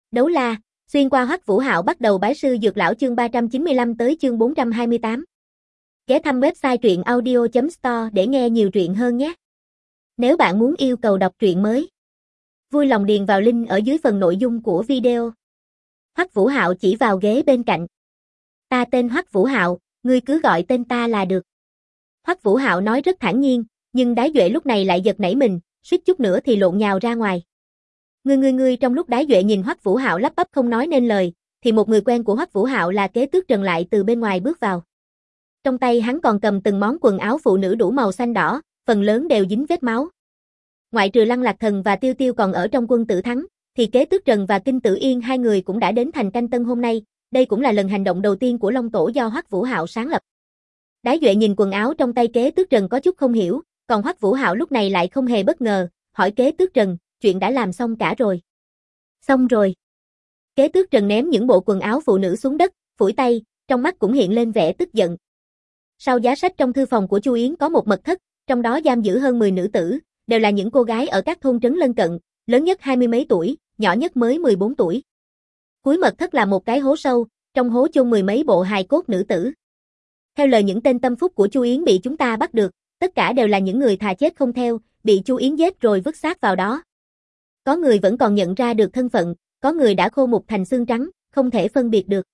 Đấu la, xuyên qua Hoắc Vũ Hạo bắt đầu bái sư dược lão chương 395 tới chương 428. Ghé thăm website truyện audio.store để nghe nhiều truyện hơn nhé. Nếu bạn muốn yêu cầu đọc truyện mới, vui lòng điền vào link ở dưới phần nội dung của video. Hoắc Vũ Hạo chỉ vào ghế bên cạnh. Ta tên Hoắc Vũ Hạo, ngươi cứ gọi tên ta là được. Hoắc Vũ Hạo nói rất thản nhiên, nhưng Đái Duệ lúc này lại giật nảy mình, suýt chút nữa thì lộn nhào ra ngoài. Ngươi trong lúc Đái Duệ nhìn Hoắc Vũ Hạo lắp bắp không nói nên lời, thì một người quen của Hoắc Vũ Hạo là Kế Tước Trần lại từ bên ngoài bước vào. Trong tay hắn còn cầm từng món quần áo phụ nữ đủ màu xanh đỏ, phần lớn đều dính vết máu. Ngoại trừ Lăng Lạc Thần và Tiêu Tiêu còn ở trong quân Tử Thắng, thì Kế Tước Trần và Kinh Tử Yên hai người cũng đã đến thành Canh Tân hôm nay, đây cũng là lần hành động đầu tiên của Long Tổ do Hoắc Vũ Hạo sáng lập. Đái Duệ nhìn quần áo trong tay Kế Tước Trần có chút không hiểu, còn Hoắc Vũ Hạo lúc này lại không hề bất ngờ, hỏi Kế Tước Trần, chuyện đã làm xong cả rồi. Xong rồi. Kế Tước Trần ném những bộ quần áo phụ nữ xuống đất, phủi tay, trong mắt cũng hiện lên vẻ tức giận. Sau giá sách trong thư phòng của Chu Yến có một mật thất, trong đó giam giữ hơn 10 nữ tử, đều là những cô gái ở các thôn trấn lân cận, lớn nhất 20 mấy tuổi, nhỏ nhất mới 14 tuổi. Cuối mật thất là một cái hố sâu, trong hố chôn 10 mấy bộ hài cốt nữ tử. Theo lời những tên tâm phúc của Chu Yến bị chúng ta bắt được, tất cả đều là những người thà chết không theo, bị Chu Yến giết rồi vứt xác vào đó. Có người vẫn còn nhận ra được thân phận, có người đã khô mục thành xương trắng, không thể phân biệt được.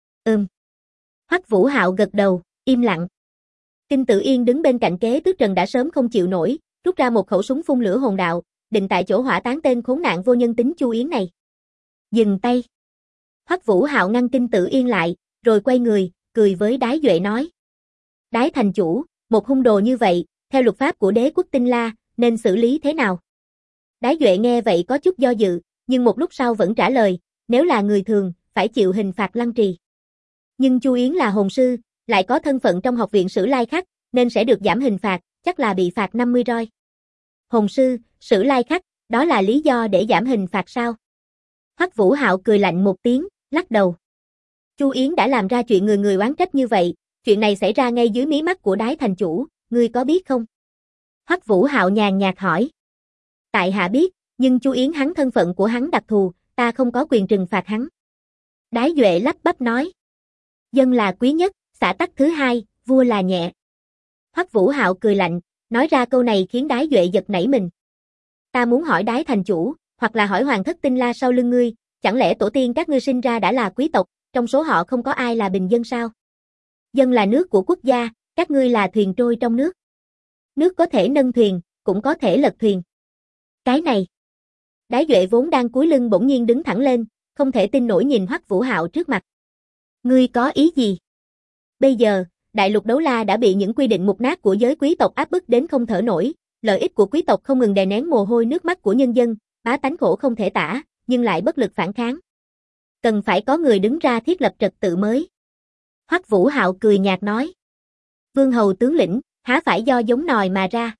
Hoắc Vũ Hạo gật đầu, im lặng. Kinh Tử Yên đứng bên cạnh Kế Tước Trần đã sớm không chịu nổi, rút ra một khẩu súng phun lửa hồn đạo, định tại chỗ hỏa táng tên khốn nạn vô nhân tính Chu Yến này. Dừng tay. Hoắc Vũ Hạo ngăn Kinh Tử Yên lại, rồi quay người, cười với Đái Duệ nói. Đái thành chủ, một hung đồ như vậy, theo luật pháp của đế quốc Tinh La, nên xử lý thế nào? Đái Duệ nghe vậy có chút do dự, nhưng một lúc sau vẫn trả lời, nếu là người thường, phải chịu hình phạt lăng trì. Nhưng Chu Yến là hồn sư, lại có thân phận trong học viện Sử Lai Khắc, nên sẽ được giảm hình phạt, chắc là bị phạt 50 roi. Hồn sư, Sử Lai Khắc, đó là lý do để giảm hình phạt sao? Hoắc Vũ Hạo cười lạnh một tiếng, lắc đầu. Chu Yến đã làm ra chuyện người oán trách như vậy, chuyện này xảy ra ngay dưới mí mắt của Đái thành chủ, ngươi có biết không? Hoắc Vũ Hạo nhàn nhạt hỏi. Tại hạ biết, nhưng Chu Yến hắn thân phận của hắn đặc thù, ta không có quyền trừng phạt hắn. Đái Duệ lắp bắp nói. Dân là quý nhất, xã tắc thứ hai, vua là nhẹ. Hoắc Vũ Hạo cười lạnh, nói ra câu này khiến Đái Duệ giật nảy mình. Ta muốn hỏi Đái thành chủ, hoặc là hỏi Hoàng thất Tinh La sau lưng ngươi, chẳng lẽ tổ tiên các ngươi sinh ra đã là quý tộc, trong số họ không có ai là bình dân sao? Dân là nước của quốc gia, các ngươi là thuyền trôi trong nước. Nước có thể nâng thuyền, cũng có thể lật thuyền. Cái này. Đái Duệ vốn đang cúi lưng bỗng nhiên đứng thẳng lên, không thể tin nổi nhìn Hoắc Vũ Hạo trước mặt. Ngươi có ý gì? Bây giờ, đại lục đấu la đã bị những quy định mục nát của giới quý tộc áp bức đến không thở nổi, lợi ích của quý tộc không ngừng đè nén mồ hôi nước mắt của nhân dân, bá tánh khổ không thể tả, nhưng lại bất lực phản kháng. Cần phải có người đứng ra thiết lập trật tự mới. Hoắc Vũ Hạo cười nhạt nói. Vương hầu tướng lĩnh, há phải do giống nòi mà ra.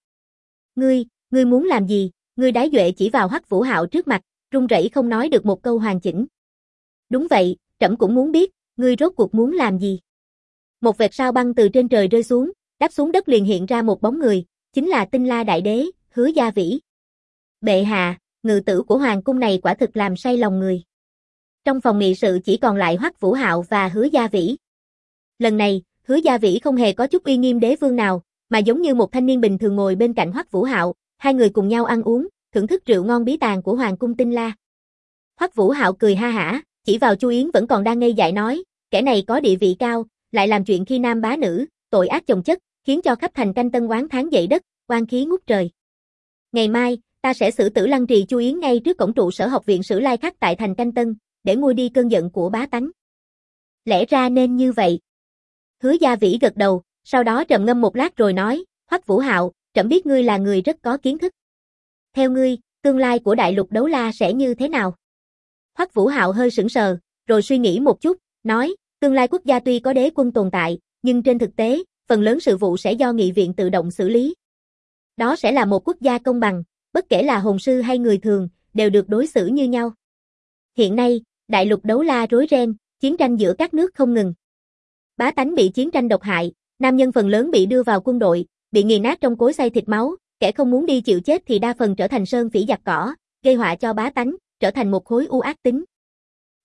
Ngươi muốn làm gì? Ngươi Đái Duệ chỉ vào Hoắc Vũ Hạo trước mặt, run rẩy không nói được một câu hoàn chỉnh. Đúng vậy, trẫm cũng muốn biết, ngươi rốt cuộc muốn làm gì? Một vệt sao băng từ trên trời rơi xuống, đáp xuống đất liền hiện ra một bóng người, chính là Tinh La đại đế, Hứa Gia Vĩ. Bệ hạ, ngự tử của hoàng cung này quả thực làm say lòng người. Trong phòng nghị sự chỉ còn lại Hoắc Vũ Hạo và Hứa Gia Vĩ. Lần này, Hứa Gia Vĩ không hề có chút uy nghiêm đế vương nào, mà giống như một thanh niên bình thường ngồi bên cạnh Hoắc Vũ Hạo, hai người cùng nhau ăn uống, thưởng thức rượu ngon bí tàng của hoàng cung Tinh La. Hoắc Vũ Hạo cười ha hả, chỉ vào Chu Yến vẫn còn đang ngây dại nói, kẻ này có địa vị cao, lại làm chuyện khi nam bá nữ, tội ác chồng chất, khiến cho khắp thành Canh Tân oán thán dậy đất, oan khí ngút trời. Ngày mai, ta sẽ xử tử lăng trì Chu Yến ngay trước cổng trụ sở học viện Sử Lai Khắc tại thành Canh Tân, để nguôi đi cơn giận của bá tánh. Lẽ ra nên như vậy. Hứa Gia Vĩ gật đầu, sau đó trầm ngâm một lát rồi nói, Hoắc Vũ Hạo, trẫm biết ngươi là người rất có kiến thức. Theo ngươi, tương lai của đại lục đấu la sẽ như thế nào? Hoắc Vũ Hạo hơi sững sờ, rồi suy nghĩ một chút, nói, tương lai quốc gia tuy có đế quân tồn tại, nhưng trên thực tế, phần lớn sự vụ sẽ do nghị viện tự động xử lý. Đó sẽ là một quốc gia công bằng, bất kể là hồn sư hay người thường, đều được đối xử như nhau. Hiện nay, đại lục đấu la rối ren, chiến tranh giữa các nước không ngừng. Bá tánh bị chiến tranh độc hại, nam nhân phần lớn bị đưa vào quân đội, bị nghiền nát trong cối xay thịt máu, kẻ không muốn đi chịu chết thì đa phần trở thành sơn phỉ giặc cỏ, gây họa cho bá tánh, trở thành một khối u ác tính.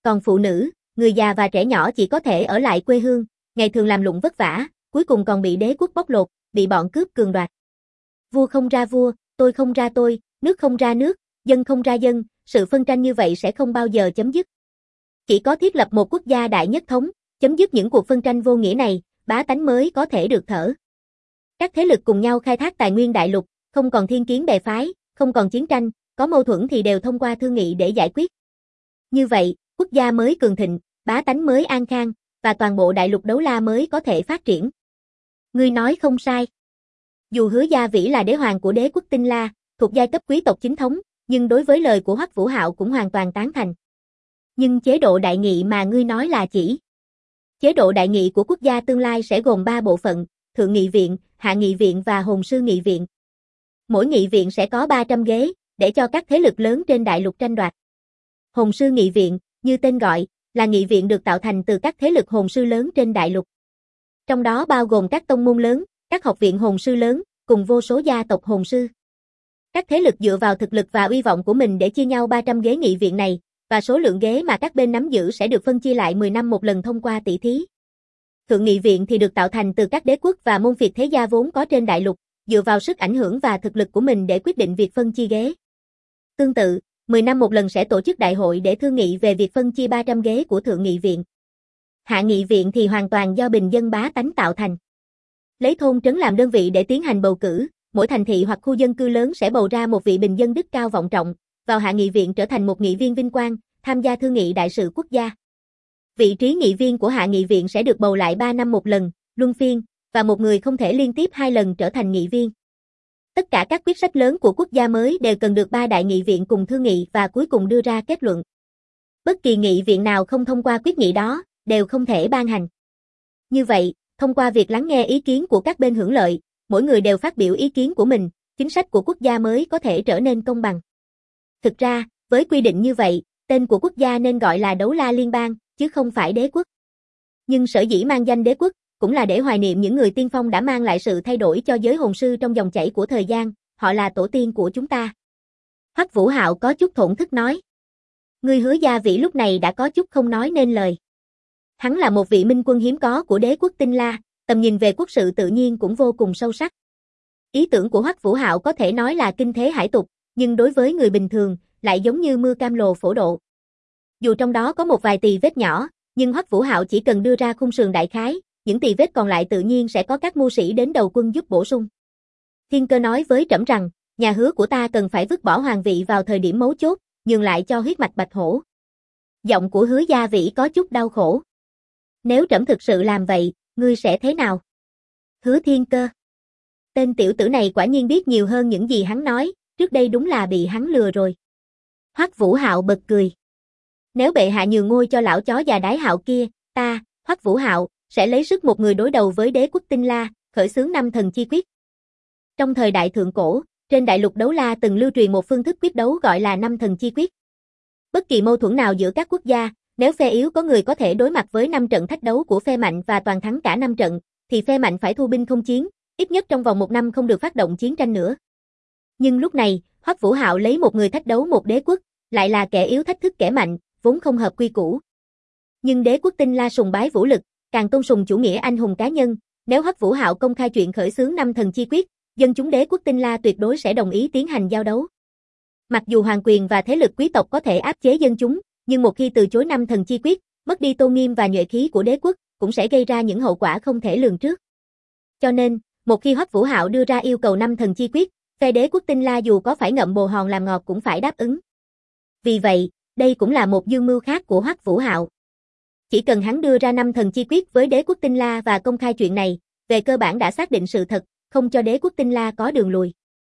Còn phụ nữ, người già và trẻ nhỏ chỉ có thể ở lại quê hương, ngày thường làm lụng vất vả, cuối cùng còn bị đế quốc bóc lột, bị bọn cướp cường đoạt. Vua không ra vua, tôi không ra tôi, nước không ra nước, dân không ra dân, sự phân tranh như vậy sẽ không bao giờ chấm dứt. Chỉ có thiết lập một quốc gia đại nhất thống, chấm dứt những cuộc phân tranh vô nghĩa này, bá tánh mới có thể được thở. Các thế lực cùng nhau khai thác tài nguyên đại lục, không còn thiên kiến bè phái, không còn chiến tranh, có mâu thuẫn thì đều thông qua thương nghị để giải quyết. Như vậy, quốc gia mới cường thịnh, bá tánh mới an khang, và toàn bộ đại lục Đấu La mới có thể phát triển. Ngươi nói không sai. Dù Hứa Gia Vĩ là đế hoàng của đế quốc Tinh La, thuộc giai cấp quý tộc chính thống, nhưng đối với lời của Hoắc Vũ Hạo cũng hoàn toàn tán thành. Nhưng chế độ đại nghị mà ngươi nói là chỉ. Chế độ đại nghị của quốc gia tương lai sẽ gồm 3 bộ phận, Thượng nghị viện, Hạ nghị viện và Hồn sư nghị viện. Mỗi nghị viện sẽ có 300 ghế, để cho các thế lực lớn trên đại lục tranh đoạt. Hồn sư nghị viện, như tên gọi, là nghị viện được tạo thành từ các thế lực hồn sư lớn trên đại lục. Trong đó bao gồm các tông môn lớn, các học viện hồn sư lớn, cùng vô số gia tộc hồn sư. Các thế lực dựa vào thực lực và uy vọng của mình để chia nhau 300 ghế nghị viện này, và số lượng ghế mà các bên nắm giữ sẽ được phân chia lại 10 năm một lần thông qua tỷ thí. Thượng nghị viện thì được tạo thành từ các đế quốc và môn phiệt thế gia vốn có trên đại lục, dựa vào sức ảnh hưởng và thực lực của mình để quyết định việc phân chia ghế. Tương tự, 10 năm một lần sẽ tổ chức đại hội để thương nghị về việc phân chia 300 ghế của Thượng nghị viện. Hạ nghị viện thì hoàn toàn do bình dân bá tánh tạo thành. Lấy thôn trấn làm đơn vị để tiến hành bầu cử, mỗi thành thị hoặc khu dân cư lớn sẽ bầu ra một vị bình dân đức cao vọng trọng, vào hạ nghị viện trở thành một nghị viên vinh quang, tham gia thương nghị đại sự quốc gia. Vị trí nghị viên của hạ nghị viện sẽ được bầu lại 3 năm một lần, luân phiên, và một người không thể liên tiếp 2 lần trở thành nghị viên. Tất cả các quyết sách lớn của quốc gia mới đều cần được 3 đại nghị viện cùng thương nghị và cuối cùng đưa ra kết luận. Bất kỳ nghị viện nào không thông qua quyết nghị đó, đều không thể ban hành. Như vậy, thông qua việc lắng nghe ý kiến của các bên hưởng lợi, mỗi người đều phát biểu ý kiến của mình, chính sách của quốc gia mới có thể trở nên công bằng. Thực ra, với quy định như vậy, tên của quốc gia nên gọi là Đấu La Liên bang, chứ không phải đế quốc. Nhưng sở dĩ mang danh đế quốc, cũng là để hoài niệm những người tiên phong đã mang lại sự thay đổi cho giới hồn sư trong dòng chảy của thời gian, họ là tổ tiên của chúng ta. Hoắc Vũ Hạo có chút thổn thức nói. Người Hứa Gia Vĩ lúc này đã có chút không nói nên lời. Hắn là một vị minh quân hiếm có của đế quốc Tinh La, tầm nhìn về quốc sự tự nhiên cũng vô cùng sâu sắc. Ý tưởng của Hoắc Vũ Hạo có thể nói là kinh thế hải tục, nhưng đối với người bình thường, lại giống như mưa cam lồ phổ độ. Dù trong đó có một vài tì vết nhỏ, nhưng Hoắc Vũ Hạo chỉ cần đưa ra khung sườn đại khái, những tì vết còn lại tự nhiên sẽ có các mưu sĩ đến đầu quân giúp bổ sung. Thiên Cơ nói với trẫm rằng, nhà Hứa của ta cần phải vứt bỏ hoàng vị vào thời điểm mấu chốt, nhường lại cho huyết mạch Bạch Hổ. Giọng của Hứa Gia Vĩ có chút đau khổ. Nếu trẫm thực sự làm vậy, ngươi sẽ thế nào? Hứa Thiên Cơ. Tên tiểu tử này quả nhiên biết nhiều hơn những gì hắn nói, trước đây đúng là bị hắn lừa rồi. Hoắc Vũ Hạo bật cười. Nếu bệ hạ nhường ngôi cho lão chó già đái Hạo kia, ta, Hoắc Vũ Hạo, sẽ lấy sức một người đối đầu với đế quốc Tinh La, khởi xướng 5 thần chi quyết. Trong thời đại thượng cổ, trên đại lục Đấu La từng lưu truyền một phương thức quyết đấu gọi là 5 thần chi quyết. Bất kỳ mâu thuẫn nào giữa các quốc gia, nếu phe yếu có người có thể đối mặt với 5 trận thách đấu của phe mạnh và toàn thắng cả 5 trận, thì phe mạnh phải thu binh không chiến, ít nhất trong vòng 1 năm không được phát động chiến tranh nữa. Nhưng lúc này, Hoắc Vũ Hạo lấy một người thách đấu một đế quốc, lại là kẻ yếu thách thức kẻ mạnh, vốn không hợp quy củ. Nhưng đế quốc Tinh La sùng bái vũ lực, càng tôn sùng chủ nghĩa anh hùng cá nhân, nếu Hoắc Vũ Hạo công khai chuyện khởi xướng 5 thần chi quyết, dân chúng đế quốc Tinh La tuyệt đối sẽ đồng ý tiến hành giao đấu. Mặc dù hoàng quyền và thế lực quý tộc có thể áp chế dân chúng, nhưng một khi từ chối 5 thần chi quyết, mất đi tôn nghiêm và nhuệ khí của đế quốc, cũng sẽ gây ra những hậu quả không thể lường trước. Cho nên, một khi Hoắc Vũ Hạo đưa ra yêu cầu 5 thần chi quyết, phe đế quốc Tinh La dù có phải ngậm bồ hòn làm ngọt cũng phải đáp ứng. Vì vậy, đây cũng là một dương mưu khác của Hoắc Vũ Hạo. Chỉ cần hắn đưa ra 5 thần chi quyết với đế quốc Tinh La và công khai chuyện này, về cơ bản đã xác định sự thật, không cho đế quốc Tinh La có đường lùi.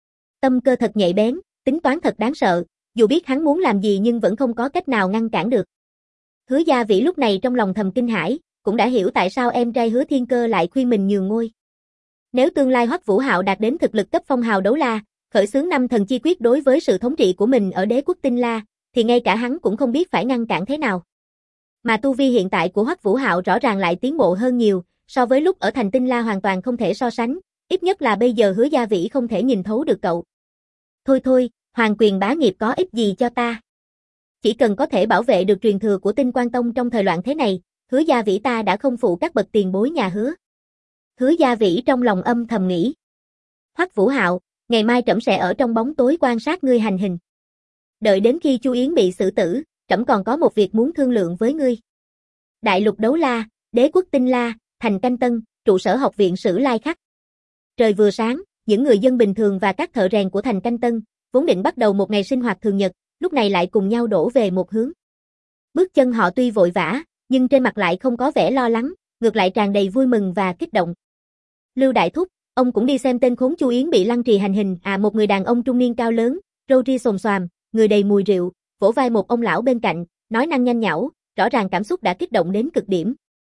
Tâm cơ thật nhạy bén, tính toán thật đáng sợ, dù biết hắn muốn làm gì nhưng vẫn không có cách nào ngăn cản được. Hứa Gia Vĩ lúc này trong lòng thầm kinh hãi, cũng đã hiểu tại sao em trai Hứa Thiên Cơ lại khuyên mình nhường ngôi. Nếu tương lai Hoắc Vũ Hạo đạt đến thực lực cấp phong hào Đấu La, khởi xướng 5 thần chi quyết đối với sự thống trị của mình ở đế quốc Tinh La, thì ngay cả hắn cũng không biết phải ngăn cản thế nào. Mà tu vi hiện tại của Hoắc Vũ Hạo rõ ràng lại tiến bộ hơn nhiều, so với lúc ở thành Tinh La hoàn toàn không thể so sánh, ít nhất là bây giờ Hứa Gia Vĩ không thể nhìn thấu được cậu. Thôi thôi, hoàng quyền bá nghiệp có ích gì cho ta. Chỉ cần có thể bảo vệ được truyền thừa của Tinh Quang Tông trong thời loạn thế này, Hứa Gia Vĩ ta đã không phụ các bậc tiền bối nhà Hứa. Hứa Gia Vĩ trong lòng âm thầm nghĩ. Hoắc Vũ Hạo, ngày mai trẫm sẽ ở trong bóng tối quan sát ngươi hành hình. Đợi đến khi Chu Yến bị xử tử, trẫm còn có một việc muốn thương lượng với ngươi. Đại lục Đấu La, Đế quốc Tinh La, thành Canh Tân, trụ sở học viện Sử Lai Khắc. Trời vừa sáng, những người dân bình thường và các thợ rèn của thành Canh Tân, vốn định bắt đầu một ngày sinh hoạt thường nhật, lúc này lại cùng nhau đổ về một hướng. Bước chân họ tuy vội vã, nhưng trên mặt lại không có vẻ lo lắng, ngược lại tràn đầy vui mừng và kích động. Lưu Đại Thúc, ông cũng đi xem tên khốn Chu Yến bị lăng trì hành hình à? Một người đàn ông trung niên cao lớn, râu ria xồm xoàm, người đầy mùi rượu, vỗ vai một ông lão bên cạnh, nói năng nhanh nhảu, rõ ràng cảm xúc đã kích động đến cực điểm.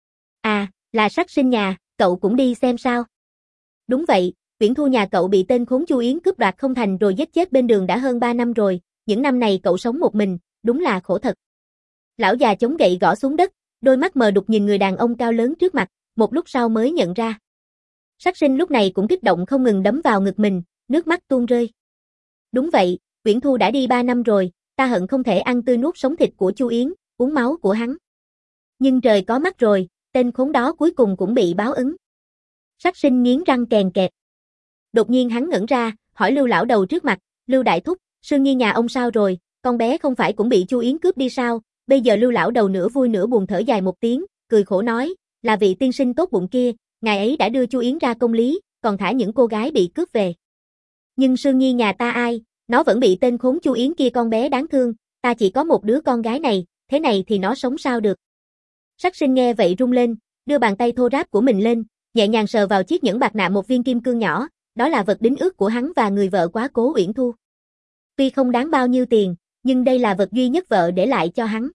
À, là Sắc Sinh nhà, cậu cũng đi xem sao? Đúng vậy, Uyển Thu nhà cậu bị tên khốn Chu Yến cướp đoạt không thành rồi giết chết bên đường đã hơn 3 năm rồi, những năm này cậu sống một mình, đúng là khổ thật. Lão già chống gậy gõ xuống đất, đôi mắt mờ đục nhìn người đàn ông cao lớn trước mặt, một lúc sau mới nhận ra. Sắc Sinh lúc này cũng kích động không ngừng đấm vào ngực mình, nước mắt tuôn rơi. Đúng vậy, Uyển Thu đã đi 3 năm rồi, ta hận không thể ăn tươi nuốt sống thịt của Chu Yến, uống máu của hắn. Nhưng trời có mắt rồi, tên khốn đó cuối cùng cũng bị báo ứng. Sắc Sinh nghiến răng kèn kẹt. Đột nhiên hắn ngẩn ra, hỏi Lưu lão đầu trước mặt, Lưu Đại Thúc, Sương Nhi nhà ông sao rồi, con bé không phải cũng bị Chu Yến cướp đi sao? Bây giờ Lưu lão đầu nửa vui nửa buồn thở dài một tiếng, cười khổ nói, là vị tiên sinh tốt bụng kia, ngài ấy đã đưa Chu Yến ra công lý, còn thả những cô gái bị cướp về. Nhưng Sương Nhi nhà ta ai, nó vẫn bị tên khốn Chu Yến kia, con bé đáng thương, ta chỉ có một đứa con gái này, thế này thì nó sống sao được. Sắc Sinh nghe vậy run lên, đưa bàn tay thô ráp của mình lên, nhẹ nhàng sờ vào chiếc nhẫn bạc nạm một viên kim cương nhỏ, đó là vật đính ước của hắn và người vợ quá cố Uyển Thu. Tuy không đáng bao nhiêu tiền, nhưng đây là vật duy nhất vợ để lại cho hắn.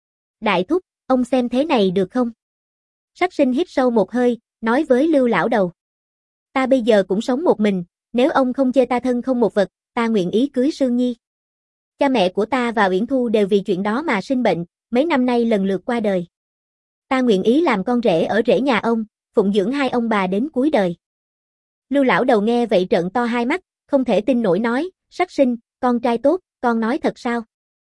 Đại thúc, ông xem thế này được không? Sắc Sinh hít sâu một hơi, nói với Lưu lão đầu. Ta bây giờ cũng sống một mình, nếu ông không chê ta thân không một vật, ta nguyện ý cưới Sương Nhi. Cha mẹ của ta và Uyển Thu đều vì chuyện đó mà sinh bệnh, mấy năm nay lần lượt qua đời. Ta nguyện ý làm con rể ở rể nhà ông, phụng dưỡng hai ông bà đến cuối đời. Lưu lão đầu nghe vậy trợn to hai mắt, không thể tin nổi nói, Sắc Sinh, con trai tốt, con nói thật sao?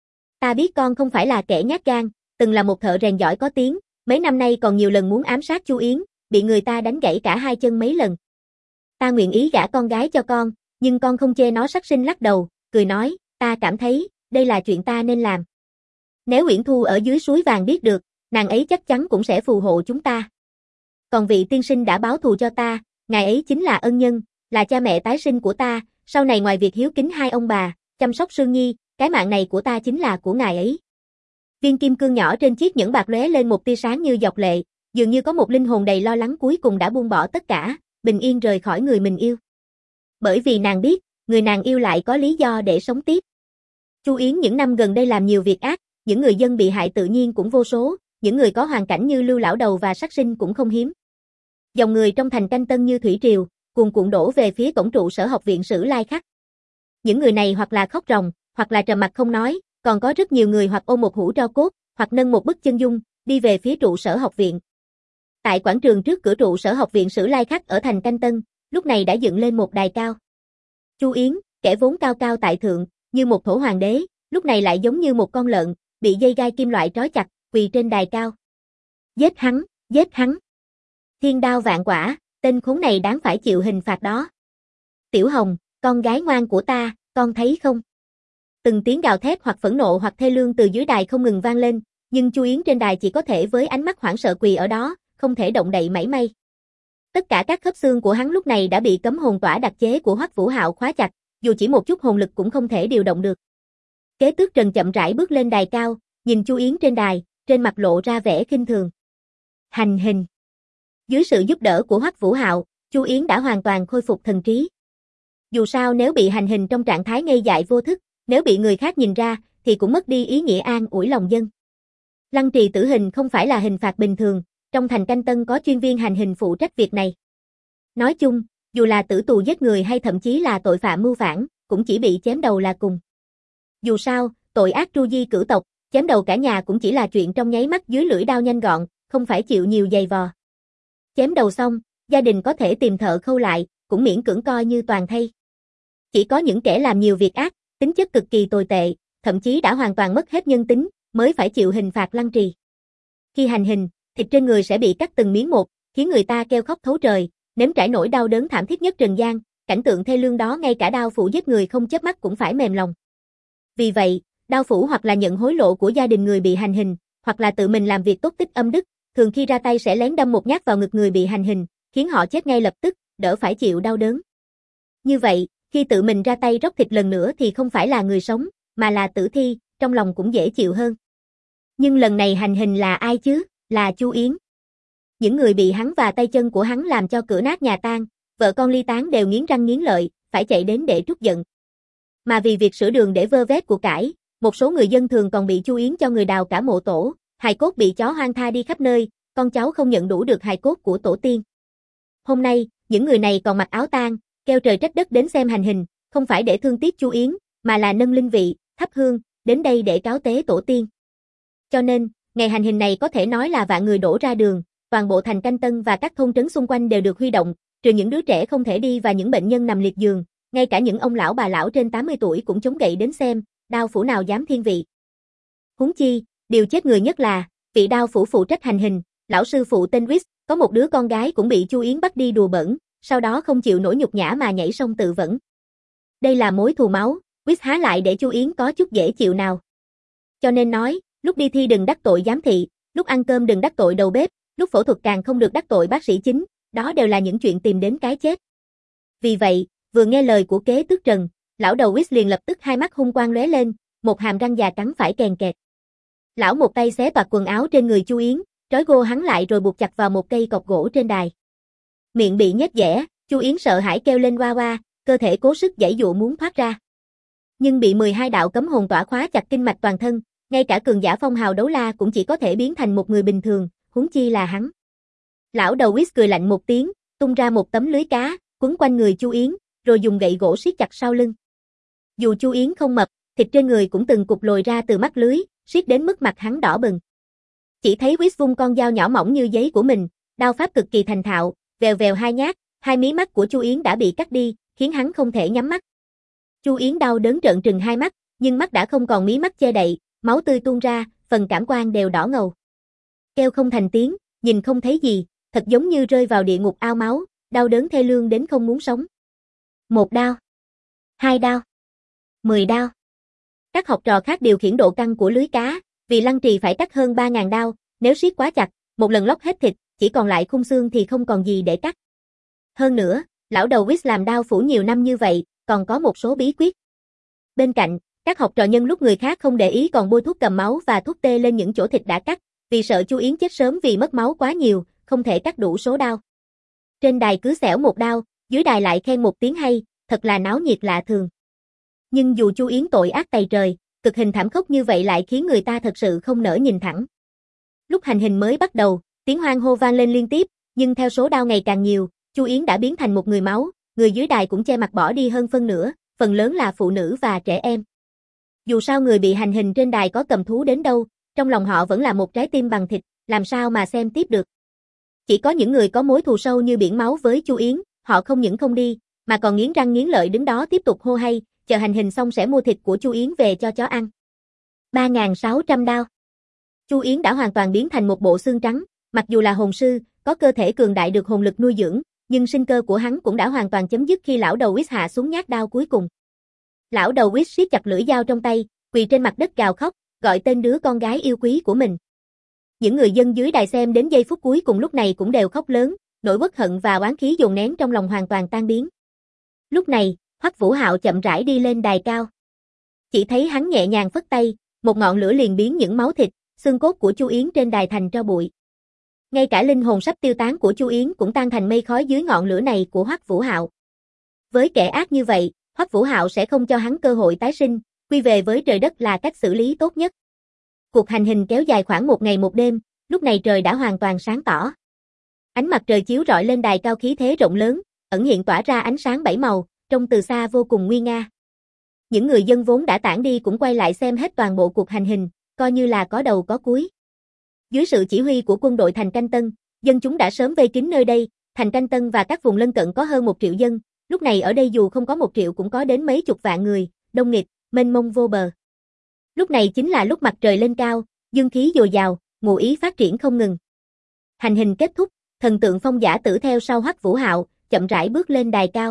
Ta biết con không phải là kẻ nhát gan, từng là một thợ rèn giỏi có tiếng, mấy năm nay còn nhiều lần muốn ám sát Chu Yến, bị người ta đánh gãy cả hai chân mấy lần. Ta nguyện ý gả con gái cho con, nhưng con không chê nó. Sắc Sinh lắc đầu, cười nói, ta cảm thấy, đây là chuyện ta nên làm. Nếu Uyển Thu ở dưới suối vàng biết được, nàng ấy chắc chắn cũng sẽ phù hộ chúng ta. Còn vị tiên sinh đã báo thù cho ta, ngài ấy chính là ân nhân, là cha mẹ tái sinh của ta, sau này ngoài việc hiếu kính hai ông bà, chăm sóc Sương Nhi, cái mạng này của ta chính là của ngài ấy. Viên kim cương nhỏ trên chiếc nhẫn bạc lóe lên một tia sáng như giọt lệ, dường như có một linh hồn đầy lo lắng cuối cùng đã buông bỏ tất cả, bình yên rời khỏi người mình yêu. Bởi vì nàng biết, người nàng yêu lại có lý do để sống tiếp. Chu Yến những năm gần đây làm nhiều việc ác, những người dân bị hại tự nhiên cũng vô số, những người có hoàn cảnh như Lưu lão đầu và Sắc Sinh cũng không hiếm. Dòng người trong thành Canh Tân như thủy triều, cuồn cuộn đổ về phía cổng trụ sở học viện Sử Lai Khắc. Những người này hoặc là khóc ròng, hoặc là trầm mặc không nói, còn có rất nhiều người hoặc ôm một hũ tro cốt, hoặc nâng một bức chân dung, đi về phía trụ sở học viện. Tại quảng trường trước cửa trụ sở học viện Sử Lai Khắc ở thành Canh Tân, lúc này đã dựng lên một đài cao. Chu Yến, kẻ vốn cao cao tại thượng, như một thổ hoàng đế, lúc này lại giống như một con lợn, bị dây gai kim loại trói chặt, quỳ trên đài cao. Giết hắn, giết hắn. Thiên đao vạn quả, tên khốn này đáng phải chịu hình phạt đó. Tiểu Hồng, con gái ngoan của ta, con thấy không? Từng tiếng gào thét hoặc phẫn nộ hoặc thê lương từ dưới đài không ngừng vang lên, nhưng Chu Yến trên đài chỉ có thể với ánh mắt hoảng sợ quỳ ở đó, không thể động đậy mảy may. Tất cả các khớp xương của hắn lúc này đã bị cấm hồn tỏa đặc chế của Hoắc Vũ Hạo khóa chặt, dù chỉ một chút hồn lực cũng không thể điều động được. Kế Tước Trần chậm rãi bước lên đài cao, nhìn Chu Yến trên đài, trên mặt lộ ra vẻ khinh thường. Hành hình. Dưới sự giúp đỡ của Hoắc Vũ Hạo, Chu Yến đã hoàn toàn khôi phục thần trí. Dù sao nếu bị hành hình trong trạng thái ngây dại vô thức, nếu bị người khác nhìn ra, thì cũng mất đi ý nghĩa an ủi lòng dân. Lăng trì tử hình không phải là hình phạt bình thường, trong thành Canh Tân có chuyên viên hành hình phụ trách việc này. Nói chung, dù là tử tù giết người hay thậm chí là tội phạm mưu phản, cũng chỉ bị chém đầu là cùng. Dù sao, tội ác tru di cửu tộc, chém đầu cả nhà cũng chỉ là chuyện trong nháy mắt dưới lưỡi dao nhanh gọn, không phải chịu nhiều giày vò. Chém đầu xong, gia đình có thể tìm thợ khâu lại, cũng miễn cưỡng coi như toàn thây. Chỉ có những kẻ làm nhiều việc ác, tính chất cực kỳ tồi tệ, thậm chí đã hoàn toàn mất hết nhân tính, mới phải chịu hình phạt lăng trì. Khi hành hình, thịt trên người sẽ bị cắt từng miếng một, khiến người ta kêu khóc thấu trời, nếm trải nỗi đau đớn thảm thiết nhất trần gian, cảnh tượng thê lương đó ngay cả đao phủ giết người không chớp mắt cũng phải mềm lòng. Vì vậy, đao phủ hoặc là nhận hối lộ của gia đình người bị hành hình, hoặc là tự mình làm việc tốt tích âm đức, thường khi ra tay sẽ lén đâm một nhát vào ngực người bị hành hình, khiến họ chết ngay lập tức, đỡ phải chịu đau đớn. Như vậy, khi tự mình ra tay róc thịt lần nữa thì không phải là người sống, mà là tử thi, trong lòng cũng dễ chịu hơn. Nhưng lần này hành hình là ai chứ? Là Chu Yến. Những người bị hắn và tay chân của hắn làm cho cửa nát nhà tan, vợ con ly tán đều nghiến răng nghiến lợi, phải chạy đến để trút giận. Mà vì việc sửa đường để vơ vét của cải, một số người dân thường còn bị Chu Yến cho người đào cả mộ tổ, hài cốt bị chó hoang tha đi khắp nơi, con cháu không nhận đủ được hài cốt của tổ tiên. Hôm nay, những người này còn mặc áo tang, kêu trời trách đất đến xem hành hình, không phải để thương tiếc Chu Yến, mà là nâng linh vị, thắp hương, đến đây để cáo tế tổ tiên. Cho nên, ngày hành hình này có thể nói là vạn người đổ ra đường, toàn bộ thành Canh Tân và các thôn trấn xung quanh đều được huy động, trừ những đứa trẻ không thể đi và những bệnh nhân nằm liệt giường, ngay cả những ông lão bà lão trên 80 tuổi cũng chống gậy đến xem, đao phủ nào dám thiên vị. Huống chi, điều chết người nhất là, vị đao phủ phụ trách hành hình, lão sư phụ tên Wis, có một đứa con gái cũng bị Chu Yến bắt đi đùa bỡn, sau đó không chịu nổi nhục nhã mà nhảy sông tự vẫn. Đây là mối thù máu, Wis há lại để Chu Yến có chút dễ chịu nào. Cho nên nói, lúc đi thi đừng đắc tội giám thị, lúc ăn cơm đừng đắc tội đầu bếp, lúc phẫu thuật càng không được đắc tội bác sĩ chính, đó đều là những chuyện tìm đến cái chết. Vì vậy, vừa nghe lời của kế tước Trần, lão đầu Wis liền lập tức hai mắt hung quang lóe lên, một hàm răng già cắn phải kèn kẹt. Lão một tay xé toạc quần áo trên người Chu Yến, trói gô hắn lại rồi buộc chặt vào một cây cọc gỗ trên đài. Miệng bị nhét dẻ, Chu Yến sợ hãi kêu lên oa oa, cơ thể cố sức giãy dụa muốn thoát ra. Nhưng bị 12 đạo cấm hồn tỏa khóa chặt kinh mạch toàn thân, ngay cả cường giả phong hào đấu la cũng chỉ có thể biến thành một người bình thường, huống chi là hắn. Lão đầu Wis cười lạnh một tiếng, tung ra một tấm lưới cá, quấn quanh người Chu Yến, rồi dùng gậy gỗ siết chặt sau lưng. Dù Chu Yến không mập, thịt trên người cũng từng cục lồi ra từ mắt lưới, siết đến mức mặt hắn đỏ bừng. Chỉ thấy Wis vung con dao nhỏ mỏng như giấy của mình, đao pháp cực kỳ thành thạo, vèo vèo hai nhát, hai mí mắt của Chu Yến đã bị cắt đi, khiến hắn không thể nhắm mắt. Chu Yến đau đớn trợn trừng hai mắt, nhưng mắt đã không còn mí mắt che đậy, máu tươi tuôn ra, phần cảm quan đều đỏ ngầu. Kêu không thành tiếng, nhìn không thấy gì, thật giống như rơi vào địa ngục ao máu, đau đớn thê lương đến không muốn sống. Một đao, hai đao, 10 đao. Các học trò khác điều khiển độ căng của lưới cá, vì lăng trì phải cắt hơn 3.000 đao, nếu siết quá chặt, một lần lóc hết thịt, chỉ còn lại khung xương thì không còn gì để cắt. Hơn nữa, lão đầu Wis làm đao phủ nhiều năm như vậy, còn có một số bí quyết. Bên cạnh, các học trò nhân lúc người khác không để ý còn bôi thuốc cầm máu và thuốc tê lên những chỗ thịt đã cắt, vì sợ Chu Yến chết sớm vì mất máu quá nhiều, không thể cắt đủ số đao. Trên đài cứ xẻo một đao, dưới đài lại khen một tiếng hay, thật là náo nhiệt lạ thường. Nhưng dù Chu Yến tội ác tày trời, cực hình thảm khốc như vậy lại khiến người ta thật sự không nỡ nhìn thẳng. Lúc hành hình mới bắt đầu, tiếng hoan hô vang lên liên tiếp, nhưng theo số đao ngày càng nhiều, Chu Yến đã biến thành một người máu, người dưới đài cũng che mặt bỏ đi hơn phân nửa, phần lớn là phụ nữ và trẻ em. Dù sao người bị hành hình trên đài có cầm thú đến đâu, trong lòng họ vẫn là một trái tim bằng thịt, làm sao mà xem tiếp được. Chỉ có những người có mối thù sâu như biển máu với Chu Yến, họ không những không đi, mà còn nghiến răng nghiến lợi đứng đó tiếp tục hô hay, chờ hành hình xong sẽ mua thịt của Chu Yến về cho chó ăn. 3.600 đao. Chu Yến đã hoàn toàn biến thành một bộ xương trắng, mặc dù là hồn sư, có cơ thể cường đại được hồn lực nuôi dưỡng, nhưng sinh cơ của hắn cũng đã hoàn toàn chấm dứt khi lão đầu Wis hạ xuống nhát đao cuối cùng. Lão đầu Wis siết chặt lưỡi dao trong tay, quỳ trên mặt đất gào khóc, gọi tên đứa con gái yêu quý của mình. Những người dân dưới đài xem đến giây phút cuối cùng lúc này cũng đều khóc lớn, nỗi uất hận và oán khí dồn nén trong lòng hoàn toàn tan biến. Lúc này, Hoắc Vũ Hạo chậm rãi đi lên đài cao. Chỉ thấy hắn nhẹ nhàng phất tay, một ngọn lửa liền biến những máu thịt, xương cốt của Chu Yến trên đài thành tro bụi. Ngay cả linh hồn sắp tiêu tán của Chu Yến cũng tan thành mây khói dưới ngọn lửa này của Hoắc Vũ Hạo. Với kẻ ác như vậy, Hoắc Vũ Hạo sẽ không cho hắn cơ hội tái sinh, quy về với trời đất là cách xử lý tốt nhất. Cuộc hành hình kéo dài khoảng một ngày một đêm, lúc này trời đã hoàn toàn sáng tỏ. Ánh mặt trời chiếu rọi lên đài cao khí thế rộng lớn, ẩn hiện tỏa ra ánh sáng bảy màu, trông từ xa vô cùng nguy nga. Những người dân vốn đã tản đi cũng quay lại xem hết toàn bộ cuộc hành hình, coi như là có đầu có cuối. Dưới sự chỉ huy của quân đội thành Canh Tân, dân chúng đã sớm vây kín nơi đây, thành Canh Tân và các vùng lân cận có hơn 1 triệu dân, lúc này ở đây dù không có 1 triệu cũng có đến mấy chục vạn người, đông nghịt, mênh mông vô bờ. Lúc này chính là lúc mặt trời lên cao, dương khí dồi dào, ngụ ý phát triển không ngừng. Hành hình kết thúc, thần tượng Phong Giả Tử theo sau Hoắc Vũ Hạo, chậm rãi bước lên đài cao.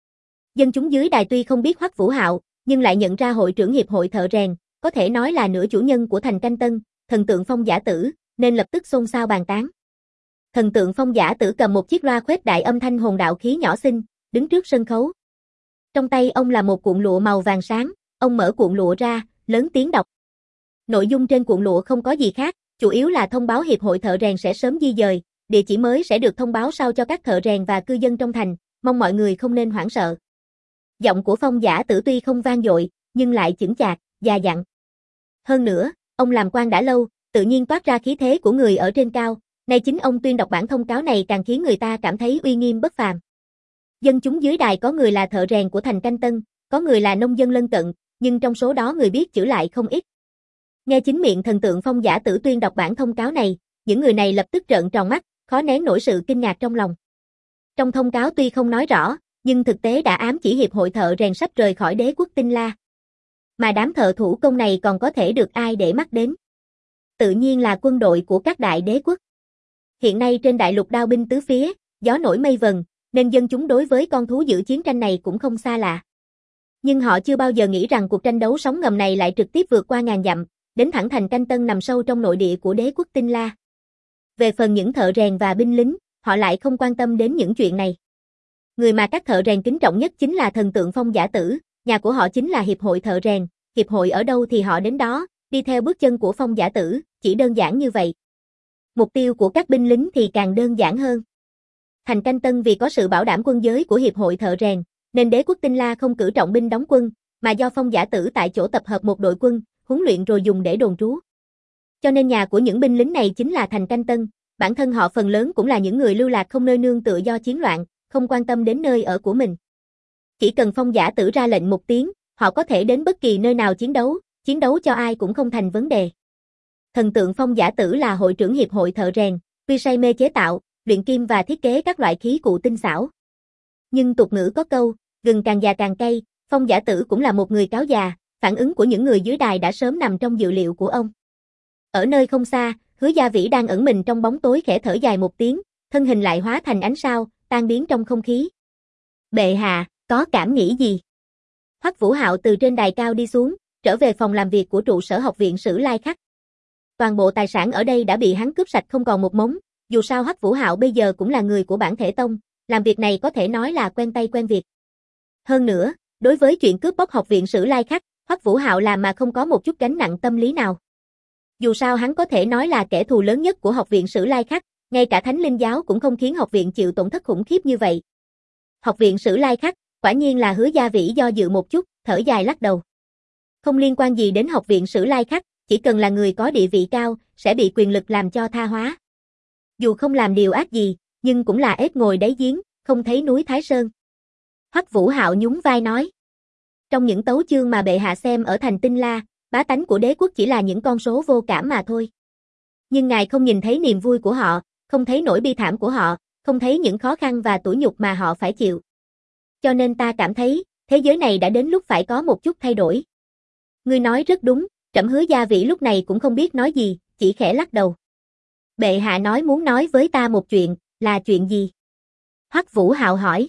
Dân chúng dưới đài tuy không biết Hoắc Vũ Hạo, nhưng lại nhận ra hội trưởng hiệp hội thợ rèn, có thể nói là nửa chủ nhân của thành Canh Tân, thần tượng Phong Giả Tử, nên lập tức xôn xao bàn tán. Thần tượng Phong Giả Tử cầm một chiếc loa khuếch đại âm thanh hồn đạo khí nhỏ xinh, đứng trước sân khấu. Trong tay ông là một cuộn lụa màu vàng sáng, ông mở cuộn lụa ra, lớn tiếng đọc. Nội dung trên cuộn lụa không có gì khác, chủ yếu là thông báo hiệp hội thợ rèn sẽ sớm di dời, địa chỉ mới sẽ được thông báo sau cho các thợ rèn và cư dân trong thành, mong mọi người không nên hoảng sợ. Giọng của Phong Giả Tử tuy không vang dội, nhưng lại chững chạc, già dặn. Hơn nữa, ông làm quan đã lâu, tự nhiên toát ra khí thế của người ở trên cao, nay chính ông tuyên đọc bản thông cáo này càng khiến người ta cảm thấy uy nghiêm bất phàm. Dân chúng dưới đài có người là thợ rèn của thành Canh Tân, có người là nông dân lân cận, nhưng trong số đó người biết chữ lại không ít. Nghe chính miệng thần tượng Phong Giả Tử tuyên đọc bản thông cáo này, những người này lập tức trợn tròn mắt, khó nén nổi sự kinh ngạc trong lòng. Trong thông cáo tuy không nói rõ, nhưng thực tế đã ám chỉ hiệp hội thợ rèn sắp rời khỏi đế quốc Tinh La. Mà đám thợ thủ công này còn có thể được ai để mắt đến? Tự nhiên là quân đội của các đại đế quốc. Hiện nay trên đại lục đao binh tứ phía, gió nổi mây vần, nên dân chúng đối với con thú dữ chiến tranh này cũng không xa lạ. Nhưng họ chưa bao giờ nghĩ rằng cuộc tranh đấu sóng ngầm này lại trực tiếp vượt qua ngàn dặm, đến thẳng thành Canh Tân nằm sâu trong nội địa của đế quốc Tinh La. Về phần những thợ rèn và binh lính, họ lại không quan tâm đến những chuyện này. Người mà các thợ rèn kính trọng nhất chính là thần tượng Phong Giả Tử, nhà của họ chính là hiệp hội thợ rèn, hiệp hội ở đâu thì họ đến đó, đi theo bước chân của Phong Giả Tử, chỉ đơn giản như vậy. Mục tiêu của các binh lính thì càng đơn giản hơn. Thành Canh Tân vì có sự bảo đảm quân giới của hiệp hội thợ rèn, nên đế quốc Tinh La không cử trọng binh đóng quân, mà do Phong Giả Tử tại chỗ tập hợp một đội quân, huấn luyện rồi dùng để đồn trú. Cho nên nhà của những binh lính này chính là thành Canh Tân, bản thân họ phần lớn cũng là những người lưu lạc không nơi nương tựa do chiến loạn, không quan tâm đến nơi ở của mình. Chỉ cần Phong Giả Tử ra lệnh một tiếng, họ có thể đến bất kỳ nơi nào chiến đấu cho ai cũng không thành vấn đề. Thần tượng Phong Giả Tử là hội trưởng hiệp hội thợ rèn, tuy say mê chế tạo, luyện kim và thiết kế các loại khí cụ tinh xảo. Nhưng tục ngữ có câu, gừng càng già càng cay, Phong Giả Tử cũng là một người cáo già, phản ứng của những người dưới đài đã sớm nằm trong dự liệu của ông. Ở nơi không xa, Hứa Gia Vĩ đang ẩn mình trong bóng tối khẽ thở dài một tiếng, thân hình lại hóa thành ánh sao, tan biến trong không khí. Bệ hạ, có cảm nghĩ gì? Hoắc Vũ Hạo từ trên đài cao đi xuống, trở về phòng làm việc của trụ sở học viện Sử Lai Khắc. Toàn bộ tài sản ở đây đã bị hắn cướp sạch không còn một mống, dù sao Hoắc Vũ Hạo bây giờ cũng là người của Bản Thể Tông, làm việc này có thể nói là quen tay quen việc. Hơn nữa, đối với chuyện cướp bóc học viện Sử Lai Khắc, Hoắc Vũ Hạo làm mà không có một chút gánh nặng tâm lý nào. Dù sao hắn có thể nói là kẻ thù lớn nhất của học viện Sử Lai Khắc, ngay cả Thánh Linh Giáo cũng không khiến học viện chịu tổn thất khủng khiếp như vậy. Học viện Sử Lai Khắc, quả nhiên là Hứa Gia Vĩ do dự một chút, thở dài lắc đầu. Không liên quan gì đến học viện Sử Lai Khắc, chỉ cần là người có địa vị cao, sẽ bị quyền lực làm cho tha hóa. Dù không làm điều ác gì, nhưng cũng là ếch ngồi đáy giếng, không thấy núi Thái Sơn. Hoắc Vũ Hạo nhún vai nói. Trong những tấu chương mà bệ hạ xem ở thành Tinh La, bá tánh của đế quốc chỉ là những con số vô cảm mà thôi. Nhưng ngài không nhìn thấy niềm vui của họ, không thấy nỗi bi thảm của họ, không thấy những khó khăn và tủi nhục mà họ phải chịu. Cho nên ta cảm thấy, thế giới này đã đến lúc phải có một chút thay đổi. Ngươi nói rất đúng, trẫm Hứa Gia Vĩ lúc này cũng không biết nói gì, chỉ khẽ lắc đầu. Bệ hạ nói muốn nói với ta một chuyện, là chuyện gì? Hoắc Vũ Hạo hỏi.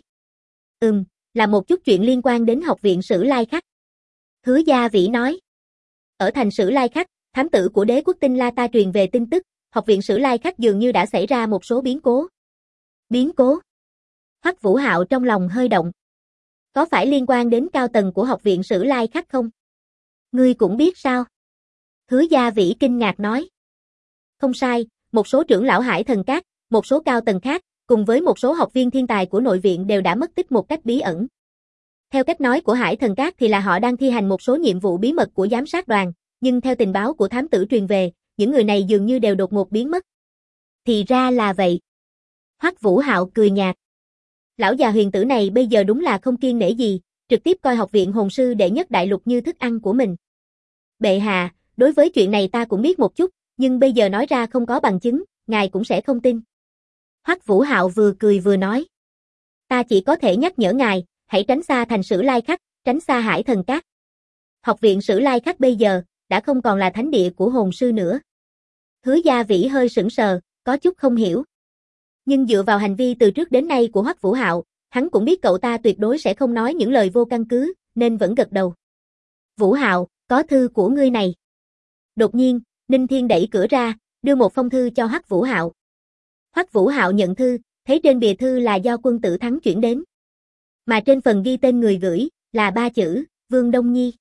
Là một chút chuyện liên quan đến học viện Sử Lai Khắc. Hứa Gia Vĩ nói. Ở thành Sử Lai Khắc, thám tử của đế quốc Tinh La ta truyền về tin tức, học viện Sử Lai Khắc dường như đã xảy ra một số biến cố. Biến cố? Hoắc Vũ Hạo trong lòng hơi động. Có phải liên quan đến cao tầng của học viện Sử Lai Khắc không? Ngươi cũng biết sao? Hứa Gia Vĩ kinh ngạc nói. Không sai, một số trưởng lão Hải Thần Các, một số cao tầng khác, cùng với một số học viên thiên tài của nội viện đều đã mất tích một cách bí ẩn. Theo cách nói của Hải Thần Các thì là họ đang thi hành một số nhiệm vụ bí mật của giám sát đoàn, nhưng theo tình báo của thám tử truyền về, những người này dường như đều đột ngột biến mất. Thì ra là vậy. Hoắc Vũ Hạo cười nhạt. Lão già huyền tử này bây giờ đúng là không kiêng nể gì, trực tiếp coi học viện hồn sư đệ nhất đại lục như thức ăn của mình. Bệ hạ, đối với chuyện này ta cũng biết một chút, nhưng bây giờ nói ra không có bằng chứng, ngài cũng sẽ không tin. Hoắc Vũ Hạo vừa cười vừa nói. Ta chỉ có thể nhắc nhở ngài, hãy tránh xa thành Sử Lai Khắc, tránh xa Hải Thần Các. Học viện Sử Lai Khắc bây giờ, đã không còn là thánh địa của hồn sư nữa. Hứa Gia Vĩ hơi sững sờ, có chút không hiểu. Nhưng dựa vào hành vi từ trước đến nay của Hoắc Vũ Hạo, hắn cũng biết cậu ta tuyệt đối sẽ không nói những lời vô căn cứ, nên vẫn gật đầu. Vũ Hạo, có thư của ngươi này. Đột nhiên, Ninh Thiên đẩy cửa ra, đưa một phong thư cho Hoắc Vũ Hạo. Hoắc Vũ Hạo nhận thư, thấy trên bìa thư là do Quân Tử Thắng chuyển đến. Mà trên phần ghi tên người gửi, là 3 chữ, Vương Đông Nhi.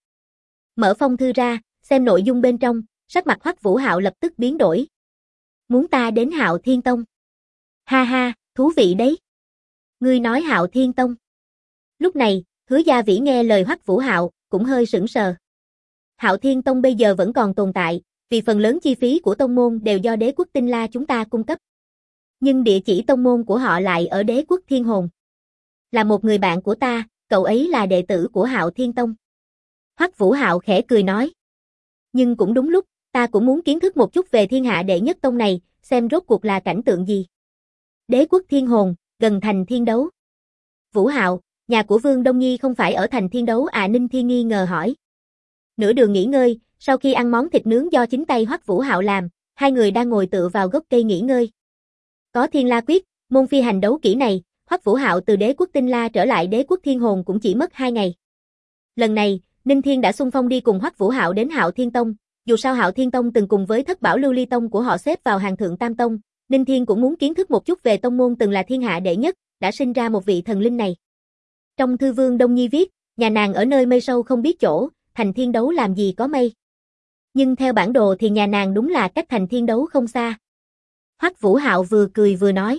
Mở phong thư ra, xem nội dung bên trong, sắc mặt Hoắc Vũ Hạo lập tức biến đổi. Muốn ta đến Hạo Thiên Tông. Ha ha, thú vị đấy. Ngươi nói Hạo Thiên Tông. Lúc này, Hứa Gia Vĩ nghe lời Hoắc Vũ Hạo, cũng hơi sững sờ. Hạo Thiên Tông bây giờ vẫn còn tồn tại, vì phần lớn chi phí của tông môn đều do Đế quốc Tinh La chúng ta cung cấp. Nhưng địa chỉ tông môn của họ lại ở Đế quốc Thiên Hồn. Là một người bạn của ta, cậu ấy là đệ tử của Hạo Thiên Tông. Hoắc Vũ Hạo khẽ cười nói. Nhưng cũng đúng lúc, ta cũng muốn kiến thức một chút về thiên hạ đệ nhất tông này, xem rốt cuộc là cảnh tượng gì. Đế quốc Thiên Hồn, gần thành Thiên Đấu. Vũ Hạo, nhà của Vương Đông Nhi không phải ở thành Thiên Đấu à? Ninh Thiên nghi ngờ hỏi. Nửa đường nghỉ ngơi, sau khi ăn món thịt nướng do chính tay Hoắc Vũ Hạo làm, hai người đang ngồi tựa vào gốc cây nghỉ ngơi. Có Thiên La Quyết, môn phi hành đấu kỹ này, Hoắc Vũ Hạo từ Đế quốc Tinh La trở lại Đế quốc Thiên Hồn cũng chỉ mất 2 ngày. Lần này, Ninh Thiên đã xung phong đi cùng Hoắc Vũ Hạo đến Hạo Thiên Tông, dù sao Hạo Thiên Tông từng cùng với Thất Bảo Lưu Ly Tông của họ xếp vào hàng thượng tam tông, Ninh Thiên cũng muốn kiến thức một chút về tông môn từng là thiên hạ đệ nhất, đã sinh ra một vị thần linh này. Trong thư Vương Đông Nhi viết, nhà nàng ở nơi mây sâu không biết chỗ, thành Thiên Đấu làm gì có mây. Nhưng theo bản đồ thì nhà nàng đúng là cách thành Thiên Đấu không xa. Hoắc Vũ Hạo vừa cười vừa nói.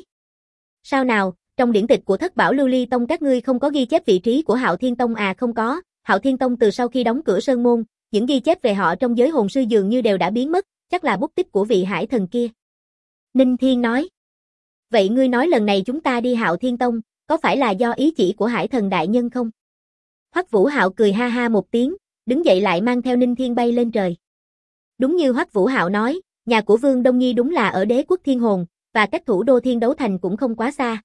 Sao nào, trong điển tịch của Thất Bảo Lưu Ly Tông các ngươi không có ghi chép vị trí của Hạo Thiên Tông à? Không có, Hạo Thiên Tông từ sau khi đóng cửa sơn môn, những ghi chép về họ trong giới hồn sư dường như đều đã biến mất, chắc là bút tích của vị hải thần kia. Ninh Thiên nói. Vậy ngươi nói lần này chúng ta đi Hạo Thiên Tông, có phải là do ý chỉ của hải thần đại nhân không? Hoắc Vũ Hạo cười ha ha một tiếng, đứng dậy lại mang theo Ninh Thiên bay lên trời. Đúng như Hoắc Vũ Hạo nói, nhà của Vương Đông Nhi đúng là ở Đế quốc Thiên Hồn, và cách thủ đô Thiên Đấu Thành cũng không quá xa.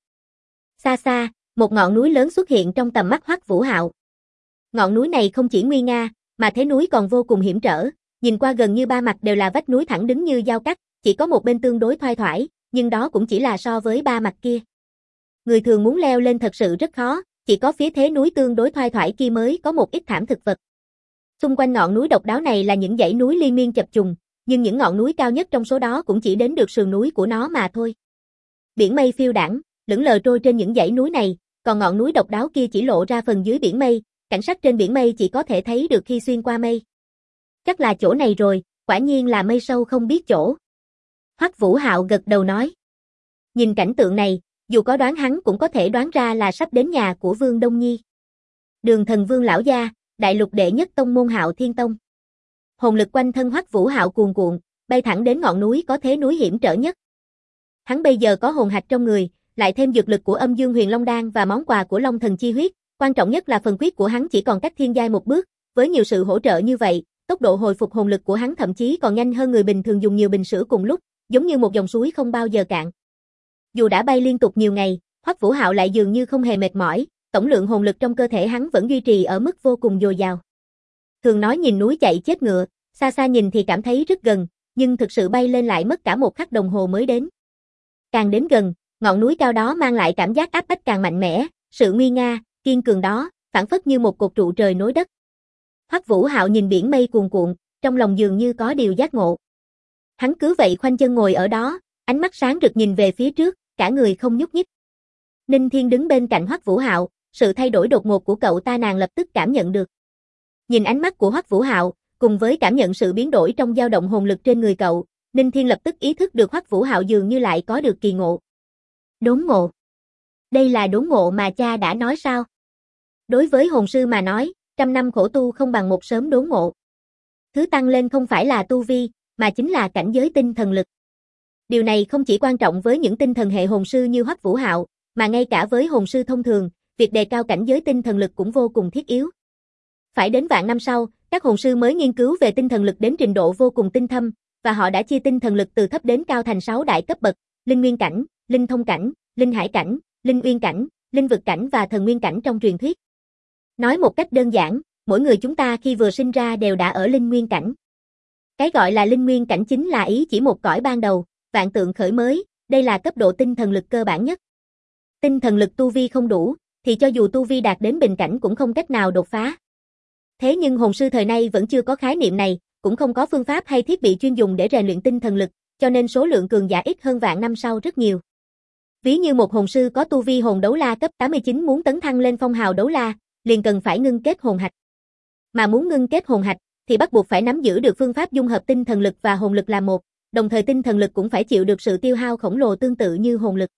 Xa xa, một ngọn núi lớn xuất hiện trong tầm mắt Hoắc Vũ Hạo. Ngọn núi này không chỉ nguy nga, mà thế núi còn vô cùng hiểm trở, nhìn qua gần như ba mặt đều là vách núi thẳng đứng như dao cắt, chỉ có một bên tương đối thoai thoải, nhưng đó cũng chỉ là so với ba mặt kia. Người thường muốn leo lên thật sự rất khó, chỉ có phía thế núi tương đối thoai thoải kia mới có một ít thảm thực vật. Xung quanh ngọn núi độc đáo này là những dãy núi liên miên chập trùng, nhưng những ngọn núi cao nhất trong số đó cũng chỉ đến được sườn núi của nó mà thôi. Biển mây phiêu đãng, lững lờ trôi trên những dãy núi này, còn ngọn núi độc đáo kia chỉ lộ ra phần dưới biển mây, cảnh sắc trên biển mây chỉ có thể thấy được khi xuyên qua mây. Chắc là chỗ này rồi, quả nhiên là mây sâu không biết chỗ. Hoắc Vũ Hạo gật đầu nói. Nhìn cảnh tượng này, dù có đoán hắn cũng có thể đoán ra là sắp đến nhà của Vương Đông Nhi. Đường Thần Vương lão gia, đại lục đệ nhất tông môn Hạo Thiên Tông. Hồn lực quanh thân Hoắc Vũ Hạo cuồn cuộn, bay thẳng đến ngọn núi có thế núi hiểm trở nhất. Hắn bây giờ có hồn hạch trong người, lại thêm dược lực của Âm Dương Huyền Long Đan và món quà của Long Thần Chi Huyết, quan trọng nhất là phần quyết của hắn chỉ còn cách thiên giai một bước, với nhiều sự hỗ trợ như vậy, tốc độ hồi phục hồn lực của hắn thậm chí còn nhanh hơn người bình thường dùng nhiều bình sữa cùng lúc, giống như một dòng suối không bao giờ cạn. Dù đã bay liên tục nhiều ngày, Hoắc Vũ Hạo lại dường như không hề mệt mỏi, tổng lượng hồn lực trong cơ thể hắn vẫn duy trì ở mức vô cùng dồi dào. Thường nói nhìn núi chạy chết ngựa, xa xa nhìn thì cảm thấy rất gần, nhưng thực sự bay lên lại mất cả một khắc đồng hồ mới đến. Càng đến gần, ngọn núi cao đó mang lại cảm giác áp bách càng mạnh mẽ, sự nguy nga, kiên cường đó, phảng phất như một cột trụ trời nối đất. Hoắc Vũ Hạo nhìn biển mây cuồn cuộn, trong lòng dường như có điều giác ngộ. Hắn cứ vậy khoanh chân ngồi ở đó, ánh mắt sáng rực nhìn về phía trước, cả người không nhúc nhích. Ninh Thiên đứng bên cạnh Hoắc Vũ Hạo, sự thay đổi đột ngột của cậu ta nàng lập tức cảm nhận được. Nhìn ánh mắt của Hoắc Vũ Hạo, cùng với cảm nhận sự biến đổi trong dao động hồn lực trên người cậu, Ninh Thiên lập tức ý thức được Hoắc Vũ Hạo dường như lại có được kỳ ngộ. Đốn ngộ. Đây là đốn ngộ mà cha đã nói sao? Đối với hồn sư mà nói, 100 năm khổ tu không bằng một sớm đốn ngộ. Thứ tăng lên không phải là tu vi, mà chính là cảnh giới tinh thần lực. Điều này không chỉ quan trọng với những tinh thần hệ hồn sư như Hoắc Vũ Hạo, mà ngay cả với hồn sư thông thường, việc đề cao cảnh giới tinh thần lực cũng vô cùng thiết yếu. Phải đến vạn năm sau, các hồn sư mới nghiên cứu về tinh thần lực đến trình độ vô cùng tinh thâm, và họ đã chia tinh thần lực từ thấp đến cao thành 6 đại cấp bậc, linh nguyên cảnh, linh thông cảnh, linh hải cảnh, linh uyên cảnh, linh vực cảnh và thần nguyên cảnh trong truyền thuyết. Nói một cách đơn giản, mỗi người chúng ta khi vừa sinh ra đều đã ở linh nguyên cảnh. Cái gọi là linh nguyên cảnh chính là ý chỉ một cõi ban đầu, vạn tượng khởi mới, đây là cấp độ tinh thần lực cơ bản nhất. Tinh thần lực tu vi không đủ, thì cho dù tu vi đạt đến bình cảnh cũng không cách nào đột phá. Thế nhưng hồn sư thời nay vẫn chưa có khái niệm này, cũng không có phương pháp hay thiết bị chuyên dùng để rèn luyện tinh thần lực, cho nên số lượng cường giả ít hơn vạn năm sau rất nhiều. Ví như một hồn sư có tu vi hồn đấu la cấp 89 muốn tấn thăng lên phong hào đấu la, liền cần phải ngưng kết hồn hạch. Mà muốn ngưng kết hồn hạch, thì bắt buộc phải nắm giữ được phương pháp dung hợp tinh thần lực và hồn lực làm một, đồng thời tinh thần lực cũng phải chịu được sự tiêu hao khổng lồ tương tự như hồn lực.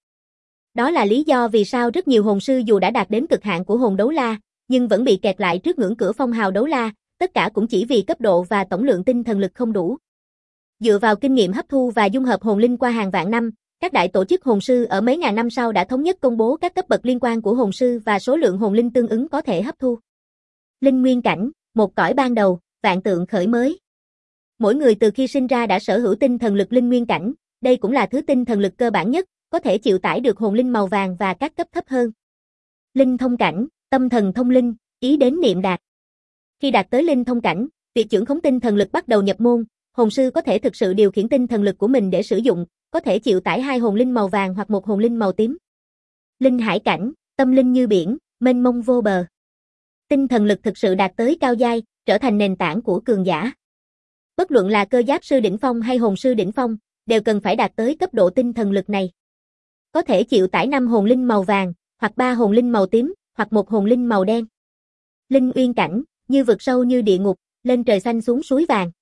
Đó là lý do vì sao rất nhiều hồn sư dù đã đạt đến cực hạn của hồn đấu la, nhưng vẫn bị kẹt lại trước ngưỡng cửa phong hào đấu la, tất cả cũng chỉ vì cấp độ và tổng lượng tinh thần lực không đủ. Dựa vào kinh nghiệm hấp thu và dung hợp hồn linh qua hàng vạn năm, các đại tổ chức hồn sư ở mấy ngàn năm sau đã thống nhất công bố các cấp bậc liên quan của hồn sư và số lượng hồn linh tương ứng có thể hấp thu. Linh nguyên cảnh, một cõi ban đầu, vạn tượng khởi mới. Mỗi người từ khi sinh ra đã sở hữu tinh thần lực linh nguyên cảnh, đây cũng là thứ tinh thần lực cơ bản nhất, có thể chịu tải được hồn linh màu vàng và các cấp thấp hơn. Linh thông cảnh, tâm thần thông linh, ý đến niệm đạt. Khi đạt tới linh thông cảnh, việc trưởng khống tinh thần lực bắt đầu nhập môn, hồn sư có thể thực sự điều khiển tinh thần lực của mình để sử dụng, có thể chịu tải hai hồn linh màu vàng hoặc một hồn linh màu tím. Linh hải cảnh, tâm linh như biển, mênh mông vô bờ. Tinh thần lực thực sự đạt tới cao giai, trở thành nền tảng của cường giả. Bất luận là cơ giáp sư đỉnh phong hay hồn sư đỉnh phong, đều cần phải đạt tới cấp độ tinh thần lực này. Có thể chịu tải 5 hồn linh màu vàng, hoặc 3 hồn linh màu tím, hoặc một hồn linh màu đen. Linh uyên cảnh, như vực sâu như địa ngục, lên trời xanh xuống suối vàng.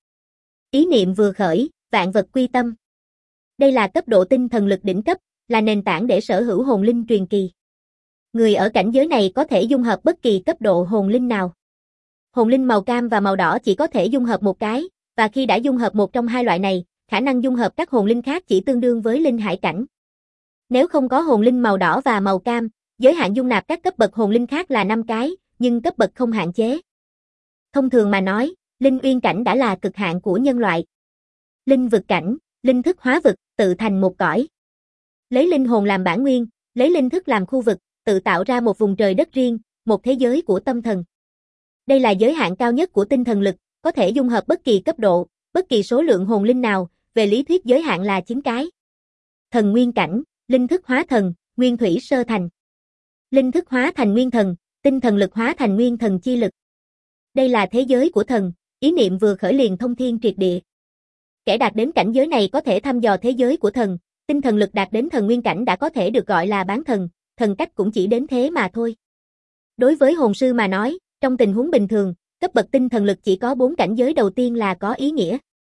Ý niệm vừa khởi, vạn vật quy tâm. Đây là cấp độ tinh thần lực đỉnh cấp, là nền tảng để sở hữu hồn linh truyền kỳ. Người ở cảnh giới này có thể dung hợp bất kỳ cấp độ hồn linh nào. Hồn linh màu cam và màu đỏ chỉ có thể dung hợp một cái, và khi đã dung hợp một trong hai loại này, khả năng dung hợp các hồn linh khác chỉ tương đương với linh hải cảnh. Nếu không có hồn linh màu đỏ và màu cam, giới hạn dung nạp các cấp bậc hồn linh khác là 5 cái, nhưng cấp bậc không hạn chế. Thông thường mà nói, linh uyên cảnh đã là cực hạn của nhân loại. Linh vực cảnh, linh thức hóa vực, tự thành một cõi. Lấy linh hồn làm bản nguyên, lấy linh thức làm khu vực, tự tạo ra một vùng trời đất riêng, một thế giới của tâm thần. Đây là giới hạn cao nhất của tinh thần lực, có thể dung hợp bất kỳ cấp độ, bất kỳ số lượng hồn linh nào, về lý thuyết giới hạn là 9 cái. Thần nguyên cảnh, linh thức hóa thần, nguyên thủy sơ thành. Linh thức hóa thành nguyên thần, tinh thần lực hóa thành nguyên thần chi lực. Đây là thế giới của thần, ý niệm vừa khởi liền thông thiên triệt địa. Kẻ đạt đến cảnh giới này có thể thăm dò thế giới của thần, tinh thần lực đạt đến thần nguyên cảnh đã có thể được gọi là bán thần, thần cách cũng chỉ đến thế mà thôi. Đối với hồn sư mà nói, trong tình huống bình thường, cấp bậc tinh thần lực chỉ có 4 cảnh giới đầu tiên là có ý nghĩa.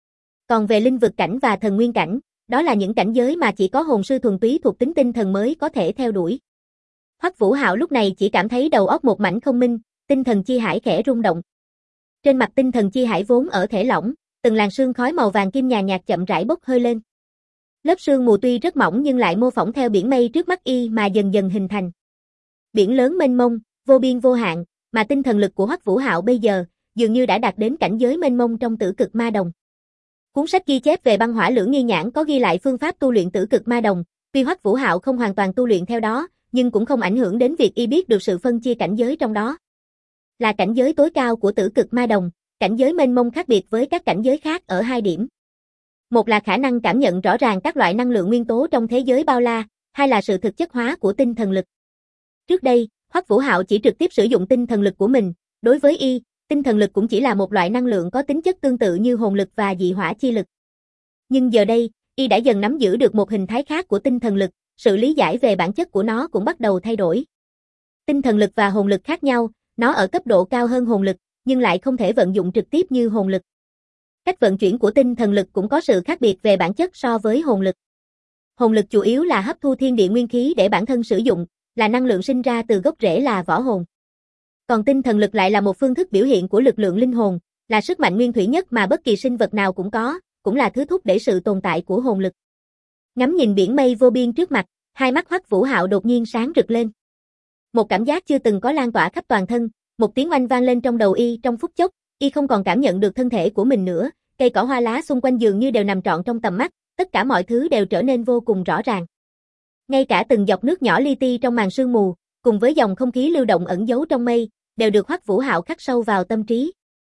Còn về linh vực cảnh và thần nguyên cảnh, đó là những cảnh giới mà chỉ có hồn sư thuần túy thuộc tính tinh thần mới có thể theo đuổi. Hoắc Vũ Hạo lúc này chỉ cảm thấy đầu óc một mảnh không minh, tinh thần chi hải khẽ rung động. Trên mặt tinh thần chi hải vốn ở thể lỏng, từng làn sương khói màu vàng kim nhàn nhạt chậm rãi bốc hơi lên. Lớp sương mù tuy rất mỏng nhưng lại mô phỏng theo biển mây trước mắt y mà dần dần hình thành. Biển lớn mênh mông, vô biên vô hạn, mà tinh thần lực của Hoắc Vũ Hạo bây giờ dường như đã đạt đến cảnh giới mênh mông trong Tử Cực Ma Đồng. Cuốn sách ghi chép về băng hỏa lưỡng nghi nhãn có ghi lại phương pháp tu luyện Tử Cực Ma Đồng, tuy Hoắc Vũ Hạo không hoàn toàn tu luyện theo đó, nhưng cũng không ảnh hưởng đến việc y biết được sự phân chia cảnh giới trong đó. Là cảnh giới tối cao của Tử Cực Ma Đồng, cảnh giới mênh mông khác biệt với các cảnh giới khác ở 2 điểm. Một là khả năng cảm nhận rõ ràng các loại năng lượng nguyên tố trong thế giới bao la, hai là sự thực chất hóa của tinh thần lực. Trước đây, Hoắc Vũ Hạo chỉ trực tiếp sử dụng tinh thần lực của mình, đối với y, tinh thần lực cũng chỉ là một loại năng lượng có tính chất tương tự như hồn lực và dị hỏa chi lực. Nhưng giờ đây, y đã dần nắm giữ được một hình thái khác của tinh thần lực, sự lý giải về bản chất của nó cũng bắt đầu thay đổi. Tinh thần lực và hồn lực khác nhau, nó ở cấp độ cao hơn hồn lực, nhưng lại không thể vận dụng trực tiếp như hồn lực. Cách vận chuyển của tinh thần lực cũng có sự khác biệt về bản chất so với hồn lực. Hồn lực chủ yếu là hấp thu thiên địa nguyên khí để bản thân sử dụng, là năng lượng sinh ra từ gốc rễ là võ hồn. Còn tinh thần lực lại là một phương thức biểu hiện của lực lượng linh hồn, là sức mạnh nguyên thủy nhất mà bất kỳ sinh vật nào cũng có, cũng là thứ thúc đẩy sự tồn tại của hồn lực. Ngắm nhìn biển mây vô biên trước mặt, hai mắt Hoắc Vũ Hạo đột nhiên sáng rực lên. Một cảm giác chưa từng có lan tỏa khắp toàn thân, một tiếng oanh vang lên trong đầu y trong phút chốc, y không còn cảm nhận được thân thể của mình nữa, cây cỏ hoa lá xung quanh dường như đều nằm trọn trong tầm mắt, tất cả mọi thứ đều trở nên vô cùng rõ ràng. Ngay cả từng giọt nước nhỏ li ti trong màn sương mù, cùng với dòng không khí lưu động ẩn giấu trong mây, đều được Hoắc Vũ Hạo khắc sâu vào tâm trí.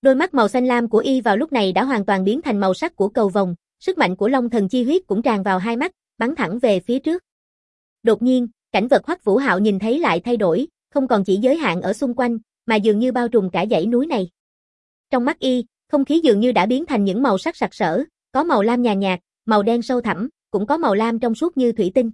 Đôi mắt màu xanh lam của y vào lúc này đã hoàn toàn biến thành màu sắc của cầu vồng, sức mạnh của Long Thần chi huyết cũng tràn vào hai mắt, bắn thẳng về phía trước. Đột nhiên, cảnh vật Hoắc Vũ Hạo nhìn thấy lại thay đổi, không còn chỉ giới hạn ở xung quanh, mà dường như bao trùm cả dãy núi này. Trong mắt y, không khí dường như đã biến thành những màu sắc sặc sỡ, có màu lam nhàn nhạt, màu đen sâu thẳm, cũng có màu lam trong suốt như thủy tinh.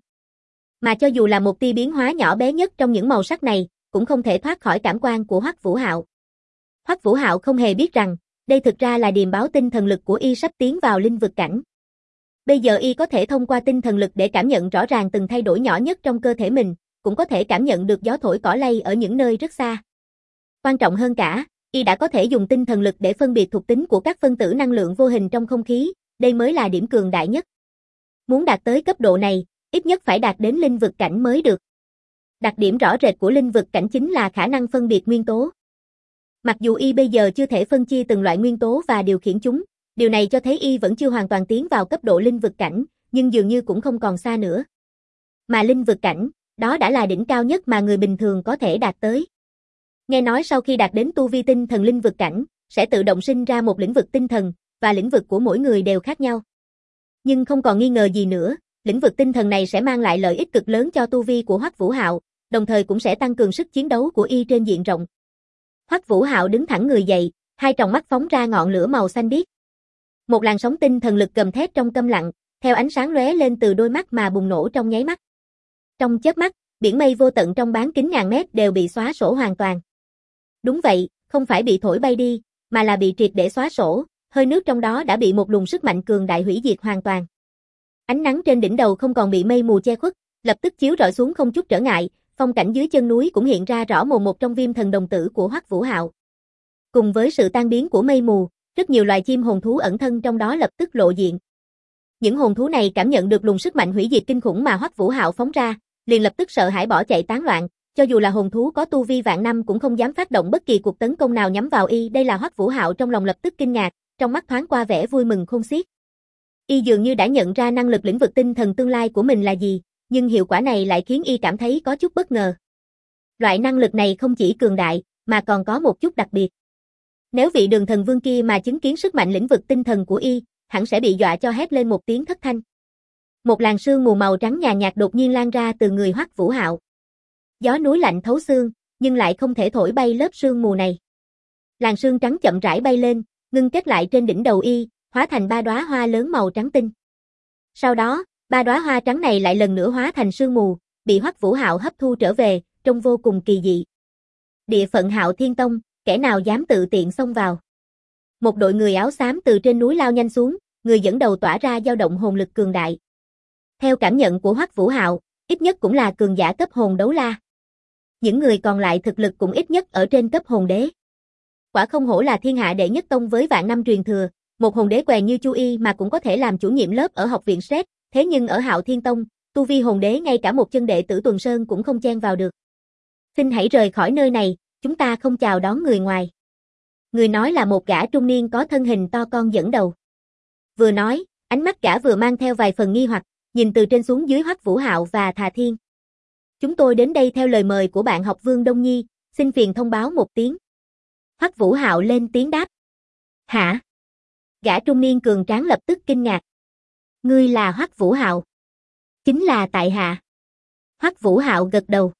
Mà cho dù là một tia biến hóa nhỏ bé nhất trong những màu sắc này, cũng không thể thoát khỏi cảm quan của Hoắc Vũ Hạo. Hoắc Vũ Hạo không hề biết rằng, đây thực ra là điềm báo tinh thần lực của y sắp tiến vào linh vực cảnh. Bây giờ y có thể thông qua tinh thần lực để cảm nhận rõ ràng từng thay đổi nhỏ nhất trong cơ thể mình, cũng có thể cảm nhận được gió thổi cỏ lay ở những nơi rất xa. Quan trọng hơn cả, y đã có thể dùng tinh thần lực để phân biệt thuộc tính của các phân tử năng lượng vô hình trong không khí, đây mới là điểm cường đại nhất. Muốn đạt tới cấp độ này, ít nhất phải đạt đến linh vực cảnh mới được. Đặc điểm rõ rệt của linh vực cảnh chính là khả năng phân biệt nguyên tố. Mặc dù y bây giờ chưa thể phân chia từng loại nguyên tố và điều khiển chúng, điều này cho thấy y vẫn chưa hoàn toàn tiến vào cấp độ linh vực cảnh, nhưng dường như cũng không còn xa nữa. Mà linh vực cảnh, đó đã là đỉnh cao nhất mà người bình thường có thể đạt tới. Nghe nói sau khi đạt đến tu vi tinh thần linh vực cảnh, sẽ tự động sinh ra một lĩnh vực tinh thần, và lĩnh vực của mỗi người đều khác nhau. Nhưng không còn nghi ngờ gì nữa, lĩnh vực tinh thần này sẽ mang lại lợi ích cực lớn cho tu vi của Hoắc Vũ Hạo, đồng thời cũng sẽ tăng cường sức chiến đấu của y trên diện rộng. Hoắc Vũ Hạo đứng thẳng người dậy, hai tròng mắt phóng ra ngọn lửa màu xanh biếc. Một làn sóng tinh thần lực gầm thét trong câm lặng, theo ánh sáng lóe lên từ đôi mắt mà bùng nổ trong nháy mắt. Trong chớp mắt, biển mây vô tận trong bán kính ngàn mét đều bị xóa sổ hoàn toàn. Đúng vậy, không phải bị thổi bay đi, mà là bị triệt để xóa sổ, hơi nước trong đó đã bị một luồng sức mạnh cường đại hủy diệt hoàn toàn. Ánh nắng trên đỉnh đầu không còn bị mây mù che khuất, lập tức chiếu rọi xuống không chút trở ngại, phong cảnh dưới chân núi cũng hiện ra rõ mồn một trong viêm thần đồng tử của Hoắc Vũ Hạo. Cùng với sự tan biến của mây mù, rất nhiều loài chim hồn thú ẩn thân trong đó lập tức lộ diện. Những hồn thú này cảm nhận được luồng sức mạnh hủy diệt kinh khủng mà Hoắc Vũ Hạo phóng ra, liền lập tức sợ hãi bỏ chạy tán loạn, cho dù là hồn thú có tu vi vạn năm cũng không dám phát động bất kỳ cuộc tấn công nào nhắm vào y. Đây là Hoắc Vũ Hạo trong lòng lập tức kinh ngạc, trong mắt thoáng qua vẻ vui mừng khôn xiết. Y dường như đã nhận ra năng lực lĩnh vực tinh thần tương lai của mình là gì, nhưng hiệu quả này lại khiến y cảm thấy có chút bất ngờ. Loại năng lực này không chỉ cường đại, mà còn có một chút đặc biệt. Nếu vị Đường Thần Vương kia mà chứng kiến sức mạnh lĩnh vực tinh thần của y, hẳn sẽ bị dọa cho hét lên một tiếng thất thanh. Một làn sương mù màu trắng nhàn nhạt đột nhiên lan ra từ người Hoắc Vũ Hạo. Gió núi lạnh thấu xương, nhưng lại không thể thổi bay lớp sương mù này. Làn sương trắng chậm rãi bay lên, ngưng kết lại trên đỉnh đầu y, hóa thành 3 đóa hoa lớn màu trắng tinh. Sau đó, 3 đóa hoa trắng này lại lần nữa hóa thành sương mù, bị Hoắc Vũ Hạo hấp thu trở về, trông vô cùng kỳ dị. Địa phận Hạo Thiên Tông, kẻ nào dám tự tiện xông vào? Một đội người áo xám từ trên núi lao nhanh xuống, người dẫn đầu tỏa ra dao động hồn lực cường đại. Theo cảm nhận của Hoắc Vũ Hạo, ít nhất cũng là cường giả cấp hồn đấu la. Những người còn lại thực lực cũng ít nhất ở trên cấp hồn đế. Quả không hổ là thiên hạ đệ nhất tông với vạn năm truyền thừa, một hồn đế què như Chu Y mà cũng có thể làm chủ nhiệm lớp ở học viện Sret, thế nhưng ở Hạo Thiên Tông, tu vi hồn đế ngay cả một chân đệ tử Tuần Sơn cũng không chen vào được. Xin hãy rời khỏi nơi này, chúng ta không chào đón người ngoài. Người nói là một gã trung niên có thân hình to con dẫn đầu. Vừa nói, ánh mắt gã vừa mang theo vài phần nghi hoặc, nhìn từ trên xuống dưới Hoắc Vũ Hạo và Thà Thiên. Chúng tôi đến đây theo lời mời của bạn học Vương Đông Nhi, xin phiền thông báo một tiếng. Hoắc Vũ Hạo lên tiếng đáp. Hả? Gã trung niên cường tráng lập tức kinh ngạc. Ngươi là Hoắc Vũ Hạo? Chính là tại hạ. Hoắc Vũ Hạo gật đầu.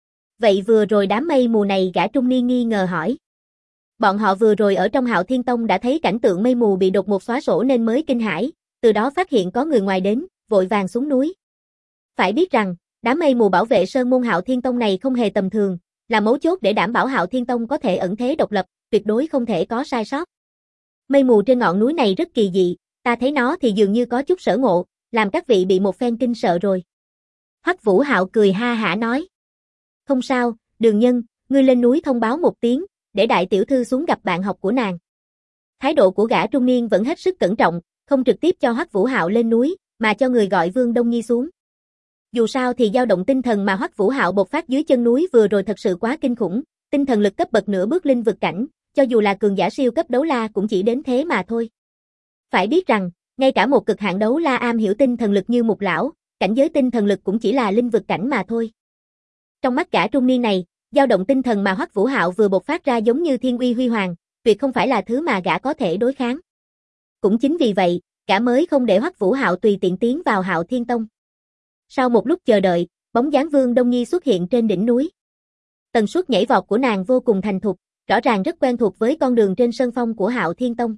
Vậy vừa rồi đám mây mù này? Gã trung niên nghi ngờ hỏi. Bọn họ vừa rồi ở trong Hạo Thiên Tông đã thấy cảnh tượng mây mù bị đột ngột xóa sổ nên mới kinh hãi, từ đó phát hiện có người ngoài đến, vội vàng xuống núi. Phải biết rằng, đám mây mù bảo vệ sơn môn Hạo Thiên Tông này không hề tầm thường, là mấu chốt để đảm bảo Hạo Thiên Tông có thể ẩn thế độc lập, tuyệt đối không thể có sai sót. Mây mù trên ngọn núi này rất kỳ dị, ta thấy nó thì dường như có chút sở ngộ, làm các vị bị một phen kinh sợ rồi. Hoắc Vũ Hạo cười ha hả nói. Không sao, Đường Nhân, ngươi lên núi thông báo một tiếng, để đại tiểu thư xuống gặp bạn học của nàng. Thái độ của gã trung niên vẫn hết sức cẩn trọng, không trực tiếp cho Hoắc Vũ Hạo lên núi, mà cho người gọi Vương Đông Nhi xuống. Dù sao thì dao động tinh thần mà Hoắc Vũ Hạo bộc phát dưới chân núi vừa rồi thật sự quá kinh khủng, tinh thần lực cấp bậc nửa bước linh vực cảnh, cho dù là cường giả siêu cấp đấu la cũng chỉ đến thế mà thôi. Phải biết rằng, ngay cả một cực hạn đấu la am hiểu tinh thần lực như Mục lão, cảnh giới tinh thần lực cũng chỉ là linh vực cảnh mà thôi. Trong mắt gã trung niên này, dao động tinh thần mà Hoắc Vũ Hạo vừa bộc phát ra giống như thiên uy huy hoàng, tuyệt không phải là thứ mà gã có thể đối kháng. Cũng chính vì vậy, gã mới không để Hoắc Vũ Hạo tùy tiện tiến vào Hạo Thiên Tông. Sau một lúc chờ đợi, bóng dáng Vương Đông Nhi xuất hiện trên đỉnh núi. Tần suất nhảy vọt của nàng vô cùng thành thục, rõ ràng rất quen thuộc với con đường trên sân phong của Hạo Thiên Tông.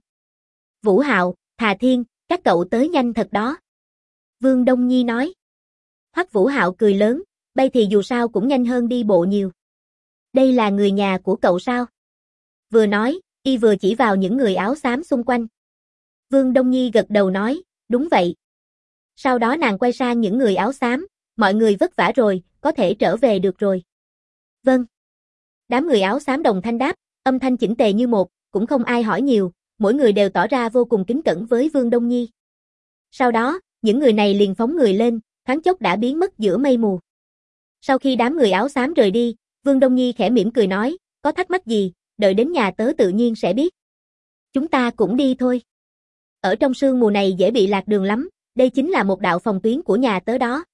Vũ Hạo, Thà Thiên, các cậu tới nhanh thật đó. Vương Đông Nhi nói. Hoắc Vũ Hạo cười lớn, bay thì dù sao cũng nhanh hơn đi bộ nhiều. Đây là người nhà của cậu sao? Vừa nói, y vừa chỉ vào những người áo xám xung quanh. Vương Đông Nhi gật đầu nói, đúng vậy. Sau đó nàng quay sang những người áo xám, mọi người vất vả rồi, có thể trở về được rồi. Vâng. Đám người áo xám đồng thanh đáp, âm thanh chỉnh tề như một, cũng không ai hỏi nhiều, mỗi người đều tỏ ra vô cùng kính cẩn với Vương Đông Nhi. Sau đó, những người này liền phóng người lên, thoáng chốc đã biến mất giữa mây mù. Sau khi đám người áo xám rời đi, Vương Đông Nhi khẽ mỉm cười nói, có thắc mắc gì, đợi đến nhà tớ tự nhiên sẽ biết. Chúng ta cũng đi thôi. Ở trong sương mù này dễ bị lạc đường lắm, đây chính là một đạo phòng tuyến của nhà tớ đó.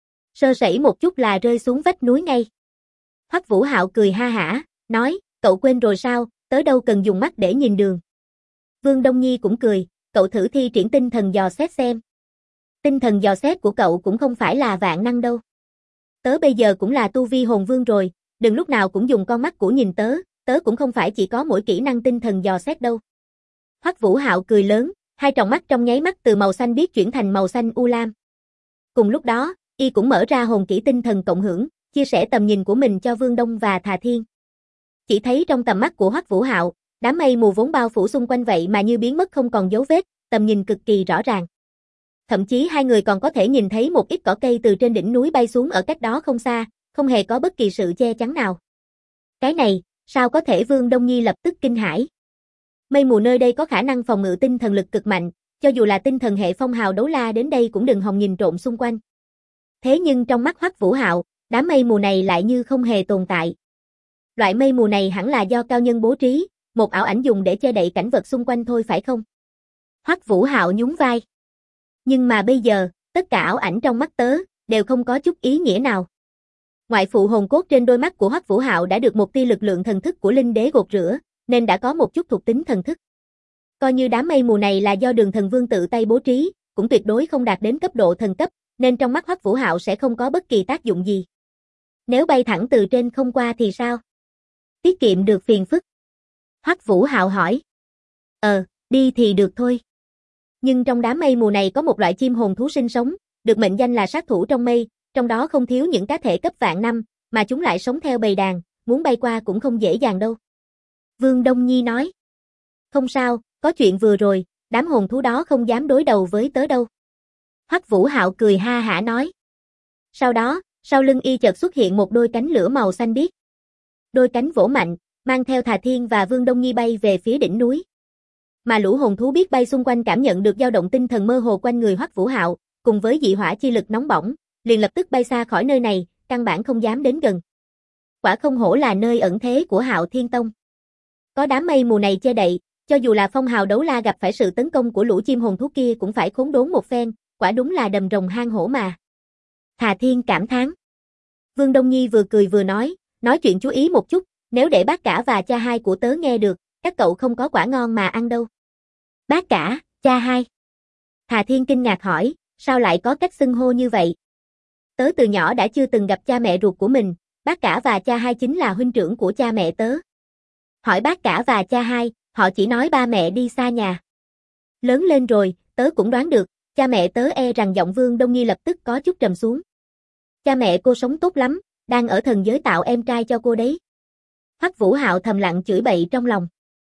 Sơ sẩy một chút là rơi xuống vách núi ngay. Hoắc Vũ Hạo cười ha hả, nói, cậu quên rồi sao, tớ đâu cần dùng mắt để nhìn đường. Vương Đông Nhi cũng cười, cậu thử thi triển tinh thần dò xét xem. Tinh thần dò xét của cậu cũng không phải là vạn năng đâu. Tớ bây giờ cũng là tu vi hồn vương rồi, đừng lúc nào cũng dùng con mắt của nhìn tớ, tớ cũng không phải chỉ có mỗi kỹ năng tinh thần dò xét đâu. Hoắc Vũ Hạo cười lớn, hai tròng mắt trong nháy mắt từ màu xanh biếc chuyển thành màu xanh u lam. Cùng lúc đó, y cũng mở ra hồn kỹ tinh thần cộng hưởng, chia sẻ tầm nhìn của mình cho Vương Đông và Thà Thiên. Chỉ thấy trong tầm mắt của Hoắc Vũ Hạo, đám mây mù vốn bao phủ xung quanh vậy mà như biến mất không còn dấu vết, tầm nhìn cực kỳ rõ ràng. Thậm chí hai người còn có thể nhìn thấy một ít cỏ cây từ trên đỉnh núi bay xuống ở cách đó không xa, không hề có bất kỳ sự che chắn nào. Cái này, sao có thể? Vương Đông Nhi lập tức kinh hãi. Mây mù nơi đây có khả năng phòng ngự tinh thần lực cực mạnh, cho dù là tinh thần hệ phong hào đấu la đến đây cũng đừng hòng nhìn trộm xung quanh. Thế nhưng trong mắt Hoắc Vũ Hạo, đám mây mù này lại như không hề tồn tại. Loại mây mù này hẳn là do cao nhân bố trí, một ảo ảnh dùng để che đậy cảnh vật xung quanh thôi phải không? Hoắc Vũ Hạo nhún vai. Nhưng mà bây giờ, tất cả ảo ảnh trong mắt tớ, đều không có chút ý nghĩa nào. Ngoại phụ hồn cốt trên đôi mắt của Hoắc Vũ Hạo đã được một tia lực lượng thần thức của linh đế gột rửa, nên đã có một chút thuộc tính thần thức. Coi như đám mây mù này là do Đường Thần Vương tự tay bố trí, cũng tuyệt đối không đạt đến cấp độ thần cấp, nên trong mắt Hoắc Vũ Hạo sẽ không có bất kỳ tác dụng gì. Nếu bay thẳng từ trên không qua thì sao? Tiết kiệm được phiền phức. Hoắc Vũ Hạo hỏi. Đi thì được thôi. Nhưng trong đám mây mù này có một loại chim hồn thú sinh sống, được mệnh danh là sát thủ trong mây, trong đó không thiếu những cá thể cấp vạn năm, mà chúng lại sống theo bầy đàn, muốn bay qua cũng không dễ dàng đâu. Vương Đông Nhi nói. Không sao, có chuyện vừa rồi, đám hồn thú đó không dám đối đầu với tớ đâu. Hoắc Vũ Hạo cười ha hả nói. Sau đó, sau lưng y chợt xuất hiện một đôi cánh lửa màu xanh biếc. Đôi cánh vỗ mạnh, mang theo Thà Thiên và Vương Đông Nhi bay về phía đỉnh núi. Mà lũ hồn thú biết bay xung quanh cảm nhận được dao động tinh thần mơ hồ quanh người Hoắc Vũ Hạo, cùng với dị hỏa chi lực nóng bỏng, liền lập tức bay xa khỏi nơi này, căn bản không dám đến gần. Quả không hổ là nơi ẩn thế của Hạo Thiên Tông. Có đám mây mù này che đậy, cho dù là phong hào đấu la gặp phải sự tấn công của lũ chim hồn thú kia cũng phải khốn đốn một phen, quả đúng là đầm rồng hang hổ mà. Thà Thiên cảm thán. Vương Đông Nhi vừa cười vừa nói chuyện chú ý một chút, nếu để bác cả và cha hai của tớ nghe được, các cậu không có quả ngon mà ăn đâu. Bác cả, cha hai. Thà Thiên kinh ngạc hỏi, sao lại có cách xưng hô như vậy? Tớ từ nhỏ đã chưa từng gặp cha mẹ ruột của mình, bác cả và cha hai chính là huynh trưởng của cha mẹ tớ. Hỏi bác cả và cha hai, họ chỉ nói ba mẹ đi xa nhà. Lớn lên rồi, tớ cũng đoán được, cha mẹ tớ e rằng giọng Vương Đông Nhi lập tức có chút trầm xuống. Cha mẹ cô sống tốt lắm, đang ở thần giới tạo em trai cho cô đấy. Hoắc Vũ Hạo thầm lặng chửi bậy trong lòng.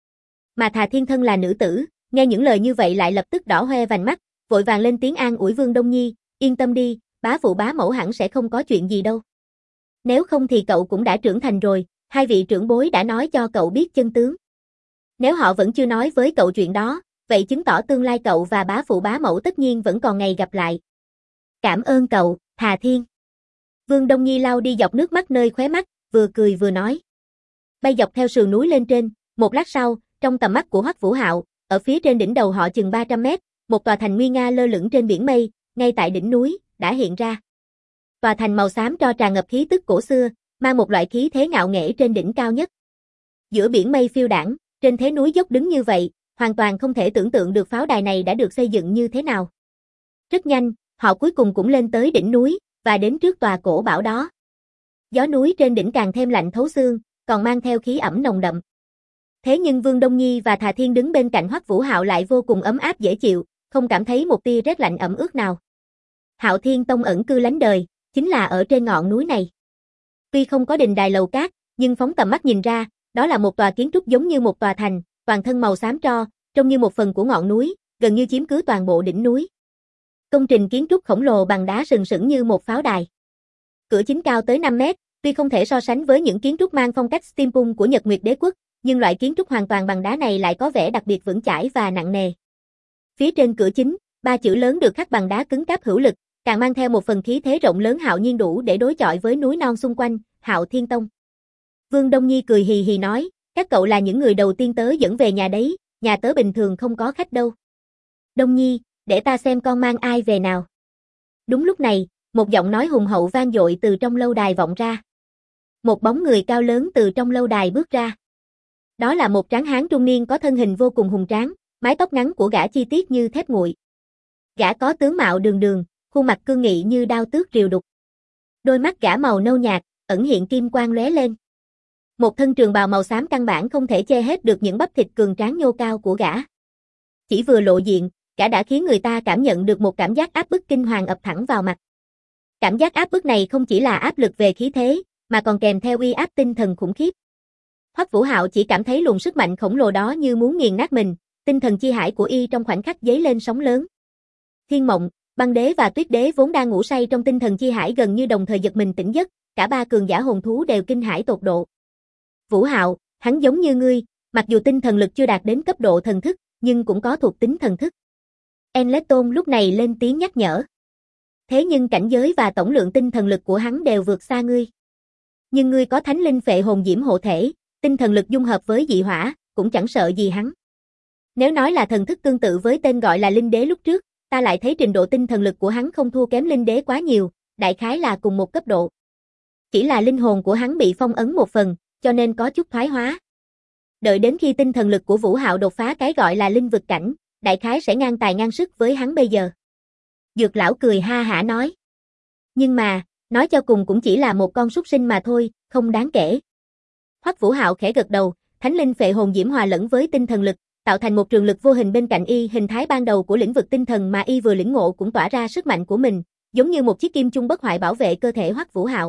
Mà Thà Thiên thân là nữ tử, nghe những lời như vậy lại lập tức đỏ hoe vành mắt, vội vàng lên tiếng an ủi Vương Đông Nhi, yên tâm đi, bá phụ bá mẫu hẳn sẽ không có chuyện gì đâu. Nếu không thì cậu cũng đã trưởng thành rồi, hai vị trưởng bối đã nói cho cậu biết chân tướng. Nếu họ vẫn chưa nói với cậu chuyện đó, vậy chứng tỏ tương lai cậu và bá phụ bá mẫu tất nhiên vẫn còn ngày gặp lại. Cảm ơn cậu, Thà Thiên. Vương Đông Nhi lau đi dọc nước mắt nơi khóe mắt, vừa cười vừa nói. Bay dọc theo sườn núi lên trên, một lát sau, trong tầm mắt của Hoắc Vũ Hạo, ở phía trên đỉnh đầu họ chừng 300 mét, một tòa thành nguy nga lơ lửng trên biển mây, ngay tại đỉnh núi, đã hiện ra. Tòa thành màu xám cho tràn ngập khí tức cổ xưa, mang một loại khí thế ngạo nghễ trên đỉnh cao nhất. Giữa biển mây phiêu đãng, Trên thế núi dốc đứng như vậy, hoàn toàn không thể tưởng tượng được pháo đài này đã được xây dựng như thế nào. Rất nhanh, họ cuối cùng cũng lên tới đỉnh núi, và đến trước tòa cổ bảo đó. Gió núi trên đỉnh càng thêm lạnh thấu xương, còn mang theo khí ẩm nồng đậm. Thế nhưng Vương Đông Nhi và Thà Thiên đứng bên cạnh Hoắc Vũ Hạo lại vô cùng ấm áp dễ chịu, không cảm thấy một tia rét lạnh ẩm ướt nào. Hạo Thiên Tông ẩn cư lánh đời, chính là ở trên ngọn núi này. Tuy không có đình đài lầu cát, nhưng phóng tầm mắt nhìn ra, đó là một tòa kiến trúc giống như một tòa thành, toàn thân màu xám tro, trông như một phần của ngọn núi, gần như chiếm cứ toàn bộ đỉnh núi. Công trình kiến trúc khổng lồ bằng đá sừng sững như một pháo đài. Cửa chính cao tới 5 mét, tuy không thể so sánh với những kiến trúc mang phong cách steampunk của Nhật Nguyệt Đế quốc, nhưng loại kiến trúc hoàn toàn bằng đá này lại có vẻ đặc biệt vững chãi và nặng nề. Phía trên cửa chính, 3 chữ lớn được khắc bằng đá cứng cáp hữu lực, càng mang theo một phần khí thế rộng lớn hạo nhiên đủ để đối chọi với núi non xung quanh, Hạo Thiên Tông. Vương Đông Nhi cười hì hì nói, các cậu là những người đầu tiên tớ dẫn về nhà đấy, nhà tớ bình thường không có khách đâu. Đông Nhi, để ta xem con mang ai về nào. Đúng lúc này, một giọng nói hùng hậu vang dội từ trong lâu đài vọng ra. Một bóng người cao lớn từ trong lâu đài bước ra. Đó là một tráng hán trung niên có thân hình vô cùng hùng tráng, mái tóc ngắn của gã chi tiết như thép nguội. Gã có tướng mạo đường đường, khuôn mặt cương nghị như đao tước rìu đục. Đôi mắt gã màu nâu nhạt, ẩn hiện kim quang lóe lên. Một thân trường bào màu xám căn bản không thể che hết được những bắp thịt cường tráng nhô cao của gã. Chỉ vừa lộ diện, gã đã khiến người ta cảm nhận được một cảm giác áp bức kinh hoàng ập thẳng vào mặt. Cảm giác áp bức này không chỉ là áp lực về khí thế, mà còn kèm theo uy áp tinh thần khủng khiếp. Hoắc Vũ Hạo chỉ cảm thấy luồng sức mạnh khổng lồ đó như muốn nghiền nát mình, tinh thần chi hải của y trong khoảnh khắc dấy lên sóng lớn. Thiên Mộng, Băng Đế và Tuyết Đế vốn đang ngủ say trong tinh thần chi hải gần như đồng thời giật mình tỉnh giấc, cả ba cường giả hồn thú đều kinh hãi tột độ. Vũ Hạo, hắn giống như ngươi, mặc dù tinh thần lực chưa đạt đến cấp độ thần thức, nhưng cũng có thuộc tính thần thức. Enleton lúc này lên tiếng nhắc nhở. Thế nhưng cảnh giới và tổng lượng tinh thần lực của hắn đều vượt xa ngươi. Nhưng ngươi có thánh linh phệ hồn diễm hộ thể, tinh thần lực dung hợp với dị hỏa, cũng chẳng sợ gì hắn. Nếu nói là thần thức tương tự với tên gọi là linh đế lúc trước, ta lại thấy trình độ tinh thần lực của hắn không thua kém linh đế quá nhiều, đại khái là cùng một cấp độ. Chỉ là linh hồn của hắn bị phong ấn một phần, cho nên có chút thoái hóa. Đợi đến khi tinh thần lực của Vũ Hạo đột phá cái gọi là linh vực cảnh, đại khái sẽ ngang tài ngang sức với hắn bây giờ. Dược lão cười ha hả nói. Nhưng mà, nói cho cùng cũng chỉ là một con súc sinh mà thôi, không đáng kể. Hoắc Vũ Hạo khẽ gật đầu, thánh linh phệ hồn diễm hòa lẫn với tinh thần lực, tạo thành một trường lực vô hình bên cạnh y, hình thái ban đầu của lĩnh vực tinh thần mà y vừa lĩnh ngộ cũng tỏa ra sức mạnh của mình, giống như một chiếc kim chung bất hoại bảo vệ cơ thể Hoắc Vũ Hạo.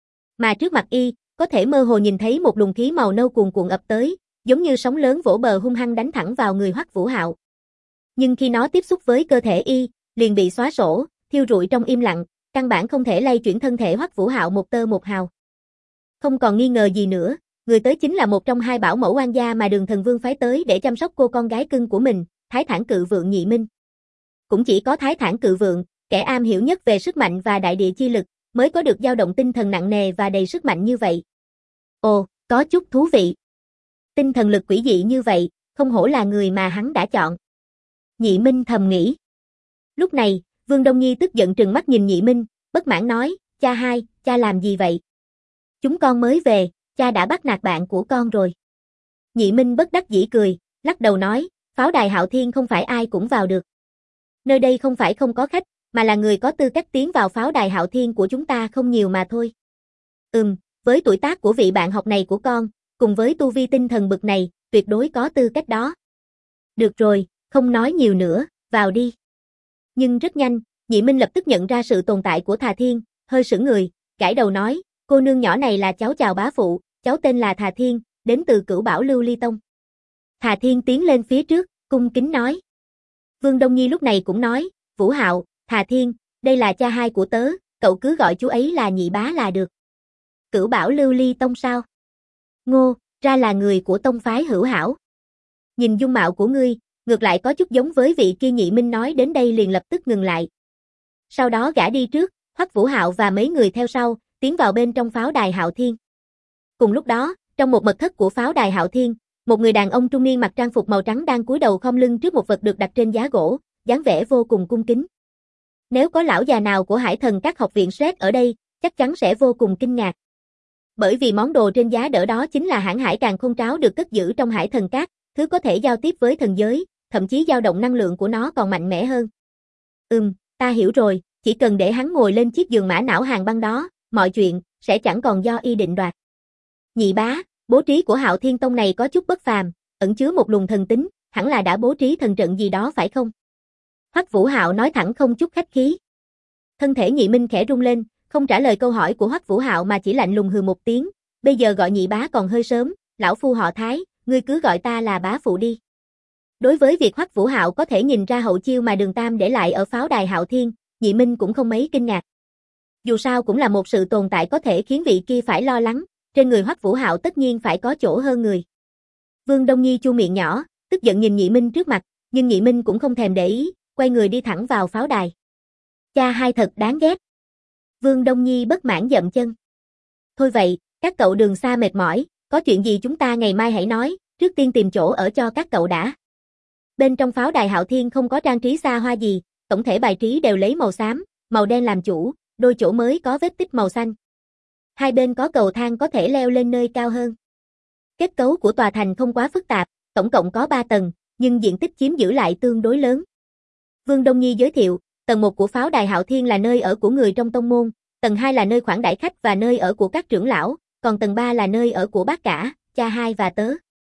Mà trước mặt y, có thể mơ hồ nhìn thấy một luồng khí màu nâu cuồn cuộn ập tới, giống như sóng lớn vỗ bờ hung hăng đánh thẳng vào người Hoắc Vũ Hạo. Nhưng khi nó tiếp xúc với cơ thể y, liền bị xóa sổ, thiêu rụi trong im lặng, căn bản không thể lay chuyển thân thể Hoắc Vũ Hạo một tơ một hào. Không còn nghi ngờ gì nữa, người tới chính là một trong hai bảo mẫu oan gia mà Đường Thần Vương phái tới để chăm sóc cô con gái cưng của mình, Thái Thản Cự Vượng Nhị Minh. Cũng chỉ có Thái Thản Cự Vượng, kẻ am hiểu nhất về sức mạnh và đại địa chi lực, mới có được dao động tinh thần nặng nề và đầy sức mạnh như vậy. Ồ, có chút thú vị. Tinh thần lực quỷ dị như vậy, không hổ là người mà hắn đã chọn. Nhị Minh thầm nghĩ. Lúc này, Vương Đông Nhi tức giận trừng mắt nhìn Nhị Minh, bất mãn nói, cha hai, cha làm gì vậy? Chúng con mới về, cha đã bắt nạt bạn của con rồi. Nhị Minh bất đắc dĩ cười, lắc đầu nói, pháo đài Hạo Thiên không phải ai cũng vào được. Nơi đây không phải không có khách, mà là người có tư cách tiến vào pháo đài Hạo Thiên của chúng ta không nhiều mà thôi. Với tuổi tác của vị bạn học này của con, cùng với tu vi tinh thần bực này, tuyệt đối có tư cách đó. Được rồi, không nói nhiều nữa, vào đi. Nhưng rất nhanh, Nhị Minh lập tức nhận ra sự tồn tại của Thà Thiên, hơi sững người, gãi đầu nói, cô nương nhỏ này là cháu chào bá phụ, cháu tên là Thà Thiên, đến từ Cửu Bảo Lưu Ly Tông. Thà Thiên tiến lên phía trước, cung kính nói. Vương Đông Nhi lúc này cũng nói, Vũ Hạo, Thà Thiên, đây là cha hai của tớ, cậu cứ gọi chú ấy là nhị bá là được. Cửu Bảo Lưu Ly Tông sao? Ngô, ra là người của tông phái Hữu Hảo. Nhìn dung mạo của ngươi, ngược lại có chút giống với vị kia. Nhị Minh nói đến đây liền lập tức ngừng lại. Sau đó gã đi trước, Hoắc Vũ Hạo và mấy người theo sau, tiến vào bên trong pháo đài Hạo Thiên. Cùng lúc đó, trong một mật thất của pháo đài Hạo Thiên, một người đàn ông trung niên mặc trang phục màu trắng đang cúi đầu khom lưng trước một vật được đặt trên giá gỗ, dáng vẻ vô cùng cung kính. Nếu có lão già nào của Hải Thần các học viện Sret ở đây, chắc chắn sẽ vô cùng kinh ngạc. Bởi vì món đồ trên giá đỡ đó chính là hãn hải càn khôn tráo được cất giữ trong hải thần cát, thứ có thể giao tiếp với thần giới, thậm chí dao động năng lượng của nó còn mạnh mẽ hơn. Ta hiểu rồi, chỉ cần để hắn ngồi lên chiếc giường mã não hàng băng đó, mọi chuyện sẽ chẳng còn do y định đoạt. Nhị bá, bố trí của Hạo Thiên Tông này có chút bất phàm, ẩn chứa một luồng thần tính, hẳn là đã bố trí thần trận gì đó phải không? Hoắc Vũ Hạo nói thẳng không chút khách khí. Thân thể Nhị Minh khẽ rung lên, không trả lời câu hỏi của Hoắc Vũ Hạo mà chỉ lạnh lùng hừ một tiếng, bây giờ gọi nhị bá còn hơi sớm, lão phu họ Thái, ngươi cứ gọi ta là bá phụ đi. Đối với việc Hoắc Vũ Hạo có thể nhìn ra hậu chiêu mà Đường Tam để lại ở pháo đài Hạo Thiên, Nhị Minh cũng không mấy kinh ngạc. Dù sao cũng là một sự tồn tại có thể khiến vị kia phải lo lắng, trên người Hoắc Vũ Hạo tất nhiên phải có chỗ hơn người. Vương Đông Nhi chu miệng nhỏ, tức giận nhìn Nhị Minh trước mặt, nhưng Nhị Minh cũng không thèm để ý, quay người đi thẳng vào pháo đài. Cha hai thật đáng ghét. Vương Đông Nhi bất mãn dậm chân. Thôi vậy, các cậu đường xa mệt mỏi, có chuyện gì chúng ta ngày mai hãy nói, trước tiên tìm chỗ ở cho các cậu đã. Bên trong pháo đài Hạo Thiên không có trang trí xa hoa gì, tổng thể bài trí đều lấy màu xám, màu đen làm chủ, đôi chỗ mới có vết tích màu xanh. Hai bên có cầu thang có thể leo lên nơi cao hơn. Kết cấu của tòa thành không quá phức tạp, tổng cộng có 3 tầng, nhưng diện tích chiếm giữ lại tương đối lớn. Vương Đông Nhi giới thiệu, tầng 1 của pháo đài Hạo Thiên là nơi ở của người trong tông môn, tầng 2 là nơi khoản đãi khách và nơi ở của các trưởng lão, còn tầng 3 là nơi ở của bác cả, cha hai và tớ.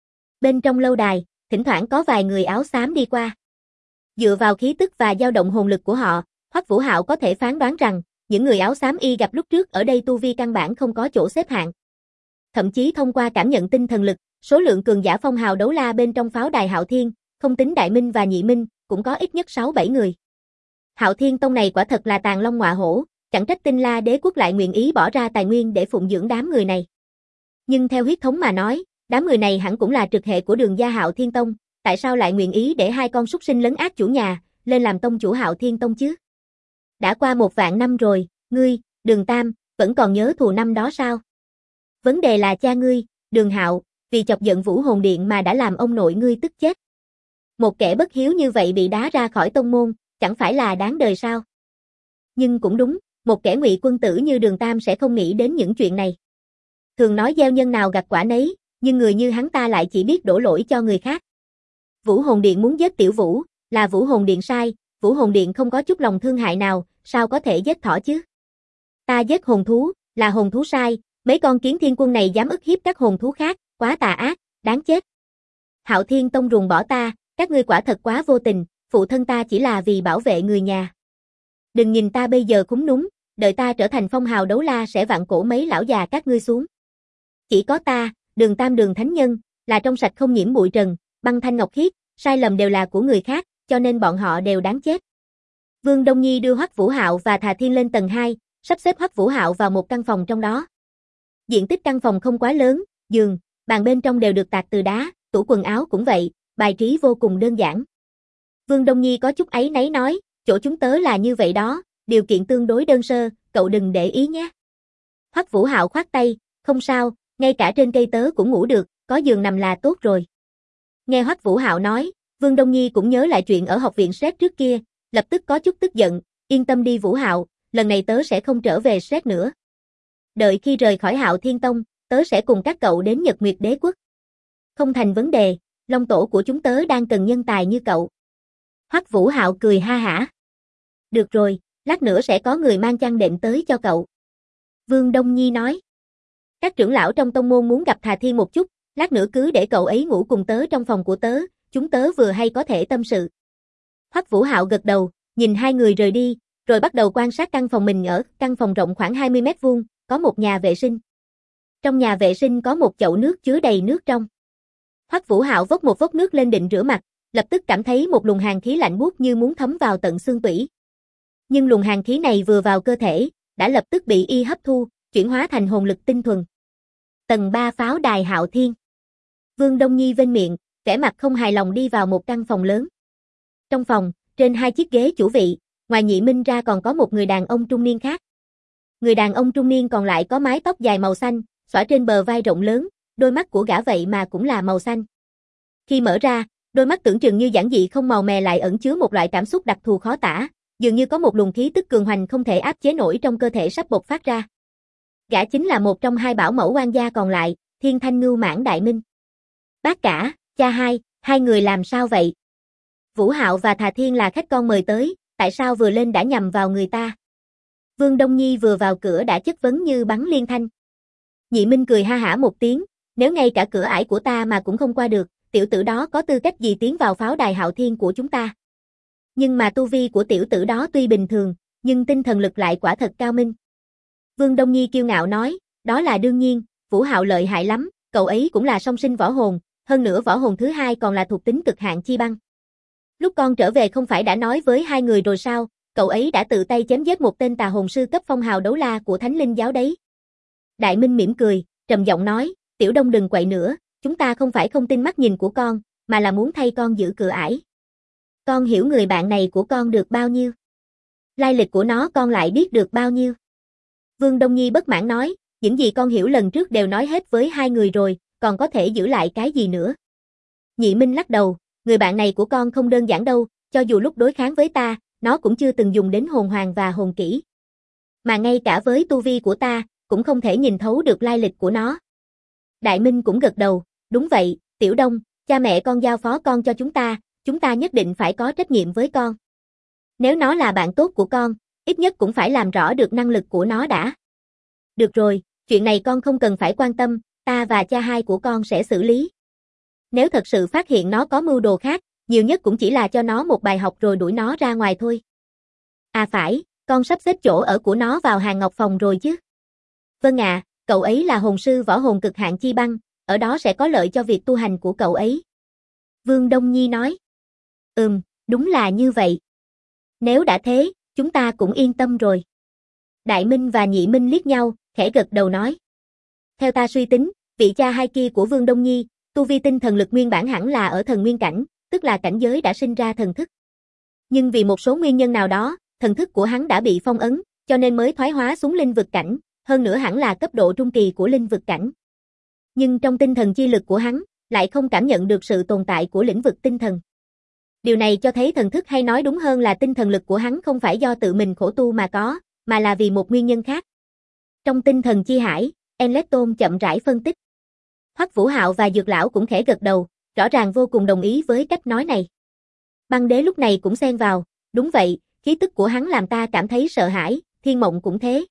Bên trong lâu đài, thỉnh thoảng có vài người áo xám đi qua. Dựa vào khí tức và dao động hồn lực của họ, Hoắc Vũ Hạo có thể phán đoán rằng, những người áo xám y gặp lúc trước ở đây tu vi căn bản không có chỗ xếp hạng. Thậm chí thông qua cảm nhận tinh thần lực, số lượng cường giả phong hào đấu la bên trong pháo đài Hạo Thiên, không tính Đại Minh và Nhị Minh, cũng có ít nhất 6-7 người. Hạo Thiên Tông này quả thật là tàng long ngọa hổ, chẳng trách Tinh La Đế quốc lại nguyện ý bỏ ra tài nguyên để phụng dưỡng đám người này. Nhưng theo huyết thống mà nói, đám người này hẳn cũng là trực hệ của Đường gia Hạo Thiên Tông, tại sao lại nguyện ý để hai con súc sinh lấn át chủ nhà, lên làm tông chủ Hạo Thiên Tông chứ? Đã qua 1 vạn năm rồi, ngươi, Đường Tam, vẫn còn nhớ thù năm đó sao? Vấn đề là cha ngươi, Đường Hạo, vì chọc giận Vũ Hồn Điện mà đã làm ông nội ngươi tức chết. Một kẻ bất hiếu như vậy bị đá ra khỏi tông môn, chẳng phải là đáng đời sao? Nhưng cũng đúng, một kẻ ngụy quân tử như Đường Tam sẽ không nghĩ đến những chuyện này. Thường nói gieo nhân nào gặt quả nấy, nhưng người như hắn ta lại chỉ biết đổ lỗi cho người khác. Vũ Hồn Điện muốn giết Tiểu Vũ, là Vũ Hồn Điện sai, Vũ Hồn Điện không có chút lòng thương hại nào, sao có thể giết thỏ chứ? Ta giết hồn thú, là hồn thú sai, mấy con kiến thiên quân này dám ức hiếp các hồn thú khác, quá tà ác, đáng chết. Hạo Thiên Tông ruồng bỏ ta, các ngươi quả thật quá vô tình, phụ thân ta chỉ là vì bảo vệ người nhà. Đừng nhìn ta bây giờ khúm núm, đợi ta trở thành phong hào đấu la sẽ vặn cổ mấy lão già các ngươi xuống. Chỉ có ta, Đường Tam Đường Thánh Nhân, là trong sạch không nhiễm bụi trần, băng thanh ngọc khiết, sai lầm đều là của người khác, cho nên bọn họ đều đáng chết. Vương Đông Nhi đưa Hoắc Vũ Hạo và Thà Thiên lên tầng 2, sắp xếp Hoắc Vũ Hạo vào một căn phòng trong đó. Diện tích căn phòng không quá lớn, giường, bàn bên trong đều được tạc từ đá, tủ quần áo cũng vậy, bài trí vô cùng đơn giản. Vương Đông Nhi có chút áy náy nói, chỗ chúng tớ là như vậy đó, điều kiện tương đối đơn sơ, cậu đừng để ý nhé. Hoắc Vũ Hạo khoát tay, không sao, ngay cả trên cây tớ cũng ngủ được, có giường nằm là tốt rồi. Nghe Hoắc Vũ Hạo nói, Vương Đông Nhi cũng nhớ lại chuyện ở học viện Sét trước kia, lập tức có chút tức giận, yên tâm đi Vũ Hạo, lần này tớ sẽ không trở về Sét nữa. Đợi khi rời khỏi Hạo Thiên Tông, tớ sẽ cùng các cậu đến Nhật Nguyệt Đế quốc. Không thành vấn đề, Long tổ của chúng tớ đang cần nhân tài như cậu. Hoắc Vũ Hạo cười ha hả. Được rồi, lát nữa sẽ có người mang chăn đệm tới cho cậu. Vương Đông Nhi nói. Các trưởng lão trong tông môn muốn gặp Thà Thiên một chút, lát nữa cứ để cậu ấy ngủ cùng tớ trong phòng của tớ, chúng tớ vừa hay có thể tâm sự. Hoắc Vũ Hạo gật đầu, nhìn hai người rời đi, rồi bắt đầu quan sát căn phòng mình ở, căn phòng rộng khoảng 20 mét vuông, có một nhà vệ sinh. Trong nhà vệ sinh có một chậu nước chứa đầy nước trong. Hoắc Vũ Hạo vốc một vốc nước lên định rửa mặt, lập tức cảm thấy một luồng hàn khí lạnh buốt như muốn thấm vào tận xương tủy. Nhưng luồng hàn khí này vừa vào cơ thể, đã lập tức bị y hấp thu, chuyển hóa thành hồn lực tinh thuần. Tầng 3 pháo đài Hạo Thiên. Vương Đông Nhi vênh miệng, vẻ mặt không hài lòng đi vào một căn phòng lớn. Trong phòng, trên 2 chiếc ghế chủ vị, ngoài Nhị Minh ra còn có một người đàn ông trung niên khác. Người đàn ông trung niên còn lại có mái tóc dài màu xanh, xõa trên bờ vai rộng lớn, đôi mắt của gã vậy mà cũng là màu xanh. Khi mở ra, đôi mắt tưởng chừng như giản dị không màu mè lại ẩn chứa một loại cảm xúc đặc thù khó tả, dường như có một luồng khí tức cường hoành không thể áp chế nổi trong cơ thể sắp bộc phát ra. Gã chính là một trong hai bảo mẫu quan gia còn lại, Thiên Thanh Ngưu Mãn Đại Minh. Bác cả, cha hai người làm sao vậy? Vũ Hạo và Thà Thiên là khách con mời tới, tại sao vừa lên đã nhầm vào người ta? Vương Đông Nhi vừa vào cửa đã chất vấn như bắn liên thanh. Nhị Minh cười ha hả một tiếng, nếu ngay cả cửa ải của ta mà cũng không qua được, tiểu tử đó có tư cách gì tiến vào pháo đài Hạo Thiên của chúng ta? Nhưng mà tu vi của tiểu tử đó tuy bình thường, nhưng tinh thần lực lại quả thật cao minh. Vương Đông Nhi kiêu ngạo nói, đó là đương nhiên, Vũ Hạo lợi hại lắm, cậu ấy cũng là song sinh võ hồn, hơn nữa võ hồn thứ hai còn là thuộc tính cực hạn chi băng. Lúc con trở về không phải đã nói với hai người rồi sao, cậu ấy đã tự tay chém giết một tên tà hồn sư cấp phong hào đấu la của Thánh Linh giáo đấy. Đại Minh mỉm cười, trầm giọng nói, Tiểu Đông đừng quậy nữa, chúng ta không phải không tin mắt nhìn của con, mà là muốn thay con giữ cửa ải. Con hiểu người bạn này của con được bao nhiêu? Lai lịch của nó con lại biết được bao nhiêu? Vương Đông Nhi bất mãn nói, những gì con hiểu lần trước đều nói hết với hai người rồi, còn có thể giữ lại cái gì nữa? Nhị Minh lắc đầu, người bạn này của con không đơn giản đâu, cho dù lúc đối kháng với ta, nó cũng chưa từng dùng đến hồn hoàng và hồn kỹ. Mà ngay cả với tu vi của ta, cũng không thể nhìn thấu được lai lịch của nó. Đại Minh cũng gật đầu, đúng vậy, Tiểu Đông, cha mẹ con giao phó con cho chúng ta nhất định phải có trách nhiệm với con. Nếu nó là bạn tốt của con, ít nhất cũng phải làm rõ được năng lực của nó đã. Được rồi, chuyện này con không cần phải quan tâm, ta và cha hai của con sẽ xử lý. Nếu thật sự phát hiện nó có mưu đồ khác, nhiều nhất cũng chỉ là cho nó một bài học rồi đuổi nó ra ngoài thôi. À phải, con sắp xếp chỗ ở của nó vào hàng ngọc phòng rồi chứ. Vâng ạ, cậu ấy là hồn sư võ hồn cực hạn chi băng, ở đó sẽ có lợi cho việc tu hành của cậu ấy. Vương Đông Nhi nói. Đúng là như vậy. Nếu đã thế, chúng ta cũng yên tâm rồi. Đại Minh và Nhị Minh liếc nhau, khẽ gật đầu nói. Theo ta suy tính, vị cha hai kia của Vương Đông Nhi, tu vi tinh thần lực nguyên bản hẳn là ở thần nguyên cảnh, tức là cảnh giới đã sinh ra thần thức. Nhưng vì một số nguyên nhân nào đó, thần thức của hắn đã bị phong ấn, cho nên mới thoái hóa xuống linh vực cảnh, hơn nữa hẳn là cấp độ trung kỳ của linh vực cảnh. Nhưng trong tinh thần chi lực của hắn, lại không cảm nhận được sự tồn tại của lĩnh vực tinh thần. Điều này cho thấy thần thức hay nói đúng hơn là tinh thần lực của hắn không phải do tự mình khổ tu mà có, mà là vì một nguyên nhân khác. Trong tinh thần chi hải, Enleton chậm rãi phân tích. Hoắc Vũ Hạo và Dược Lão cũng khẽ gật đầu, rõ ràng vô cùng đồng ý với cách nói này. Băng Đế lúc này cũng xen vào, đúng vậy, khí tức của hắn làm ta cảm thấy sợ hãi, Thiên Mộng cũng thế.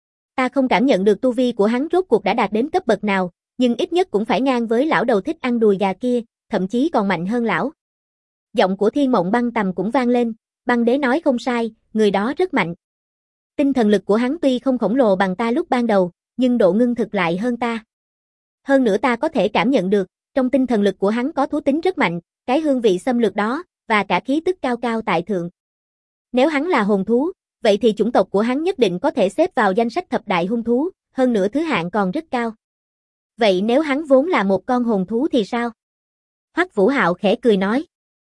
Ta không cảm nhận được tu vi của hắn rốt cuộc đã đạt đến cấp bậc nào, nhưng ít nhất cũng phải ngang với lão đầu thích ăn đùi gà kia, thậm chí còn mạnh hơn lão. Giọng của Thiên Mộng Băng Tầm cũng vang lên, Băng Đế nói không sai, người đó rất mạnh. Tinh thần lực của hắn tuy không khổng lồ bằng ta lúc ban đầu, nhưng độ ngưng thực lại hơn ta. Hơn nữa ta có thể cảm nhận được, trong tinh thần lực của hắn có thú tính rất mạnh, cái hương vị xâm lược đó, và cả khí tức cao cao tại thượng. Nếu hắn là hồn thú, vậy thì chủng tộc của hắn nhất định có thể xếp vào danh sách thập đại hung thú, hơn nữa thứ hạng còn rất cao. Vậy nếu hắn vốn là một con hồn thú thì sao? Hoắc Vũ Hạo khẽ cười nói.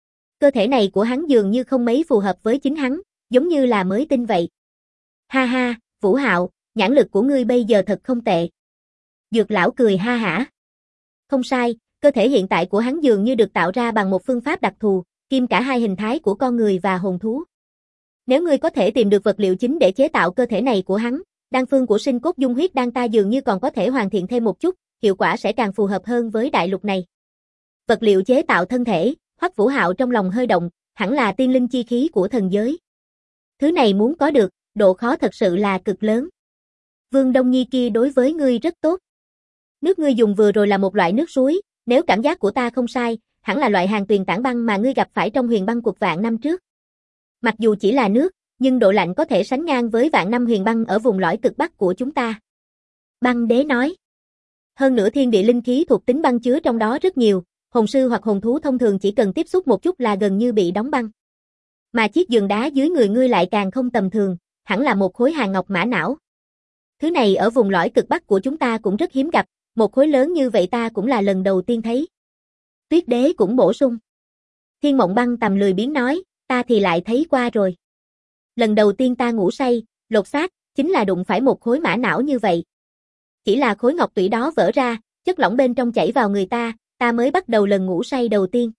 Cơ thể này của hắn dường như không mấy phù hợp với chính hắn, giống như là mới tinh vậy. Ha ha, Vũ Hạo, nhãn lực của ngươi bây giờ thật không tệ. Dược Lão cười ha hả. Không sai, cơ thể hiện tại của hắn dường như được tạo ra bằng một phương pháp đặc thù, kiêm cả hai hình thái của con người và hồn thú. Nếu ngươi có thể tìm được vật liệu chính để chế tạo cơ thể này của hắn, đan phương của sinh cốt dung huyết đan ta dường như còn có thể hoàn thiện thêm một chút, hiệu quả sẽ càng phù hợp hơn với đại lục này. Vật liệu chế tạo thân thể, Hoắc Vũ Hạo trong lòng hơi động, hẳn là tiên linh chi khí của thần giới. Thứ này muốn có được, độ khó thật sự là cực lớn. Vương Đông Nhi kia đối với ngươi rất tốt. Nước ngươi dùng vừa rồi là một loại nước suối, nếu cảm giác của ta không sai, hẳn là loại hàng tuyền tảng băng mà ngươi gặp phải trong huyền băng cuộc vạn năm trước. Mặc dù chỉ là nước, nhưng độ lạnh có thể sánh ngang với vạn năm huyền băng ở vùng lõi cực bắc của chúng ta. Băng Đế nói. Hơn nữa thiên địa linh khí thuộc tính băng chứa trong đó rất nhiều, hồn sư hoặc hồn thú thông thường chỉ cần tiếp xúc một chút là gần như bị đóng băng. Mà chiếc giường đá dưới người ngươi lại càng không tầm thường, hẳn là một khối hàng ngọc mã não. Thứ này ở vùng lõi cực bắc của chúng ta cũng rất hiếm gặp, một khối lớn như vậy ta cũng là lần đầu tiên thấy. Tuyết Đế cũng bổ sung. Thiên Mộng Băng Tầm lười biếng nói, ta thì lại thấy qua rồi. Lần đầu tiên ta ngủ say, lột xác, chính là đụng phải một khối mã não như vậy. Chỉ là khối ngọc tủy đó vỡ ra, chất lỏng bên trong chảy vào người ta mới bắt đầu lần ngủ say đầu tiên.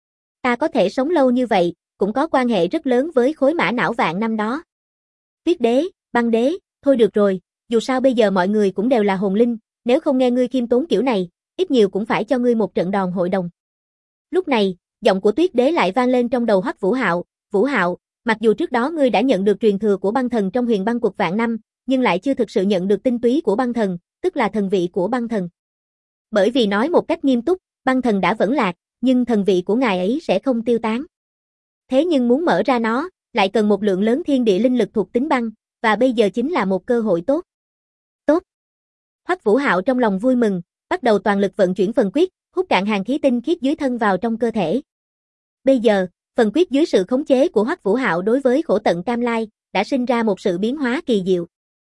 Ta có thể sống lâu như vậy, cũng có quan hệ rất lớn với khối mã não vạn năm đó. Tuyết Đế, Băng Đế, thôi được rồi, Dù sao bây giờ mọi người cũng đều là hồn linh, nếu không nghe ngươi khiêm tốn kiểu này, ít nhiều cũng phải cho ngươi một trận đòn hội đồng. Lúc này, giọng của Tuyết Đế lại vang lên trong đầu Hoắc Vũ Hạo, "Vũ Hạo, mặc dù trước đó ngươi đã nhận được truyền thừa của băng thần trong Huyền Băng Cuộc vạn năm, nhưng lại chưa thực sự nhận được tinh túy của băng thần, tức là thần vị của băng thần. Bởi vì nói một cách nghiêm túc, băng thần đã vẫn lạc, nhưng thần vị của ngài ấy sẽ không tiêu tán. Thế nhưng muốn mở ra nó, lại cần một lượng lớn thiên địa linh lực thuộc tính băng, và bây giờ chính là một cơ hội tốt." Tốt. Hoắc Vũ Hạo trong lòng vui mừng, bắt đầu toàn lực vận chuyển phần quyết, hút cạn hàn khí tinh khiết dưới thân vào trong cơ thể. Bây giờ, phần quyết dưới sự khống chế của Hoắc Vũ Hạo đối với Khổ Tận Cam Lai, đã sinh ra một sự biến hóa kỳ diệu.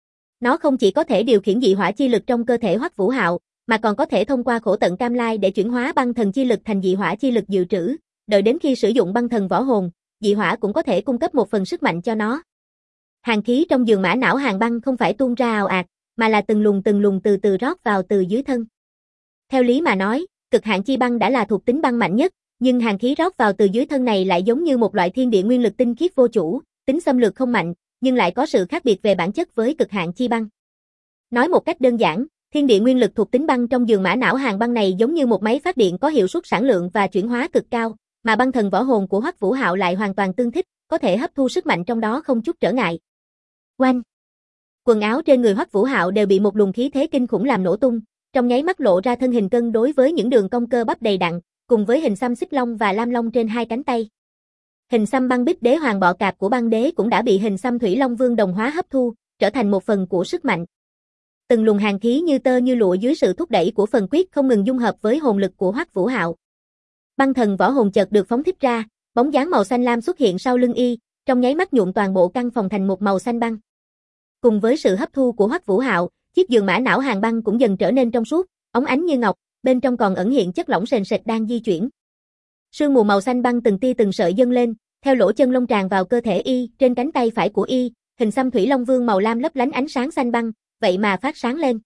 Nó không chỉ có thể điều khiển dị hỏa chi lực trong cơ thể Hoắc Vũ Hạo, mà còn có thể thông qua Khổ Tận Cam Lai để chuyển hóa băng thần chi lực thành dị hỏa chi lực dự trữ, đợi đến khi sử dụng băng thần võ hồn, dị hỏa cũng có thể cung cấp một phần sức mạnh cho nó. Hàn khí trong giường mã não hàng băng không phải tuôn ra ào ạt, mà là từng luồng từ từ rót vào từ dưới thân. Theo lý mà nói, cực hạn chi băng đã là thuộc tính băng mạnh nhất, nhưng hàn khí rót vào từ dưới thân này lại giống như một loại thiên địa nguyên lực tinh khiết vô chủ, tính xâm lược không mạnh, nhưng lại có sự khác biệt về bản chất với cực hạn chi băng. Nói một cách đơn giản, thiên địa nguyên lực thuộc tính băng trong giường mã não hàng băng này giống như một máy phát điện có hiệu suất sản lượng và chuyển hóa cực cao, mà băng thần võ hồn của Hoắc Vũ Hạo lại hoàn toàn tương thích, có thể hấp thu sức mạnh trong đó không chút trở ngại. Oanh! Quần áo trên người Hoắc Vũ Hạo đều bị một luồng khí thế kinh khủng làm nổ tung, trong nháy mắt lộ ra thân hình cân đối với những đường cong cơ bắp đầy đặn, cùng với hình xăm xích long và lam long trên hai cánh tay. Hình xăm băng bích đế hoàng bọ cạp của băng đế cũng đã bị hình xăm thủy long vương đồng hóa hấp thu, trở thành một phần của sức mạnh. Từng luồng hàn khí như tơ như lụa dưới sự thúc đẩy của phần quyết không ngừng dung hợp với hồn lực của Hoắc Vũ Hạo. Băng thần võ hồn chợt được phóng thích ra, bóng dáng màu xanh lam xuất hiện sau lưng y, trong nháy mắt nhuộm toàn bộ căn phòng thành một màu xanh băng. Cùng với sự hấp thu của Hoắc Vũ Hạo, chiếc giường mã não hàng băng cũng dần trở nên trong suốt, óng ánh như ngọc, bên trong còn ẩn hiện chất lỏng sền sệt đang di chuyển. Sương mù màu xanh băng từng tia từng sợi dâng lên, theo lỗ chân lông tràn vào cơ thể y, trên cánh tay phải của y, hình xăm thủy long vương màu lam lấp lánh ánh sáng xanh băng, vậy mà phát sáng lên.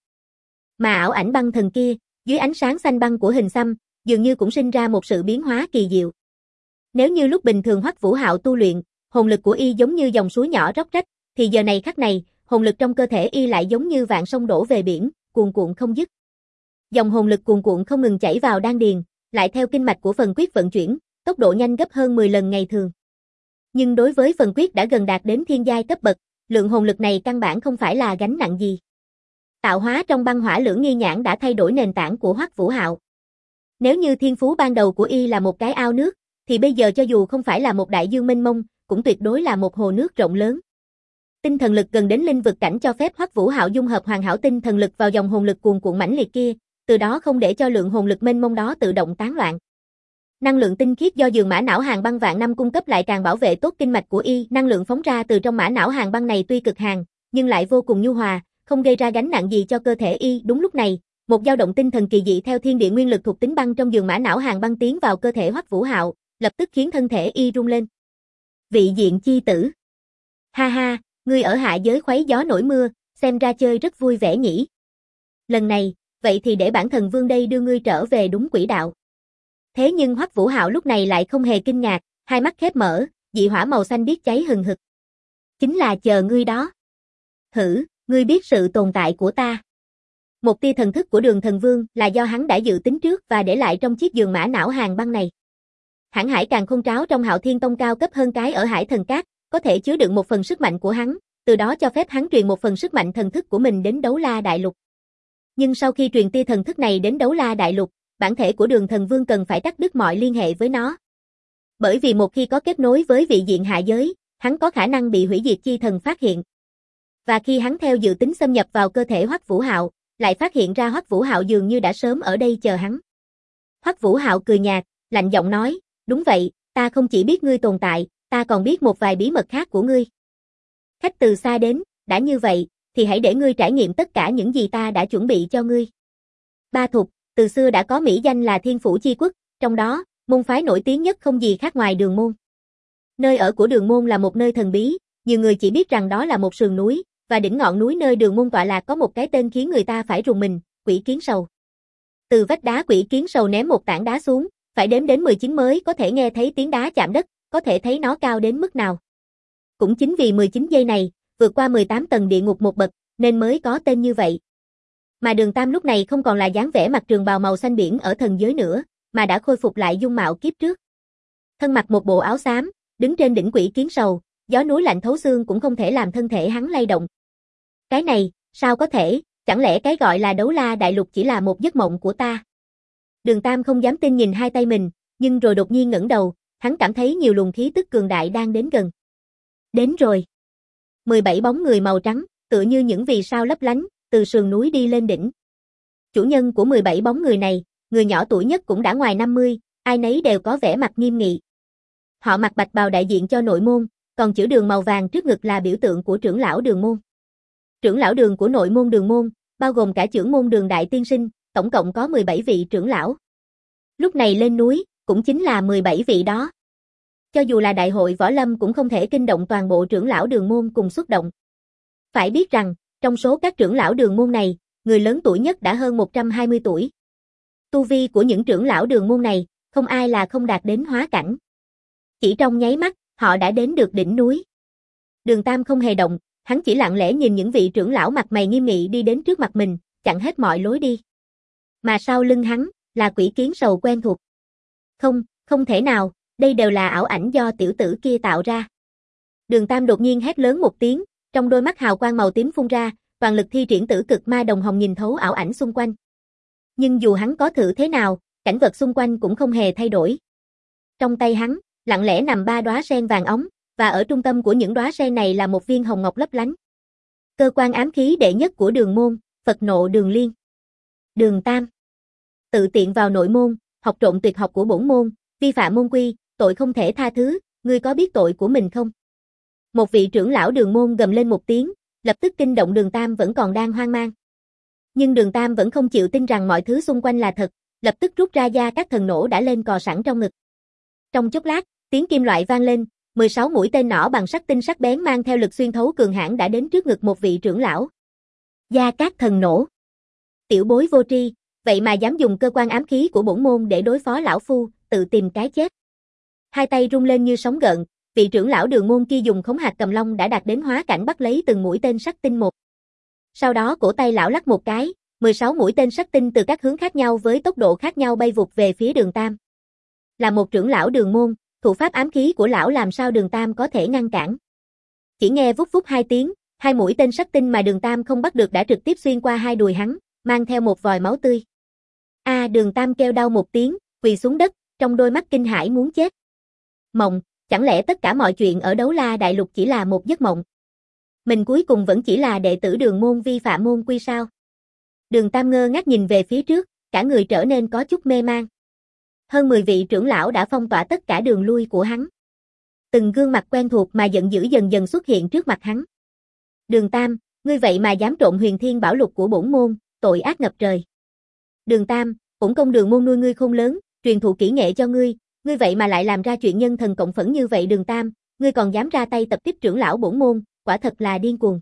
Mà ảo ảnh băng thần kia, dưới ánh sáng xanh băng của hình xăm, dường như cũng sinh ra một sự biến hóa kỳ diệu. Nếu như lúc bình thường Hoắc Vũ Hạo tu luyện, hồn lực của y giống như dòng suối nhỏ róc rách, thì giờ này khắc này, hồn lực trong cơ thể y lại giống như vạn sông đổ về biển, cuồn cuộn không dứt. Dòng hồn lực cuồn cuộn không ngừng chảy vào đan điền, lại theo kinh mạch của phần quyết vận chuyển, tốc độ nhanh gấp hơn 10 lần ngày thường. Nhưng đối với phần quyết đã gần đạt đến thiên giai cấp bậc, lượng hồn lực này căn bản không phải là gánh nặng gì. Tạo hóa trong băng hỏa lưỡng nghi nhãn đã thay đổi nền tảng của Hoắc Vũ Hạo. Nếu như thiên phú ban đầu của y là một cái ao nước, thì bây giờ cho dù không phải là một đại dương mênh mông, cũng tuyệt đối là một hồ nước rộng lớn. Tinh thần lực gần đến linh vực cảnh cho phép Hoắc Vũ Hạo dung hợp hoàn hảo tinh thần lực vào dòng hồn lực cuồn cuộn mãnh liệt kia, từ đó không để cho lượng hồn lực mênh mông đó tự động tán loạn. Năng lượng tinh khiết do giường mã não hàng băng vạn năm cung cấp lại càng bảo vệ tốt kinh mạch của y, năng lượng phóng ra từ trong mã não hàng băng này tuy cực hàn, nhưng lại vô cùng nhu hòa, không gây ra gánh nặng gì cho cơ thể y. Đúng lúc này, một dao động tinh thần kỳ dị theo thiên địa nguyên lực thuộc tính băng trong giường mã não hàng băng tiến vào cơ thể Hoắc Vũ Hạo, lập tức khiến thân thể y rung lên. Vị diện chi tử. Ha ha, ngươi ở hạ giới khuấy gió nổi mưa, xem ra chơi rất vui vẻ nhỉ. Lần này, vậy thì để bản thần vương đây đưa ngươi trở về đúng quỹ đạo. Thế nhưng Hoắc Vũ Hạo lúc này lại không hề kinh ngạc, hai mắt khép mở, dị hỏa màu xanh biếc cháy hừng hực. Chính là chờ ngươi đó. Hử, ngươi biết sự tồn tại của ta. Một tia thần thức của Đường Thần Vương là do hắn đã dự tính trước và để lại trong chiếc giường mã não hàng băng này. Hãn Hải Càn Khôn Tráo trong Hạo Thiên Tông cao cấp hơn cái ở Hải Thần Cát, có thể chứa đựng một phần sức mạnh của hắn, từ đó cho phép hắn truyền một phần sức mạnh thần thức của mình đến Đấu La Đại Lục. Nhưng sau khi truyền tia thần thức này đến Đấu La Đại Lục, bản thể của Đường Thần Vương cần phải cắt đứt mọi liên hệ với nó. Bởi vì một khi có kết nối với vị diện hạ giới, hắn có khả năng bị hủy diệt chi thần phát hiện. Và khi hắn theo dự tính xâm nhập vào cơ thể Hoắc Vũ Hạo, lại phát hiện ra Hoắc Vũ Hạo dường như đã sớm ở đây chờ hắn. Hoắc Vũ Hạo cười nhạt, lạnh giọng nói, đúng vậy, ta không chỉ biết ngươi tồn tại, ta còn biết một vài bí mật khác của ngươi. Khách từ xa đến, đã như vậy, thì hãy để ngươi trải nghiệm tất cả những gì ta đã chuẩn bị cho ngươi. Ba Thục, từ xưa đã có mỹ danh là Thiên Phủ Chi Quốc, trong đó, môn phái nổi tiếng nhất không gì khác ngoài Đường Môn. Nơi ở của Đường Môn là một nơi thần bí, nhiều người chỉ biết rằng đó là một sườn núi, và đỉnh ngọn núi nơi Đường Môn tọa lạc có một cái tên khiến người ta phải rùng mình, Quỷ Kiến Sầu. Từ vách đá Quỷ Kiến Sầu ném một tảng đá xuống, phải đếm đến 19 mới có thể nghe thấy tiếng đá chạm đất, có thể thấy nó cao đến mức nào. Cũng chính vì 19 giây này, vượt qua 18 tầng địa ngục một bậc, nên mới có tên như vậy. Mà Đường Tam lúc này không còn là dáng vẻ mặc trường bào màu xanh biển ở thần giới nữa, mà đã khôi phục lại dung mạo kiếp trước. Thân mặc một bộ áo xám, đứng trên đỉnh Quỷ Kiến Sầu, gió núi lạnh thấu xương cũng không thể làm thân thể hắn lay động. Cái này, sao có thể, chẳng lẽ cái gọi là Đấu La Đại Lục chỉ là một giấc mộng của ta? Đường Tam không dám tin nhìn hai tay mình, nhưng rồi đột nhiên ngẩng đầu, hắn cảm thấy nhiều luồng khí tức cường đại đang đến gần. Đến rồi. 17 bóng người màu trắng, tựa như những vì sao lấp lánh, từ sườn núi đi lên đỉnh. Chủ nhân của 17 bóng người này, người nhỏ tuổi nhất cũng đã ngoài 50, ai nấy đều có vẻ mặt nghiêm nghị. Họ mặc bạch bào đại diện cho nội môn, còn chữ Đường màu vàng trước ngực là biểu tượng của trưởng lão Đường môn. Trưởng lão Đường của nội môn Đường môn, bao gồm cả trưởng môn Đường đại tiên sinh, tổng cộng có 17 vị trưởng lão. Lúc này lên núi, cũng chính là 17 vị đó. Cho dù là đại hội võ lâm cũng không thể kinh động toàn bộ trưởng lão Đường môn cùng xuất động. Phải biết rằng, trong số các trưởng lão Đường môn này, người lớn tuổi nhất đã hơn 120 tuổi. Tu vi của những trưởng lão Đường môn này, không ai là không đạt đến hóa cảnh. Chỉ trong nháy mắt, họ đã đến được đỉnh núi. Đường Tam không hề động, hắn chỉ lặng lẽ nhìn những vị trưởng lão mặt mày nghiêm nghị đi đến trước mặt mình, chặn hết mọi lối đi. Mà sau lưng hắn, là Quỷ Kiến Sầu quen thuộc. Không, không thể nào, đây đều là ảo ảnh do tiểu tử kia tạo ra. Đường Tam đột nhiên hét lớn một tiếng, trong đôi mắt hào quang màu tím phun ra, toàn lực thi triển Tử Cực Ma Đồng Hồng nhìn thấu ảo ảnh xung quanh. Nhưng dù hắn có thử thế nào, cảnh vật xung quanh cũng không hề thay đổi. Trong tay hắn, lặng lẽ nằm 3 đóa sen vàng óng, và ở trung tâm của những đóa sen này là một viên hồng ngọc lấp lánh. Cơ quan ám khí đệ nhất của Đường môn, Phật Nộ Đường Liên. Đường Tam. Tự tiện vào nội môn, học trộm tuyệt học của bổn môn, vi phạm môn quy, tội không thể tha thứ, ngươi có biết tội của mình không? Một vị trưởng lão Đường môn gầm lên một tiếng, lập tức kinh động Đường Tam vẫn còn đang hoang mang. Nhưng Đường Tam vẫn không chịu tin rằng mọi thứ xung quanh là thật, lập tức rút ra gia các thần nổ đã lên cò sẵn trong ngực. Trong chốc lát, tiếng kim loại vang lên, 16 mũi tên nỏ bằng sắt tinh sắc bén mang theo lực xuyên thấu cường hãn đã đến trước ngực một vị trưởng lão. Gia các thần nổ. Tiểu bối vô tri, vậy mà dám dùng cơ quan ám khí của bổn môn để đối phó lão phu, tự tìm cái chết. Hai tay rung lên như sóng gợn, vị trưởng lão Đường môn kia dùng khống hạt cầm long đã đạt đến hóa cảnh bắt lấy từng mũi tên sắt tinh một. Sau đó cổ tay lão lắc một cái, 16 mũi tên sắt tinh từ các hướng khác nhau với tốc độ khác nhau bay vụt về phía Đường Tam. Là một trưởng lão Đường môn, thủ pháp ám khí của lão làm sao Đường Tam có thể ngăn cản. Chỉ nghe vút vút hai tiếng, hai mũi tên sắt tinh mà Đường Tam không bắt được đã trực tiếp xuyên qua hai đùi hắn, mang theo một vòi máu tươi. Đường Tam kêu đau một tiếng, quỳ xuống đất, trong đôi mắt kinh hãi muốn chết. Mộng, chẳng lẽ tất cả mọi chuyện ở Đấu La Đại Lục chỉ là một giấc mộng? Mình cuối cùng vẫn chỉ là đệ tử Đường môn vi phạm môn quy sao? Đường Tam ngơ ngác nhìn về phía trước, cả người trở nên có chút mê man. Hơn 10 vị trưởng lão đã phong tỏa tất cả đường lui của hắn. Từng gương mặt quen thuộc mà giận dữ dần dần xuất hiện trước mặt hắn. Đường Tam, ngươi vậy mà dám trộm Huyền Thiên Bảo Lục của bổn môn, tội ác ngập trời. Đường Tam, bổn công Đường môn nuôi ngươi khôn lớn, truyền thụ kỹ nghệ cho ngươi vậy mà lại làm ra chuyện nhân thần cộng phẫn như vậy Đường Tam, ngươi còn dám ra tay tập kích trưởng lão bổn môn, quả thật là điên cuồng.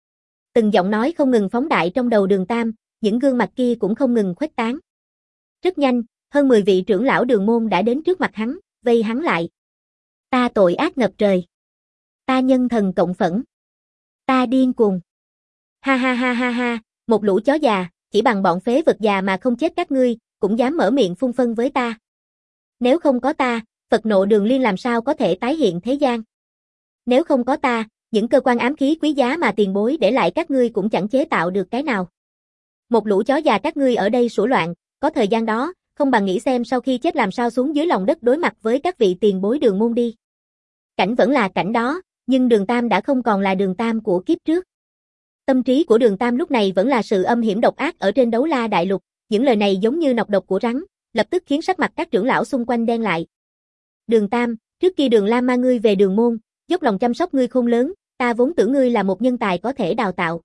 Từng giọng nói không ngừng phóng đại trong đầu Đường Tam, những gương mặt kia cũng không ngừng khuếch tán. Rất nhanh, hơn 10 vị trưởng lão Đường môn đã đến trước mặt hắn, vây hắn lại. Ta tội ác ngập trời. Ta nhân thần cộng phẫn. Ta điên cuồng. Ha ha ha ha ha, một lũ chó già, chỉ bằng bọn phế vật già mà không chết các ngươi, cũng dám mở miệng phun phân với ta. Nếu không có ta, Phật Nộ Đường Liên làm sao có thể tái hiện thế gian? Nếu không có ta, những cơ quan ám khí quý giá mà tiền bối để lại các ngươi cũng chẳng chế tạo được cái nào. Một lũ chó già các ngươi ở đây sủa loạn, có thời gian đó, không bằng nghĩ xem sau khi chết làm sao xuống dưới lòng đất đối mặt với các vị tiền bối Đường môn đi. Cảnh vẫn là cảnh đó, nhưng Đường Tam đã không còn là Đường Tam của kiếp trước. Tâm trí của Đường Tam lúc này vẫn là sự âm hiểm độc ác ở trên Đấu La Đại Lục, những lời này giống như nọc độc của rắn, lập tức khiến sắc mặt các trưởng lão xung quanh đen lại. Đường Tam, trước khi Đường Lam mang ngươi về Đường môn, dốc lòng chăm sóc ngươi khôn lớn, ta vốn tưởng ngươi là một nhân tài có thể đào tạo.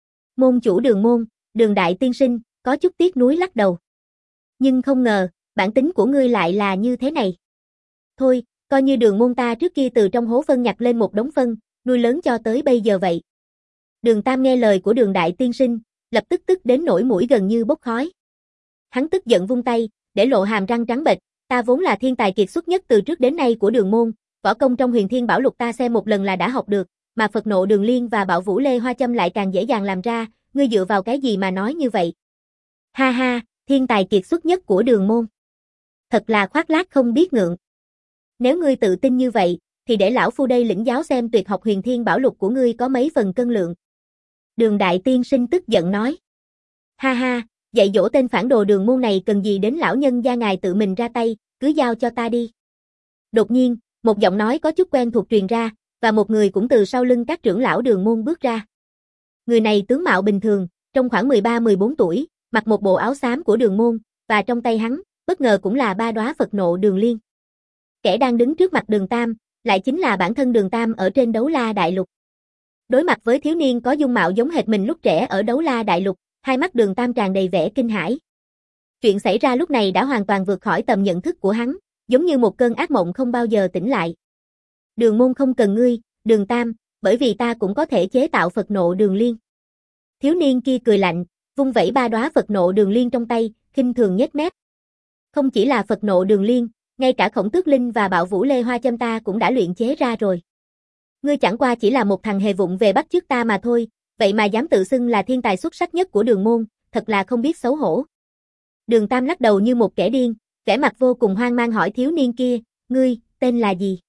Môn chủ Đường môn, Đường đại tiên sinh, có chút tiếc nuối lắc đầu. Nhưng không ngờ, bản tính của ngươi lại là như thế này. Thôi, coi như Đường môn ta trước kia từ trong hố phân nhặt lên một đống phân, nuôi lớn cho tới bây giờ vậy. Đường Tam nghe lời của Đường đại tiên sinh, lập tức tức đến nỗi mũi gần như bốc khói. Hắn tức giận vung tay, để lộ hàm răng trắng bệch, ta vốn là thiên tài kiệt xuất nhất từ trước đến nay của Đường môn, võ công trong Huyền Thiên Bảo Lục ta xem một lần là đã học được, mà Phật Nộ Đường Liên và Bạo Vũ Lê Hoa Châm lại càng dễ dàng làm ra, ngươi dựa vào cái gì mà nói như vậy? Ha ha, thiên tài kiệt xuất nhất của Đường môn. Thật là khoác lác không biết ngượng. Nếu ngươi tự tin như vậy, thì để lão phu đây lĩnh giáo xem tuyệt học Huyền Thiên Bảo Lục của ngươi có mấy phần cân lượng. Đường đại tiên sinh tức giận nói. Ha ha, dạy dỗ tên phản đồ Đường môn này cần gì đến lão nhân gia ngài tự mình ra tay, cứ giao cho ta đi. Đột nhiên, một giọng nói có chút quen thuộc truyền ra, và một người cũng từ sau lưng các trưởng lão Đường môn bước ra. Người này tướng mạo bình thường, trong khoảng 13-14 tuổi, mặc một bộ áo xám của Đường môn, và trong tay hắn, bất ngờ cũng là 3 đóa Phật Nộ Đường Liên. Kẻ đang đứng trước mặt Đường Tam, lại chính là bản thân Đường Tam ở trên Đấu La Đại Lục. Đối mặt với thiếu niên có dung mạo giống hệt mình lúc trẻ ở Đấu La Đại Lục, hai mắt Đường Tam tràn đầy vẻ kinh hãi. Chuyện xảy ra lúc này đã hoàn toàn vượt khỏi tầm nhận thức của hắn, giống như một cơn ác mộng không bao giờ tỉnh lại. Đường môn không cần ngươi, Đường Tam, bởi vì ta cũng có thể chế tạo Phật Nộ Đường Liên. Thiếu niên kia cười lạnh, vung vẩy 3 đóa Phật Nộ Đường Liên trong tay, khinh thường nhếch mép. Không chỉ là Phật Nộ Đường Liên, ngay cả Khổng Tước Linh và Bạo Vũ Lê Hoa Châm ta cũng đã luyện chế ra rồi. Ngươi chẳng qua chỉ là một thằng hề vụng về bắt chước ta mà thôi, vậy mà dám tự xưng là thiên tài xuất sắc nhất của Đường môn, thật là không biết xấu hổ. Đường Tam lắc đầu như một kẻ điên, vẻ mặt vô cùng hoang mang hỏi thiếu niên kia, ngươi, tên là gì?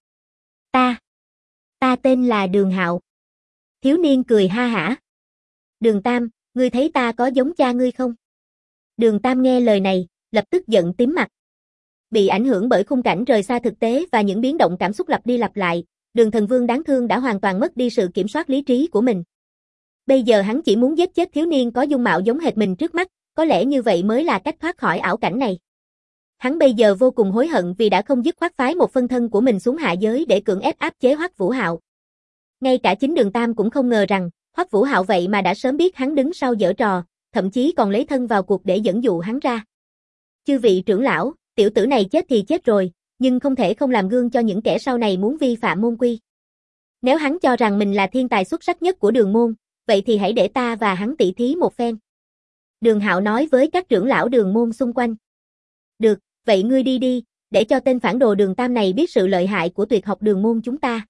Ta tên là Đường Hạo. Thiếu niên cười ha hả. Đường Tam, ngươi thấy ta có giống cha ngươi không? Đường Tam nghe lời này, lập tức giận tím mặt. Bị ảnh hưởng bởi khung cảnh rời xa thực tế và những biến động cảm xúc lặp đi lặp lại, Đường Thần Vương đáng thương đã hoàn toàn mất đi sự kiểm soát lý trí của mình. Bây giờ hắn chỉ muốn giết chết thiếu niên có dung mạo giống hệt mình trước mắt, có lẽ như vậy mới là cách thoát khỏi ảo cảnh này. Hắn bây giờ vô cùng hối hận vì đã không dứt khoát phái một phân thân của mình xuống hạ giới để cưỡng ép áp chế Hoắc Vũ Hạo. Ngay cả chính Đường Tam cũng không ngờ rằng, Hoắc Vũ Hạo vậy mà đã sớm biết hắn đứng sau giở trò, thậm chí còn lấy thân vào cuộc để dẫn dụ hắn ra. Chư vị trưởng lão, tiểu tử này chết thì chết rồi, nhưng không thể không làm gương cho những kẻ sau này muốn vi phạm môn quy. Nếu hắn cho rằng mình là thiên tài xuất sắc nhất của Đường môn, vậy thì hãy để ta và hắn tỉ thí một phen. Đường Hạo nói với các trưởng lão Đường môn xung quanh. Được, vậy ngươi đi đi, để cho tên phản đồ Đường Tam này biết sự lợi hại của tuyệt học Đường môn chúng ta.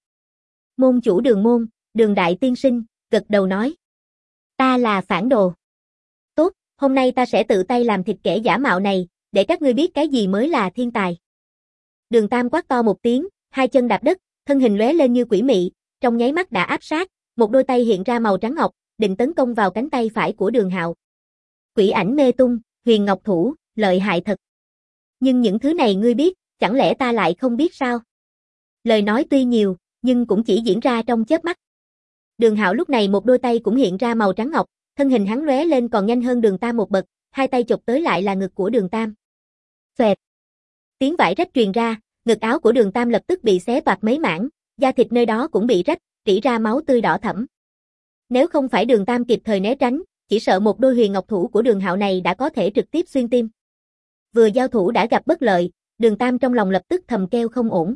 Môn chủ Đường môn, Đường đại tiên sinh, gật đầu nói. Ta là phản đồ. Tốt, hôm nay ta sẽ tự tay làm thịt kẻ giả mạo này, để các ngươi biết cái gì mới là thiên tài. Đường Tam quát to một tiếng, hai chân đạp đất, thân hình lóe lên như quỷ mị, trong nháy mắt đã áp sát, một đôi tay hiện ra màu trắng ngọc, định tấn công vào cánh tay phải của Đường Hạo. Quỷ ảnh mê tung, huyền ngọc thủ, lợi hại thật. Nhưng những thứ này ngươi biết, chẳng lẽ ta lại không biết sao? Lời nói tuy nhiều, nhưng cũng chỉ diễn ra trong chớp mắt. Đường Hạo lúc này một đôi tay cũng hiện ra màu trắng ngọc, thân hình hắn lóe lên còn nhanh hơn Đường Tam một bậc, hai tay chụp tới lại là ngực của Đường Tam. Xoẹt. Tiếng vải rách truyền ra, ngực áo của Đường Tam lập tức bị xé toạc mấy mảng, da thịt nơi đó cũng bị rách, rỉ ra máu tươi đỏ thẫm. Nếu không phải Đường Tam kịp thời né tránh, chỉ sợ một đôi huyền ngọc thủ của Đường Hạo này đã có thể trực tiếp xuyên tim. Vừa giao thủ đã gặp bất lợi, Đường Tam trong lòng lập tức thầm kêu không ổn.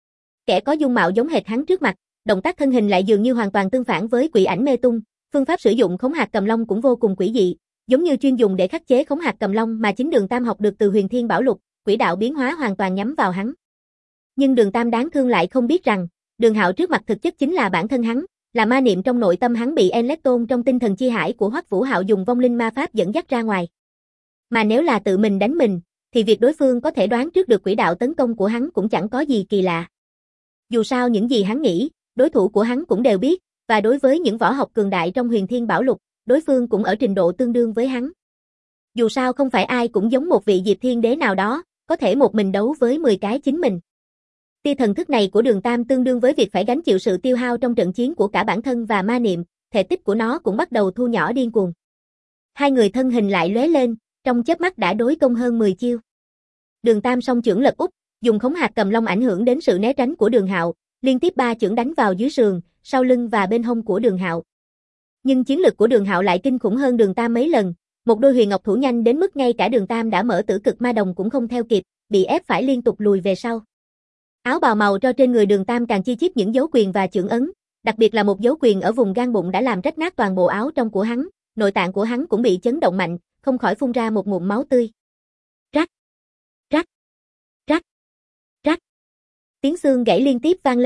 Kẻ có dung mạo giống hệt hắn trước mặt, động tác thân hình lại dường như hoàn toàn tương phản với quỷ ảnh mê tung, phương pháp sử dụng khống hạt cầm long cũng vô cùng quỷ dị, giống như chuyên dùng để khắc chế khống hạt cầm long mà chính Đường Tam học được từ Huyền Thiên Bảo Lục, quỷ đạo biến hóa hoàn toàn nhắm vào hắn. Nhưng Đường Tam đáng thương lại không biết rằng, Đường Hạo trước mặt thực chất chính là bản thân hắn, là ma niệm trong nội tâm hắn bị Enlecton trong tinh thần chi hải của Hoắc Vũ Hạo dùng vong linh ma pháp dẫn dắt ra ngoài. Mà nếu là tự mình đánh mình, thì việc đối phương có thể đoán trước được quỷ đạo tấn công của hắn cũng chẳng có gì kỳ lạ. Dù sao những gì hắn nghĩ, đối thủ của hắn cũng đều biết, và đối với những võ học cường đại trong Huyền Thiên Bảo Lục, đối phương cũng ở trình độ tương đương với hắn. Dù sao không phải ai cũng giống một vị Diệp Thiên Đế nào đó, có thể một mình đấu với 10 cái chính mình. Tia thần thức này của Đường Tam tương đương với việc phải gánh chịu sự tiêu hao trong trận chiến của cả bản thân và ma niệm, thể tích của nó cũng bắt đầu thu nhỏ điên cuồng. Hai người thân hình lại lóe lên, trong chớp mắt đã đối công hơn 10 chiêu. Đường Tam song chưởng lật úp, dùng khống hạt cầm long ảnh hưởng đến sự né tránh của Đường Hạo, liên tiếp 3 chưởng đánh vào dưới sườn, sau lưng và bên hông của Đường Hạo. Nhưng chiến lực của Đường Hạo lại kinh khủng hơn Đường Tam mấy lần, một đôi huyền ngọc thủ nhanh đến mức ngay cả Đường Tam đã mở tử cực ma đồng cũng không theo kịp, bị ép phải liên tục lùi về sau. Áo bào màu tro trên người Đường Tam càng chi chít những dấu quyền và chưởng ấn, đặc biệt là một dấu quyền ở vùng gan bụng đã làm rách nát toàn bộ áo trong của hắn, nội tạng của hắn cũng bị chấn động mạnh, không khỏi phun ra một ngụm máu tươi. Rắc, rắc, rắc, rắc. Tiếng xương gãy liên tiếp vang lên,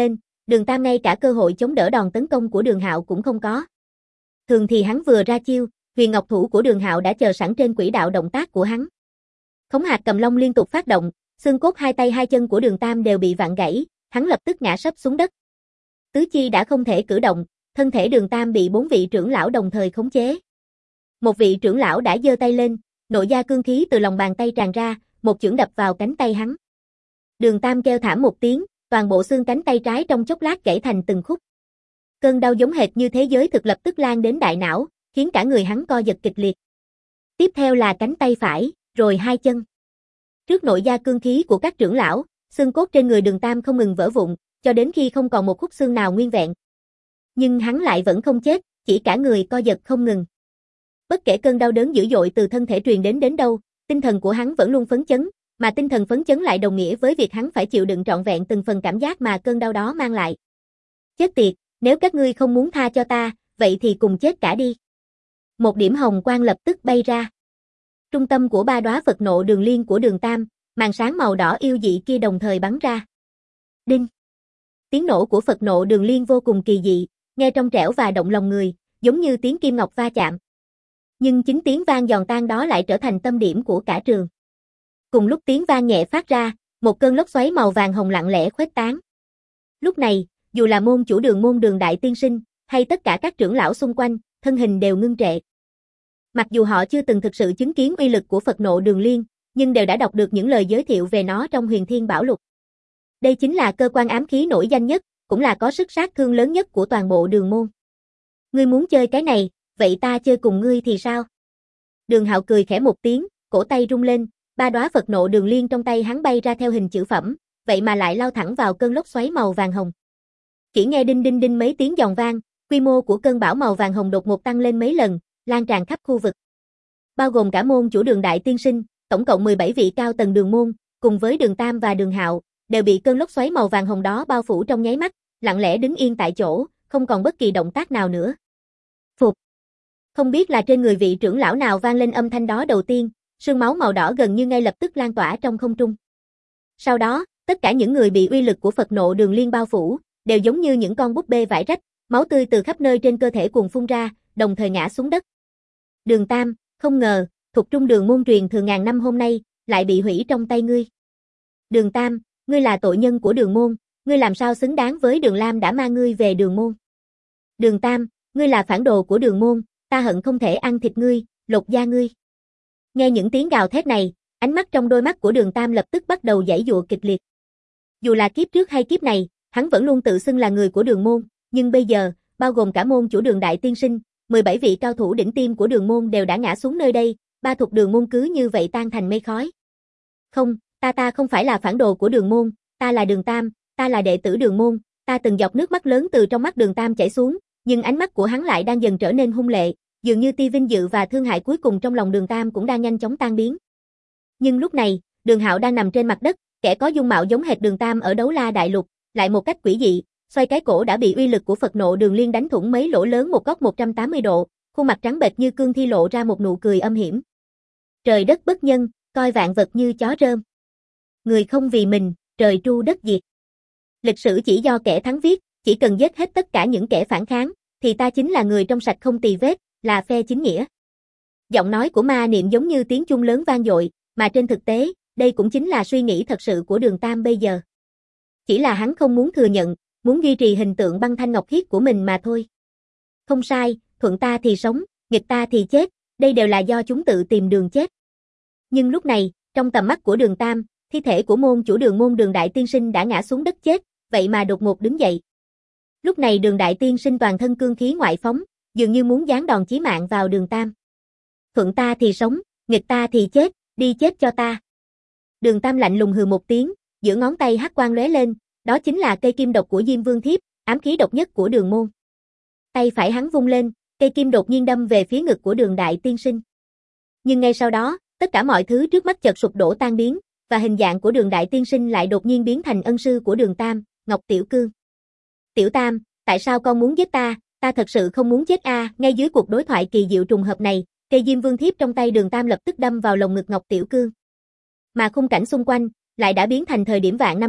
Đường Tam ngay cả cơ hội chống đỡ đòn tấn công của Đường Hạo cũng không có. Thường thì hắn vừa ra chiêu, huyền ngọc thủ của Đường Hạo đã chờ sẵn trên quỹ đạo động tác của hắn. Khống hạt cầm long liên tục phát động, xương cốt hai tay hai chân của Đường Tam đều bị vặn gãy, hắn lập tức ngã sấp xuống đất. Tứ chi đã không thể cử động, thân thể Đường Tam bị 4 vị trưởng lão đồng thời khống chế. Một vị trưởng lão đã giơ tay lên, nội gia cương khí từ lòng bàn tay tràn ra, một chưởng đập vào cánh tay hắn. Đường Tam kêu thảm một tiếng, toàn bộ xương cánh tay trái trong chốc lát gãy thành từng khúc. Cơn đau giống hệt như thế giới thực lập tức lan đến đại não, khiến cả người hắn co giật kịch liệt. Tiếp theo là cánh tay phải, rồi hai chân. Trước nội gia cương khí của các trưởng lão, xương cốt trên người Đường Tam không ngừng vỡ vụn, cho đến khi không còn một khúc xương nào nguyên vẹn. Nhưng hắn lại vẫn không chết, chỉ cả người co giật không ngừng. Bất kể cơn đau đớn dữ dội từ thân thể truyền đến đâu, tinh thần của hắn vẫn luôn phấn chấn, mà tinh thần phấn chấn lại đồng nghĩa với việc hắn phải chịu đựng trọn vẹn từng phần cảm giác mà cơn đau đó mang lại. Chết tiệt, nếu các ngươi không muốn tha cho ta, vậy thì cùng chết cả đi. Một điểm hồng quang lập tức bay ra. Trung tâm của 3 đóa Phật nộ đường liên của Đường Tam, màn sáng màu đỏ yêu dị kia đồng thời bắn ra. Đinh! Tiếng nổ của Phật nộ đường liên vô cùng kỳ dị, nghe trong trẻo và động lòng người, giống như tiếng kim ngọc va chạm. Nhưng chính tiếng vang giòn tan đó lại trở thành tâm điểm của cả trường. Cùng lúc tiếng vang nhẹ phát ra, một cơn lốc xoáy màu vàng hồng lặng lẽ khuếch tán. Lúc này, dù là môn chủ Đường môn Đường Đại Tiên Sinh, hay tất cả các trưởng lão xung quanh, thân hình đều ngưng trệ. Mặc dù họ chưa từng thực sự chứng kiến uy lực của Phật nộ đường liên, nhưng đều đã đọc được những lời giới thiệu về nó trong Huyền Thiên Bảo Lục. Đây chính là cơ quan ám khí nổi danh nhất, cũng là có sức sát thương lớn nhất của toàn bộ Đường môn. Ngươi muốn chơi cái này, vậy ta chơi cùng ngươi thì sao? Đường Hạo cười khẽ một tiếng, cổ tay rung lên, 3 đóa Phật nộ đường liên trong tay hắn bay ra theo hình chữ phẩm, vậy mà lại lao thẳng vào cơn lốc xoáy màu vàng hồng. Chỉ nghe đinh đinh đinh mấy tiếng giòn vang, quy mô của cơn bão màu vàng hồng đột ngột tăng lên mấy lần, lan tràn khắp khu vực. Bao gồm cả môn chủ Đường Đại Tiên Sinh, tổng cộng 17 vị cao tầng Đường môn, cùng với Đường Tam và Đường Hạo, đều bị cơn lốc xoáy màu vàng hồng đó bao phủ trong nháy mắt, lặng lẽ đứng yên tại chỗ, không còn bất kỳ động tác nào nữa. Phục. Không biết là trên người vị trưởng lão nào vang lên âm thanh đó đầu tiên, sương máu màu đỏ gần như ngay lập tức lan tỏa trong không trung. Sau đó, tất cả những người bị uy lực của Phật nộ đường liên bao phủ, đều giống như những con búp bê vải rách, máu tươi từ khắp nơi trên cơ thể cuồn phun ra, đồng thời ngã xuống đất. Đường Tam, không ngờ, thuộc trung đường môn truyền thừa ngàn năm hôm nay, lại bị hủy trong tay ngươi. Đường Tam, ngươi là tội nhân của Đường môn, ngươi làm sao xứng đáng với Đường Lam đã mang ngươi về Đường môn. Đường Tam, ngươi là phản đồ của Đường môn, ta hận không thể ăn thịt ngươi, lột da ngươi. Nghe những tiếng gào thét này, ánh mắt trong đôi mắt của Đường Tam lập tức bắt đầu giãy giụa kịch liệt. Dù là kiếp trước hay kiếp này, hắn vẫn luôn tự xưng là người của Đường môn, nhưng bây giờ, bao gồm cả môn chủ Đường Đại Tiên Sinh, 17 vị cao thủ đỉnh tiêm của Đường môn đều đã ngã xuống nơi đây, 3 thuộc Đường môn cứ như vậy tan thành mây khói. Không, ta không phải là phản đồ của Đường môn, ta là Đường Tam, ta là đệ tử Đường môn, ta từng giọt nước mắt lớn từ trong mắt Đường Tam chảy xuống, nhưng ánh mắt của hắn lại đang dần trở nên hung lệ, dường như tia vinh dự và thương hại cuối cùng trong lòng Đường Tam cũng đang nhanh chóng tan biến. Nhưng lúc này, Đường Hạo đang nằm trên mặt đất, kẻ có dung mạo giống hệt Đường Tam ở Đấu La Đại Lục, lại một cách quỷ dị, xoay cái cổ đã bị uy lực của Phật nộ đường liên đánh thủng mấy lỗ lớn một góc 180 độ, khuôn mặt trắng bệch như cương thi lộ ra một nụ cười âm hiểm. Trời đất bất nhân, coi vạn vật như chó rơm. Người không vì mình, trời tru đất diệt. Lịch sử chỉ do kẻ thắng viết, chỉ cần giết hết tất cả những kẻ phản kháng, thì ta chính là người trong sạch không tì vết, là phe chính nghĩa. Giọng nói của Ma Niệm giống như tiếng chuông lớn vang dội, mà trên thực tế, đây cũng chính là suy nghĩ thật sự của Đường Tam bây giờ. Chỉ là hắn không muốn thừa nhận, muốn duy trì hình tượng băng thanh ngọc khiết của mình mà thôi. Không sai, thuận ta thì sống, nghịch ta thì chết, đây đều là do chúng tự tìm đường chết. Nhưng lúc này, trong tầm mắt của Đường Tam, thi thể của môn chủ Đường môn Đường Đại Tiên Sinh đã ngã xuống đất chết, vậy mà đột ngột đứng dậy. Lúc này Đường Đại Tiên Sinh toàn thân cương khí ngoại phóng, dường như muốn giáng đòn chí mạng vào Đường Tam. Thuận ta thì sống, nghịch ta thì chết, đi chết cho ta. Đường Tam lạnh lùng hừ một tiếng, giữa ngón tay hắc quang lóe lên, đó chính là cây kim độc của Diêm Vương Thiếp, ám khí độc nhất của Đường môn. Tay phải hắn vung lên, cây kim đột nhiên đâm về phía ngực của Đường Đại Tiên Sinh. Nhưng ngay sau đó, tất cả mọi thứ trước mắt chợt sụp đổ tan biến, và hình dạng của Đường Đại Tiên Sinh lại đột nhiên biến thành ân sư của Đường Tam, Ngọc Tiểu Cương. Tiểu Tam, tại sao con muốn giết ta? Ta thật sự không muốn chết a. Ngay dưới cuộc đối thoại kỳ diệu trùng hợp này, cây Diêm Vương Thiếp trong tay Đường Tam lập tức đâm vào lồng ngực Ngọc Tiểu Cương. Mà khung cảnh xung quanh lại đã biến thành thời điểm vạn năm trước,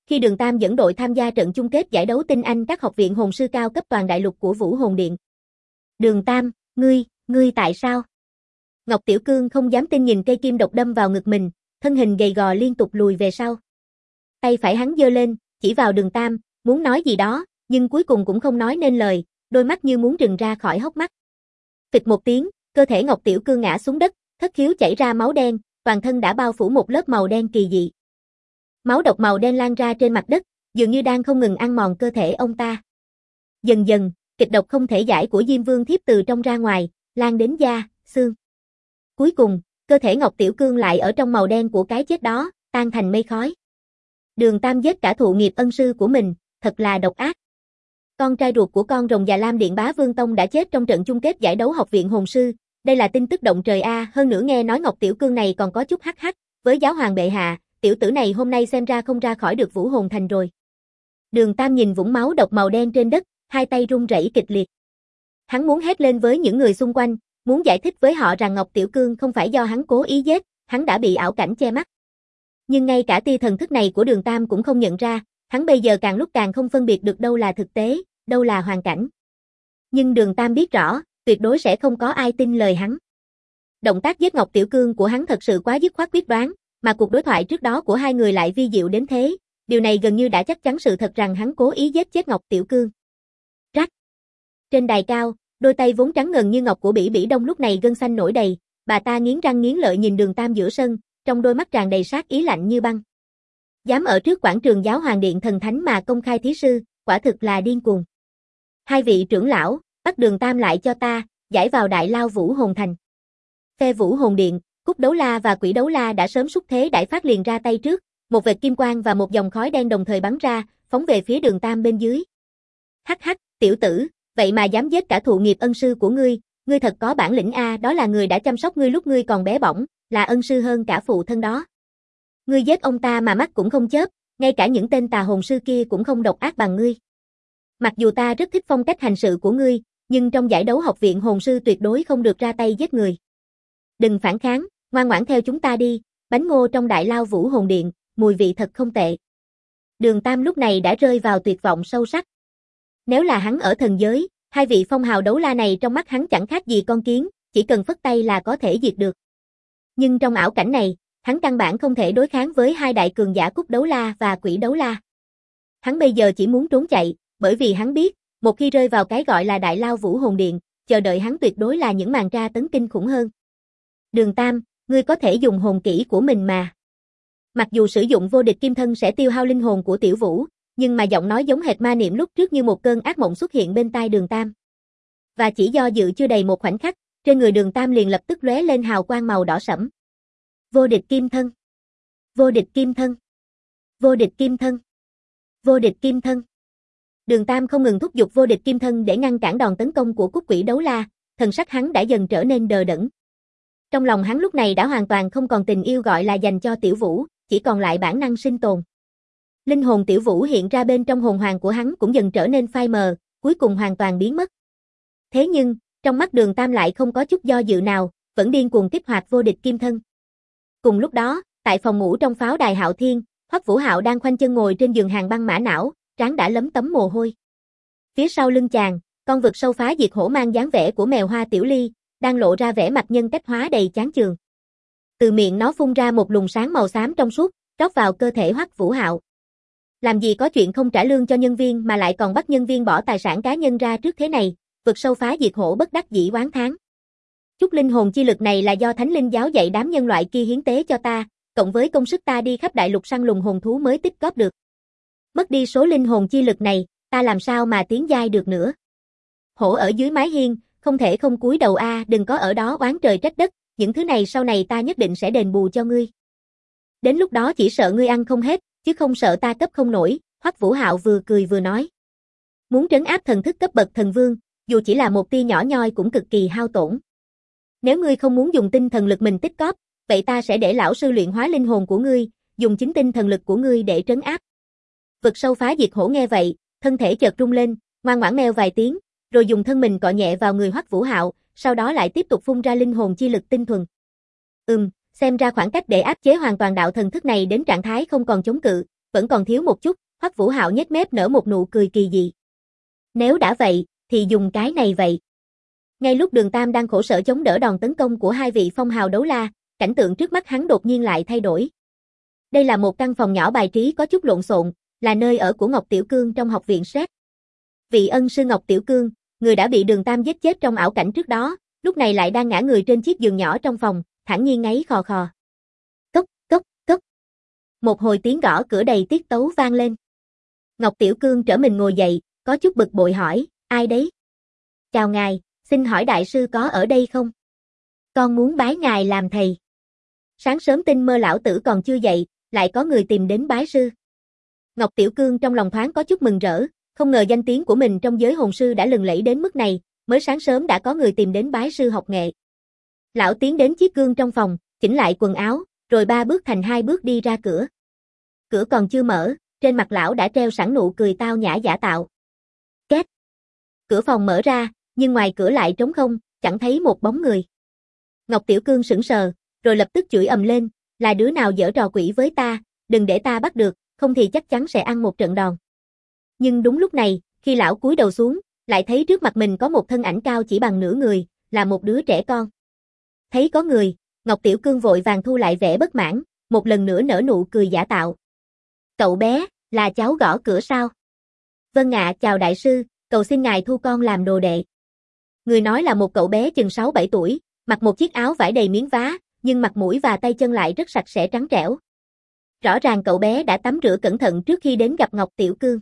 khi Đường Tam dẫn đội tham gia trận chung kết giải đấu tinh anh các học viện hồn sư cao cấp toàn đại lục của Vũ Hồn Điện. Đường Tam, ngươi tại sao? Ngọc Tiểu Cương không dám tin nhìn cây kim độc đâm vào ngực mình, thân hình gầy gò liên tục lùi về sau. Tay phải hắn giơ lên, chỉ vào Đường Tam, muốn nói gì đó, nhưng cuối cùng cũng không nói nên lời, đôi mắt như muốn trừng ra khỏi hốc mắt. Phịch một tiếng, cơ thể Ngọc Tiểu Cương ngã xuống đất, thất khiếu chảy ra máu đen, toàn thân đã bao phủ một lớp màu đen kỳ dị. Máu độc màu đen lan ra trên mặt đất, dường như đang không ngừng ăn mòn cơ thể ông ta. Dần dần, kịch độc không thể giải của Diêm Vương Thiếp từ trong ra ngoài, lan đến da, xương. Cuối cùng, cơ thể Ngọc Tiểu Cương lại ở trong màu đen của cái chết đó, tan thành mây khói. Đường Tam giết cả thụ nghiệp ân sư của mình, thật là độc ác. Con trai ruột của con rồng già Lam Điện Bá Vương Tông đã chết trong trận chung kết giải đấu học viện hồn sư, đây là tin tức động trời a, hơn nữa nghe nói Ngọc Tiểu Cương này còn có chút hắc hắc, với giáo hoàng bệ hạ, tiểu tử này hôm nay xem ra không ra khỏi được Vũ Hồn Thành rồi. Đường Tam nhìn vũng máu độc màu đen trên đất, hai tay run rẩy kịch liệt. Hắn muốn hét lên với những người xung quanh, muốn giải thích với họ rằng Ngọc Tiểu Cương không phải do hắn cố ý giết, hắn đã bị ảo cảnh che mắt. Nhưng ngay cả tia thần thức này của Đường Tam cũng không nhận ra, hắn bây giờ càng lúc càng không phân biệt được đâu là thực tế, đâu là hoàn cảnh. Nhưng Đường Tam biết rõ, tuyệt đối sẽ không có ai tin lời hắn. Động tác giết Ngọc Tiểu Cương của hắn thật sự quá dứt khoát quyết đoán, mà cuộc đối thoại trước đó của hai người lại vi diệu đến thế, điều này gần như đã chắc chắn sự thật rằng hắn cố ý giết chết Ngọc Tiểu Cương. Rắc. Trên đài cao, đôi tay vốn trắng ngần như ngọc của Bỉ Bỉ Đông lúc này gân xanh nổi đầy, bà ta nghiến răng nghiến lợi nhìn Đường Tam giữa sân, trong đôi mắt tràn đầy sát ý lạnh như băng. Dám ở trước quảng trường Giáo Hoàng Điện Thần Thánh mà công khai thí sư, quả thực là điên cuồng. Hai vị trưởng lão, bắt Đường Tam lại cho ta, giải vào đại lao Vũ Hồn Thành. Phe Vũ Hồn Điện, Cúc Đấu La và Quỷ Đấu La đã sớm xúc thế đại phát liền ra tay trước, một vệt kim quang và một dòng khói đen đồng thời bắn ra, phóng về phía Đường Tam bên dưới. Hắc hắc, tiểu tử, vậy mà dám giết cả thụ nghiệp ân sư của ngươi thật có bản lĩnh a, đó là người đã chăm sóc ngươi lúc ngươi còn bé bỏng, là ân sư hơn cả phụ thân đó. Ngươi giết ông ta mà mắt cũng không chớp, ngay cả những tên tà hồn sư kia cũng không độc ác bằng ngươi. Mặc dù ta rất thích phong cách hành sự của ngươi, nhưng trong giải đấu học viện hồn sư tuyệt đối không được ra tay giết người. Đừng phản kháng, ngoan ngoãn theo chúng ta đi, bánh ngô trong đại lao Vũ Hồn Điện, mùi vị thật không tệ. Đường Tam lúc này đã rơi vào tuyệt vọng sâu sắc. Nếu là hắn ở thần giới, hai vị phong hào đấu la này trong mắt hắn chẳng khác gì con kiến, chỉ cần phất tay là có thể diệt được. Nhưng trong ảo cảnh này, hắn căn bản không thể đối kháng với hai đại cường giả Cúc Đấu La và Quỷ Đấu La. Hắn bây giờ chỉ muốn trốn chạy, bởi vì hắn biết, một khi rơi vào cái gọi là đại lao Vũ Hồn Điện, chờ đợi hắn tuyệt đối là những màn tra tấn kinh khủng hơn. Đường Tam, ngươi có thể dùng hồn kỹ của mình mà. Mặc dù sử dụng vô địch kim thân sẽ tiêu hao linh hồn của Tiểu Vũ, nhưng mà giọng nói giống hệt ma niệm lúc trước như một cơn ác mộng xuất hiện bên tai Đường Tam. Và chỉ do dự chưa đầy một khoảnh khắc, trên người Đường Tam liền lập tức lóe lên hào quang màu đỏ sẫm. Vô địch kim thân. Vô địch kim thân. Vô địch kim thân. Vô địch kim thân. Đường Tam không ngừng thúc giục vô địch kim thân để ngăn cản đòn tấn công của Cúc Quỷ Đấu La, thần sắc hắn đã dần trở nên đờ đẫn. Trong lòng hắn lúc này đã hoàn toàn không còn tình yêu gọi là dành cho Tiểu Vũ, chỉ còn lại bản năng sinh tồn. Linh hồn Tiểu Vũ hiện ra bên trong hồn hoàng của hắn cũng dần trở nên phai mờ, cuối cùng hoàn toàn biến mất. Thế nhưng, trong mắt Đường Tam lại không có chút do dự nào, vẫn điên cuồng kích hoạt vô địch kim thân. Cùng lúc đó, tại phòng ngủ trong pháo đài Hạo Thiên, Hoắc Vũ Hạo đang khoanh chân ngồi trên giường hàng băng mã não, trán đã lấm tấm mồ hôi. Phía sau lưng chàng, con vực sâu phá diệt hổ mang dáng vẻ của mèo hoa Tiểu Ly, đang lộ ra vẻ mặt nhân cách hóa đầy chán chường. Từ miệng nó phun ra một luồng sáng màu xám trong suốt, rót vào cơ thể Hoắc Vũ Hạo. Làm gì có chuyện không trả lương cho nhân viên mà lại còn bắt nhân viên bỏ tài sản cá nhân ra trước thế này, vực sâu phá diệt hổ bất đắc dĩ oán thán. Chút linh hồn chi lực này là do Thánh Linh giáo dạy đám nhân loại kia hiến tế cho ta, cộng với công sức ta đi khắp đại lục săn lùng hồn thú mới tích góp được. Mất đi số linh hồn chi lực này, ta làm sao mà tiến giai được nữa. Hổ ở dưới mái hiên, không thể không cúi đầu a, đừng có ở đó oán trời trách đất, những thứ này sau này ta nhất định sẽ đền bù cho ngươi. Đến lúc đó chỉ sợ ngươi ăn không hết, chứ không sợ ta cấp không nổi, Hoắc Vũ Hạo vừa cười vừa nói. Muốn trấn áp thần thức cấp bậc thần vương, dù chỉ là một tia nhỏ nhoi cũng cực kỳ hao tổn. Nếu ngươi không muốn dùng tinh thần lực mình tích cóp, vậy ta sẽ để lão sư luyện hóa linh hồn của ngươi, dùng chính tinh thần lực của ngươi để trấn áp. Vực sâu phá diệt hổ nghe vậy, thân thể chợt rung lên, ngoan ngoãn meo vài tiếng, rồi dùng thân mình cọ nhẹ vào người Hoắc Vũ Hạo, sau đó lại tiếp tục phun ra linh hồn chi lực tinh thuần. Xem ra khoảng cách để áp chế hoàn toàn đạo thần thức này đến trạng thái không còn chống cự, vẫn còn thiếu một chút, Hoắc Vũ Hạo nhếch mép nở một nụ cười kỳ dị. Nếu đã vậy, thì dùng cái này vậy. Ngay lúc Đường Tam đang khổ sở chống đỡ đòn tấn công của hai vị phong hào đấu la, cảnh tượng trước mắt hắn đột nhiên lại thay đổi. Đây là một căn phòng nhỏ bài trí có chút lộn xộn, là nơi ở của Ngọc Tiểu Cương trong học viện Sét. Vị ân sư Ngọc Tiểu Cương, người đã bị Đường Tam giết chết trong ảo cảnh trước đó, lúc này lại đang ngã người trên chiếc giường nhỏ trong phòng, thản nhiên ngáy khò khò. Cốc, cốc, cốc. Một hồi tiếng gõ cửa đầy tiết tấu vang lên. Ngọc Tiểu Cương trở mình ngồi dậy, có chút bực bội hỏi, ai đấy? Chào ngài, xin hỏi đại sư có ở đây không? Con muốn bái ngài làm thầy. Sáng sớm tinh mơ lão tử còn chưa dậy, lại có người tìm đến bái sư. Ngọc Tiểu Cương trong lòng thoáng có chút mừng rỡ, không ngờ danh tiếng của mình trong giới hồn sư đã lừng lẫy đến mức này, mới sáng sớm đã có người tìm đến bái sư học nghệ. Lão tiến đến chiếc gương trong phòng, chỉnh lại quần áo, rồi 3 bước thành 2 bước đi ra cửa. Cửa còn chưa mở, trên mặt lão đã treo sẵn nụ cười tao nhã giả tạo. Két. Cửa phòng mở ra, nhưng ngoài cửa lại trống không, chẳng thấy một bóng người. Ngọc Tiểu Cương sững sờ, rồi lập tức chửi ầm lên, là đứa nào giở trò quỷ với ta, đừng để ta bắt được, không thì chắc chắn sẽ ăn một trận đòn. Nhưng đúng lúc này, khi lão cúi đầu xuống, lại thấy trước mặt mình có một thân ảnh cao chỉ bằng nửa người, là một đứa trẻ con. Thấy có người, Ngọc Tiểu Cương vội vàng thu lại vẻ bất mãn, một lần nữa nở nụ cười giả tạo. Cậu bé, là cháu gõ cửa sao? Vâng ạ, chào đại sư, cầu xin ngài thu con làm đồ đệ. Người nói là một cậu bé chừng 6-7 tuổi, mặc một chiếc áo vải đầy miếng vá, nhưng mặt mũi và tay chân lại rất sạch sẽ trắng trẻo. Rõ ràng cậu bé đã tắm rửa cẩn thận trước khi đến gặp Ngọc Tiểu Cương.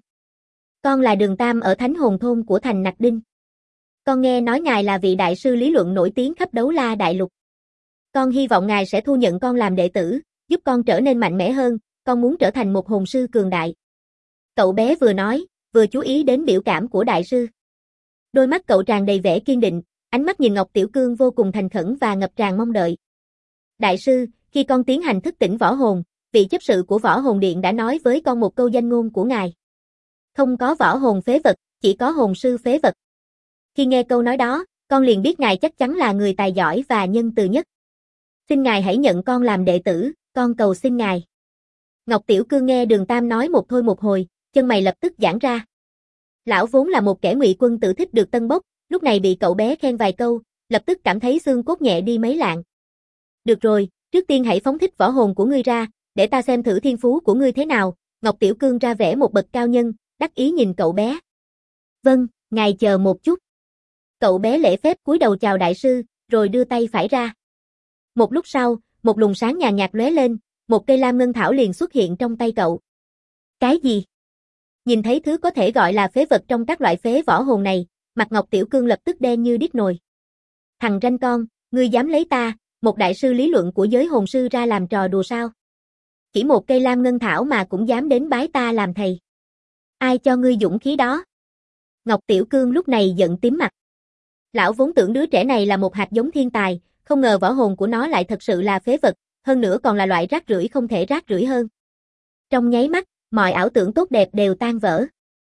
Con là Đường Tam ở Thánh Hồn Thôn của thành Nặc Đinh. Con nghe nói ngài là vị đại sư lý luận nổi tiếng khắp Đấu La Đại Lục. Con hy vọng ngài sẽ thu nhận con làm đệ tử, giúp con trở nên mạnh mẽ hơn, con muốn trở thành một hồn sư cường đại. Cậu bé vừa nói, vừa chú ý đến biểu cảm của đại sư. Đôi mắt cậu tràn đầy vẻ kiên định, ánh mắt nhìn Ngọc Tiểu Cương vô cùng thành khẩn và ngập tràn mong đợi. Đại sư, khi con tiến hành thức tỉnh võ hồn, vị chấp sự của Võ Hồn Điện đã nói với con một câu danh ngôn của ngài. Không có võ hồn phế vật, chỉ có hồn sư phế vật. Khi nghe câu nói đó, con liền biết ngài chắc chắn là người tài giỏi và nhân từ nhất. Xin ngài hãy nhận con làm đệ tử, con cầu xin ngài. Ngọc Tiểu Cương nghe Đường Tam nói một thôi một hồi, chân mày lập tức giãn ra. Lão vốn là một kẻ ngụy quân tử thích được tân bốc, lúc này bị cậu bé khen vài câu, lập tức cảm thấy xương cốt nhẹ đi mấy lạng. Được rồi, trước tiên hãy phóng thích võ hồn của ngươi ra, để ta xem thử thiên phú của ngươi thế nào. Ngọc Tiểu Cương ra vẻ một bậc cao nhân, đắc ý nhìn cậu bé. Vâng, ngài chờ một chút. Cậu bé lễ phép cúi đầu chào đại sư, rồi đưa tay phải ra. Một lúc sau, một luồng sáng nhàn nhạt lóe lên, một cây lam ngân thảo liền xuất hiện trong tay cậu. Cái gì? Nhìn thấy thứ có thể gọi là phế vật trong các loại phế võ hồn này, mặt Ngọc Tiểu Cương lập tức đen như đít nồi. Thằng ranh con, ngươi dám lấy ta, một đại sư lý luận của giới hồn sư ra làm trò đùa sao? Chỉ một cây lam ngân thảo mà cũng dám đến bái ta làm thầy. Ai cho ngươi dũng khí đó? Ngọc Tiểu Cương lúc này giận tím mặt. Lão vốn tưởng đứa trẻ này là một hạt giống thiên tài, không ngờ võ hồn của nó lại thật sự là phế vật, hơn nữa còn là loại rác rưởi không thể rác rưởi hơn. Trong nháy mắt, mọi ảo tưởng tốt đẹp đều tan vỡ.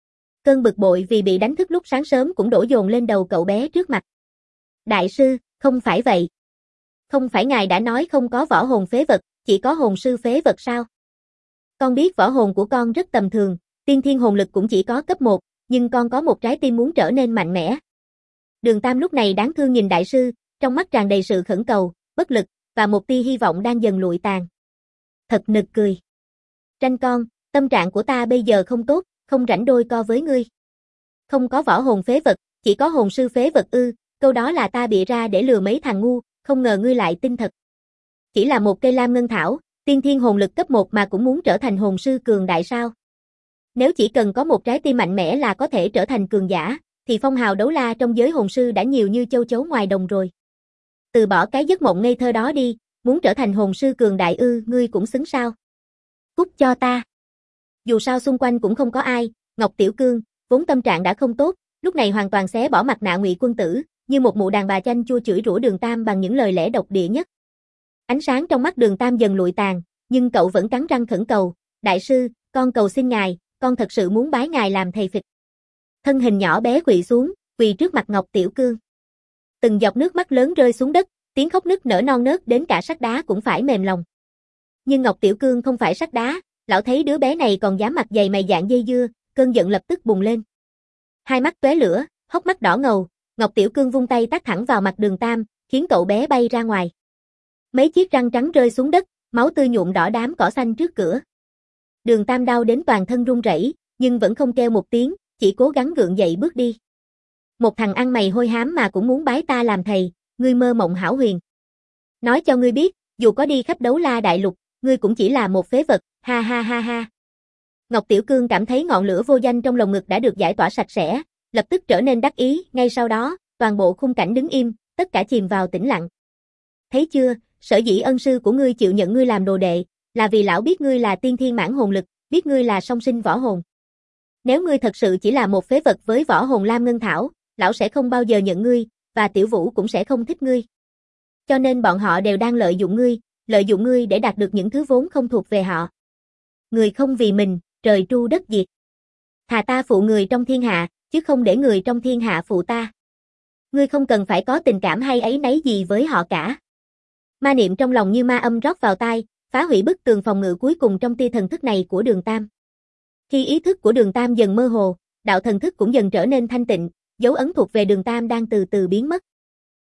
Cơn bực bội vì bị đánh thức lúc sáng sớm cũng đổ dồn lên đầu cậu bé trước mặt. Đại sư, không phải vậy. Không phải ngài đã nói không có võ hồn phế vật, chỉ có hồn sư phế vật sao? Con biết võ hồn của con rất tầm thường, tiên thiên hồn lực cũng chỉ có cấp 1, nhưng con có một trái tim muốn trở nên mạnh mẽ. Đường Tam lúc này đáng thương nhìn đại sư, trong mắt tràn đầy sự khẩn cầu, bất lực, và một tia hy vọng đang dần lụi tàn. Thật nực cười. Tranh con, tâm trạng của ta bây giờ không tốt, không rảnh đôi co với ngươi. Không có võ hồn phế vật, chỉ có hồn sư phế vật ư, câu đó là ta bịa ra để lừa mấy thằng ngu, không ngờ ngươi lại tin thật. Chỉ là một cây lam ngân thảo, tiên thiên hồn lực cấp 1 mà cũng muốn trở thành hồn sư cường đại sao? Nếu chỉ cần có một trái tim mạnh mẽ là có thể trở thành cường giả, thì phong hào đấu la trong giới hồn sư đã nhiều như châu chấu ngoài đồng rồi. Từ bỏ cái giấc mộng ngây thơ đó đi, muốn trở thành hồn sư cường đại ư, ngươi cũng xứng sao? Cút cho ta. Dù sao xung quanh cũng không có ai, Ngọc Tiểu Cương, vốn tâm trạng đã không tốt, lúc này hoàn toàn xé bỏ mặt nạ ngụy quân tử, như một mụ đàn bà chanh chua chửi rủa Đường Tam bằng những lời lẽ độc địa nhất. Ánh sáng trong mắt Đường Tam dần lụi tàn, nhưng cậu vẫn cắn răng khẩn cầu, đại sư, con cầu xin ngài, con thật sự muốn bái ngài làm thầy phịch. Thân hình nhỏ bé quỳ xuống, quỳ trước mặt Ngọc Tiểu Cương. Từng giọt nước mắt lớn rơi xuống đất, tiếng khóc nức nở non nớt đến cả sắt đá cũng phải mềm lòng. Nhưng Ngọc Tiểu Cương không phải sắt đá, Lão thấy đứa bé này còn dám mặt dày mày dạn dây dưa, cơn giận lập tức bùng lên. Hai mắt tóe lửa, hốc mắt đỏ ngầu, Ngọc Tiểu Cương vung tay tát thẳng vào mặt Đường Tam, khiến cậu bé bay ra ngoài. Mấy chiếc răng trắng rơi xuống đất, máu tươi nhuộm đỏ đám cỏ xanh trước cửa. Đường Tam đau đến toàn thân run rẩy, nhưng vẫn không kêu một tiếng, chỉ cố gắng gượng dậy bước đi. Một thằng ăn mày hôi hám mà cũng muốn bái ta làm thầy, ngươi mơ mộng hão huyền. Nói cho ngươi biết, dù có đi khắp đấu la đại lục, ngươi cũng chỉ là một phế vật, ha ha ha ha. Ngọc Tiểu Cương cảm thấy ngọn lửa vô danh trong lồng ngực đã được giải tỏa sạch sẽ, lập tức trở nên đắc ý, ngay sau đó, toàn bộ khung cảnh đứng im, tất cả chìm vào tĩnh lặng. Thấy chưa, sở dĩ ân sư của ngươi chịu nhận ngươi làm đồ đệ, là vì lão biết ngươi là tiên thiên mãn hồn lực, biết ngươi là song sinh võ hồn. Nếu ngươi thật sự chỉ là một phế vật với võ hồn lam ngân thảo, lão sẽ không bao giờ nhận ngươi, và Tiểu Vũ cũng sẽ không thích ngươi. Cho nên bọn họ đều đang lợi dụng ngươi để đạt được những thứ vốn không thuộc về họ. Người không vì mình, trời tru đất diệt. Thà ta phụ người trong thiên hạ, chứ không để người trong thiên hạ phụ ta. Ngươi không cần phải có tình cảm hay áy náy gì với họ cả. Ma niệm trong lòng như ma âm rót vào tai, phá hủy bức tường phòng ngự cuối cùng trong tia thần thức này của Đường Tam. Khi ý thức của Đường Tam dần mơ hồ, đạo thần thức cũng dần trở nên thanh tịnh, dấu ấn thuộc về Đường Tam đang từ từ biến mất.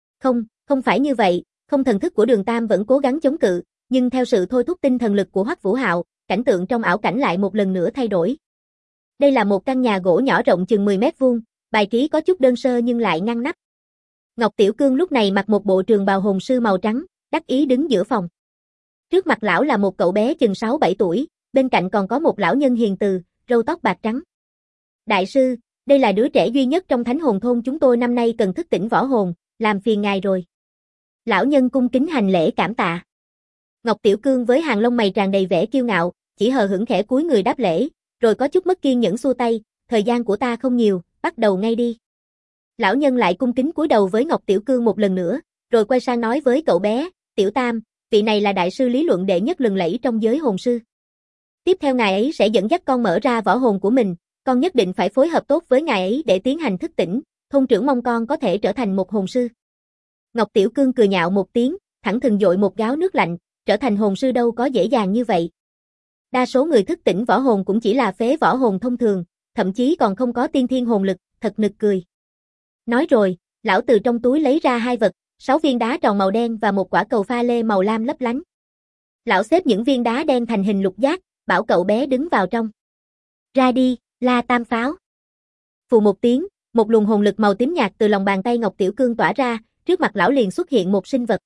Không phải như vậy, không, thần thức của Đường Tam vẫn cố gắng chống cự, nhưng theo sự thôi thúc tinh thần lực của Hoắc Vũ Hạo, cảnh tượng trong ảo cảnh lại một lần nữa thay đổi. Đây là một căn nhà gỗ nhỏ rộng chừng 10 mét vuông, bài trí có chút đơn sơ nhưng lại ngăn nắp. Ngọc Tiểu Cương lúc này mặc một bộ trường bào hồn sư màu trắng, đắc ý đứng giữa phòng. Trước mặt lão là một cậu bé chừng 6-7 tuổi, bên cạnh còn có một lão nhân hiền từ, râu tóc bạc trắng. Đại sư, đây là đứa trẻ duy nhất trong thánh hồn thôn chúng tôi năm nay cần thức tỉnh võ hồn, làm phiền ngài rồi. Lão nhân cung kính hành lễ cảm tạ. Ngọc Tiểu Cương với hàng lông mày tràn đầy vẻ kiêu ngạo, chỉ hờ hững khẽ cúi người đáp lễ, rồi có chút mất kiên nhẫn xua tay, thời gian của ta không nhiều, bắt đầu ngay đi. Lão nhân lại cung kính cúi đầu với Ngọc Tiểu Cương một lần nữa, rồi quay sang nói với cậu bé, Tiểu Tam, vị này là đại sư lý luận đệ nhất lừng lẫy trong giới hồn sư. Tiếp theo ngài ấy sẽ dẫn dắt con mở ra võ hồn của mình, con nhất định phải phối hợp tốt với ngài ấy để tiến hành thức tỉnh, thôn trưởng mong con có thể trở thành một hồn sư. Ngọc Tiểu Cương cười nhạo một tiếng, thẳng thừng dội một gáo nước lạnh, trở thành hồn sư đâu có dễ dàng như vậy. Đa số người thức tỉnh võ hồn cũng chỉ là phế võ hồn thông thường, thậm chí còn không có tiên thiên hồn lực, thật nực cười. Nói rồi, lão từ trong túi lấy ra 2 vật, 6 viên đá tròn màu đen và một quả cầu pha lê màu lam lấp lánh. Lão xếp những viên đá đen thành hình lục giác, bảo cậu bé đứng vào trong. Ra đi, La Tam Pháo. Phù một tiếng, một luồng hồn lực màu tím nhạt từ lòng bàn tay Ngọc Tiểu Cương tỏa ra, trước mặt lão liền xuất hiện một sinh vật.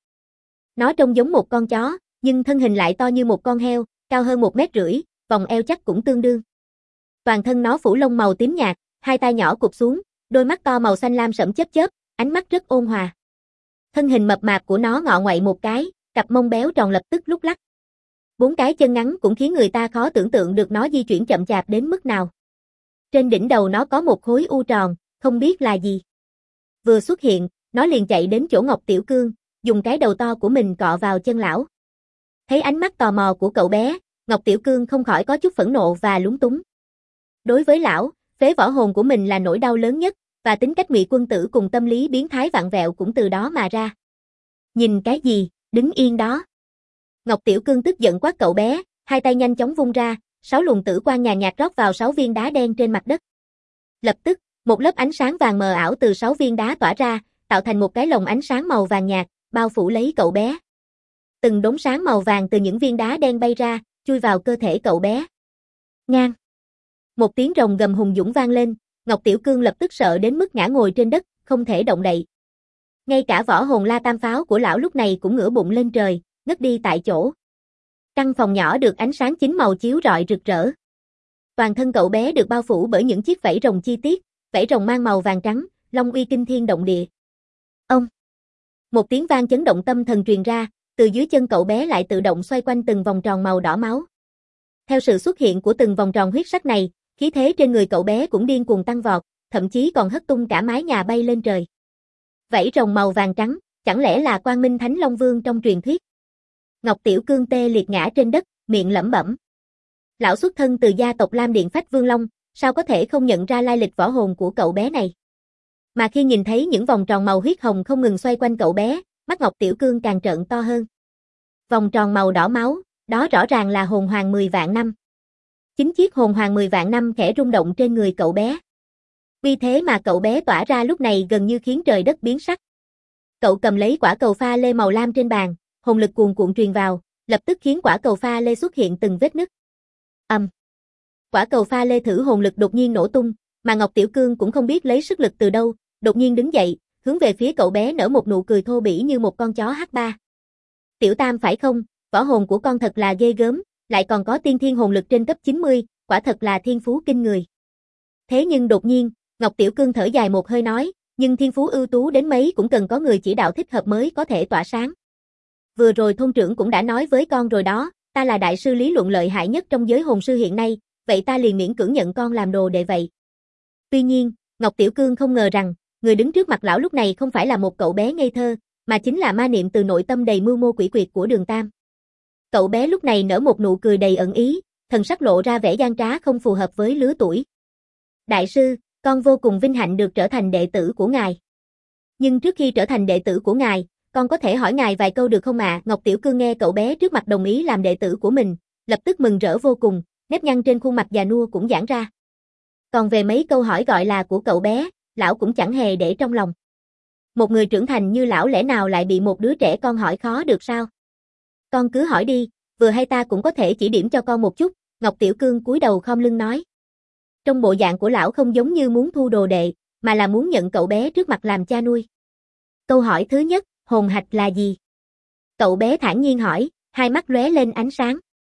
Nó trông giống một con chó, nhưng thân hình lại to như một con heo, cao hơn 1,5 mét, vòng eo chắc cũng tương đương. Toàn thân nó phủ lông màu tím nhạt, 2 tai nhỏ cụp xuống, đôi mắt to màu xanh lam sẫm chớp chớp, ánh mắt rất ôn hòa. Thân hình mập mạp của nó ngọ ngoậy một cái, cặp mông béo tròn lập tức lúc lắc. 4 cái chân ngắn cũng khiến người ta khó tưởng tượng được nó di chuyển chậm chạp đến mức nào. Trên đỉnh đầu nó có một khối u tròn, không biết là gì. Vừa xuất hiện, nó liền chạy đến chỗ Ngọc Tiểu Cương, dùng cái đầu to của mình cọ vào chân lão. Thấy ánh mắt tò mò của cậu bé, Ngọc Tiểu Cương không khỏi có chút phẫn nộ và lúng túng. Đối với lão, phế võ hồn của mình là nỗi đau lớn nhất, và tính cách Ngụy Quân Tử cùng tâm lý biến thái vặn vẹo cũng từ đó mà ra. Nhìn cái gì, đứng yên đó. Ngọc Tiểu Cương tức giận quát cậu bé, 2 tay nhanh chóng vung ra, 6 luồng tử quang nhàn nhạt rót vào 6 viên đá đen trên mặt đất. Lập tức, một lớp ánh sáng vàng mờ ảo từ 6 viên đá tỏa ra, tạo thành một cái lồng ánh sáng màu vàng nhạt, bao phủ lấy cậu bé. Từng đốm sáng màu vàng từ những viên đá đen bay ra, chui vào cơ thể cậu bé. Ngang. Một tiếng rồng gầm hùng dũng vang lên, Ngọc Tiểu Cương lập tức sợ đến mức ngã ngồi trên đất, không thể động đậy. Ngay cả võ hồn La Tam Pháo của lão lúc này cũng ngửa bụng lên trời, ngất đi tại chỗ. Căn phòng nhỏ được ánh sáng chính màu chiếu rọi rực rỡ. Toàn thân cậu bé được bao phủ bởi những chiếc vảy rồng chi tiết, vảy rồng mang màu vàng trắng, long uy kinh thiên động địa. Ông. Một tiếng vang chấn động tâm thần truyền ra, từ dưới chân cậu bé lại tự động xoay quanh từng vòng tròn màu đỏ máu. Theo sự xuất hiện của từng vòng tròn huyết sắc này, khí thế trên người cậu bé cũng điên cuồng tăng vọt, thậm chí còn hất tung cả mái nhà bay lên trời. Vảy rồng màu vàng trắng, chẳng lẽ là Quang Minh Thánh Long Vương trong truyền thuyết? Ngọc Tiểu Cương tê liệt ngã trên đất, miệng lẩm bẩm. Lão xuất thân từ gia tộc Lam Điện Phách Vương Long, sao có thể không nhận ra lai lịch võ hồn của cậu bé này? Mà khi nhìn thấy những vòng tròn màu huyết hồng không ngừng xoay quanh cậu bé, mắt Ngọc Tiểu Cương càng trợn to hơn. Vòng tròn màu đỏ máu, đó rõ ràng là hồn hoàng 10 vạn năm. Chính chiếc hồn hoàng 10 vạn năm khẽ rung động trên người cậu bé. Vì thế mà cậu bé tỏa ra lúc này gần như khiến trời đất biến sắc. Cậu cầm lấy quả cầu pha lê màu lam trên bàn, hồn lực cuồn cuộn truyền vào, lập tức khiến quả cầu pha lê xuất hiện từng vết nứt. Quả cầu pha lê thử hồn lực đột nhiên nổ tung, mà Ngọc Tiểu Cương cũng không biết lấy sức lực từ đâu, đột nhiên đứng dậy, hướng về phía cậu bé nở một nụ cười thô bỉ như một con chó H3. Tiểu Tam phải không, võ hồn của con thật là ghê gớm, lại còn có tiên thiên hồn lực trên cấp 90, quả thật là thiên phú kinh người. Thế nhưng đột nhiên, Ngọc Tiểu Cương thở dài một hơi nói, nhưng thiên phú ưu tú đến mấy cũng cần có người chỉ đạo thích hợp mới có thể tỏa sáng. Vừa rồi thôn trưởng cũng đã nói với con rồi đó, ta là đại sư lý luận lợi hại nhất trong giới hồn sư hiện nay, vậy ta liền miễn cưỡng nhận con làm đồ đệ vậy. Tuy nhiên, Ngọc Tiểu Cương không ngờ rằng, người đứng trước mặt lão lúc này không phải là một cậu bé ngây thơ, mà chính là ma niệm từ nội tâm đầy mưu mô quỷ quyệt của Đường Tam. Cậu bé lúc này nở một nụ cười đầy ẩn ý, thần sắc lộ ra vẻ gian trá không phù hợp với lứa tuổi. Đại sư, con vô cùng vinh hạnh được trở thành đệ tử của ngài. Nhưng trước khi trở thành đệ tử của ngài, con có thể hỏi ngài vài câu được không ạ? Ngọc Tiểu Cương nghe cậu bé trước mặt đồng ý làm đệ tử của mình, lập tức mừng rỡ vô cùng, nếp nhăn trên khuôn mặt già nua cũng giãn ra. Còn về mấy câu hỏi gọi là của cậu bé, lão cũng chẳng hề để trong lòng. Một người trưởng thành như lão lẽ nào lại bị một đứa trẻ con hỏi khó được sao? Con cứ hỏi đi, vừa hay ta cũng có thể chỉ điểm cho con một chút, Ngọc Tiểu Cương cúi đầu khom lưng nói. Trong bộ dạng của lão không giống như muốn thu đồ đệ, mà là muốn nhận cậu bé trước mặt làm cha nuôi. Câu hỏi thứ nhất, hồn hạch là gì? Cậu bé thản nhiên hỏi, hai mắt lóe lên ánh sáng.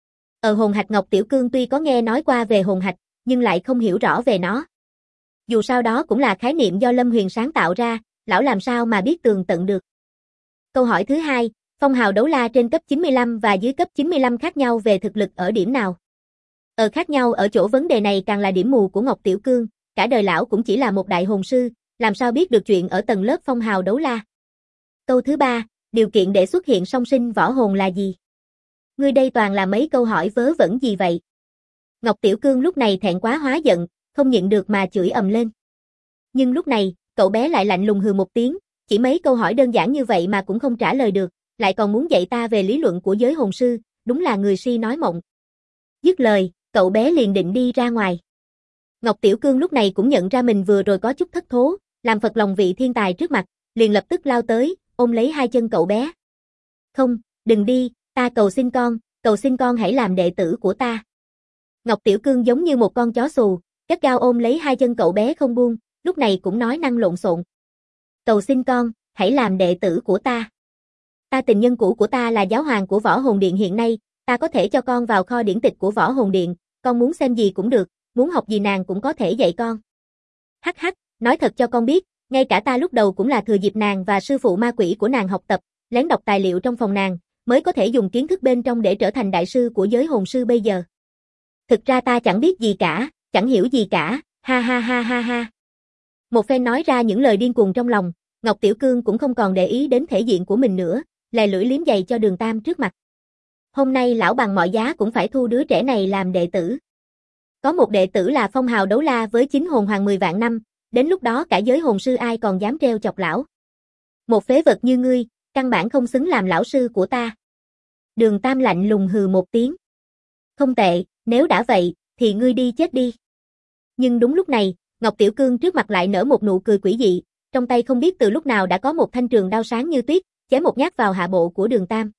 Hồn hạch Ngọc Tiểu Cương tuy có nghe nói qua về hồn hạch, nhưng lại không hiểu rõ về nó. Dù sao đó cũng là khái niệm do Lâm Huyền sáng tạo ra, lão làm sao mà biết tường tận được. Câu hỏi thứ hai, phong hào đấu la trên cấp 95 và dưới cấp 95 khác nhau về thực lực ở điểm nào? Khác nhau ở chỗ vấn đề này càng là điểm mù của Ngọc Tiểu Cương, cả đời lão cũng chỉ là một đại hồn sư, làm sao biết được chuyện ở tầng lớp phong hào đấu la. Câu thứ ba, điều kiện để xuất hiện song sinh võ hồn là gì? Ngươi đây toàn là mấy câu hỏi vớ vẩn gì vậy? Ngọc Tiểu Cương lúc này thẹn quá hóa giận, không nhịn được mà chửi ầm lên. Nhưng lúc này, cậu bé lại lạnh lùng hừ một tiếng, chỉ mấy câu hỏi đơn giản như vậy mà cũng không trả lời được, lại còn muốn dạy ta về lý luận của giới hồn sư, đúng là người si nói mộng. Dứt lời, cậu bé liền định đi ra ngoài. Ngọc Tiểu Cương lúc này cũng nhận ra mình vừa rồi có chút thất thố, làm phật lòng vị thiên tài trước mặt, liền lập tức lao tới, ôm lấy hai chân cậu bé. Không, đừng đi, ta cầu xin con hãy làm đệ tử của ta. Ngọc Tiểu Cương giống như một con chó xù, gắt gao ôm lấy hai chân cậu bé không buông, lúc này cũng nói năng lộn xộn. Cầu xin con, hãy làm đệ tử của ta. Ta tình nhân cũ của ta là giáo hoàng của Võ Hồn Điện hiện nay, ta có thể cho con vào kho điển tịch của Võ Hồn Điện, con muốn xem gì cũng được, muốn học gì nàng cũng có thể dạy con. Hắc hắc, nói thật cho con biết, ngay cả ta lúc đầu cũng là thừa dịp nàng và sư phụ ma quỷ của nàng học tập, lén đọc tài liệu trong phòng nàng, mới có thể dùng kiến thức bên trong để trở thành đại sư của giới hồn sư bây giờ. Thực ra ta chẳng biết gì cả, chẳng hiểu gì cả, ha ha ha ha ha. Một phen nói ra những lời điên cuồng trong lòng, Ngọc Tiểu Cương cũng không còn để ý đến thể diện của mình nữa, lè lưỡi liếm giày cho Đường Tam trước mặt. Hôm nay lão bằng mọi giá cũng phải thu đứa trẻ này làm đệ tử. Có một đệ tử là phong hào đấu la với 9 hồn hoàng 10 vạn năm, đến lúc đó cả giới hồn sư ai còn dám treo chọc lão. Một phế vật như ngươi, căn bản không xứng làm lão sư của ta. Đường Tam lạnh lùng hừ một tiếng. Không tệ, nếu đã vậy, thì ngươi đi chết đi. Nhưng đúng lúc này, Ngọc Tiểu Cương trước mặt lại nở một nụ cười quỷ dị, trong tay không biết từ lúc nào đã có một thanh trường đao sáng như tuyết, chém một nhát vào hạ bộ của Đường Tam.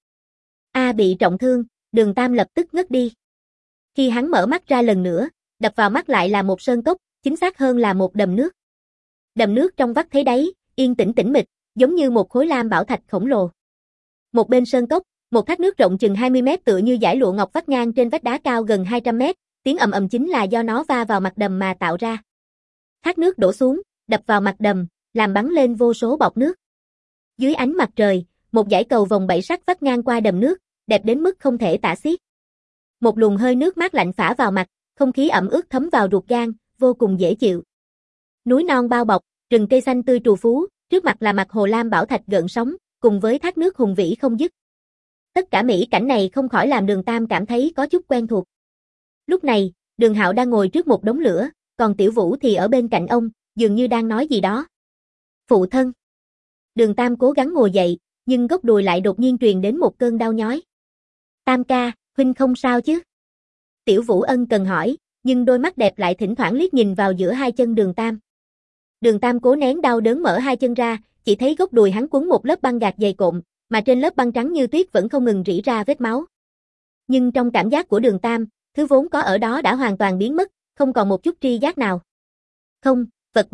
Bị trọng thương, Đường Tam lập tức ngất đi. Khi hắn mở mắt ra lần nữa, đập vào mắt lại là một sơn cốc, chính xác hơn là một đầm nước. Đầm nước trong vắt thấy đáy, yên tĩnh tĩnh mịch, giống như một khối lam bảo thạch khổng lồ. Một bên sơn cốc, một thác nước rộng chừng 20 mét tựa như dải lụa ngọc vắt ngang trên vách đá cao gần 200 mét, tiếng ầm ầm chính là do nó va vào mặt đầm mà tạo ra. Thác nước đổ xuống, đập vào mặt đầm, làm bắn lên vô số bọt nước. Dưới ánh mặt trời, một dải cầu vòng bảy sắc vắt ngang qua đầm nước, đẹp đến mức không thể tả xiết. Một luồng hơi nước mát lạnh phả vào mặt, không khí ẩm ướt thấm vào ruột gan, vô cùng dễ chịu. Núi non bao bọc, rừng cây xanh tươi trù phú, trước mặt là mặt hồ lam bảo thạch gợn sóng, cùng với thác nước hùng vĩ không dứt. Tất cả mỹ cảnh này không khỏi làm Đường Tam cảm thấy có chút quen thuộc. Lúc này, Đường Hạo đang ngồi trước một đống lửa, còn Tiểu Vũ thì ở bên cạnh ông, dường như đang nói gì đó. Phụ thân. Đường Tam cố gắng ngồi dậy, nhưng gốc đùi lại đột nhiên truyền đến một cơn đau nhói. Tam ca, huynh không sao chứ? Tiểu Vũ ân cần hỏi, nhưng đôi mắt đẹp lại thỉnh thoảng liếc nhìn vào giữa hai chân Đường Tam. Đường Tam cố nén đau đớn mở hai chân ra, chỉ thấy gốc đùi hắn quấn một lớp băng gạc dày cộm, mà trên lớp băng trắng như tuyết vẫn không ngừng rỉ ra vết máu. Nhưng trong cảm giác của Đường Tam, thứ vốn có ở đó đã hoàn toàn biến mất, không còn một chút tri giác nào. Không, vật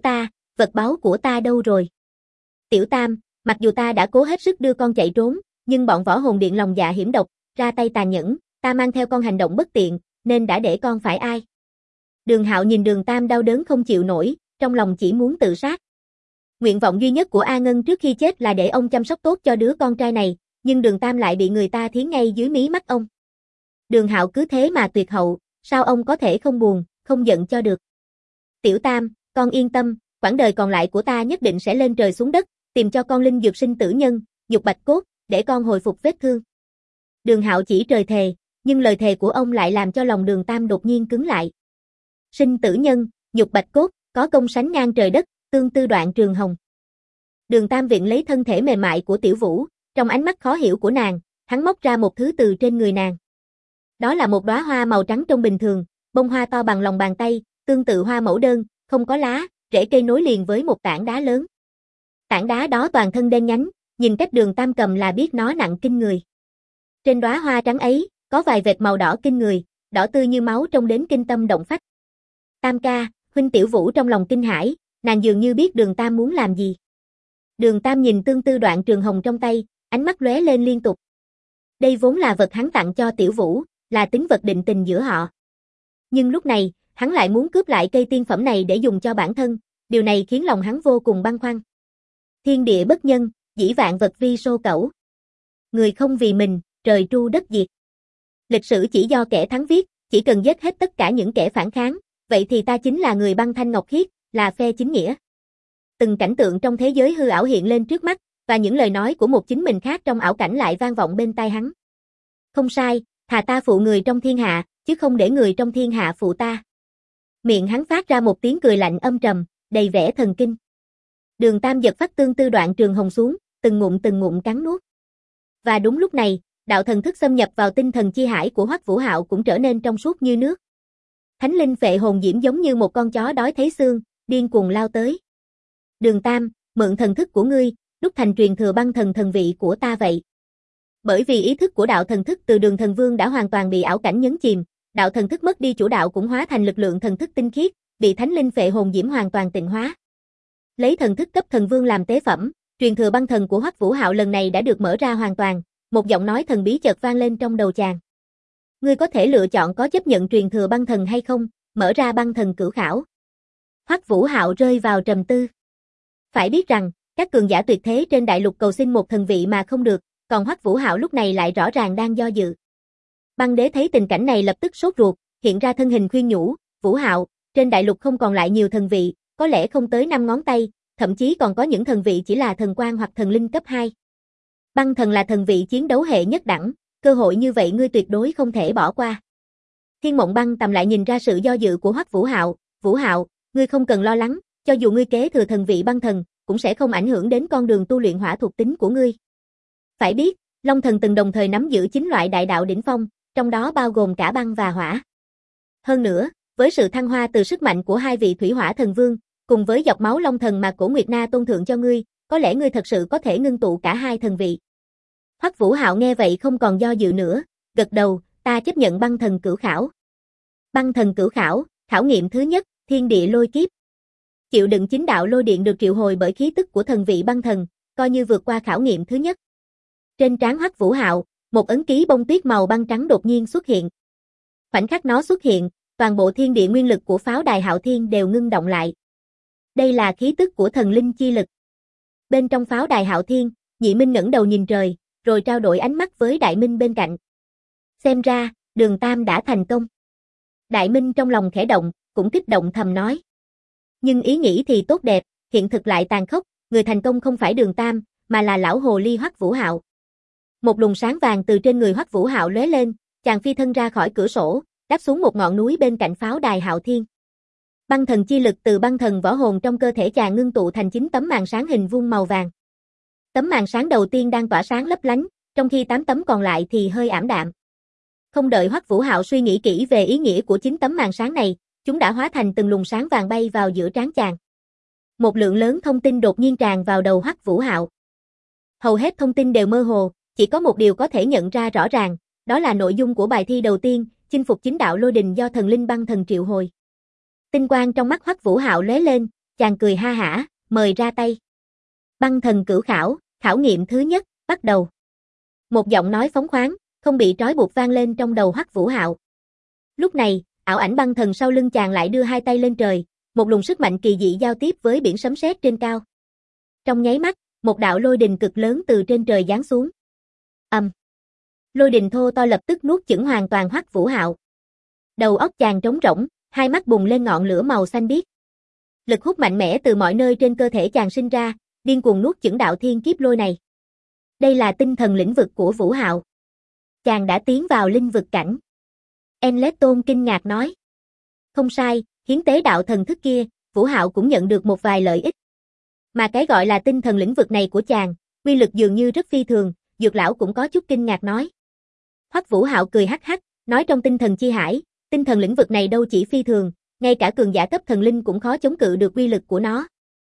báu của ta đâu rồi? Tiểu Tam, mặc dù ta đã cố hết sức đưa con chạy trốn, nhưng bọn võ hồn điện lòng dạ hiểm độc, ra tay tàn nhẫn, ta mang theo con hành động bất tiện, nên đã để con phải ai. Đường Hạo nhìn Đường Tam đau đớn không chịu nổi, trong lòng chỉ muốn tự sát. Nguyện vọng duy nhất của A Ngân trước khi chết là để ông chăm sóc tốt cho đứa con trai này, nhưng Đường Tam lại bị người ta thiến ngay dưới mí mắt ông. Đường Hạo cứ thế mà tuyệt hậu, sao ông có thể không buồn, không giận cho được. Tiểu Tam, con yên tâm, quãng đời còn lại của ta nhất định sẽ lên trời xuống đất, tìm cho con linh dược sinh tử nhân, nhục bạch cốt, để con hồi phục vết thương. Đường Hạo chỉ trời thề, nhưng lời thề của ông lại làm cho lòng Đường Tam đột nhiên cứng lại. Sinh tử nhân, nhục bạch cốt, có công sánh ngang trời đất, tương tư đoạn trường hồng. Đường Tam viện lấy thân thể mềm mại của Tiểu Vũ, trong ánh mắt khó hiểu của nàng, hắn móc ra một thứ từ trên người nàng. Đó là một đóa hoa màu trắng trông bình thường, bông hoa to bằng lòng bàn tay, tương tự hoa mẫu đơn, không có lá, rễ cây nối liền với một tảng đá lớn. Tảng đá đó toàn thân đen nhánh, nhìn cách Đường Tam cầm là biết nó nặng kinh người. Trên đóa hoa trắng ấy, có vài vệt màu đỏ kinh người, đỏ tươi như máu trông đến kinh tâm động phách. Tam ca, huynh. Tiểu Vũ trong lòng kinh hãi, nàng dường như biết Đường Tam muốn làm gì. Đường Tam nhìn tương tư đoạn trường hồng trong tay, ánh mắt lóe lên liên tục. Đây vốn là vật hắn tặng cho Tiểu Vũ, là tín vật định tình giữa họ. Nhưng lúc này, hắn lại muốn cướp lại cây tiên phẩm này để dùng cho bản thân, điều này khiến lòng hắn vô cùng băn khoăn. Thiên địa bất nhân, dĩ vạn vật vi sô cẩu. Người không vì mình, trời tru đất diệt. Lịch sử chỉ do kẻ thắng viết, chỉ cần giết hết tất cả những kẻ phản kháng, vậy thì ta chính là người băng thanh ngọc khiết, là phe chính nghĩa. Từng cảnh tượng trong thế giới hư ảo hiện lên trước mắt, và những lời nói của một chính mình khác trong ảo cảnh lại vang vọng bên tai hắn. Không sai, thà ta phụ người trong thiên hạ, chứ không để người trong thiên hạ phụ ta. Miệng hắn phát ra một tiếng cười lạnh âm trầm, đầy vẻ thần kinh. Đường Tam giật phát tương tư đoạn trường hồng xuống, từng ngụm cắn nuốt. Và đúng lúc này, đạo thần thức xâm nhập vào tinh thần chi hải của Hoắc Vũ Hạo cũng trở nên trong suốt như nước. Thánh linh phệ hồn diễm giống như một con chó đói thấy xương, điên cuồng lao tới. Đường Tam, mượn thần thức của ngươi, đúc thành truyền thừa băng thần thần vị của ta vậy. Bởi vì ý thức của đạo thần thức từ Đường Thần Vương đã hoàn toàn bị ảo cảnh nhấn chìm, đạo thần thức mất đi chủ đạo cũng hóa thành lực lượng thần thức tinh khiết, bị thánh linh phệ hồn diễm hoàn toàn tịnh hóa. Lấy thần thức cấp thần vương làm tế phẩm, truyền thừa băng thần của Hoắc Vũ Hạo lần này đã được mở ra hoàn toàn, một giọng nói thần bí chợt vang lên trong đầu chàng. Ngươi có thể lựa chọn có chấp nhận truyền thừa băng thần hay không, mở ra băng thần cửu khảo. Hoắc Vũ Hạo rơi vào trầm tư. Phải biết rằng, các cường giả tuyệt thế trên đại lục cầu xin một thần vị mà không được, còn Hoắc Vũ Hạo lúc này lại rõ ràng đang do dự. Băng đế thấy tình cảnh này lập tức sốt ruột, hiện ra thân hình khuyên nhủ, Vũ Hạo, trên đại lục không còn lại nhiều thần vị, có lẽ không tới 5 ngón tay, thậm chí còn có những thần vị chỉ là thần quan hoặc thần linh cấp 2. Băng thần là thần vị chiến đấu hệ nhất đẳng, cơ hội như vậy ngươi tuyệt đối không thể bỏ qua. Thiên Mộng Băng Tầm lại nhìn ra sự do dự của Hoắc Vũ Hạo, ngươi không cần lo lắng, cho dù ngươi kế thừa thần vị băng thần, cũng sẽ không ảnh hưởng đến con đường tu luyện hỏa thuộc tính của ngươi. Phải biết, Long Thần từng đồng thời nắm giữ 9 loại đại đạo đỉnh phong, trong đó bao gồm cả băng và hỏa. Hơn nữa, với sự thăng hoa từ sức mạnh của hai vị thủy hỏa thần vương, cùng với dọc máu Long Thần mà Cổ Nguyệt Na tôn thượng cho ngươi, có lẽ ngươi thật sự có thể ngưng tụ cả hai thần vị. Hoắc Vũ Hạo nghe vậy không còn do dự nữa, gật đầu, ta chấp nhận băng thần cửu khảo. Băng thần cửu khảo, khảo nghiệm thứ nhất, thiên địa lôi kiếp. Chịu đựng 9 đạo lôi điện được triệu hồi bởi khí tức của thần vị băng thần, coi như vượt qua khảo nghiệm thứ nhất. Trên trán Hoắc Vũ Hạo, một ấn ký bông tuyết màu băng trắng đột nhiên xuất hiện. Khoảnh khắc nó xuất hiện, toàn bộ thiên địa nguyên lực của pháo đài Hạo Thiên đều ngưng động lại. Đây là khí tức của thần linh chi lực. Bên trong pháo đài Hạo Thiên, Nhị Minh ngẩng đầu nhìn trời, rồi trao đổi ánh mắt với Đại Minh bên cạnh. Xem ra, Đường Tam đã thành công. Đại Minh trong lòng khẽ động, cũng kích động thầm nói. Nhưng ý nghĩ thì tốt đẹp, hiện thực lại tàn khốc, người thành công không phải Đường Tam, mà là lão hồ ly Hoắc Vũ Hạo. Một luồng sáng vàng từ trên người Hoắc Vũ Hạo lóe lên, chàng phi thân ra khỏi cửa sổ, đáp xuống một ngọn núi bên cạnh pháo đài Hạo Thiên. Băng thần chi lực từ băng thần võ hồn trong cơ thể chàng ngưng tụ thành 9 tấm màn sáng hình vuông màu vàng. Tấm màn sáng đầu tiên đang tỏa sáng lấp lánh, trong khi 8 tấm còn lại thì hơi ảm đạm. Không đợi Hoắc Vũ Hạo suy nghĩ kỹ về ý nghĩa của chính tấm màn sáng này, chúng đã hóa thành từng luồng sáng vàng bay vào giữa trán chàng. Một lượng lớn thông tin đột nhiên tràn vào đầu Hoắc Vũ Hạo. Hầu hết thông tin đều mơ hồ, chỉ có một điều có thể nhận ra rõ ràng, đó là nội dung của bài thi đầu tiên, chinh phục chính đạo lôi đình do thần linh băng thần triệu hồi. Tinh quang trong mắt Hoắc Vũ Hạo lóe lên, chàng cười ha hả, mời ra tay. Băng thần cửu khảo, khảo nghiệm thứ nhất, bắt đầu. Một giọng nói phóng khoáng, không bị trói buộc vang lên trong đầu Hoắc Vũ Hạo. Lúc này, ảo ảnh băng thần sau lưng chàng lại đưa hai tay lên trời, một luồng sức mạnh kỳ dị giao tiếp với biển sấm sét trên cao. Trong nháy mắt, một đạo lôi đình cực lớn từ trên trời giáng xuống. Lôi đình thô to lập tức nuốt chửng hoàn toàn Hoắc Vũ Hạo. Đầu óc chàng trống rỗng, hai mắt bùng lên ngọn lửa màu xanh biếc. Lực hút mạnh mẽ từ mọi nơi trên cơ thể chàng sinh ra, điên cuồng nuốt chửng đạo thiên kiếp lôi này. Đây là tinh thần lĩnh vực của Vũ Hạo. Chàng đã tiến vào linh vực cảnh. Enlet Tôn kinh ngạc nói. Không sai, hiến tế đạo thần thức kia, Vũ Hạo cũng nhận được một vài lợi ích. Mà cái gọi là tinh thần lĩnh vực này của chàng, uy lực dường như rất phi thường, Dược lão cũng có chút kinh ngạc nói. Hoắc Vũ Hạo cười hắc hắc, nói trong tinh thần chi hải, tinh thần lĩnh vực này đâu chỉ phi thường, ngay cả cường giả cấp thần linh cũng khó chống cự được uy lực của nó.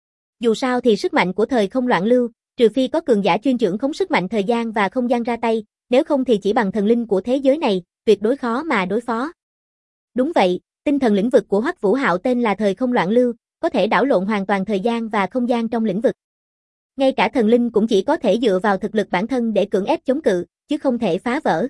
Dù sao thì sức mạnh của thời không loạn lưu, trừ phi có cường giả chuyên trưởng khống sức mạnh thời gian và không gian ra tay, nếu không thì chỉ bằng thần linh của thế giới này, tuyệt đối khó mà đối phó. Đúng vậy, tinh thần lĩnh vực của Hoắc Vũ Hạo tên là thời không loạn lưu, có thể đảo lộn hoàn toàn thời gian và không gian trong lĩnh vực. Ngay cả thần linh cũng chỉ có thể dựa vào thực lực bản thân để cưỡng ép chống cự, chứ không thể phá vỡ.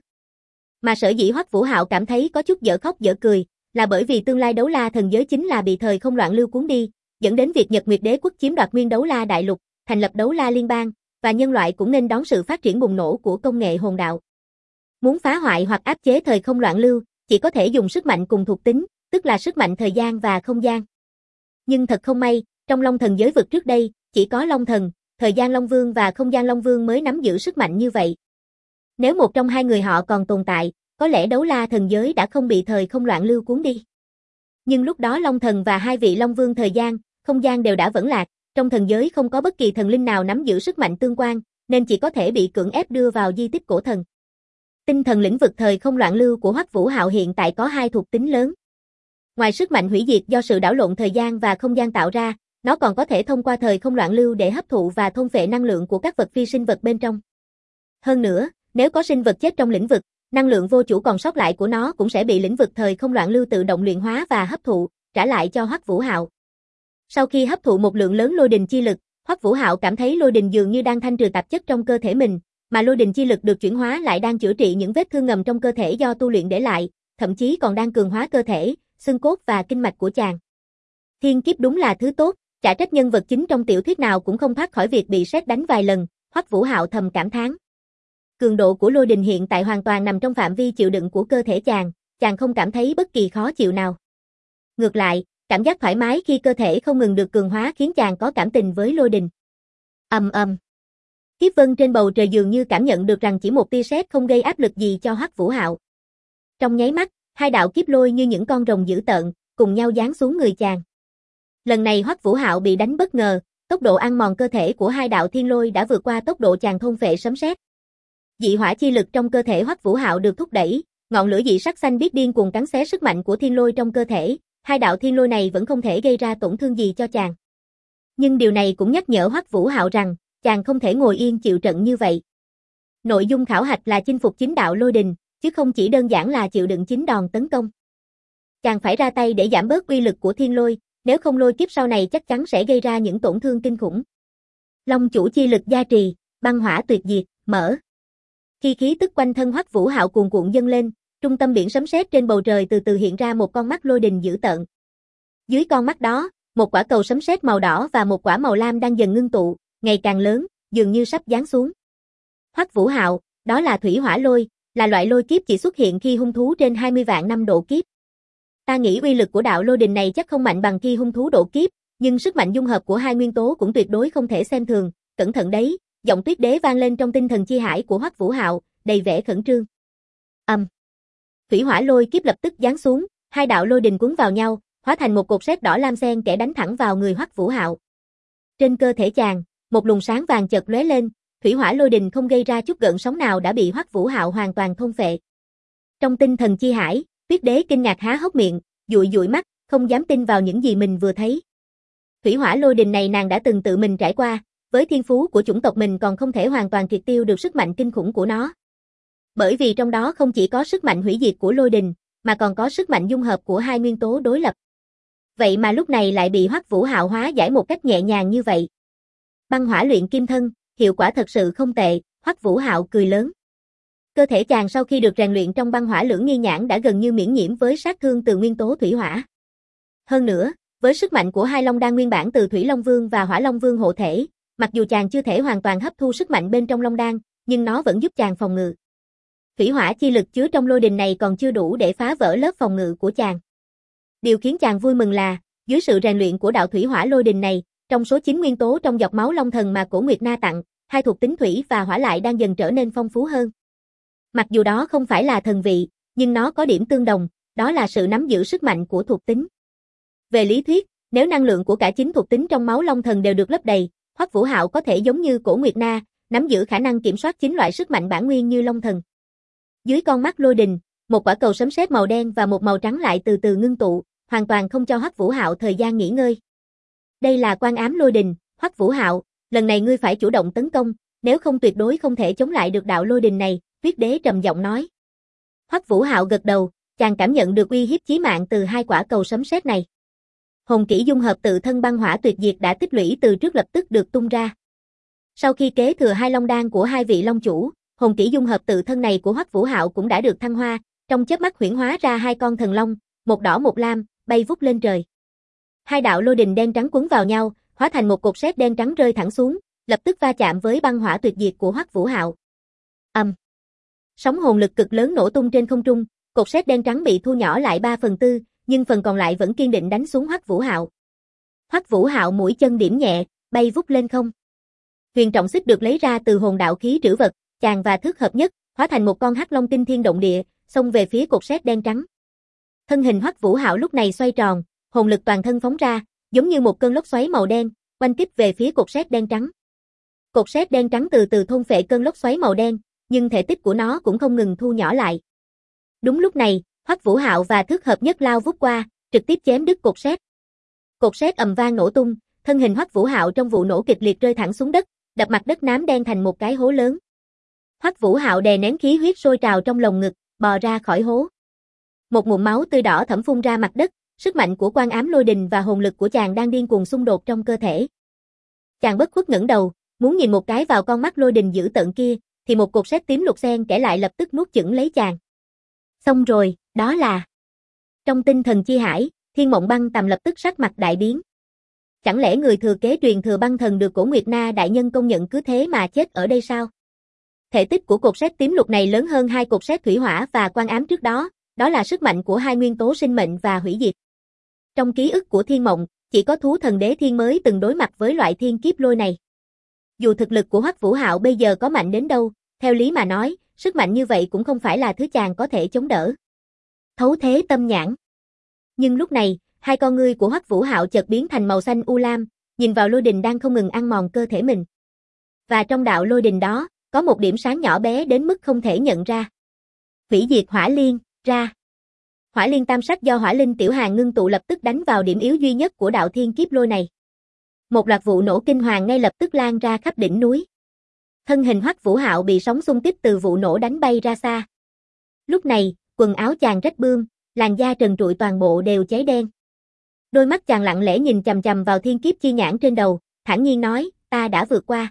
Mà sở dĩ Hoắc Vũ Hạo cảm thấy có chút dở khóc dở cười, là bởi vì tương lai đấu la thần giới chính là bị thời không loạn lưu cuốn đi, dẫn đến việc Nhật Nguyệt Đế quốc chiếm đoạt nguyên đấu la đại lục, thành lập đấu la liên bang, và nhân loại cũng nên đón sự phát triển bùng nổ của công nghệ hồn đạo. Muốn phá hoại hoặc áp chế thời không loạn lưu, chỉ có thể dùng sức mạnh cùng thuộc tính, tức là sức mạnh thời gian và không gian. Nhưng thật không may, trong Long Thần giới vực trước đây, chỉ có Long Thần, Thời gian Long Vương và Không gian Long Vương mới nắm giữ sức mạnh như vậy. Nếu một trong hai người họ còn tồn tại, có lẽ đấu la thần giới đã không bị thời không loạn lưu cuốn đi. Nhưng lúc đó Long Thần và hai vị Long Vương thời gian, không gian đều đã vẫn lạc, trong thần giới không có bất kỳ thần linh nào nắm giữ sức mạnh tương quan, nên chỉ có thể bị cưỡng ép đưa vào di tích cổ thần. Tinh thần lĩnh vực thời không loạn lưu của Hoắc Vũ Hạo hiện tại có hai thuộc tính lớn. Ngoài sức mạnh hủy diệt do sự đảo lộn thời gian và không gian tạo ra, nó còn có thể thông qua thời không loạn lưu để hấp thụ và thôn phệ năng lượng của các vật phi sinh vật bên trong. Hơn nữa, nếu có sinh vật chết trong lĩnh vực, năng lượng vô chủ còn sót lại của nó cũng sẽ bị lĩnh vực thời không loạn lưu tự động luyện hóa và hấp thụ, trả lại cho Hoắc Vũ Hạo. Sau khi hấp thụ một lượng lớn lôi đình chi lực, Hoắc Vũ Hạo cảm thấy lôi đình dường như đang thanh trừ tạp chất trong cơ thể mình, mà lôi đình chi lực được chuyển hóa lại đang chữa trị những vết thương ngầm trong cơ thể do tu luyện để lại, thậm chí còn đang cường hóa cơ thể, xương cốt và kinh mạch của chàng. Thiên kiếp đúng là thứ tốt, chả trách nhân vật chính trong tiểu thuyết nào cũng không thoát khỏi việc bị sét đánh vài lần, Hoắc Vũ Hạo thầm cảm thán. Cường độ của lôi đình hiện tại hoàn toàn nằm trong phạm vi chịu đựng của cơ thể chàng không cảm thấy bất kỳ khó chịu nào. Ngược lại, cảm giác thoải mái khi cơ thể không ngừng được cường hóa khiến chàng có cảm tình với lôi đình. Kiếp vân trên bầu trời dường như cảm nhận được rằng chỉ một tia sét không gây áp lực gì cho Hoắc Vũ Hạo. Trong nháy mắt, hai đạo kiếp lôi như những con rồng dữ tợn, cùng nhau giáng xuống người chàng. Lần này Hoắc Vũ Hạo bị đánh bất ngờ, tốc độ ăn mòn cơ thể của hai đạo thiên lôi đã vượt qua tốc độ chàng thôn phệ sấm sét. Dị hỏa chi lực trong cơ thể Hoắc Vũ Hạo được thúc đẩy, ngọn lửa dị sắc xanh biết điên cuồng cắn xé sức mạnh của thiên lôi trong cơ thể, hai đạo thiên lôi này vẫn không thể gây ra tổn thương gì cho chàng. Nhưng điều này cũng nhắc nhở Hoắc Vũ Hạo rằng, chàng không thể ngồi yên chịu trận như vậy. Nội dung khảo hạch là chinh phục chính đạo lôi đình, chứ không chỉ đơn giản là chịu đựng chính đòn tấn công. Chàng phải ra tay để giảm bớt uy lực của thiên lôi, nếu không lôi kiếp sau này chắc chắn sẽ gây ra những tổn thương kinh khủng. Long chủ chi lực gia trì, băng hỏa tuyệt diệt, mở. Khi khí tức quanh thân Hoắc Vũ Hạo cuồn cuộn dâng lên, trung tâm biển sấm sét trên bầu trời từ từ hiện ra một con mắt lôi đình dữ tợn. Dưới con mắt đó, một quả cầu sấm sét màu đỏ và một quả màu lam đang dần ngưng tụ, ngày càng lớn, dường như sắp giáng xuống. Hoắc Vũ Hạo, đó là thủy hỏa lôi, là loại lôi kiếp chỉ xuất hiện khi hung thú trên 20 vạn năm độ kiếp. Ta nghĩ uy lực của đạo lôi đình này chắc không mạnh bằng khi hung thú độ kiếp, nhưng sức mạnh dung hợp của hai nguyên tố cũng tuyệt đối không thể xem thường, cẩn thận đấy, giọng Tuyết Đế vang lên trong tinh thần chi hải của Hoắc Vũ Hạo, đầy vẻ khẩn trương. Thủy hỏa lôi kiếp lập tức giáng xuống, hai đạo lôi đình cuốn vào nhau, hóa thành một cột sét đỏ lam xen kẽ đánh thẳng vào người Hoắc Vũ Hạo. Trên cơ thể chàng, một luồng sáng vàng chợt lóe lên, thủy hỏa lôi đình không gây ra chút gợn sóng nào đã bị Hoắc Vũ Hạo hoàn toàn thôn phệ. Trong tinh thần chi hải, Tuyết Đế kinh ngạc há hốc miệng, dụi dụi mắt, không dám tin vào những gì mình vừa thấy. Thủy hỏa lôi đình này nàng đã từng tự mình trải qua, với thiên phú của chủng tộc mình còn không thể hoàn toàn triệt tiêu được sức mạnh kinh khủng của nó. Bởi vì trong đó không chỉ có sức mạnh hủy diệt của lôi đình, mà còn có sức mạnh dung hợp của hai nguyên tố đối lập. Vậy mà lúc này lại bị Hoắc Vũ Hạo hóa giải một cách nhẹ nhàng như vậy. Băng hỏa luyện kim thân, hiệu quả thật sự không tệ, Hoắc Vũ Hạo cười lớn. Cơ thể chàng sau khi được rèn luyện trong băng hỏa lưỡng nghi nhãn đã gần như miễn nhiễm với sát thương từ nguyên tố thủy hỏa. Hơn nữa, với sức mạnh của hai long đan nguyên bản từ Thủy Long Vương và Hỏa Long Vương hộ thể, mặc dù chàng chưa thể hoàn toàn hấp thu sức mạnh bên trong long đan, nhưng nó vẫn giúp chàng phòng ngự. Thủy hỏa chi lực chứa trong lôi đình này còn chưa đủ để phá vỡ lớp phòng ngự của chàng. Điều khiến chàng vui mừng là, dưới sự rèn luyện của đạo thủy hỏa lôi đình này, trong số 9 nguyên tố trong giọt máu long thần mà Cổ Nguyệt Na tặng, hai thuộc tính thủy và hỏa lại đang dần trở nên phong phú hơn. Mặc dù đó không phải là thần vị, nhưng nó có điểm tương đồng, đó là sự nắm giữ sức mạnh của thuộc tính. Về lý thuyết, nếu năng lượng của cả 9 thuộc tính trong máu long thần đều được lấp đầy, Hoắc Vũ Hạo có thể giống như Cổ Nguyệt Na, nắm giữ khả năng kiểm soát 9 loại sức mạnh bản nguyên như long thần. Dưới con mắt lôi đình, một quả cầu sấm sét màu đen và một màu trắng lại từ từ ngưng tụ, hoàn toàn không cho Hoắc Vũ Hạo thời gian nghỉ ngơi. Đây là quan ám lôi đình, Hoắc Vũ Hạo, lần này ngươi phải chủ động tấn công, nếu không tuyệt đối không thể chống lại được đạo lôi đình này, Tuyết Đế trầm giọng nói. Hoắc Vũ Hạo gật đầu, chàng cảm nhận được uy hiếp chí mạng từ hai quả cầu sấm sét này. Hồn kỹ dung hợp tự thân băng hỏa tuyệt diệt đã tích lũy từ trước lập tức được tung ra. Sau khi kế thừa hai long đan của hai vị long chủ, hồn kỹ dung hợp tự thân này của Hoắc Vũ Hạo cũng đã được thăng hoa, trong chớp mắt huyễn hóa ra hai con thần long, một đỏ một lam, bay vút lên trời. Hai đạo lôi đình đen trắng quấn vào nhau, hóa thành một cột sét đen trắng rơi thẳng xuống, lập tức va chạm với băng hỏa tuyệt diệt của Hoắc Vũ Hạo. Sóng hồn lực cực lớn nổ tung trên không trung, cột sét đen trắng bị thu nhỏ lại 3/4, nhưng phần còn lại vẫn kiên định đánh xuống Hoắc Vũ Hạo. Hoắc Vũ Hạo mũi chân điểm nhẹ, bay vút lên không. Huyền trọng xích được lấy ra từ hồn đạo khí trữ vật, chàng và Thức hợp nhất, hóa thành một con hắc long tinh thiên động địa, xông về phía cột sét đen trắng. Thân hình Hoắc Vũ Hạo lúc này xoay tròn, hồn lực toàn thân phóng ra, giống như một cơn lốc xoáy màu đen, oanh kích về phía cột sét đen trắng. Cột sét đen trắng từ từ thôn phệ cơn lốc xoáy màu đen, nhưng thể tích của nó cũng không ngừng thu nhỏ lại. Đúng lúc này, Hoắc Vũ Hạo và Thức hợp nhất lao vút qua, trực tiếp chém đứt cột sét. Cột sét ầm vang nổ tung, thân hình Hoắc Vũ Hạo trong vụ nổ kịch liệt rơi thẳng xuống đất, đập mặt đất nám đen thành một cái hố lớn. Hoắc Vũ Hạo đè nén khí huyết sôi trào trong lồng ngực, bò ra khỏi hố. Một ngụm máu tươi đỏ thẫm phun ra mặt đất, sức mạnh của quan ám lôi đình và hồn lực của chàng đang điên cuồng xung đột trong cơ thể. Chàng bất khuất ngẩng đầu, muốn nhìn một cái vào con mắt lôi đình dữ tợn kia, thì một cột sét tím lục xen kẽ lại lập tức nuốt chửng lấy chàng. Xong rồi, đó là... Trong tinh thần chi hải, Thiên Mộng Băng Tầm lập tức sắc mặt đại biến. Chẳng lẽ người thừa kế truyền thừa băng thần được Cổ Nguyệt Na đại nhân công nhận cứ thế mà chết ở đây sao? Thể tích của cột sét tím lục này lớn hơn hai cột sét thủy hỏa và quan ám trước đó, đó là sức mạnh của hai nguyên tố sinh mệnh và hủy diệt. Trong ký ức của Thiên Mộng, chỉ có thú thần đế thiên mới từng đối mặt với loại thiên kiếp lôi này. Dù thực lực của Hoắc Vũ Hạo bây giờ có mạnh đến đâu, theo lý mà nói, sức mạnh như vậy cũng không phải là thứ chàng có thể chống đỡ. Thấu thế tâm nhãn. Nhưng lúc này, hai con ngươi của Hoắc Vũ Hạo chợt biến thành màu xanh u lam, nhìn vào lôi đình đang không ngừng ăn mòn cơ thể mình. Và trong đạo lôi đình đó, có một điểm sáng nhỏ bé đến mức không thể nhận ra. Hủy diệt hỏa liên, ra. Hỏa liên tam sắc do hỏa linh tiểu hàn ngưng tụ lập tức đánh vào điểm yếu duy nhất của đạo thiên kiếp lôi này. Một loạt vụ nổ kinh hoàng ngay lập tức lan ra khắp đỉnh núi. Thân hình Hoắc Vũ Hạo bị sóng xung kích từ vụ nổ đánh bay ra xa. Lúc này, quần áo chàng rách bươm, làn da trần trụi toàn bộ đều cháy đen. Đôi mắt chàng lặng lẽ nhìn chằm chằm vào thiên kiếp chi nhãn trên đầu, thản nhiên nói, ta đã vượt qua.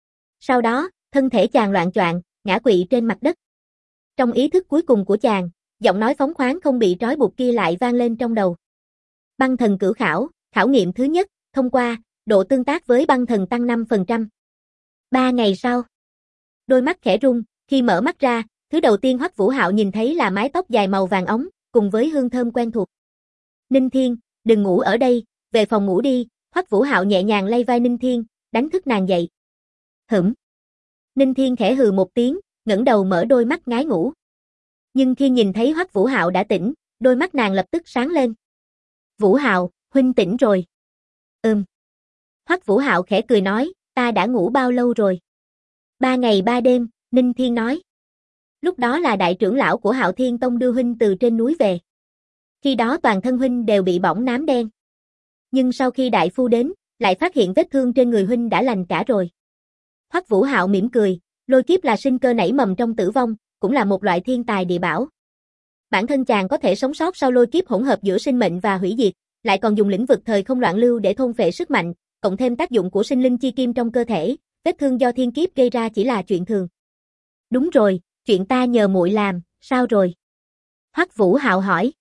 Sau đó, thân thể chàng loạng choạng, ngã quỵ trên mặt đất. Trong ý thức cuối cùng của chàng, giọng nói phóng khoáng không bị trói buộc kia lại vang lên trong đầu. Băng thần cửu khảo, khảo nghiệm thứ nhất, thông qua, độ tương tác với băng thần tăng 5%. 3 ngày sau, đôi mắt khẽ rung, khi mở mắt ra, thứ đầu tiên Hoắc Vũ Hạo nhìn thấy là mái tóc dài màu vàng óng, cùng với hương thơm quen thuộc. Ninh Thiên, đừng ngủ ở đây, về phòng ngủ đi, Hoắc Vũ Hạo nhẹ nhàng lay vai Ninh Thiên, đánh thức nàng dậy. Hửm. Ninh Thiên khẽ hừ một tiếng, ngẩng đầu mở đôi mắt ngái ngủ. Nhưng khi nhìn thấy Hoắc Vũ Hạo đã tỉnh, đôi mắt nàng lập tức sáng lên. Vũ Hạo, huynh tỉnh rồi. Hoắc Vũ Hạo khẽ cười nói, ta đã ngủ bao lâu rồi? 3 ngày 3 đêm, Ninh Thiên nói. Lúc đó là đại trưởng lão của Hạo Thiên Tông đưa huynh từ trên núi về. Khi đó toàn thân huynh đều bị bỏng nám đen. Nhưng sau khi đại phu đến, lại phát hiện vết thương trên người huynh đã lành cả rồi. Hoắc Vũ Hạo mỉm cười, lôi kiếp là sinh cơ nảy mầm trong tử vong, cũng là một loại thiên tài địa bảo. Bản thân chàng có thể sống sót sau lôi kiếp hỗn hợp giữa sinh mệnh và hủy diệt, lại còn dùng lĩnh vực thời không loạn lưu để thôn phệ sức mạnh, cộng thêm tác dụng của sinh linh chi kim trong cơ thể, vết thương do thiên kiếp gây ra chỉ là chuyện thường. Đúng rồi, chuyện ta nhờ muội làm, sao rồi? Hoắc Vũ Hạo hỏi.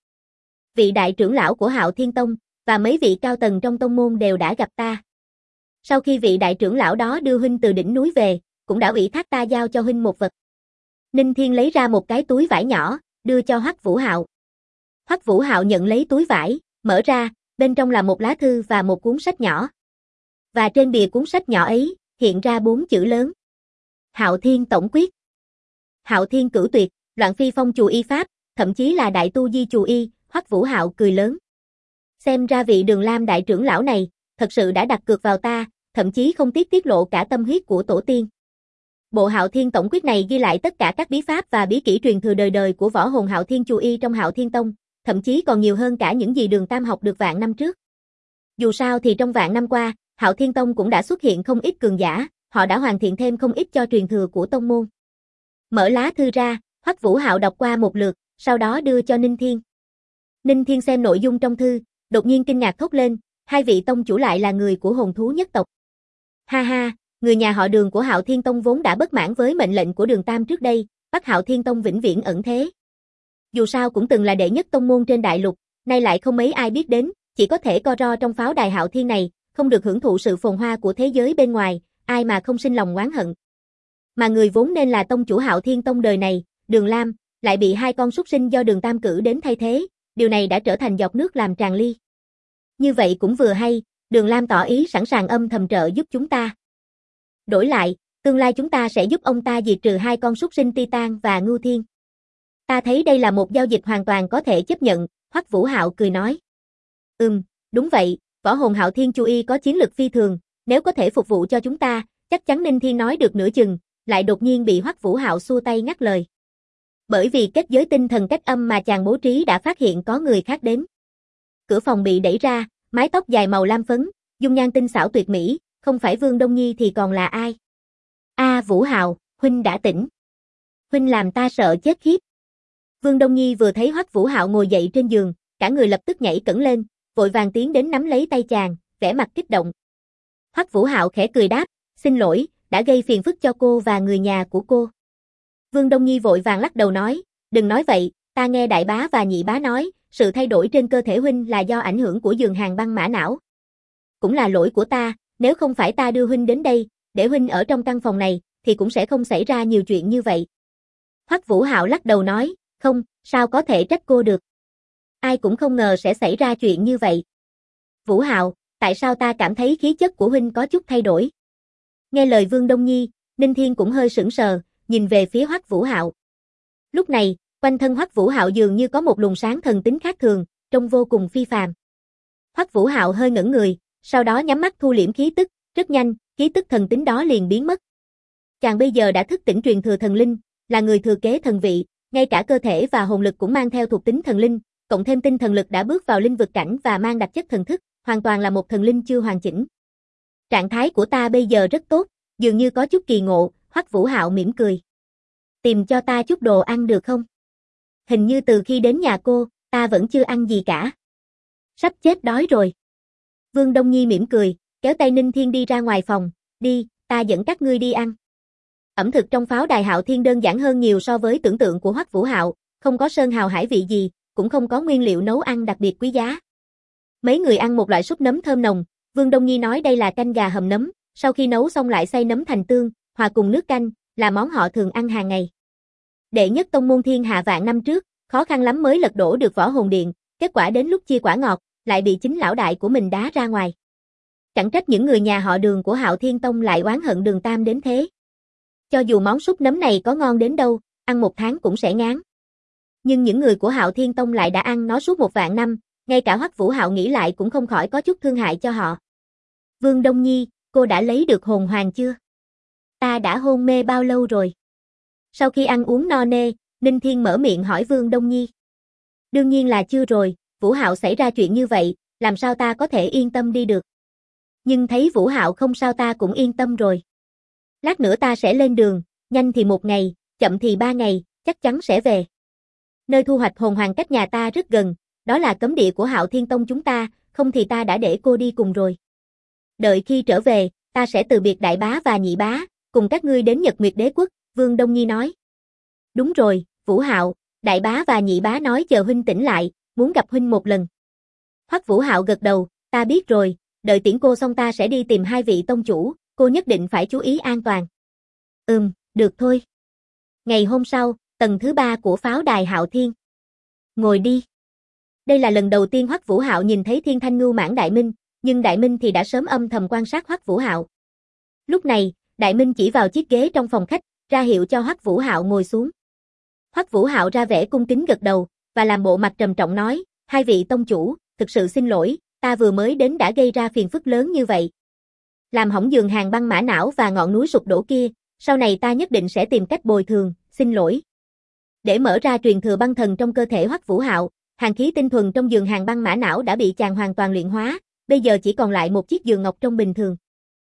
Vị đại trưởng lão của Hạo Thiên Tông và mấy vị cao tầng trong tông môn đều đã gặp ta. Sau khi vị đại trưởng lão đó đưa huynh từ đỉnh núi về, cũng đã ủy thác ta giao cho huynh một vật. Ninh Thiên lấy ra một cái túi vải nhỏ, đưa cho Hoắc Vũ Hạo. Hoắc Vũ Hạo nhận lấy túi vải, mở ra, bên trong là một lá thư và một cuốn sách nhỏ. Và trên bìa cuốn sách nhỏ ấy, hiện ra 4 chữ lớn. Hạo Thiên Tổng Quyết. Hạo Thiên Cửu Tuyệt, Loạn Phi Phong Chù Y Pháp, thậm chí là Đại Tu Di Chù Y, Hoắc Vũ Hạo cười lớn. Xem ra vị Đường Lam đại trưởng lão này, thật sự đã đặt cược vào ta, thậm chí không tiếc tiết lộ cả tâm huyết của tổ tiên. Bộ Hạo Thiên Tổng Quyết này ghi lại tất cả các bí pháp và bí kỹ truyền thừa đời đời của võ hồn Hạo Thiên Chù Y trong Hạo Thiên Tông, thậm chí còn nhiều hơn cả những gì Đường Tam học được vạn năm trước. Dù sao thì trong vạn năm qua, Hạo Thiên Tông cũng đã xuất hiện không ít cường giả, họ đã hoàn thiện thêm không ít cho truyền thừa của tông môn. Mở lá thư ra, Hoắc Vũ Hạo đọc qua một lượt, sau đó đưa cho Ninh Thiên. Ninh Thiên xem nội dung trong thư, đột nhiên kinh ngạc thốt lên, hai vị tông chủ lại là người của hồn thú nhất tộc. Ha ha, người nhà họ Đường của Hạo Thiên Tông vốn đã bất mãn với mệnh lệnh của Đường Tam trước đây, bắt Hạo Thiên Tông vĩnh viễn ẩn thế. Dù sao cũng từng là đệ nhất tông môn trên đại lục, nay lại không mấy ai biết đến, chỉ có thể co ro trong pháo đài Hạo Thiên này, không được hưởng thụ sự phồn hoa của thế giới bên ngoài, ai mà không sinh lòng oán hận. Mà người vốn nên là tông chủ Hạo Thiên Tông đời này, Đường Lam, lại bị hai con súc sinh do Đường Tam cử đến thay thế, điều này đã trở thành giọt nước làm tràn ly. Như vậy cũng vừa hay, Đường Lam tỏ ý sẵn sàng âm thầm trợ giúp chúng ta. Đổi lại, tương lai chúng ta sẽ giúp ông ta diệt trừ hai con súc sinh Titan và Ngưu Thiên. Ta thấy đây là một giao dịch hoàn toàn có thể chấp nhận, Hoắc Vũ Hạo cười nói. Đúng vậy, võ hồn Hạo Thiên Chu Y có chiến lực phi thường, nếu có thể phục vụ cho chúng ta, chắc chắn Ninh Thiên nói được nửa chừng, lại đột nhiên bị Hoắc Vũ Hạo xua tay ngắt lời. Bởi vì kết giới tinh thần cách âm mà chàng bố trí đã phát hiện có người khác đến. Cửa phòng bị đẩy ra, mái tóc dài màu lam phấn, dung nhan tinh xảo tuyệt mỹ, không phải Vương Đông Nhi thì còn là ai? Vũ Hạo, huynh đã tỉnh. Huynh làm ta sợ chết khiếp. Vương Đông Nhi vừa thấy Hoắc Vũ Hạo ngồi dậy trên giường, cả người lập tức nhảy cẫng lên, vội vàng tiến đến nắm lấy tay chàng, vẻ mặt kích động. Hoắc Vũ Hạo khẽ cười đáp, xin lỗi, đã gây phiền phức cho cô và người nhà của cô. Vương Đông Nhi vội vàng lắc đầu nói, đừng nói vậy, ta nghe đại bá và nhị bá nói, sự thay đổi trên cơ thể huynh là do ảnh hưởng của giường hàng băng mã não. Cũng là lỗi của ta, nếu không phải ta đưa huynh đến đây, để huynh ở trong căn phòng này, thì cũng sẽ không xảy ra nhiều chuyện như vậy. Hoắc Vũ Hạo lắc đầu nói, không, sao có thể trách cô được. Ai cũng không ngờ sẽ xảy ra chuyện như vậy. Vũ Hạo, tại sao ta cảm thấy khí chất của huynh có chút thay đổi? Nghe lời Vương Đông Nhi, Ninh Thiên cũng hơi sững sờ, nhìn về phía Hoắc Vũ Hạo. Lúc này, quanh thân Hoắc Vũ Hạo dường như có một luồng sáng thần tính khác thường, trông vô cùng phi phàm. Hoắc Vũ Hạo hơi ngẩn người, sau đó nhắm mắt thu liễm khí tức, rất nhanh, khí tức thần tính đó liền biến mất. Chàng bây giờ đã thức tỉnh truyền thừa thần linh, là người thừa kế thần vị, ngay cả cơ thể và hồn lực cũng mang theo thuộc tính thần linh, cộng thêm tinh thần lực đã bước vào linh vực cảnh và mang đặc chất thần thức, hoàn toàn là một thần linh chưa hoàn chỉnh. Trạng thái của ta bây giờ rất tốt, dường như có chút kỳ ngộ, Hoắc Vũ Hạo mỉm cười. Tìm cho ta chút đồ ăn được không? Hình như từ khi đến nhà cô, ta vẫn chưa ăn gì cả. Sắp chết đói rồi. Vương Đông Nhi mỉm cười, kéo tay Ninh Thiên đi ra ngoài phòng, đi, ta dẫn các ngươi đi ăn. Ẩm thực trong pháo đài Hạo Thiên đơn giản hơn nhiều so với tưởng tượng của Hoắc Vũ Hạo, không có sơn hào hải vị gì, cũng không có nguyên liệu nấu ăn đặc biệt quý giá. Mấy người ăn một loại súp nấm thơm nồng, Vương Đông Nhi nói đây là canh gà hầm nấm, sau khi nấu xong lại xay nấm thành tương, hòa cùng nước canh, là món họ thường ăn hàng ngày. Đệ nhất tông môn thiên hạ vạn năm trước, khó khăn lắm mới lật đổ được Võ Hồn Điện, kết quả đến lúc chia quả ngọt, lại bị chính lão đại của mình đá ra ngoài. Chẳng trách những người nhà họ Đường của Hạo Thiên Tông lại oán hận Đường Tam đến thế. Cho dù món súp nấm này có ngon đến đâu, ăn một tháng cũng sẽ ngán. Nhưng những người của Hạo Thiên Tông lại đã ăn nó suốt một vạn năm, ngay cả Hoắc Vũ Hạo nghĩ lại cũng không khỏi có chút thương hại cho họ. Vương Đông Nhi, cô đã lấy được hồn hoàng chưa? Ta đã hôn mê bao lâu rồi? Sau khi ăn uống no nê, Ninh Thiên mở miệng hỏi Vương Đông Nhi. Đương nhiên là chưa rồi, Vũ Hạo xảy ra chuyện như vậy, làm sao ta có thể yên tâm đi được. Nhưng thấy Vũ Hạo không sao ta cũng yên tâm rồi. Lát nữa ta sẽ lên đường, nhanh thì 1 ngày, chậm thì 3 ngày, chắc chắn sẽ về. Nơi thu hoạch hồn hoàng cách nhà ta rất gần, đó là cấm địa của Hạo Thiên Tông chúng ta, không thì ta đã để cô đi cùng rồi. Đợi khi trở về, ta sẽ từ biệt đại bá và nhị bá, cùng các ngươi đến Nhật Nguyệt Đế Quốc, Vương Đông Nhi nói. Đúng rồi, Vũ Hạo, đại bá và nhị bá nói chờ huynh tỉnh lại, muốn gặp huynh một lần. Hoắc Vũ Hạo gật đầu, ta biết rồi, đợi tiễn cô xong ta sẽ đi tìm 2 vị tông chủ, cô nhất định phải chú ý an toàn. Được thôi. Ngày hôm sau, tầng thứ 3 của pháo đài Hạo Thiên. Ngồi đi. Đây là lần đầu tiên Hoắc Vũ Hạo nhìn thấy Thiên Thanh Ngưu Mãn Đại Minh, nhưng Đại Minh thì đã sớm âm thầm quan sát Hoắc Vũ Hạo. Lúc này, Đại Minh chỉ vào chiếc ghế trong phòng khách, ra hiệu cho Hoắc Vũ Hạo ngồi xuống. Hoắc Vũ Hạo ra vẻ cung kính gật đầu, và làm bộ mặt trầm trọng nói, 2 vị tông chủ, thực sự xin lỗi, ta vừa mới đến đã gây ra phiền phức lớn như vậy. Làm hỏng giường hàng băng mã não và ngọn núi sụp đổ kia, sau này ta nhất định sẽ tìm cách bồi thường, xin lỗi. Để mở ra truyền thừa băng thần trong cơ thể Hoắc Vũ Hạo, hàn khí tinh thuần trong giường hàng băng mã não đã bị chàng hoàn toàn luyện hóa, bây giờ chỉ còn lại một chiếc giường ngọc trong bình thường.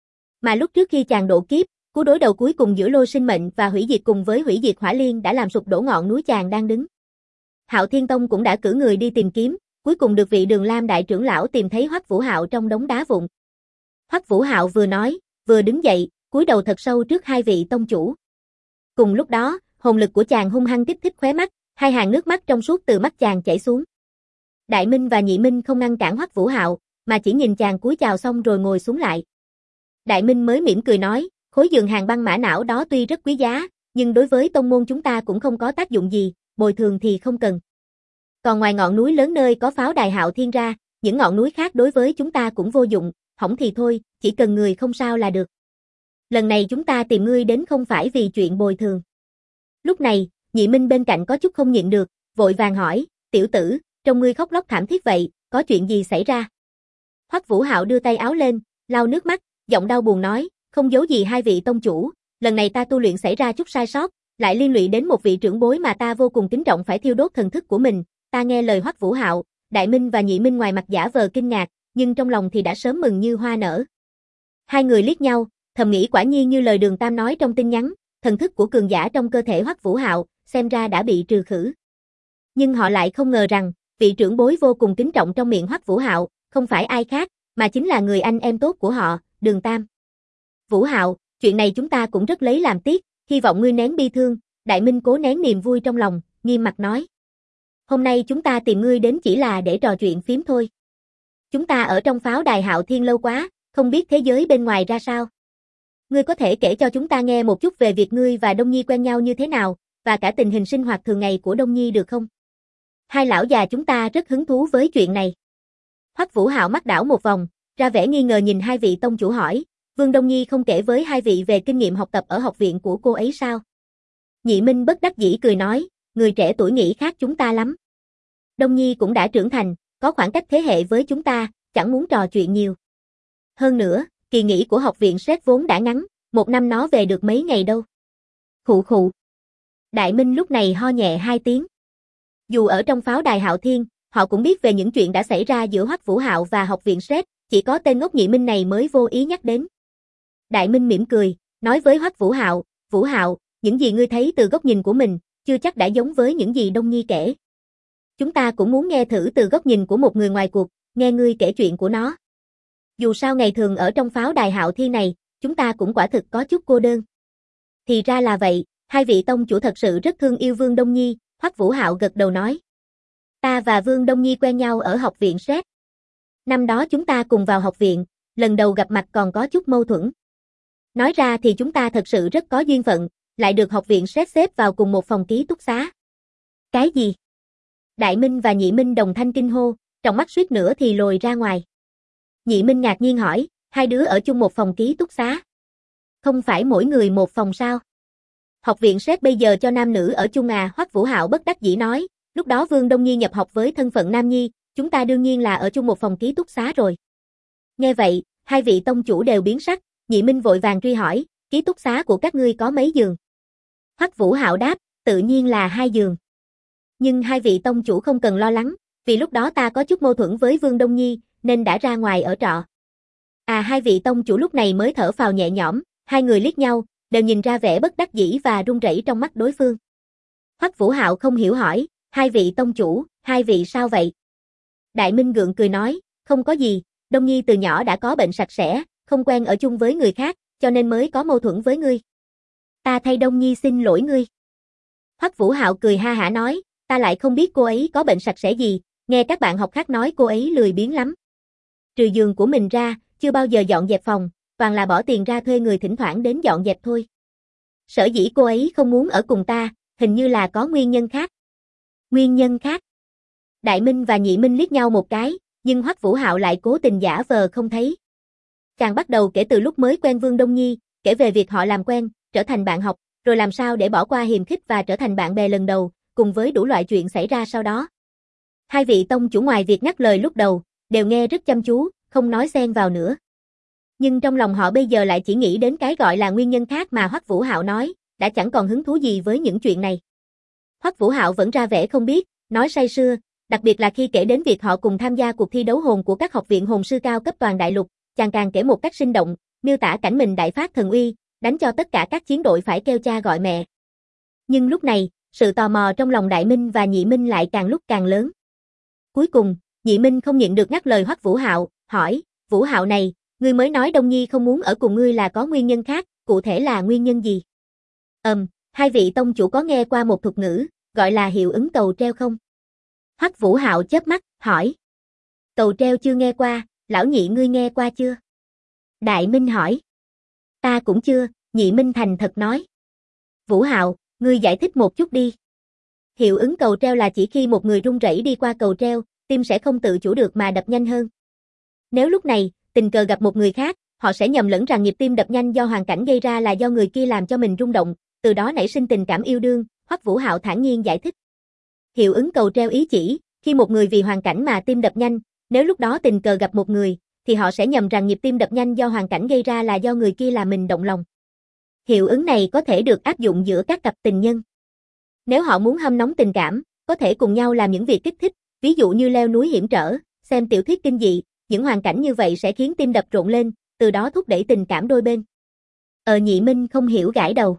Mà lúc trước khi chàng độ kiếp, cú đối đầu cuối cùng giữa Lôi Sinh Mệnh và Hủy Diệt cùng với Hủy Diệt Hỏa Liên đã làm sụp đổ ngọn núi chàng đang đứng. Hạo Thiên Tông cũng đã cử người đi tìm kiếm, cuối cùng được vị Đường Lam đại trưởng lão tìm thấy Hoắc Vũ Hạo trong đống đá vụn. Hoắc Vũ Hạo vừa nói, vừa đứng dậy, cúi đầu thật sâu trước 2 vị tông chủ. Cùng lúc đó, hồn lực của chàng hung hăng kích thích khóe mắt, 2 hàng nước mắt trong suốt từ mắt chàng chảy xuống. Đại Minh và Nhị Minh không ngăn cản Hoắc Vũ Hạo, mà chỉ nhìn chàng cúi chào xong rồi ngồi xuống lại. Đại Minh mới mỉm cười nói, khối giường hàng băng mã não đó tuy rất quý giá, nhưng đối với tông môn chúng ta cũng không có tác dụng gì, bồi thường thì không cần. Còn ngoài ngọn núi lớn nơi có pháo đài Hạo Thiên ra, những ngọn núi khác đối với chúng ta cũng vô dụng, hỏng thì thôi, chỉ cần người không sao là được. Lần này chúng ta tìm ngươi đến không phải vì chuyện bồi thường. Lúc này, Nhị Minh bên cạnh có chút không nhịn được, vội vàng hỏi, tiểu tử, trông ngươi khóc lóc thảm thiết vậy, có chuyện gì xảy ra? Hoắc Vũ Hạo đưa tay áo lên, lau nước mắt, giọng đau buồn nói, không giấu gì 2 vị tông chủ, lần này ta tu luyện xảy ra chút sai sót, lại liên lụy đến một vị trưởng bối mà ta vô cùng kính trọng phải thiêu đốt thần thức của mình. Ta nghe lời Hoắc Vũ Hạo, Đại Minh và Nhị Minh ngoài mặt giả vờ kinh ngạc, nhưng trong lòng thì đã sớm mừng như hoa nở. 2 người liếc nhau, thầm nghĩ quả nhiên như lời Đường Tam nói trong tin nhắn, thần thức của cường giả trong cơ thể Hoắc Vũ Hạo, xem ra đã bị trừ khử. Nhưng họ lại không ngờ rằng, vị trưởng bối vô cùng kính trọng trong miệng Hoắc Vũ Hạo, không phải ai khác, mà chính là người anh em tốt của họ, Đường Tam. Vũ Hạo, chuyện này chúng ta cũng rất lấy làm tiếc, hy vọng ngươi nén bi thương. Đại Minh cố nén niềm vui trong lòng, nghiêm mặt nói. Hôm nay chúng ta tìm ngươi đến chỉ là để trò chuyện phím thôi. Chúng ta ở trong pháo đài Hạo Thiên lâu quá, không biết thế giới bên ngoài ra sao. Ngươi có thể kể cho chúng ta nghe một chút về việc ngươi và Đông Nhi quen nhau như thế nào, và cả tình hình sinh hoạt thường ngày của Đông Nhi được không? 2 lão già chúng ta rất hứng thú với chuyện này. Hoắc Vũ Hạo mắt đảo một vòng, ra vẻ nghi ngờ nhìn 2 vị tông chủ hỏi, Vương Đông Nhi không kể với 2 vị về kinh nghiệm học tập ở học viện của cô ấy sao? Nhị Minh bất đắc dĩ cười nói, người trẻ tuổi nghĩ khác chúng ta lắm. Đông Nhi cũng đã trưởng thành, có khoảng cách thế hệ với chúng ta, chẳng muốn trò chuyện nhiều. Hơn nữa, kỳ nghỉ của học viện SET vốn đã ngắn, 1 năm nó về được mấy ngày đâu. Khụ khụ. Đại Minh lúc này ho nhẹ 2 tiếng. Dù ở trong pháo đài Hạo Thiên, họ cũng biết về những chuyện đã xảy ra giữa Hoắc Vũ Hạo và học viện SET, chỉ có tên ngốc Nhị Minh này mới vô ý nhắc đến. Đại Minh mỉm cười, nói với Hoắc Vũ Hạo, những gì ngươi thấy từ góc nhìn của mình, chưa chắc đã giống với những gì Đông Nhi kể. Chúng ta cũng muốn nghe thử từ góc nhìn của một người ngoài cuộc, nghe ngươi kể chuyện của nó. Dù sao ngày thường ở trong pháo đài Hạo Thiên này, chúng ta cũng quả thực có chút cô đơn. Thì ra là vậy, 2 vị tông chủ thật sự rất thương yêu Vương Đông Nhi, Hoắc Vũ Hạo gật đầu nói. Ta và Vương Đông Nhi quen nhau ở học viện SET. Năm đó chúng ta cùng vào học viện, lần đầu gặp mặt còn có chút mâu thuẫn. Nói ra thì chúng ta thật sự rất có duyên phận, lại được học viện SET xếp vào cùng một phòng ký túc xá. Cái gì? Đại Minh và Nhị Minh đồng thanh kinh hô, trong mắt suýt nữa thì lồi ra ngoài. Nhị Minh ngạc nhiên hỏi, 2 đứa ở chung một phòng ký túc xá? Không phải mỗi người một phòng sao? Học viện SET bây giờ cho nam nữ ở chung à? Hoắc Vũ Hạo bất đắc dĩ nói, lúc đó Vương Đông Nhi nhập học với thân phận nam nhi, chúng ta đương nhiên là ở chung một phòng ký túc xá rồi. Nghe vậy, 2 vị tông chủ đều biến sắc, Nhị Minh vội vàng truy hỏi, ký túc xá của các ngươi có mấy giường? Hoắc Vũ Hạo đáp, tự nhiên là 2 giường. Nhưng 2 vị tông chủ không cần lo lắng, vì lúc đó ta có chút mâu thuẫn với Vương Đông Nhi, nên đã ra ngoài ở trọ. 2 vị tông chủ lúc này mới thở phào nhẹ nhõm, hai người liếc nhau, đều nhìn ra vẻ bất đắc dĩ và run rẩy trong mắt đối phương. Hoắc Vũ Hạo không hiểu hỏi, 2 vị tông chủ, 2 vị sao vậy? Đại Minh gượng cười nói, không có gì, Đông Nhi từ nhỏ đã có bệnh sạch sẽ, không quen ở chung với người khác, cho nên mới có mâu thuẫn với ngươi. Ta thay Đông Nhi xin lỗi ngươi. Hoắc Vũ Hạo cười ha hả nói, ta lại không biết cô ấy có bệnh sạch sẽ gì, nghe các bạn học khác nói cô ấy lười biếng lắm. Trừ giường của mình ra, chưa bao giờ dọn dẹp phòng, toàn là bỏ tiền ra thuê người thỉnh thoảng đến dọn dẹp thôi. Sở dĩ cô ấy không muốn ở cùng ta, hình như là có nguyên nhân khác. Nguyên nhân khác? Đại Minh và Nhị Minh liếc nhau một cái, nhưng Hoắc Vũ Hạo lại cố tình giả vờ không thấy. Chàng bắt đầu kể từ lúc mới quen Vương Đông Nhi, kể về việc họ làm quen, trở thành bạn học, rồi làm sao để bỏ qua hiềm khích và trở thành bạn bè lần đầu, cùng với đủ loại chuyện xảy ra sau đó. 2 vị tông chủ ngoài việc ngắt lời lúc đầu, đều nghe rất chăm chú, không nói xen vào nữa. Nhưng trong lòng họ bây giờ lại chỉ nghĩ đến cái gọi là nguyên nhân khác mà Hoắc Vũ Hạo nói, đã chẳng còn hứng thú gì với những chuyện này. Hoắc Vũ Hạo vẫn ra vẻ không biết, nói say sưa, đặc biệt là khi kể đến việc họ cùng tham gia cuộc thi đấu hồn của các học viện hồn sư cao cấp toàn đại lục, chàng càng kể một cách sinh động, miêu tả cảnh mình đại phát thần uy, đánh cho tất cả các chiến đội phải kêu cha gọi mẹ. Nhưng lúc này, sự tò mò trong lòng Đại Minh và Nhị Minh lại càng lúc càng lớn. Cuối cùng, Nhị Minh không nhịn được ngắt lời Hoắc Vũ Hạo, hỏi, Vũ Hạo này, ngươi mới nói Đông Nhi không muốn ở cùng ngươi là có nguyên nhân khác, cụ thể là nguyên nhân gì? 2 vị tông chủ có nghe qua một thuật ngữ, gọi là hiệu ứng cầu treo không? Hoắc Vũ Hạo chớp mắt, hỏi. Cầu treo chưa nghe qua, lão Nhị ngươi nghe qua chưa? Đại Minh hỏi. Ta cũng chưa, Nhị Minh thành thật nói. Vũ Hạo, ngươi giải thích một chút đi. Hiệu ứng cầu treo là chỉ khi một người run rẩy đi qua cầu treo, tim sẽ không tự chủ được mà đập nhanh hơn. Nếu lúc này, tình cờ gặp một người khác, họ sẽ nhầm lẫn rằng nhịp tim đập nhanh do hoàn cảnh gây ra là do người kia làm cho mình rung động, từ đó nảy sinh tình cảm yêu đương, Hoắc Vũ Hạo thản nhiên giải thích. Hiệu ứng cầu treo ý chỉ, khi một người vì hoàn cảnh mà tim đập nhanh, nếu lúc đó tình cờ gặp một người, thì họ sẽ nhầm rằng nhịp tim đập nhanh do hoàn cảnh gây ra là do người kia làm mình động lòng. Hiệu ứng này có thể được áp dụng giữa các cặp tình nhân. Nếu họ muốn hâm nóng tình cảm, có thể cùng nhau làm những việc kích thích, ví dụ như leo núi hiểm trở, xem tiểu thuyết kinh dị, những hoàn cảnh như vậy sẽ khiến tim đập rộn lên, từ đó thúc đẩy tình cảm đôi bên. Nhị Minh không hiểu gãi đầu.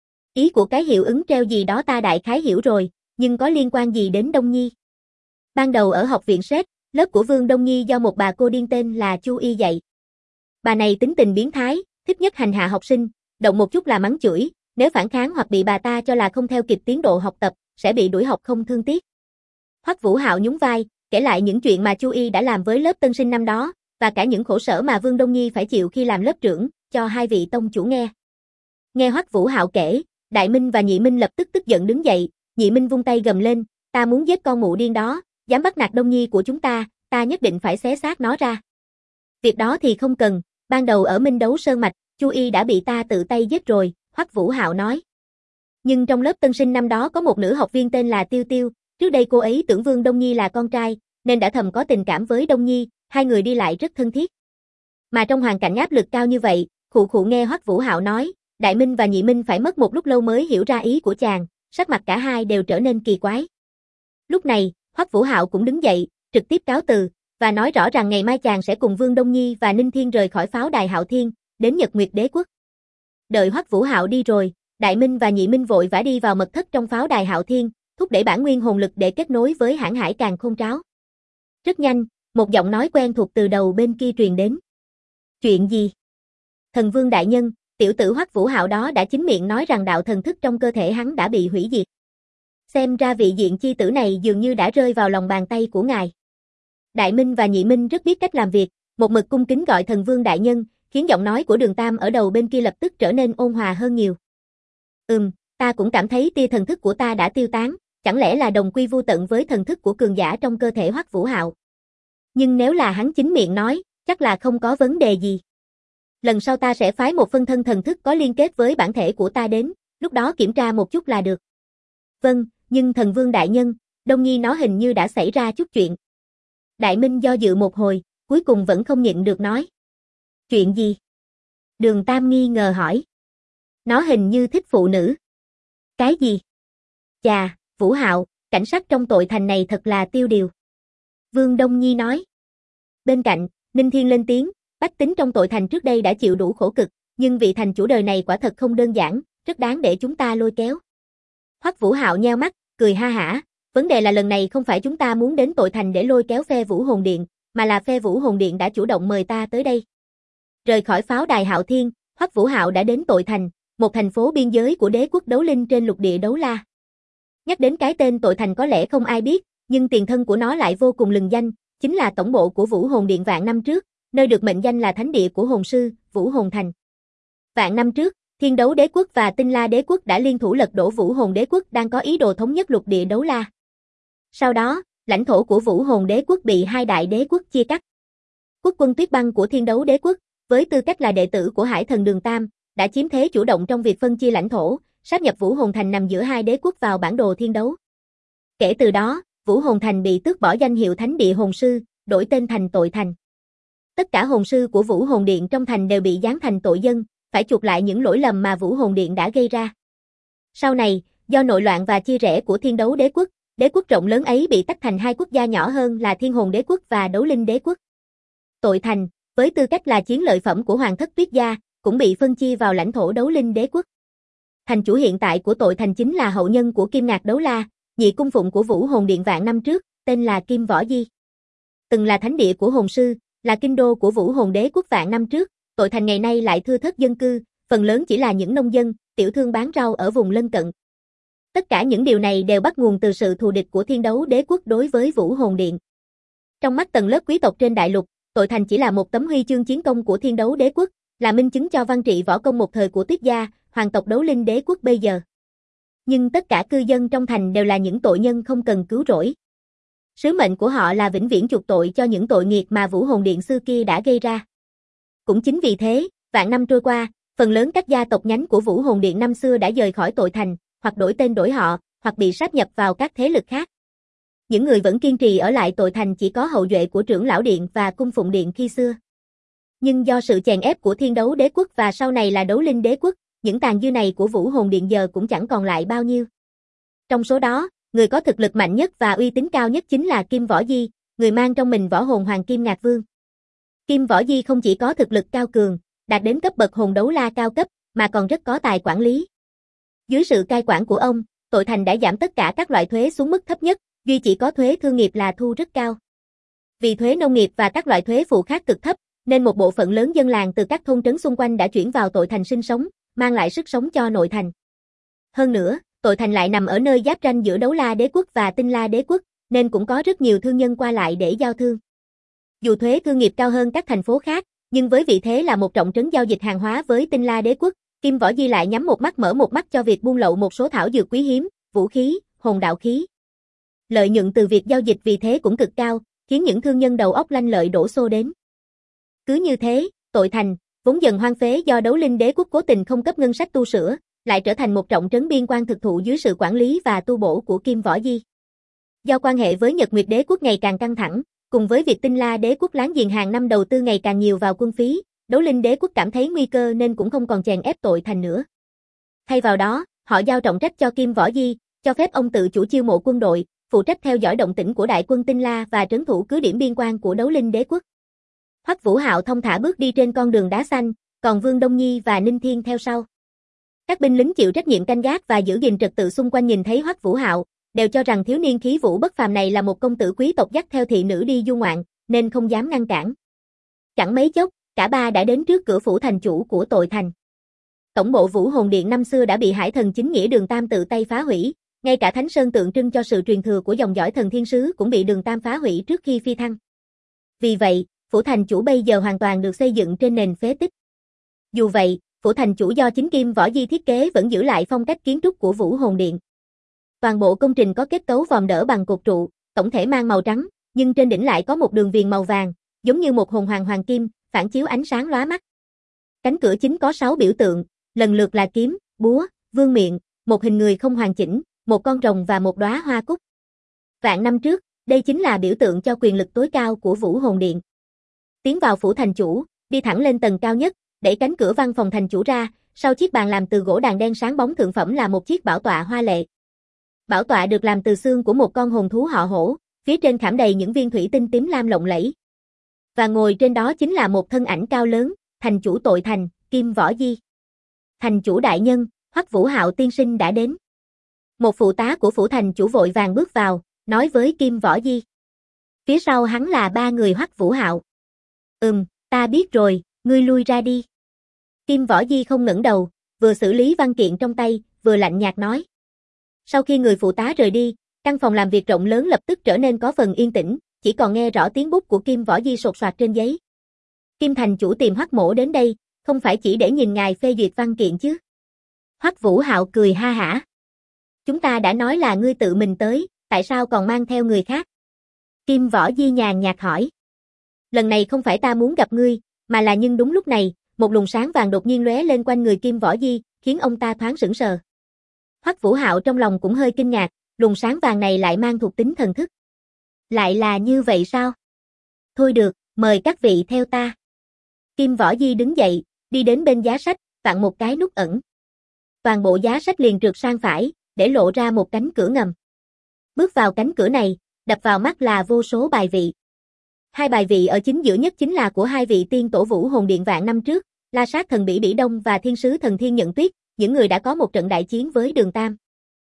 Ý của cái hiệu ứng treo gì đó ta đại khái hiểu rồi, nhưng có liên quan gì đến Đông Nhi? Ban đầu ở học viện Sét, lớp của Vương Đông Nhi do một bà cô điên tên là Chu Y dạy. Bà này tính tình biến thái, thích nhất hành hạ học sinh, động một chút là mắng chửi, nếu phản kháng hoặc bị bà ta cho là không theo kịp tiến độ học tập, sẽ bị đuổi học không thương tiếc. Hoắc Vũ Hạo nhún vai, kể lại những chuyện mà Chu Y đã làm với lớp tân sinh năm đó, và cả những khổ sở mà Vương Đông Nhi phải chịu khi làm lớp trưởng, cho 2 vị tông chủ nghe. Nghe Hoắc Vũ Hạo kể, Đại Minh và Nhị Minh lập tức tức giận đứng dậy, Nhị Minh vung tay gầm lên, ta muốn giết con mụ điên đó, dám bắt nạt Đông Nhi của chúng ta nhất định phải xé xác nó ra. Việc đó thì không cần, ban đầu ở Minh Đấu Sơn Mạch, Chu Y đã bị ta tự tay giết rồi, Hoắc Vũ Hạo nói. Nhưng trong lớp tân sinh năm đó có một nữ học viên tên là Tiêu Tiêu, trước đây cô ấy tưởng Vương Đông Nhi là con trai, nên đã thầm có tình cảm với Đông Nhi, 2 người đi lại rất thân thiết. Mà trong hoàn cảnh áp lực cao như vậy, khụ nghe Hoắc Vũ Hạo nói, Đại Minh và Nhị Minh phải mất một lúc lâu mới hiểu ra ý của chàng, sắc mặt cả hai đều trở nên kỳ quái. Lúc này, Hoắc Vũ Hạo cũng đứng dậy, trực tiếp cáo từ, và nói rõ rằng ngày mai chàng sẽ cùng Vương Đông Nhi và Ninh Thiên rời khỏi pháo đài Hạo Thiên, đến Nhật Nguyệt Đế Quốc. Đợi Hoắc Vũ Hạo đi rồi, Đại Minh và Nhị Minh vội vã đi vào mật thất trong pháo đài Hạo Thiên, thúc đẩy bản nguyên hồn lực để kết nối với hãn hải càn khôn tráo. Rất nhanh, một giọng nói quen thuộc từ đầu bên kia truyền đến. Chuyện gì? Thần Vương đại nhân, tiểu tử Hoắc Vũ Hạo đó đã chính miệng nói rằng đạo thần thức trong cơ thể hắn đã bị hủy diệt. Xem ra vị diện chi tử này dường như đã rơi vào lòng bàn tay của ngài. Đại Minh và Nhị Minh rất biết cách làm việc, một mực cung kính gọi thần Vương đại nhân, khiến giọng nói của Đường Tam ở đầu bên kia lập tức trở nên ôn hòa hơn nhiều. Ta cũng cảm thấy tia thần thức của ta đã tiêu tán, chẳng lẽ là đồng quy vu tận với thần thức của cường giả trong cơ thể Hoắc Vũ Hạo. Nhưng nếu là hắn chính miệng nói, chắc là không có vấn đề gì. Lần sau ta sẽ phái một phân thân thần thức có liên kết với bản thể của ta đến, lúc đó kiểm tra một chút là được. Vâng, nhưng thần Vương đại nhân, Đông Nhi nó hình như đã xảy ra chút chuyện. Đại Minh do dự một hồi, cuối cùng vẫn không nhịn được nói. Chuyện gì? Đường Tam nghi ngờ hỏi. Nó hình như thích phụ nữ. Cái gì? Chà, Vũ Hạo, cảnh sát trong tội thành này thật là tiêu điều. Vương Đông Nhi nói. Bên cạnh, Ninh Thiên lên tiếng, bách tính trong tội thành trước đây đã chịu đủ khổ cực, nhưng vị thành chủ đời này quả thật không đơn giản, rất đáng để chúng ta lôi kéo. Hoắc Vũ Hạo nheo mắt, cười ha hả, vấn đề là lần này không phải chúng ta muốn đến tội thành để lôi kéo phe Vũ Hồn Điện, mà là phe Vũ Hồn Điện đã chủ động mời ta tới đây. Rời khỏi pháo đài Hạo Thiên, Hoắc Vũ Hạo đã đến tội thành, một thành phố biên giới của đế quốc đấu linh trên lục địa Đấu La. Nhắc đến cái tên tội thành có lẽ không ai biết, nhưng tiền thân của nó lại vô cùng lừng danh, chính là tổng bộ của Vũ Hồn Điện vạn năm trước, nơi được mệnh danh là thánh địa của hồn sư, Vũ Hồn Thành. Vạn năm trước, Thiên Đấu Đế quốc và Tinh La Đế quốc đã liên thủ lật đổ Vũ Hồn Đế quốc đang có ý đồ thống nhất lục địa Đấu La. Sau đó, lãnh thổ của Vũ Hồn Đế quốc bị hai đại đế quốc chia cắt. Quốc quân Tuyết Băng của Thiên Đấu Đế quốc, với tư cách là đệ tử của Hải Thần Đường Tam, đã chiếm thế chủ động trong việc phân chia lãnh thổ, sáp nhập Vũ Hồn Thành nằm giữa hai đế quốc vào bản đồ thiên đấu. Kể từ đó, Vũ Hồn Thành bị tước bỏ danh hiệu Thánh địa hồn sư, đổi tên thành Tội thành. Tất cả hồn sư của Vũ Hồn Điện trong thành đều bị giáng thành tội dân, phải chuộc lại những lỗi lầm mà Vũ Hồn Điện đã gây ra. Sau này, do nội loạn và chia rẽ của Thiên Đấu đế quốc rộng lớn ấy bị tách thành hai quốc gia nhỏ hơn là Thiên Hồn Đế quốc và Đấu Linh Đế quốc. Tội thành, với tư cách là chiến lợi phẩm của Hoàng thất Tuyết gia, cũng bị phân chia vào lãnh thổ Đấu Linh Đế quốc. Thành chủ hiện tại của Tội thành chính là hậu nhân của Kim Ngạc Đấu La, nhị cung phụng của Vũ Hồn Điện vạn năm trước, tên là Kim Võ Di. Từng là thánh địa của hồn sư, là kinh đô của Vũ Hồn Đế quốc vạn năm trước, Tội thành ngày nay lại thưa thớt dân cư, phần lớn chỉ là những nông dân, tiểu thương bán rau ở vùng lân cận. Tất cả những điều này đều bắt nguồn từ sự thù địch của Thiên Đấu Đế quốc đối với Vũ Hồn Điện. Trong mắt tầng lớp quý tộc trên đại lục, Tội thành chỉ là một tấm huy chương chiến công của Thiên Đấu Đế quốc, là minh chứng cho văn trị võ công một thời của Tuyết gia, hoàng tộc Đấu Linh Đế quốc bây giờ. Nhưng tất cả cư dân trong thành đều là những tội nhân không cần cứu rỗi. Sứ mệnh của họ là vĩnh viễn chuộc tội cho những tội nghiệt mà Vũ Hồn Điện xưa kia đã gây ra. Cũng chính vì thế, vạn năm trôi qua, phần lớn các gia tộc nhánh của Vũ Hồn Điện năm xưa đã rời khỏi Tội thành, hoặc đổi tên đổi họ, hoặc bị sáp nhập vào các thế lực khác. Những người vẫn kiên trì ở lại Tội thành chỉ có hậu duệ của trưởng lão điện và cung phụng điện khi xưa. Nhưng do sự chèn ép của Thiên Đấu Đế quốc và sau này là Đấu Linh Đế quốc, những tàn dư này của Vũ Hồn Điện giờ cũng chẳng còn lại bao nhiêu. Trong số đó, người có thực lực mạnh nhất và uy tín cao nhất chính là Kim Võ Di, người mang trong mình võ hồn Hoàng Kim Ngạc Vương. Kim Võ Di không chỉ có thực lực cao cường, đạt đến cấp bậc hồn đấu la cao cấp, mà còn rất có tài quản lý. Dưới sự cai quản của ông, Tội thành đã giảm tất cả các loại thuế xuống mức thấp nhất, duy chỉ có thuế thương nghiệp là thu rất cao. Vì thuế nông nghiệp và các loại thuế phụ khác cực thấp, nên một bộ phận lớn dân làng từ các thôn trấn xung quanh đã chuyển vào Tội thành sinh sống, mang lại sức sống cho nội thành. Hơn nữa, Tội thành lại nằm ở nơi giáp ranh giữa Đấu La Đế quốc và Tinh La Đế quốc, nên cũng có rất nhiều thương nhân qua lại để giao thương. Dù thuế thương nghiệp cao hơn các thành phố khác, nhưng với vị thế là một trọng trấn giao dịch hàng hóa với Tinh La Đế quốc, Kim Võ Di lại nhắm một mắt mở một mắt cho việc buôn lậu một số thảo dược quý hiếm, vũ khí, hồn đạo khí. Lợi nhuận từ việc giao dịch vì thế cũng cực cao, khiến những thương nhân đầu óc lanh lợi đổ xô đến. Cứ như thế, Tội thành, vốn dần hoang phế do Đấu Linh Đế quốc cố tình không cấp ngân sách tu sửa, lại trở thành một trọng trấn biên quan thực thụ dưới sự quản lý và tu bổ của Kim Võ Di. Do quan hệ với Nhật Nguyệt Đế quốc ngày càng căng thẳng, cùng với việc Tinh La Đế quốc láng giềng hàng năm đầu tư ngày càng nhiều vào quân phí, Đấu Linh Đế quốc cảm thấy nguy cơ nên cũng không còn chèn ép Tội thành nữa. Thay vào đó, họ giao trọng trách cho Kim Võ Di, cho phép ông tự chủ chiêu mộ quân đội, phụ trách theo dõi động tĩnh của đại quân Tinh La và trấn thủ cứ điểm biên quan của Đấu Linh Đế quốc. Hoắc Vũ Hạo thông thả bước đi trên con đường đá xanh, còn Vương Đông Nhi và Ninh Thiên theo sau. Các binh lính chịu trách nhiệm canh gác và giữ gìn trật tự xung quanh nhìn thấy Hoắc Vũ Hạo, đều cho rằng thiếu niên khí vũ bất phàm này là một công tử quý tộc dắt theo thị nữ đi du ngoạn, nên không dám ngăn cản. Chẳng mấy chốc, cả ba đã đến trước cửa phủ thành chủ của Tội thành. Tổng bộ Vũ Hồn Điện năm xưa đã bị Hải Thần chính nghĩa Đường Tam tự tay phá hủy, ngay cả Thánh Sơn tượng trưng cho sự truyền thừa của dòng dõi thần thiên sứ cũng bị Đường Tam phá hủy trước khi phi thăng. Vì vậy, phủ thành chủ bây giờ hoàn toàn được xây dựng trên nền phế tích. Dù vậy, phủ thành chủ do chính Kim Võ Di thiết kế vẫn giữ lại phong cách kiến trúc của Vũ Hồn Điện. Toàn bộ công trình có kết cấu vòm đỡ bằng cột trụ, tổng thể mang màu trắng, nhưng trên đỉnh lại có một đường viền màu vàng, giống như một hồn hoàng hoàng kim, phản chiếu ánh sáng lóa mắt. Cánh cửa chính có 6 biểu tượng, lần lượt là kiếm, búa, vương miện, một hình người không hoàn chỉnh, một con rồng và một đóa hoa cúc. Vạn năm trước, đây chính là biểu tượng cho quyền lực tối cao của Vũ Hồn Điện. Tiến vào phủ thành chủ, đi thẳng lên tầng cao nhất, đẩy cánh cửa văn phòng thành chủ ra, Sau chiếc bàn làm từ gỗ đàn đen sáng bóng thượng phẩm là một chiếc bảo tọa hoa lệ. Bảo tọa được làm từ xương của một con hồn thú họ Hổ, phía trên khảm đầy những viên thủy tinh tím lam lộng lẫy. Và ngồi trên đó chính là một thân ảnh cao lớn, thành chủ tội thành, Kim Võ Di. Thành chủ đại nhân, Hoắc Vũ Hạo tiên sinh đã đến. Một phụ tá của phủ thành chủ vội vàng bước vào, nói với Kim Võ Di. Phía sau hắn là ba người Hoắc Vũ Hạo. Ta biết rồi, ngươi lui ra đi. Kim Võ Di không ngẩng đầu, vừa xử lý văn kiện trong tay, vừa lạnh nhạt nói. Sau khi người phụ tá rời đi, căn phòng làm việc rộng lớn lập tức trở nên có phần yên tĩnh, chỉ còn nghe rõ tiếng bút của Kim Võ Di sột soạt trên giấy. Kim thành chủ tìm Hoắc mỗ đến đây, không phải chỉ để nhìn ngài phê duyệt văn kiện chứ? Hoắc Vũ Hạo cười ha hả. Chúng ta đã nói là ngươi tự mình tới, tại sao còn mang theo người khác? Kim Võ Di nhàn nhạt hỏi. Lần này không phải ta muốn gặp ngươi, mà là nhưng đúng lúc này, một luồng sáng vàng đột nhiên lóe lên quanh người Kim Võ Di, khiến ông ta thoáng sững sờ. Hoắc Vũ Hạo trong lòng cũng hơi kinh ngạc, luồng sáng vàng này lại mang thuộc tính thần thức. Lại là như vậy sao? Thôi được, mời các vị theo ta. Kim Võ Di đứng dậy, đi đến bên giá sách, vặn một cái nút ẩn. Toàn bộ giá sách liền trượt sang phải, để lộ ra một cánh cửa ngầm. Bước vào cánh cửa này, đập vào mắt là vô số bài vị. Hai bài vị ở chính giữa nhất chính là của hai vị tiên tổ Vũ Hồn Điện vạn năm trước, La Sát thần Bỉ Bỉ Đông và Thiên sứ thần Thiên Nhận Tuyết, những người đã có một trận đại chiến với Đường Tam.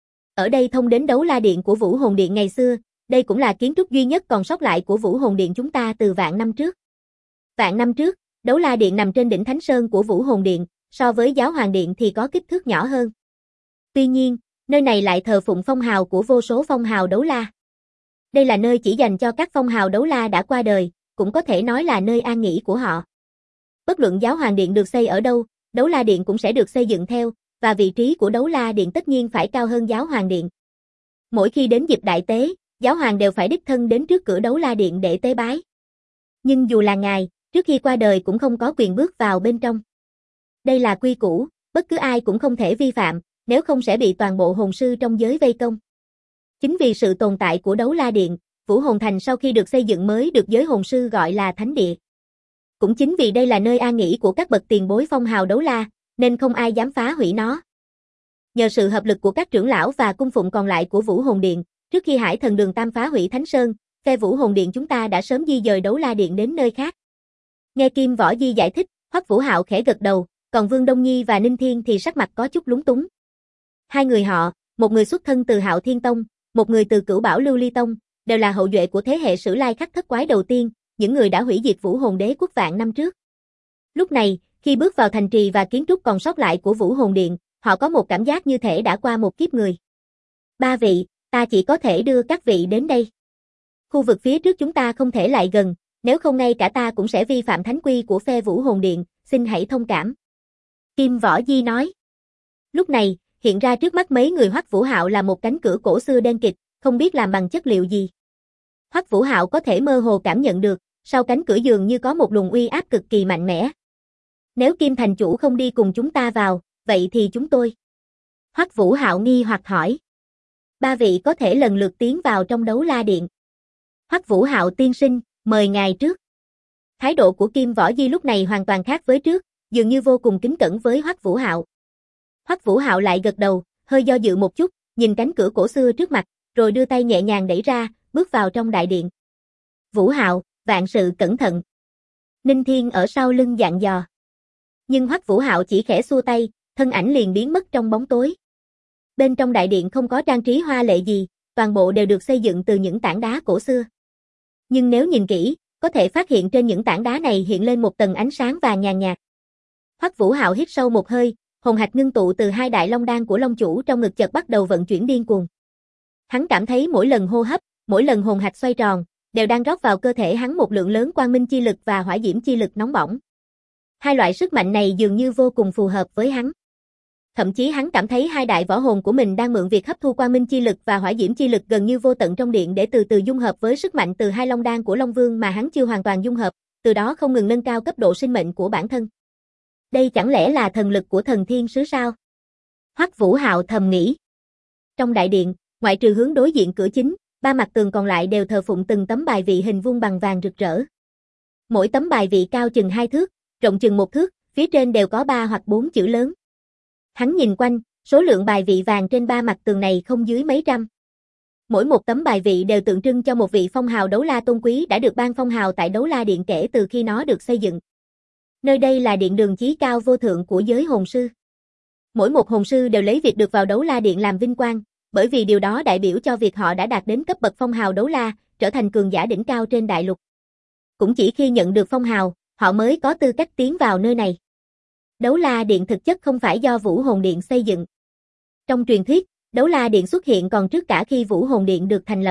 Ở đây thông đến Đấu La Điện của Vũ Hồn Điện ngày xưa, đây cũng là kiến trúc duy nhất còn sót lại của Vũ Hồn Điện chúng ta từ vạn năm trước. Vạn năm trước, Đấu La Điện nằm trên đỉnh Thánh Sơn của Vũ Hồn Điện, so với Giáo Hoàng Điện thì có kích thước nhỏ hơn. Tuy nhiên, nơi này lại thờ phụng phong hào của vô số phong hào đấu la. Đây là nơi chỉ dành cho các phong hào đấu la đã qua đời, cũng có thể nói là nơi an nghỉ của họ. Bất luận Giáo Hoàng Điện được xây ở đâu, Đấu La Điện cũng sẽ được xây dựng theo, và vị trí của Đấu La Điện tất nhiên phải cao hơn Giáo Hoàng Điện. Mỗi khi đến dịp đại tế, Giáo Hoàng đều phải đích thân đến trước cửa Đấu La Điện để tế bái. Nhưng dù là ngài, trước khi qua đời cũng không có quyền bước vào bên trong. Đây là quy củ, bất cứ ai cũng không thể vi phạm, nếu không sẽ bị toàn bộ hồn sư trong giới vây công. Chính vì sự tồn tại của Đấu La Điện, Vũ Hồn Thành sau khi được xây dựng mới được giới hồn sư gọi là Thánh Địa. Cũng chính vì đây là nơi an nghỉ của các bậc tiền bối phong hào đấu la, nên không ai dám phá hủy nó. Nhờ sự hợp lực của các trưởng lão và cung phụng còn lại của Vũ Hồn Điện, trước khi Hải Thần Đường Tam phá hủy Thánh Sơn, phe Vũ Hồn Điện chúng ta đã sớm di dời Đấu La Điện đến nơi khác. Nghe Kim Võ Di giải thích, Hoắc Vũ Hạo khẽ gật đầu, còn Vương Đông Nhi và Ninh Thiên thì sắc mặt có chút lúng túng. Hai người họ, một người xuất thân từ Hạo Thiên Tông, một người từ Cửu Bảo Lưu Ly Tông, đều là hậu duệ của thế hệ Sử Lai Khắc Thất Quái đầu tiên, những người đã hủy diệt Vũ Hồn Đế quốc vạn năm trước. Lúc này, khi bước vào thành trì và kiến trúc còn sót lại của Vũ Hồn Điện, họ có một cảm giác như thể đã qua một kiếp người. Ba vị, ta chỉ có thể đưa các vị đến đây. Khu vực phía trước chúng ta không thể lại gần, nếu không ngay cả ta cũng sẽ vi phạm thánh quy của phe Vũ Hồn Điện, xin hãy thông cảm. Kim Võ Di nói. Lúc này, hiện ra trước mắt mấy người Hoắc Vũ Hạo là một cánh cửa cổ xưa đen kịt, không biết làm bằng chất liệu gì. Hoắc Vũ Hạo có thể mơ hồ cảm nhận được, sau cánh cửa dường như có một luồng uy áp cực kỳ mạnh mẽ. Nếu Kim thành chủ không đi cùng chúng ta vào, vậy thì chúng tôi. Hoắc Vũ Hạo nghi hoặc hỏi. Ba vị có thể lần lượt tiến vào trong Đấu La Điện. Hoắc Vũ Hạo tiên sinh, mời ngài trước. Thái độ của Kim Võ Di lúc này hoàn toàn khác với trước, dường như vô cùng kính cẩn với Hoắc Vũ Hạo. Hoắc Vũ Hạo lại gật đầu, hơi do dự một chút, nhìn cánh cửa cổ xưa trước mặt, rồi đưa tay nhẹ nhàng đẩy ra, bước vào trong đại điện. Vũ Hạo, vạn sự cẩn thận. Ninh Thiên ở sau lưng dặn dò. Nhưng Hoắc Vũ Hạo chỉ khẽ xua tay, thân ảnh liền biến mất trong bóng tối. Bên trong đại điện không có trang trí hoa lệ gì, toàn bộ đều được xây dựng từ những tảng đá cổ xưa. Nhưng nếu nhìn kỹ, có thể phát hiện trên những tảng đá này hiện lên một tầng ánh sáng vàng nhàn nhạt. Hoắc Vũ Hạo hít sâu một hơi, hồn hạch ngưng tụ từ hai đại long đan của long chủ trong ngực chợt bắt đầu vận chuyển điên cuồng. Hắn cảm thấy mỗi lần hô hấp, mỗi lần hồn hạch xoay tròn, đều đang rót vào cơ thể hắn một lượng lớn quang minh chi lực và hỏa diễm chi lực nóng bỏng. Hai loại sức mạnh này dường như vô cùng phù hợp với hắn. Thậm chí hắn cảm thấy hai đại võ hồn của mình đang mượn việc hấp thu quang minh chi lực và hỏa diễm chi lực gần như vô tận trong điện để từ từ dung hợp với sức mạnh từ hai long đan của Long Vương mà hắn chưa hoàn toàn dung hợp, từ đó không ngừng nâng cao cấp độ sinh mệnh của bản thân. Đây chẳng lẽ là thần lực của thần thiên sứ sao? Hoắc Vũ Hạo thầm nghĩ. Trong đại điện, ngoại trừ hướng đối diện cửa chính, ba mặt tường còn lại đều thờ phụng từng tấm bài vị hình vuông bằng vàng rực rỡ. Mỗi tấm bài vị cao chừng 2 thước, rộng chừng 1 thước, phía trên đều có 3 hoặc 4 chữ lớn. Hắn nhìn quanh, số lượng bài vị vàng trên ba mặt tường này không dưới mấy trăm. Mỗi một tấm bài vị đều tượng trưng cho một vị phong hào đấu la tôn quý đã được ban phong hào tại Đấu La Điện kể từ khi nó được xây dựng. Nơi đây là điện đường chí cao vô thượng của giới hồn sư. Mỗi một hồn sư đều lấy việc được vào Đấu La Điện làm vinh quang, bởi vì điều đó đại biểu cho việc họ đã đạt đến cấp bậc phong hào đấu la, trở thành cường giả đỉnh cao trên đại lục. Cũng chỉ khi nhận được phong hào, họ mới có tư cách tiến vào nơi này. Đấu La Điện thực chất không phải do Vũ Hồn Điện xây dựng. Trong truyền thuyết, Đấu La Điện xuất hiện còn trước cả khi Vũ Hồn Điện được thành lập.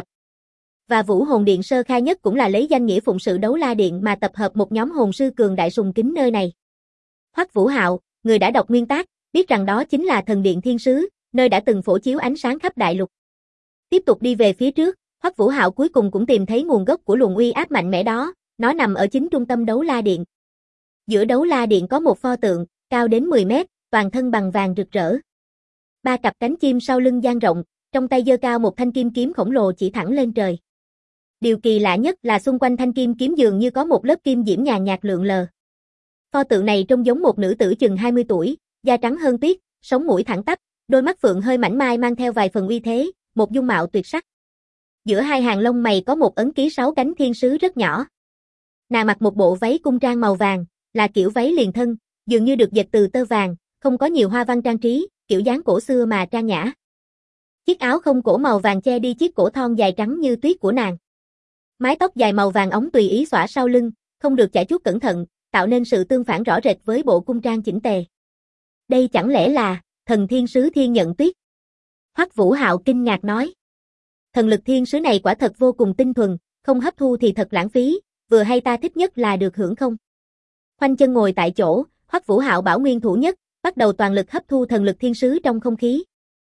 Và Vũ Hồn Điện sơ khai nhất cũng là lấy danh nghĩa phụng sự Đấu La Điện mà tập hợp một nhóm hồn sư cường đại sùng kính nơi này. Hoắc Vũ Hạo, người đã đọc nguyên tác, biết rằng đó chính là thần điện thiên sứ, nơi đã từng phổ chiếu ánh sáng khắp đại lục. Tiếp tục đi về phía trước, Hoắc Vũ Hạo cuối cùng cũng tìm thấy nguồn gốc của luồng uy áp mạnh mẽ đó, nó nằm ở chính trung tâm Đấu La Điện. Giữa Đấu La Điện có một pho tượng, cao đến 10 mét, toàn thân bằng vàng rực rỡ. Ba cặp cánh chim sau lưng dang rộng, trong tay giơ cao một thanh kim kiếm khổng lồ chỉ thẳng lên trời. Điều kỳ lạ nhất là xung quanh thanh kim kiếm dường như có một lớp kim diễm nhàn nhạt lượn lờ. Pho tượng này trông giống một nữ tử chừng 20 tuổi, da trắng hơn tuyết, sống mũi thẳng tắp, đôi mắt phượng hơi mảnh mai mang theo vài phần uy thế, một dung mạo tuyệt sắc. Giữa hai hàng lông mày có một ấn ký 6 cánh thiên sứ rất nhỏ. Nàng mặc một bộ váy cung trang màu vàng, là kiểu váy liền thân, dường như được dệt từ tơ vàng, không có nhiều hoa văn trang trí, kiểu dáng cổ xưa mà trang nhã. Chiếc áo không cổ màu vàng che đi chiếc cổ thon dài trắng như tuyết của nàng. Mái tóc dài màu vàng óng tùy ý xõa sau lưng, không được chải chuốt cẩn thận, tạo nên sự tương phản rõ rệt với bộ cung trang chỉnh tề. Đây chẳng lẽ là thần thiên sứ Thiên Nhận Tuyết? Hoắc Vũ Hạo kinh ngạc nói. Thần lực thiên sứ này quả thật vô cùng tinh thuần, không hấp thu thì thật lãng phí, vừa hay ta thích nhất là được hưởng không. Khoanh chân ngồi tại chỗ, Hoắc Vũ Hạo bảo nguyên thủ nhất, bắt đầu toàn lực hấp thu thần lực thiên sứ trong không khí.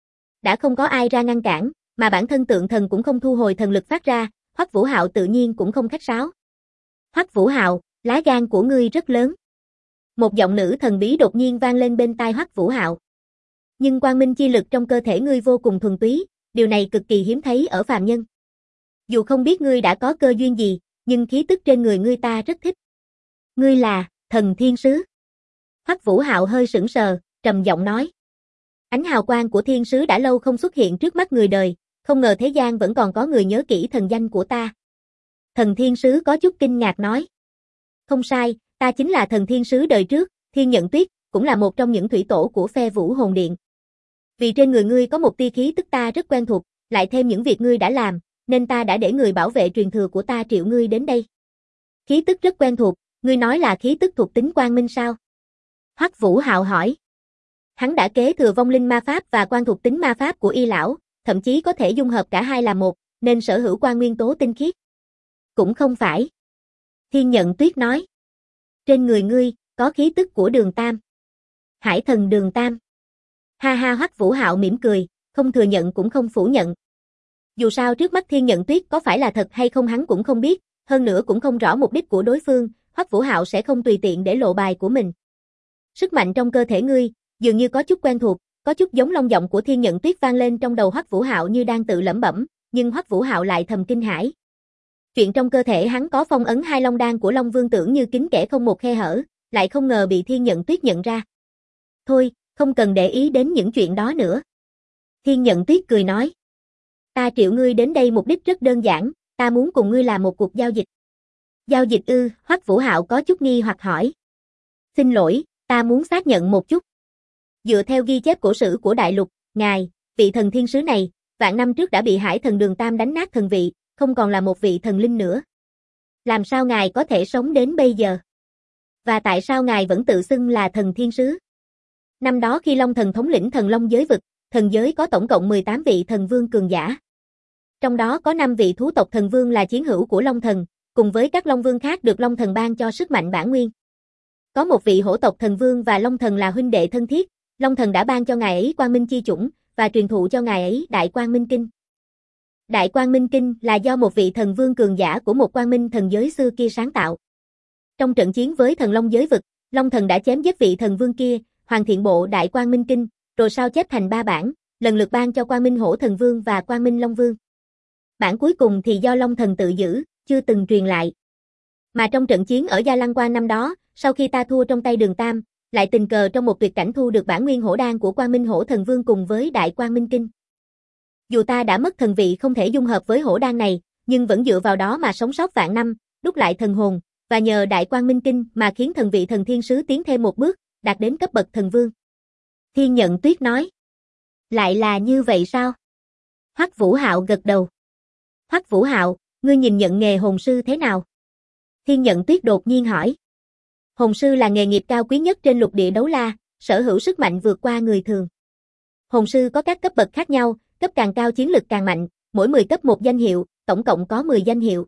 Đã không có ai ra ngăn cản, mà bản thân tượng thần cũng không thu hồi thần lực phát ra, Hoắc Vũ Hạo tự nhiên cũng không khách sáo. Hoắc Vũ Hạo, lá gan của ngươi rất lớn. Một giọng nữ thần bí đột nhiên vang lên bên tai Hoắc Vũ Hạo. Nhưng quang minh chi lực trong cơ thể ngươi vô cùng thuần túy, điều này cực kỳ hiếm thấy ở phàm nhân. Dù không biết ngươi đã có cơ duyên gì, nhưng khí tức trên người ngươi ta rất thích. Ngươi là thần thiên sứ. Hoắc Vũ Hạo hơi sững sờ, trầm giọng nói. Ánh hào quang của thiên sứ đã lâu không xuất hiện trước mắt người đời, không ngờ thế gian vẫn còn có người nhớ kỹ thần danh của ta. Thần thiên sứ có chút kinh ngạc nói. Không sai, ta chính là thần thiên sứ đời trước, Thiên Nhận Tuyết, cũng là một trong những thủy tổ của phe Vũ Hồn Điện. Vì trên người ngươi có một tia khí tức ta rất quen thuộc, lại thêm những việc ngươi đã làm, nên ta đã để người bảo vệ truyền thừa của ta triệu ngươi đến đây. Khí tức rất quen thuộc, ngươi nói là khí tức thuộc tính quang minh sao? Hoắc Vũ Hạo hỏi. Hắn đã kế thừa vong linh ma pháp và quan thuộc tính ma pháp của Y lão, thậm chí có thể dung hợp cả hai làm một, nên sở hữu quan nguyên tố tinh khiết. Cũng không phải. Thiên Nhận Tuyết nói. Trên người ngươi, có khí tức của Đường Tam. Hải thần Đường Tam. Ha ha, Hoắc Vũ Hạo mỉm cười, không thừa nhận cũng không phủ nhận. Dù sao trước mắt Thiên Nhận Tuyết có phải là thật hay không hắn cũng không biết, hơn nữa cũng không rõ mục đích của đối phương, Hoắc Vũ Hạo sẽ không tùy tiện để lộ bài của mình. Sức mạnh trong cơ thể ngươi, dường như có chút quen thuộc, có chút giống long giọng của Thiên Nhận Tuyết vang lên trong đầu Hoắc Vũ Hạo như đang tự lẩm bẩm, nhưng Hoắc Vũ Hạo lại thầm kinh hãi. Chuyện trong cơ thể hắn có phong ấn hai long đan của Long Vương tưởng như kín kẽ không một khe hở, lại không ngờ bị Thiên Nhận Tuyết nhận ra. Thôi, không cần để ý đến những chuyện đó nữa. Thiên Nhận Tuyết cười nói. Ta triệu ngươi đến đây mục đích rất đơn giản, ta muốn cùng ngươi làm một cuộc giao dịch. Giao dịch ư? Hoắc Vũ Hạo có chút nghi hoặc hỏi. Xin lỗi, ta muốn xác nhận một chút. Dựa theo ghi chép cổ sử của đại lục, ngài, vị thần thiên sứ này, vạn năm trước đã bị Hải thần Đường Tam đánh nát thần vị, không còn là một vị thần linh nữa. Làm sao ngài có thể sống đến bây giờ? Và tại sao ngài vẫn tự xưng là thần thiên sứ? Năm đó khi Long Thần thống lĩnh thần Long giới vực, thần giới có tổng cộng 18 vị thần vương cường giả. Trong đó có 5 vị thú tộc thần vương là chiến hữu của Long Thần, cùng với các Long Vương khác được Long Thần ban cho sức mạnh bản nguyên. Có một vị hổ tộc thần vương và Long Thần là huynh đệ thân thiết, Long Thần đã ban cho ngài ấy Quang Minh chi chủng và truyền thụ cho ngài ấy Đại Quang Minh Kinh. Đại Quang Minh Kinh là do một vị thần vương cường giả của một quang minh thần giới xưa kia sáng tạo. Trong trận chiến với thần Long giới vực, Long Thần đã chém giết vị thần vương kia, hoàn thiện bộ Đại Quang Minh Kinh, rồi sao chép thành 3 bản, lần lượt ban cho Quang Minh Hổ Thần Vương và Quang Minh Long Vương. Bản cuối cùng thì do Long Thần tự giữ, chưa từng truyền lại. Mà trong trận chiến ở Gia Lăng Quan năm đó, sau khi ta thua trong tay Đường Tam, lại tình cờ trong một tuyệt cảnh thu được bản nguyên hổ đan của Quang Minh Hổ Thần Vương cùng với Đại Quang Minh Kinh. Dù ta đã mất thần vị không thể dung hợp với hổ đan này, nhưng vẫn dựa vào đó mà sống sót vạn năm, đúc lại thần hồn, và nhờ Đại Quang Minh Kinh mà khiến thần vị thần thiên sứ tiến thêm một bước, đạt đến cấp bậc thần vương. Thiên Nhận Tuyết nói. Lại là như vậy sao? Hoắc Vũ Hạo gật đầu. Hoắc Vũ Hạo, ngươi nhìn nhận nghề hồn sư thế nào? Thiên Nhận Tuyết đột nhiên hỏi. Hồn sư là nghề nghiệp cao quý nhất trên lục địa đấu la, sở hữu sức mạnh vượt qua người thường. Hồn sư có các cấp bậc khác nhau, cấp càng cao chiến lực càng mạnh, mỗi 10 cấp một danh hiệu, tổng cộng có 10 danh hiệu.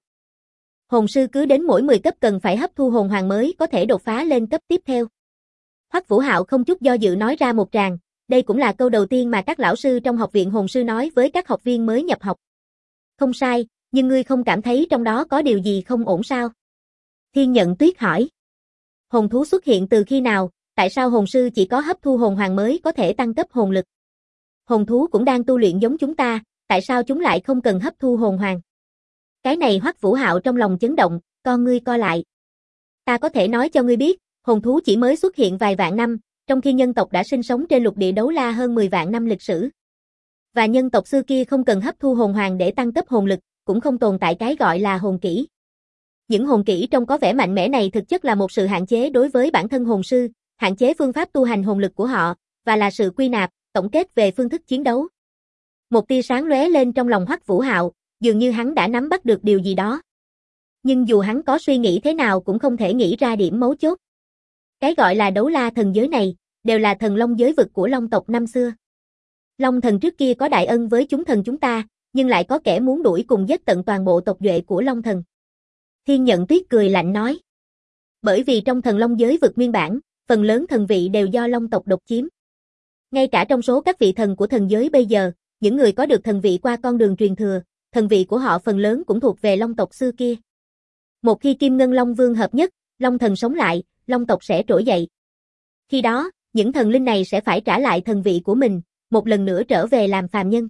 Hồn sư cứ đến mỗi 10 cấp cần phải hấp thu hồn hoàng mới có thể đột phá lên cấp tiếp theo. Hoắc Vũ Hạo không chút do dự nói ra một tràng, đây cũng là câu đầu tiên mà các lão sư trong học viện hồn sư nói với các học viên mới nhập học. Không sai, nhưng ngươi không cảm thấy trong đó có điều gì không ổn sao? Thiên Nhận Tuyết hỏi. Hồn thú xuất hiện từ khi nào, tại sao hồn sư chỉ có hấp thu hồn hoàng mới có thể tăng cấp hồn lực? Hồn thú cũng đang tu luyện giống chúng ta, tại sao chúng lại không cần hấp thu hồn hoàng? Cái này Hoắc Vũ Hạo trong lòng chấn động, con ngươi co lại. Ta có thể nói cho ngươi biết, hồn thú chỉ mới xuất hiện vài vạn năm, trong khi nhân tộc đã sinh sống trên lục địa đấu la hơn 10 vạn năm lịch sử. Và nhân tộc xưa kia không cần hấp thu hồn hoàng để tăng cấp hồn lực, cũng không tồn tại cái gọi là hồn kỹ. Những hồn kỹ trông có vẻ mạnh mẽ này thực chất là một sự hạn chế đối với bản thân hồn sư, hạn chế phương pháp tu hành hồn lực của họ, và là sự quy nạp, tổng kết về phương thức chiến đấu. Một tia sáng lóe lên trong lòng Hoắc Vũ Hạo, dường như hắn đã nắm bắt được điều gì đó. Nhưng dù hắn có suy nghĩ thế nào cũng không thể nghĩ ra điểm mấu chốt. Cái gọi là đấu la thần giới này, đều là thần long giới vực của long tộc năm xưa. Long thần trước kia có đại ân với chúng thần chúng ta, nhưng lại có kẻ muốn đuổi cùng giết tận toàn bộ tộc duệ của long thần. Thiên Nhận Tuyết cười lạnh nói. Bởi vì trong thần long giới vực nguyên bản, phần lớn thần vị đều do long tộc độc chiếm. Ngay cả trong số các vị thần của thần giới bây giờ, những người có được thần vị qua con đường truyền thừa, thần vị của họ phần lớn cũng thuộc về long tộc xưa kia. Một khi Kim Ngân Long Vương hợp nhất, long thần sống lại, long tộc sẽ trỗi dậy. Khi đó, những thần linh này sẽ phải trả lại thần vị của mình, một lần nữa trở về làm phàm nhân.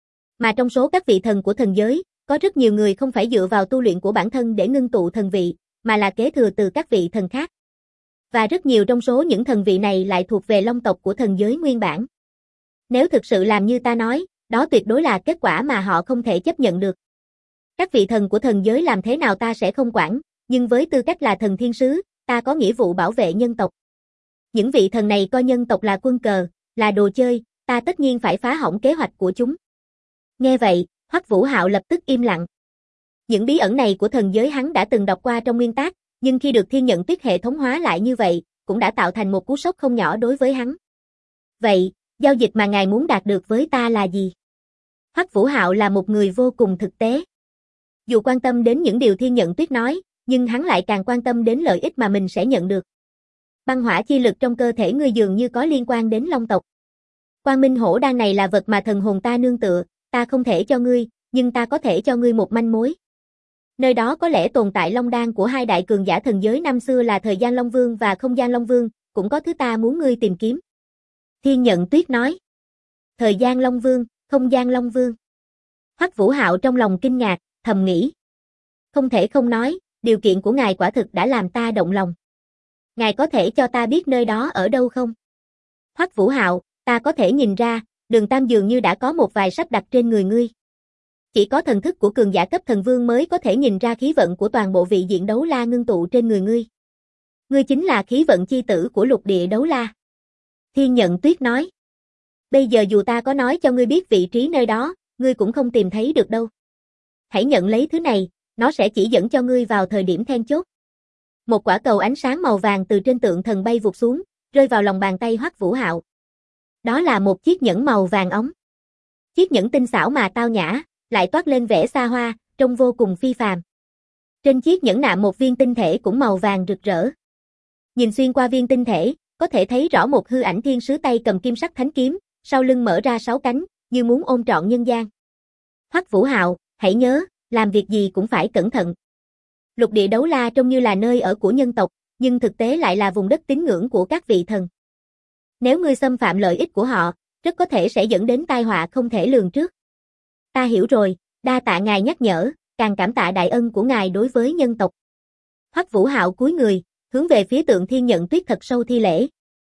Mà trong số các vị thần của thần giới, có rất nhiều người không phải dựa vào tu luyện của bản thân để ngưng tụ thần vị, mà là kế thừa từ các vị thần khác. Và rất nhiều trong số những thần vị này lại thuộc về long tộc của thần giới nguyên bản. Nếu thực sự làm như ta nói, đó tuyệt đối là kết quả mà họ không thể chấp nhận được. Các vị thần của thần giới làm thế nào ta sẽ không quản, nhưng với tư cách là thần thiên sứ, ta có nghĩa vụ bảo vệ nhân tộc. Những vị thần này coi nhân tộc là quân cờ, là đồ chơi, ta tất nhiên phải phá hỏng kế hoạch của chúng. Nghe vậy, Hoắc Vũ Hạo lập tức im lặng. Những bí ẩn này của thần giới hắn đã từng đọc qua trong nguyên tác, nhưng khi được Thiên Nhận Tuyết hệ thống hóa lại như vậy, cũng đã tạo thành một cú sốc không nhỏ đối với hắn. Vậy, giao dịch mà ngài muốn đạt được với ta là gì? Hoắc Vũ Hạo là một người vô cùng thực tế. Dù quan tâm đến những điều Thiên Nhận Tuyết nói, nhưng hắn lại càng quan tâm đến lợi ích mà mình sẽ nhận được. Băng hỏa chi lực trong cơ thể ngươi dường như có liên quan đến long tộc. Quang Minh Hổ đan này là vật mà thần hồn ta nương tựa, ta không thể cho ngươi, nhưng ta có thể cho ngươi một manh mối. Nơi đó có lẽ tồn tại long đan của hai đại cường giả thần giới năm xưa là Thời Gian Long Vương và Không Gian Long Vương, cũng có thứ ta muốn ngươi tìm kiếm. Thiên Nhận Tuyết nói. Thời Gian Long Vương, Không Gian Long Vương. Hoắc Vũ Hạo trong lòng kinh ngạc, thầm nghĩ. Không thể không nói, điều kiện của ngài quả thực đã làm ta động lòng. Ngài có thể cho ta biết nơi đó ở đâu không? Hoắc Vũ Hạo, ta có thể nhìn ra, Đường Tam dường như đã có một vài sắp đặt trên người ngươi. Chỉ có thần thức của cường giả cấp thần vương mới có thể nhìn ra khí vận của toàn bộ vị diện đấu la ngưng tụ trên người ngươi. Ngươi chính là khí vận chi tử của lục địa đấu la. Thiên Nhận Tuyết nói. Bây giờ dù ta có nói cho ngươi biết vị trí nơi đó, ngươi cũng không tìm thấy được đâu. Hãy nhận lấy thứ này, nó sẽ chỉ dẫn cho ngươi vào thời điểm then chốt. Một quả cầu ánh sáng màu vàng từ trên tượng thần bay vụt xuống, rơi vào lòng bàn tay Hoắc Vũ Hạo. Đó là một chiếc nhẫn màu vàng óng. Chiếc nhẫn tinh xảo mà tao nhã, lại toát lên vẻ xa hoa, trông vô cùng phi phàm. Trên chiếc nhẫn nạm một viên tinh thể cũng màu vàng rực rỡ. Nhìn xuyên qua viên tinh thể, có thể thấy rõ một hư ảnh thiên sứ tay cầm kim sắc thánh kiếm, sau lưng mở ra 6 cánh, như muốn ôm trọn nhân gian. Hoắc Vũ Hạo, hãy nhớ, làm việc gì cũng phải cẩn thận. Lục địa đấu la trông như là nơi ở của nhân tộc, nhưng thực tế lại là vùng đất tín ngưỡng của các vị thần. Nếu ngươi xâm phạm lợi ích của họ, rất có thể sẽ dẫn đến tai họa không thể lường trước. Ta hiểu rồi, đa tạ ngài nhắc nhở, càng cảm tạ đại ân của ngài đối với nhân tộc. Hoắc Vũ Hạo cúi người, hướng về phía tượng Thiên Nhận Tuyết thật sâu thi lễ.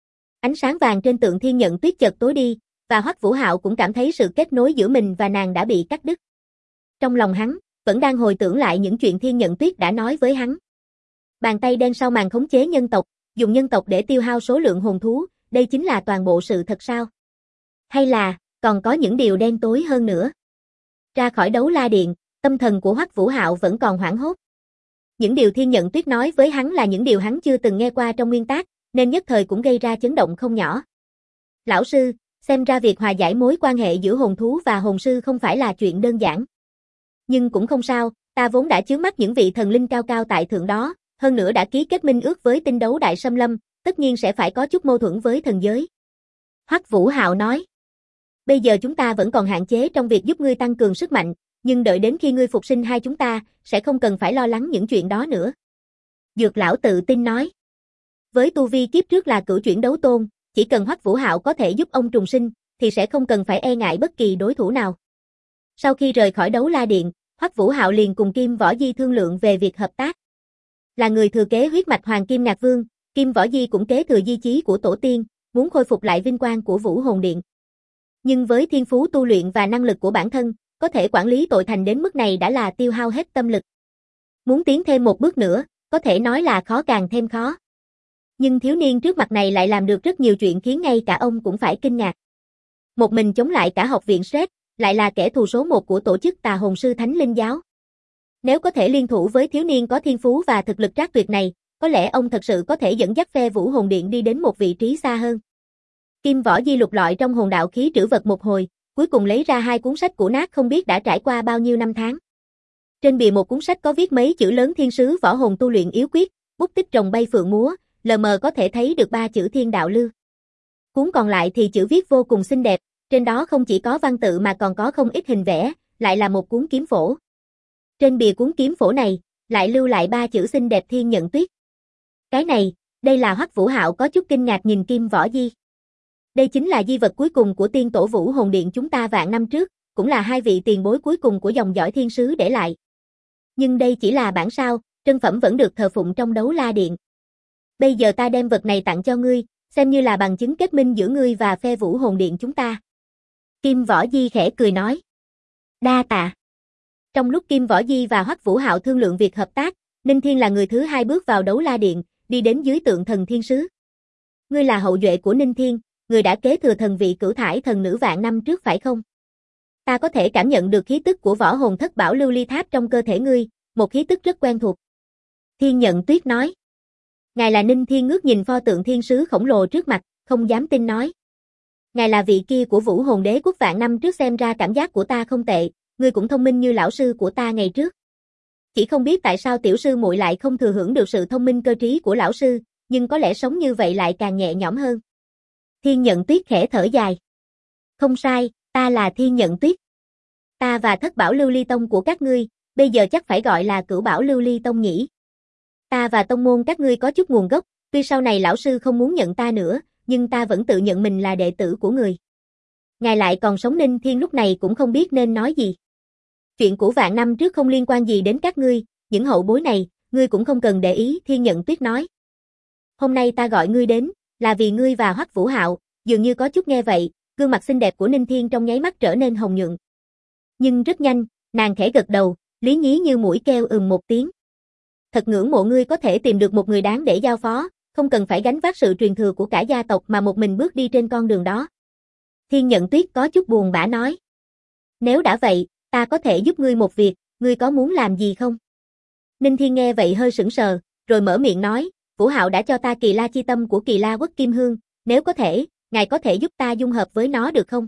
Ánh sáng vàng trên tượng Thiên Nhận Tuyết chợt tối đi, và Hoắc Vũ Hạo cũng cảm thấy sự kết nối giữa mình và nàng đã bị cắt đứt. Trong lòng hắn, vẫn đang hồi tưởng lại những chuyện Thiên Nhận Tuyết đã nói với hắn. Bàn tay đen sau màn khống chế nhân tộc, dùng nhân tộc để tiêu hao số lượng hồn thú, đây chính là toàn bộ sự thật sao? Hay là, còn có những điều đen tối hơn nữa? Ra khỏi đấu la điện, tâm thần của Hoắc Vũ Hạo vẫn còn hoảng hốt. Những điều Thiên Nhận Tuyết nói với hắn là những điều hắn chưa từng nghe qua trong nguyên tác, nên nhất thời cũng gây ra chấn động không nhỏ. Lão sư, xem ra việc hòa giải mối quan hệ giữa hồn thú và hồn sư không phải là chuyện đơn giản. Nhưng cũng không sao, ta vốn đã chướng mắt những vị thần linh cao cao tại thượng đó, hơn nữa đã ký kết minh ước với tinh đấu đại xâm lâm, tất nhiên sẽ phải có chút mâu thuẫn với thần giới. Hoắc Vũ Hạo nói. Bây giờ chúng ta vẫn còn hạn chế trong việc giúp ngươi tăng cường sức mạnh, nhưng đợi đến khi ngươi phục sinh hai chúng ta, sẽ không cần phải lo lắng những chuyện đó nữa. Dược lão tự tin nói. Với tu vi kiếp trước là cửu chuyển đấu tôn, chỉ cần Hoắc Vũ Hạo có thể giúp ông trùng sinh, thì sẽ không cần phải e ngại bất kỳ đối thủ nào. Sau khi rời khỏi đấu la điện, Hoắc Vũ Hạo liền cùng Kim Võ Di thương lượng về việc hợp tác. Là người thừa kế huyết mạch Hoàng Kim Ngạc Vương, Kim Võ Di cũng kế thừa di chí của tổ tiên, muốn khôi phục lại vinh quang của Vũ Hồn Điện. Nhưng với thiên phú tu luyện và năng lực của bản thân, có thể quản lý tội thành đến mức này đã là tiêu hao hết tâm lực. Muốn tiến thêm một bước nữa, có thể nói là khó càng thêm khó. Nhưng thiếu niên trước mặt này lại làm được rất nhiều chuyện khiến ngay cả ông cũng phải kinh ngạc. Một mình chống lại cả học viện Sret, lại là kẻ thù số một của tổ chức Tà Hồn Sư Thánh Linh Giáo. Nếu có thể liên thủ với thiếu niên có thiên phú và thực lực trác tuyệt này, có lẽ ông thật sự có thể dẫn dắt phe Vũ Hồn Điện đi đến một vị trí xa hơn. Kim Võ Di lục lọi trong hồn đạo khí trữ vật một hồi, cuối cùng lấy ra hai cuốn sách cũ nát không biết đã trải qua bao nhiêu năm tháng. Trên bìa một cuốn sách có viết mấy chữ lớn Thiên sứ võ hồn tu luyện yếu quyết, bút tích rồng bay phượng múa, lờ mờ có thể thấy được ba chữ Thiên Đạo Lưu. Cuốn còn lại thì chữ viết vô cùng xinh đẹp, trên đó không chỉ có văn tự mà còn có không ít hình vẽ, lại là một cuốn kiếm phổ. Trên bìa cuốn kiếm phổ này, lại lưu lại ba chữ xinh đẹp Thiên Nhận Tuyết. Cái này, đây là Hoắc Vũ Hạo có chút kinh ngạc nhìn Kim Võ Di. Đây chính là di vật cuối cùng của tiên tổ Vũ Hồn Điện chúng ta vạn năm trước, cũng là hai vị tiền bối cuối cùng của dòng dõi thiên sứ để lại. Nhưng đây chỉ là bản sao, trân phẩm vẫn được thờ phụng trong đấu la điện. Bây giờ ta đem vật này tặng cho ngươi, xem như là bằng chứng kết minh giữa ngươi và phe Vũ Hồn Điện chúng ta. Kim Võ Di khẽ cười nói. Đa tạ. Trong lúc Kim Võ Di và Hoắc Vũ Hạo thương lượng việc hợp tác, Ninh Thiên là người thứ hai bước vào đấu la điện, đi đến dưới tượng thần thiên sứ. Ngươi là hậu duệ của Ninh Thiên, người đã kế thừa thần vị cửu thải thần nữ vạn năm trước phải không? Ta có thể cảm nhận được khí tức của võ hồn thất bảo lưu ly tháp trong cơ thể ngươi, một khí tức rất quen thuộc. Thiên Nhận Tuyết nói. Ngài là Ninh Thiên ngước nhìn pho tượng thiên sứ khổng lồ trước mặt, không dám tin nói. Ngài là vị kia của Vũ Hồn Đế quốc vạn năm trước, xem ra cảm giác của ta không tệ, ngươi cũng thông minh như lão sư của ta ngày trước. Chỉ không biết tại sao tiểu sư muội lại không thừa hưởng được sự thông minh cơ trí của lão sư, nhưng có lẽ sống như vậy lại càng nhẹ nhõm hơn. Thiên Nhận Tuyết khẽ thở dài. Không sai, ta là Thiên Nhận Tuyết. Ta và thất bảo lưu ly tông của các ngươi, bây giờ chắc phải gọi là cửu bảo lưu ly tông nhỉ. Ta và tông môn các ngươi có chút nguồn gốc, tuy sau này lão sư không muốn nhận ta nữa, nhưng ta vẫn tự nhận mình là đệ tử của người. Ngài lại còn sống. Ninh Thiên lúc này cũng không biết nên nói gì. Chuyện của vạn năm trước không liên quan gì đến các ngươi, những hậu bối này, ngươi cũng không cần để ý. Thiên Nhận Tuyết nói. Hôm nay ta gọi ngươi đến, là vì ngươi và Hoắc Vũ Hạo. Dường như có chút nghe vậy, gương mặt xinh đẹp của Ninh Thiên trong nháy mắt trở nên hồng nhuận. Nhưng rất nhanh, nàng khẽ gật đầu, lý nhí như mũi keo một tiếng. Thật ngưỡng mộ ngươi có thể tìm được một người đáng để giao phó, không cần phải gánh vác sự truyền thừa của cả gia tộc mà một mình bước đi trên con đường đó. Thiên Nhận Tuyết có chút buồn bã nói. Nếu đã vậy, ta có thể giúp ngươi một việc, ngươi có muốn làm gì không? Ninh Thiên nghe vậy hơi sững sờ, rồi mở miệng nói, Vũ Hạo đã cho ta Kỳ La chi tâm của Kỳ La Quốc Kim Hương, nếu có thể, ngài có thể giúp ta dung hợp với nó được không?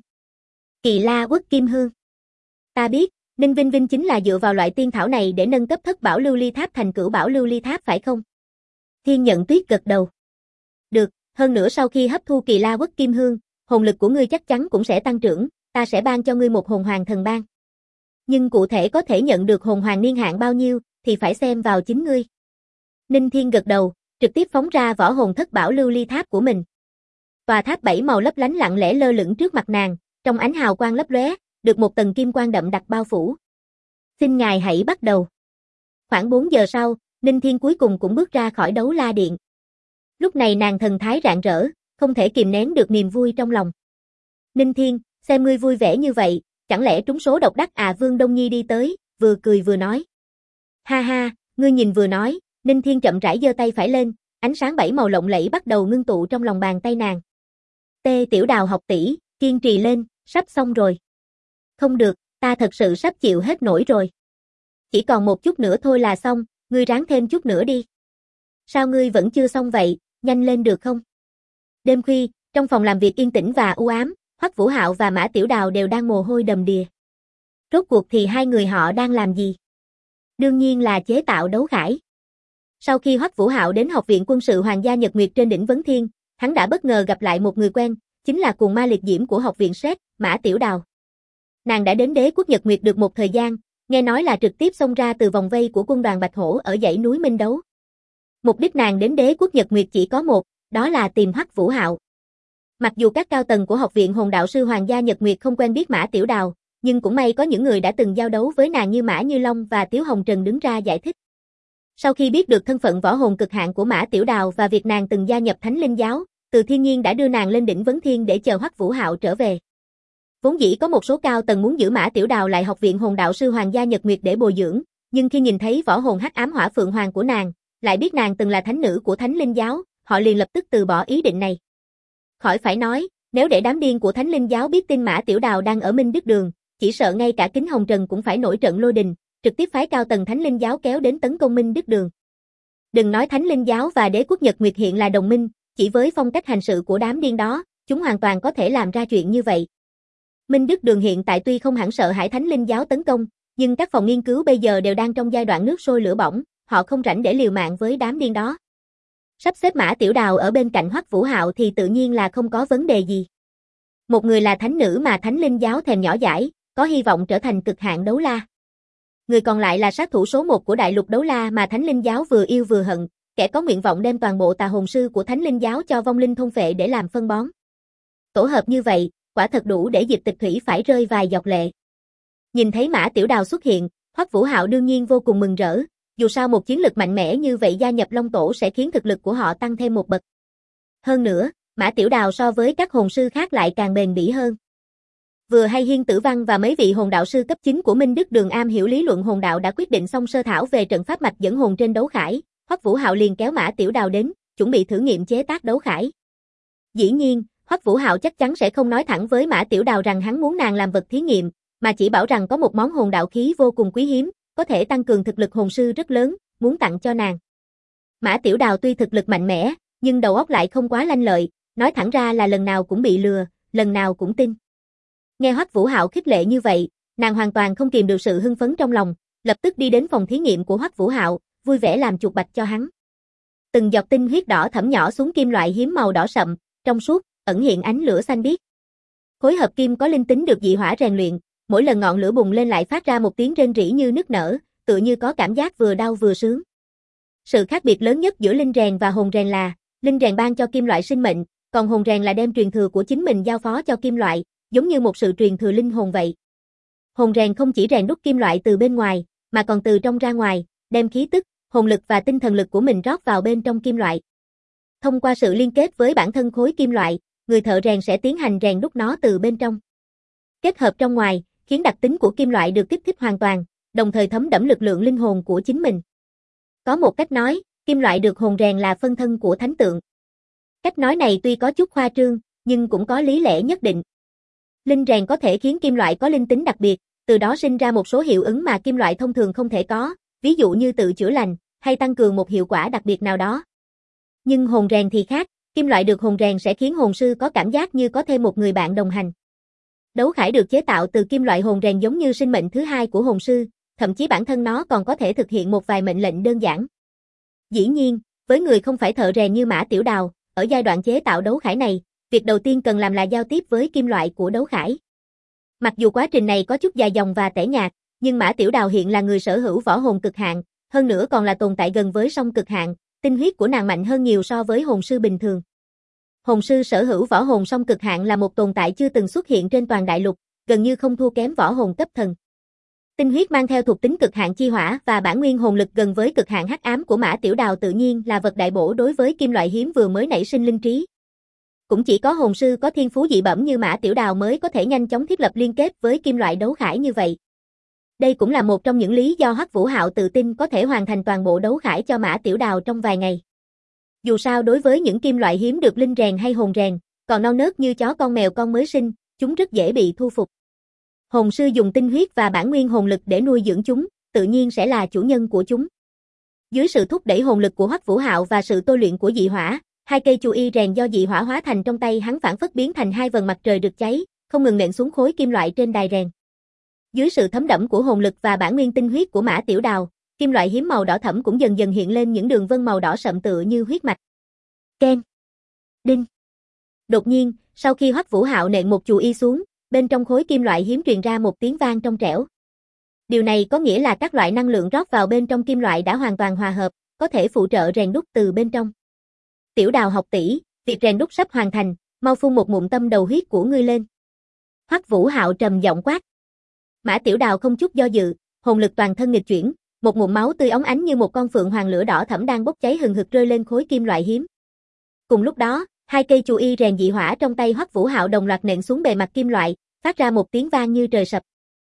Kỳ La Quốc Kim Hương. Ta biết, Ninh Vinh Vinh chính là dựa vào loại tiên thảo này để nâng cấp thất bảo lưu ly tháp thành cửu bảo lưu ly tháp phải không? Thiên Nhận Tuyết gật đầu. Được, hơn nữa sau khi hấp thu Kỳ La Quốc Kim Hương, hồn lực của ngươi chắc chắn cũng sẽ tăng trưởng, ta sẽ ban cho ngươi một hồn hoàng thần ban. Nhưng cụ thể có thể nhận được hồn hoàng niên hạn bao nhiêu, thì phải xem vào chính ngươi. Ninh Thiên gật đầu, trực tiếp phóng ra võ hồn thất bảo lưu ly tháp của mình. Tòa tháp 7 màu lấp lánh lặng lẽ lơ lửng trước mặt nàng, trong ánh hào quang lấp lóe, được một tầng kim quang đậm đặc bao phủ. Xin ngài hãy bắt đầu. Khoảng 4 giờ sau, Ninh Thiên cuối cùng cũng bước ra khỏi đấu la điện. Lúc này nàng thần thái rạng rỡ, không thể kìm nén được niềm vui trong lòng. Ninh Thiên, xem ngươi vui vẻ như vậy, chẳng lẽ trúng số độc đắc à? Vương Đông Nhi đi tới, vừa cười vừa nói. Ha ha, ngươi nhìn vừa nói, Ninh Thiên chậm rãi giơ tay phải lên, ánh sáng 7 màu lộng lẫy bắt đầu ngưng tụ trong lòng bàn tay nàng. Tê Tiểu Đào học tỷ, kiên trì lên, sắp xong rồi. Không được, ta thật sự sắp chịu hết nổi rồi. Chỉ còn một chút nữa thôi là xong, ngươi ráng thêm chút nữa đi. Sao ngươi vẫn chưa xong vậy, nhanh lên được không? Đêm khuya, trong phòng làm việc yên tĩnh và u ám, Hoắc Vũ Hạo và Mã Tiểu Đào đều đang mồ hôi đầm đìa. Rốt cuộc thì hai người họ đang làm gì? Đương nhiên là chế tạo đấu khải. Sau khi Hoắc Vũ Hạo đến Học viện Quân sự Hoàng gia Nhật Nguyệt trên đỉnh Vấn Thiên, hắn đã bất ngờ gặp lại một người quen, chính là cuồng ma liệt diễm của Học viện Sét, Mã Tiểu Đào. Nàng đã đến Đế quốc Nhật Nguyệt được một thời gian, nghe nói là trực tiếp xông ra từ vòng vây của quân đoàn Bạch Hổ ở dãy núi Minh Đấu. Mục đích nàng đến Đế quốc Nhật Nguyệt chỉ có một, đó là tìm Hoắc Vũ Hạo. Mặc dù các cao tầng của Học viện Hồn Đạo sư Hoàng gia Nhật Nguyệt không quen biết Mã Tiểu Đào, nhưng cũng may có những người đã từng giao đấu với nàng như Mã Như Long và Tiếu Hồng Trần đứng ra giải thích. Sau khi biết được thân phận võ hồn cực hạn của Mã Tiểu Đào và việc nàng từng gia nhập Thánh Linh giáo, Từ Thiên Nhiên đã đưa nàng lên đỉnh Vấn Thiên để chờ Hoắc Vũ Hạo trở về. Vốn dĩ có một số cao tầng muốn giữ Mã Tiểu Đào lại Học viện Hồn Đạo sư Hoàng gia Nhật Nguyệt để bồi dưỡng, nhưng khi nhìn thấy võ hồn hắc ám hỏa phượng hoàng của nàng, lại biết nàng từng là thánh nữ của Thánh Linh giáo, họ liền lập tức từ bỏ ý định này. Khỏi phải nói, nếu để đám điên của Thánh Linh giáo biết tin Mã Tiểu Đào đang ở Minh Đức Đường, chỉ sợ ngay cả Kính Hồng Trần cũng phải nổi trận lôi đình, trực tiếp phái cao tầng Thánh Linh giáo kéo đến tấn công Minh Đức Đường. Đừng nói Thánh Linh giáo và Đế quốc Nhật Nguyệt hiện là đồng minh, chỉ với phong cách hành sự của đám điên đó, chúng hoàn toàn có thể làm ra chuyện như vậy. Minh Đức Đường hiện tại tuy không hẳn sợ hãi Thánh Linh giáo tấn công, nhưng các phòng nghiên cứu bây giờ đều đang trong giai đoạn nước sôi lửa bỏng, họ không rảnh để liều mạng với đám điên đó. Sắp xếp Mã Tiểu Đào ở bên cạnh Hoắc Vũ Hạo thì tự nhiên là không có vấn đề gì. Một người là thánh nữ mà Thánh Linh giáo thèm nhỏ dãi, có hy vọng trở thành cực hạn đấu la. Người còn lại là sát thủ số 1 của đại lục đấu la mà Thánh Linh giáo vừa yêu vừa hận, kẻ có nguyện vọng đem toàn bộ tà hồn sư của Thánh Linh giáo cho vong linh thôn phệ để làm phân bón. Tổ hợp như vậy, quả thật đủ để Dịch Tịch Thủy phải rơi vài giọt lệ. Nhìn thấy Mã Tiểu Đào xuất hiện, Hoắc Vũ Hạo đương nhiên vô cùng mừng rỡ, dù sao một chiến lực mạnh mẽ như vậy gia nhập Long Tổ sẽ khiến thực lực của họ tăng thêm một bậc. Hơn nữa, Mã Tiểu Đào so với các hồn sư khác lại càng bền bỉ hơn. Vừa hay Hiên Tử Văn và mấy vị hồn đạo sư cấp 9 của Minh Đức Đường am hiểu lý luận hồn đạo đã quyết định xong sơ thảo về trận pháp mạch dẫn hồn trên đấu khải, Hoắc Vũ Hạo liền kéo Mã Tiểu Đào đến, chuẩn bị thử nghiệm chế tác đấu khải. Dĩ nhiên, Hoắc Vũ Hạo chắc chắn sẽ không nói thẳng với Mã Tiểu Đào rằng hắn muốn nàng làm vật thí nghiệm, mà chỉ bảo rằng có một món hồn đạo khí vô cùng quý hiếm, có thể tăng cường thực lực hồn sư rất lớn, muốn tặng cho nàng. Mã Tiểu Đào tuy thực lực mạnh mẽ, nhưng đầu óc lại không quá lanh lợi, nói thẳng ra là lần nào cũng bị lừa, lần nào cũng tin. Nghe Hoắc Vũ Hạo khích lệ như vậy, nàng hoàn toàn không kìm được sự hưng phấn trong lòng, lập tức đi đến phòng thí nghiệm của Hoắc Vũ Hạo, vui vẻ làm chuột bạch cho hắn. Từng giọt tinh huyết đỏ thẫm nhỏ xuống kim loại hiếm màu đỏ sậm, trong suốt, ẩn hiện ánh lửa xanh biếc. Khối hợp kim có linh tính được dị hỏa rèn luyện, mỗi lần ngọn lửa bùng lên lại phát ra một tiếng rên rỉ như nức nở, tựa như có cảm giác vừa đau vừa sướng. Sự khác biệt lớn nhất giữa linh rèn và hồn rèn là, linh rèn ban cho kim loại sinh mệnh, còn hồn rèn là đem truyền thừa của chính mình giao phó cho kim loại, giống như một sự truyền thừa linh hồn vậy. Hồn rèn không chỉ rèn đúc kim loại từ bên ngoài, mà còn từ trong ra ngoài, đem khí tức, hồn lực và tinh thần lực của mình rót vào bên trong kim loại. Thông qua sự liên kết với bản thân khối kim loại, người thợ rèn sẽ tiến hành rèn đúc nó từ bên trong. Kết hợp trong ngoài, khiến đặc tính của kim loại được kích thích hoàn toàn, đồng thời thấm đẫm lực lượng linh hồn của chính mình. Có một cách nói, kim loại được hồn rèn là phân thân của thánh tượng. Cách nói này tuy có chút khoa trương, nhưng cũng có lý lẽ nhất định. Linh rèn có thể khiến kim loại có linh tính đặc biệt, từ đó sinh ra một số hiệu ứng mà kim loại thông thường không thể có, ví dụ như tự chữa lành, hay tăng cường một hiệu quả đặc biệt nào đó. Nhưng hồn rèn thì khác, kim loại được hồn rèn sẽ khiến hồn sư có cảm giác như có thêm một người bạn đồng hành. Đấu khải được chế tạo từ kim loại hồn rèn giống như sinh mệnh thứ hai của hồn sư, thậm chí bản thân nó còn có thể thực hiện một vài mệnh lệnh đơn giản. Dĩ nhiên, với người không phải thợ rèn như Mã Tiểu Đào, ở giai đoạn chế tạo đấu khải này, việc đầu tiên cần làm là giao tiếp với kim loại của đấu khải. Mặc dù quá trình này có chút dài dòng và tẻ nhạt, nhưng Mã Tiểu Đào hiện là người sở hữu võ hồn cực hạn, hơn nữa còn là tồn tại gần với song cực hạn, tinh huyết của nàng mạnh hơn nhiều so với hồn sư bình thường. Hồn sư sở hữu võ hồn song cực hạn là một tồn tại chưa từng xuất hiện trên toàn đại lục, gần như không thua kém võ hồn cấp thần. Tinh huyết mang theo thuộc tính cực hạn chi hỏa và bản nguyên hồn lực gần với cực hạn hắc ám của Mã Tiểu Đào tự nhiên là vật đại bổ đối với kim loại hiếm vừa mới nảy sinh linh trí. Cũng chỉ có hồn sư có thiên phú dị bẩm như Mã Tiểu Đào mới có thể nhanh chóng thiết lập liên kết với kim loại đấu khải như vậy. Đây cũng là một trong những lý do Hoắc Vũ Hạo tự tin có thể hoàn thành toàn bộ đấu khải cho Mã Tiểu Đào trong vài ngày. Dù sao đối với những kim loại hiếm được linh rèn hay hồn rèn, còn non nớt như chó con mèo con mới sinh, chúng rất dễ bị thu phục. Hồn sư dùng tinh huyết và bản nguyên hồn lực để nuôi dưỡng chúng, tự nhiên sẽ là chủ nhân của chúng. Dưới sự thúc đẩy hồn lực của Hoắc Vũ Hạo và sự tôi luyện của dị hỏa, hai cây chù y rèn do dị hỏa hóa thành trong tay hắn phản phất biến thành hai vầng mặt trời rực cháy, không ngừng nện xuống khối kim loại trên đài rèn. Dưới sự thấm đẫm của hồn lực và bản nguyên tinh huyết của Mã Tiểu Đào, kim loại hiếm màu đỏ thẫm cũng dần dần hiện lên những đường vân màu đỏ sậm tựa như huyết mạch. Keng, đinh. Đột nhiên, sau khi Hoắc Vũ Hạo nện một chù y xuống, bên trong khối kim loại hiếm truyền ra một tiếng vang trong trẻo. Điều này có nghĩa là các loại năng lượng rót vào bên trong kim loại đã hoàn toàn hòa hợp, có thể phụ trợ rèn đúc từ bên trong. Tiểu Đào học tỷ, việc rèn đúc sắp hoàn thành, mau phun một ngụm tâm đầu huyết của ngươi lên. Hoắc Vũ Hạo trầm giọng quát. Mã Tiểu Đào không chút do dự, hồn lực toàn thân nghịch chuyển, một ngụm máu tươi óng ánh như một con phượng hoàng lửa đỏ thẫm đang bốc cháy hừng hực rơi lên khối kim loại hiếm. Cùng lúc đó, hai cây chù y rèn dị hỏa trong tay Hoắc Vũ Hạo đồng loạt nện xuống bề mặt kim loại, phát ra một tiếng vang như trời sập.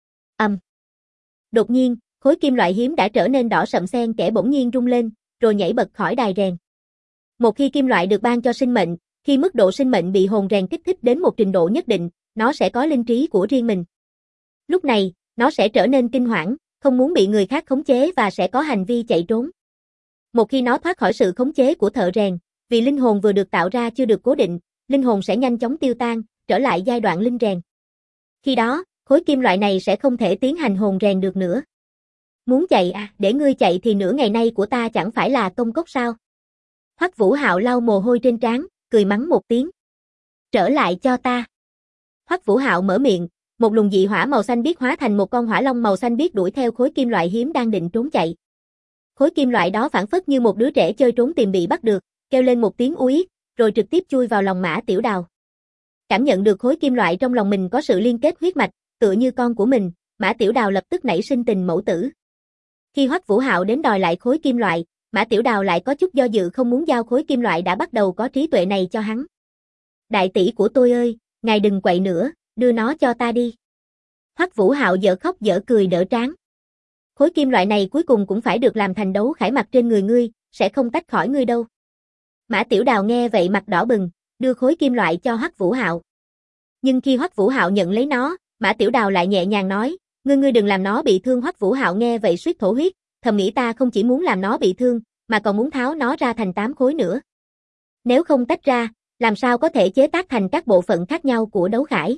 Đột nhiên, khối kim loại hiếm đã trở nên đỏ sậm xen kẽ bỗng nhiên rung lên, rồi nhảy bật khỏi đài rèn. Một khi kim loại được ban cho sinh mệnh, khi mức độ sinh mệnh bị hồn rèn kích thích đến một trình độ nhất định, nó sẽ có linh trí của riêng mình. Lúc này, nó sẽ trở nên kinh hoảng, không muốn bị người khác khống chế và sẽ có hành vi chạy trốn. Một khi nó thoát khỏi sự khống chế của thợ rèn, vì linh hồn vừa được tạo ra chưa được cố định, linh hồn sẽ nhanh chóng tiêu tan, trở lại giai đoạn linh rèn. Khi đó, khối kim loại này sẽ không thể tiến hành hồn rèn được nữa. Muốn chạy à, để ngươi chạy thì nửa ngày nay của ta chẳng phải là công cốc sao? Hoắc Vũ Hạo lau mồ hôi trên trán, cười mắng một tiếng. Trở lại cho ta. Hoắc Vũ Hạo mở miệng, một luồng dị hỏa màu xanh biếc hóa thành một con hỏa long màu xanh biếc đuổi theo khối kim loại hiếm đang định trốn chạy. Khối kim loại đó phảng phất như một đứa trẻ chơi trốn tìm bị bắt được, kêu lên một tiếng uýt, rồi trực tiếp chui vào lòng Mã Tiểu Đào. Cảm nhận được khối kim loại trong lòng mình có sự liên kết huyết mạch, tựa như con của mình, Mã Tiểu Đào lập tức nảy sinh tình mẫu tử. Khi Hoắc Vũ Hạo đến đòi lại khối kim loại, Mã Tiểu Đào lại có chút do dự không muốn giao khối kim loại đã bắt đầu có trí tuệ này cho hắn. Đại tỷ của tôi ơi, ngài đừng quậy nữa, đưa nó cho ta đi. Hoắc Vũ Hạo dở khóc dở cười đỡ trán. Khối kim loại này cuối cùng cũng phải được làm thành đấu khải mặc trên người ngươi, sẽ không tách khỏi ngươi đâu. Mã Tiểu Đào nghe vậy mặt đỏ bừng, đưa khối kim loại cho Hoắc Vũ Hạo. Nhưng khi Hoắc Vũ Hạo nhận lấy nó, Mã Tiểu Đào lại nhẹ nhàng nói, ngươi đừng làm nó bị thương. Hoắc Vũ Hạo nghe vậy suýt thổ huyết, thầm nghĩ ta không chỉ muốn làm nó bị thương, mà còn muốn tháo nó ra thành 8 khối nữa. Nếu không tách ra, làm sao có thể chế tác thành các bộ phận khác nhau của đấu khải.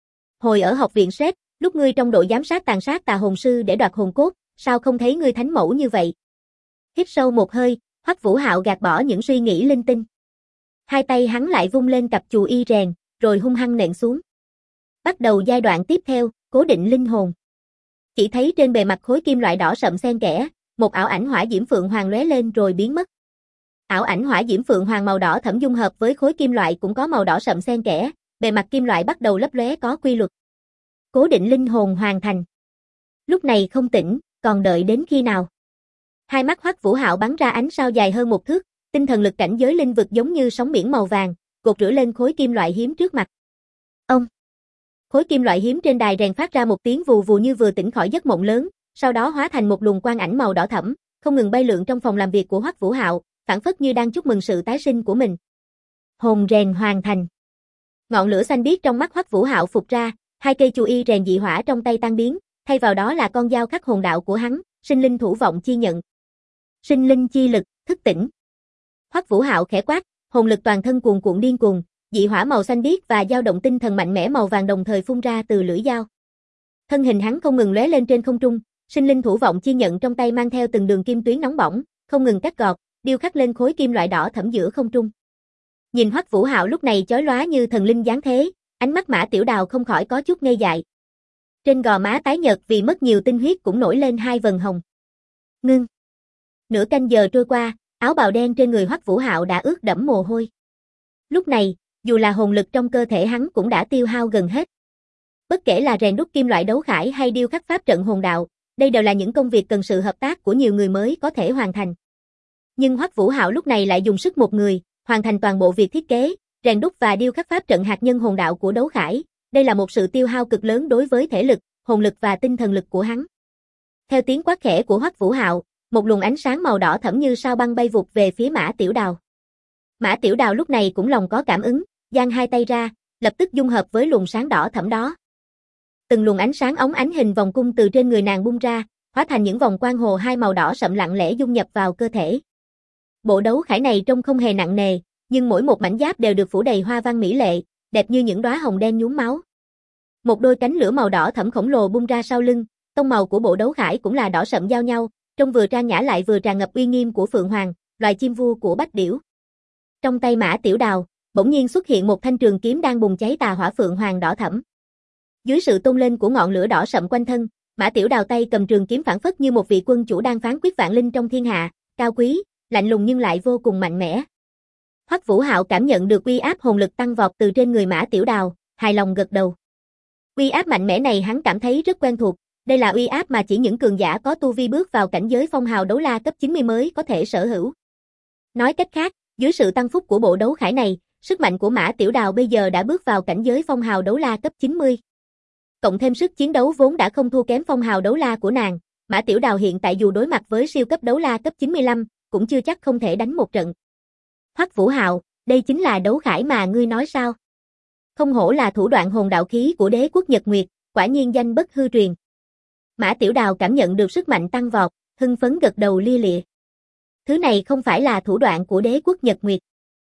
Hồi ở học viện Sét, lúc ngươi trong đội giám sát tàn sát tà hồn sư để đoạt hồn cốt, sao không thấy ngươi thánh mẫu như vậy? Hít sâu một hơi, Hoắc Vũ Hạo gạt bỏ những suy nghĩ linh tinh. Hai tay hắn lại vung lên cặp chù y rèn, rồi hung hăng nện xuống. Bắt đầu giai đoạn tiếp theo, cố định linh hồn. Chỉ thấy trên bề mặt khối kim loại đỏ sậm xen kẽ, một ảo ảnh hỏa diễm phượng hoàng lóe lên rồi biến mất. Ảo ảnh hỏa diễm phượng hoàng màu đỏ thẫm dung hợp với khối kim loại cũng có màu đỏ sậm xen kẽ, bề mặt kim loại bắt đầu lấp lóe có quy luật. Cố định linh hồn hoàn thành. Lúc này không tỉnh, còn đợi đến khi nào? Hai mắt Hoắc Vũ Hạo bắn ra ánh sao dài hơn 1 thước, tinh thần lực cảnh giới linh vực giống như sóng biển màu vàng, cột rửa lên khối kim loại hiếm trước mặt. Ông. Khối kim loại hiếm trên đài rèn phát ra một tiếng vù vù như vừa tỉnh khỏi giấc mộng lớn, sau đó hóa thành một luồng quang ảnh màu đỏ thẫm, không ngừng bay lượn trong phòng làm việc của Hoắc Vũ Hạo, phảng phất như đang chúc mừng sự tái sinh của mình. Hồn rèn hoàn thành. Ngọn lửa xanh biếc trong mắt Hoắc Vũ Hạo phụt ra, hai cây chù y rèn dị hỏa trong tay tan biến, thay vào đó là con dao khắc hồn đạo của hắn, sinh linh thủ vọng chi nhận. Sinh linh chi lực, thức tỉnh. Hoắc Vũ Hạo khẽ quát, hồn lực toàn thân cuồn cuộn điên cuồng, dị hỏa màu xanh biếc và dao động tinh thần mạnh mẽ màu vàng đồng thời phun ra từ lưỡi dao. Thân hình hắn không ngừng lóe lên trên không trung, sinh linh thủ vọng chi nhận trong tay mang theo từng đường kim tuyến nóng bỏng, không ngừng cắt gọt, điêu khắc lên khối kim loại đỏ thẫm giữa không trung. Nhìn Hoắc Vũ Hạo lúc này chói lóa như thần linh giáng thế, ánh mắt Mã Tiểu Đào không khỏi có chút ngây dại. Trên gò má tái nhợt vì mất nhiều tinh huyết cũng nổi lên hai vầng hồng. Ngưng. Nửa canh giờ trôi qua, áo bào đen trên người Hoắc Vũ Hạo đã ướt đẫm mồ hôi. Lúc này, dù là hồn lực trong cơ thể hắn cũng đã tiêu hao gần hết. Bất kể là rèn đúc kim loại đấu khải hay điêu khắc pháp trận hồn đạo, đây đều là những công việc cần sự hợp tác của nhiều người mới có thể hoàn thành. Nhưng Hoắc Vũ Hạo lúc này lại dùng sức một người, hoàn thành toàn bộ việc thiết kế, Rèn đúc và điêu khắc pháp trận hạt nhân hồn đạo của đấu khải, đây là một sự tiêu hao cực lớn đối với thể lực, hồn lực và tinh thần lực của hắn. Theo tiếng quát khẽ của Hoắc Vũ Hạo, một luồng ánh sáng màu đỏ thẫm như sao băng bay vụt về phía Mã Tiểu Đào. Mã Tiểu Đào lúc này cũng lòng có cảm ứng, giang hai tay ra, lập tức dung hợp với luồng sáng đỏ thẫm đó. Từng luồng ánh sáng óng ánh hình vòng cung từ trên người nàng bung ra, hóa thành những vòng quang hồ hai màu đỏ sậm lặng lẽ dung nhập vào cơ thể. Bộ đấu khải này trông không hề nặng nề, nhưng mỗi một mảnh giáp đều được phủ đầy hoa văn mỹ lệ, đẹp như những đóa hồng đen nhuốm máu. Một đôi cánh lửa màu đỏ thẫm khổng lồ bung ra sau lưng, tông màu của bộ đấu khải cũng là đỏ sậm giao nhau, trông vừa trang nhã lại vừa tràn ngập uy nghiêm của Phượng Hoàng, loài chim vua của Bách Điểu. Trong tay Mã Tiểu Đào, bỗng nhiên xuất hiện một thanh trường kiếm đang bùng cháy tà hỏa Phượng Hoàng đỏ thẫm. Dưới sự tôn lên của ngọn lửa đỏ sậm quanh thân, Mã Tiểu Đào tay cầm trường kiếm phảng phất như một vị quân chủ đang phán quyết vạn linh trong thiên hạ, cao quý, lạnh lùng nhưng lại vô cùng mạnh mẽ. Hoắc Vũ Hạo cảm nhận được uy áp hồn lực tăng vọt từ trên người Mã Tiểu Đào, hài lòng gật đầu. Uy áp mạnh mẽ này hắn cảm thấy rất quen thuộc, đây là uy áp mà chỉ những cường giả có tu vi bước vào cảnh giới phong hào đấu la cấp 90 mới có thể sở hữu. Nói cách khác, dưới sự tăng phúc của bộ đấu khải này, sức mạnh của Mã Tiểu Đào bây giờ đã bước vào cảnh giới phong hào đấu la cấp 90. Cộng thêm sức chiến đấu vốn đã không thua kém phong hào đấu la của nàng, Mã Tiểu Đào hiện tại dù đối mặt với siêu cấp đấu la cấp 95, cũng chưa chắc không thể đánh một trận. Hoắc Vũ Hạo, đây chính là đấu khải mà ngươi nói sao? Không hổ là thủ đoạn hồn đạo khí của đế quốc Nhật Nguyệt, quả nhiên danh bất hư truyền. Mã Tiểu Đào cảm nhận được sức mạnh tăng vọt, hưng phấn gật đầu lia lịa. Thứ này không phải là thủ đoạn của đế quốc Nhật Nguyệt.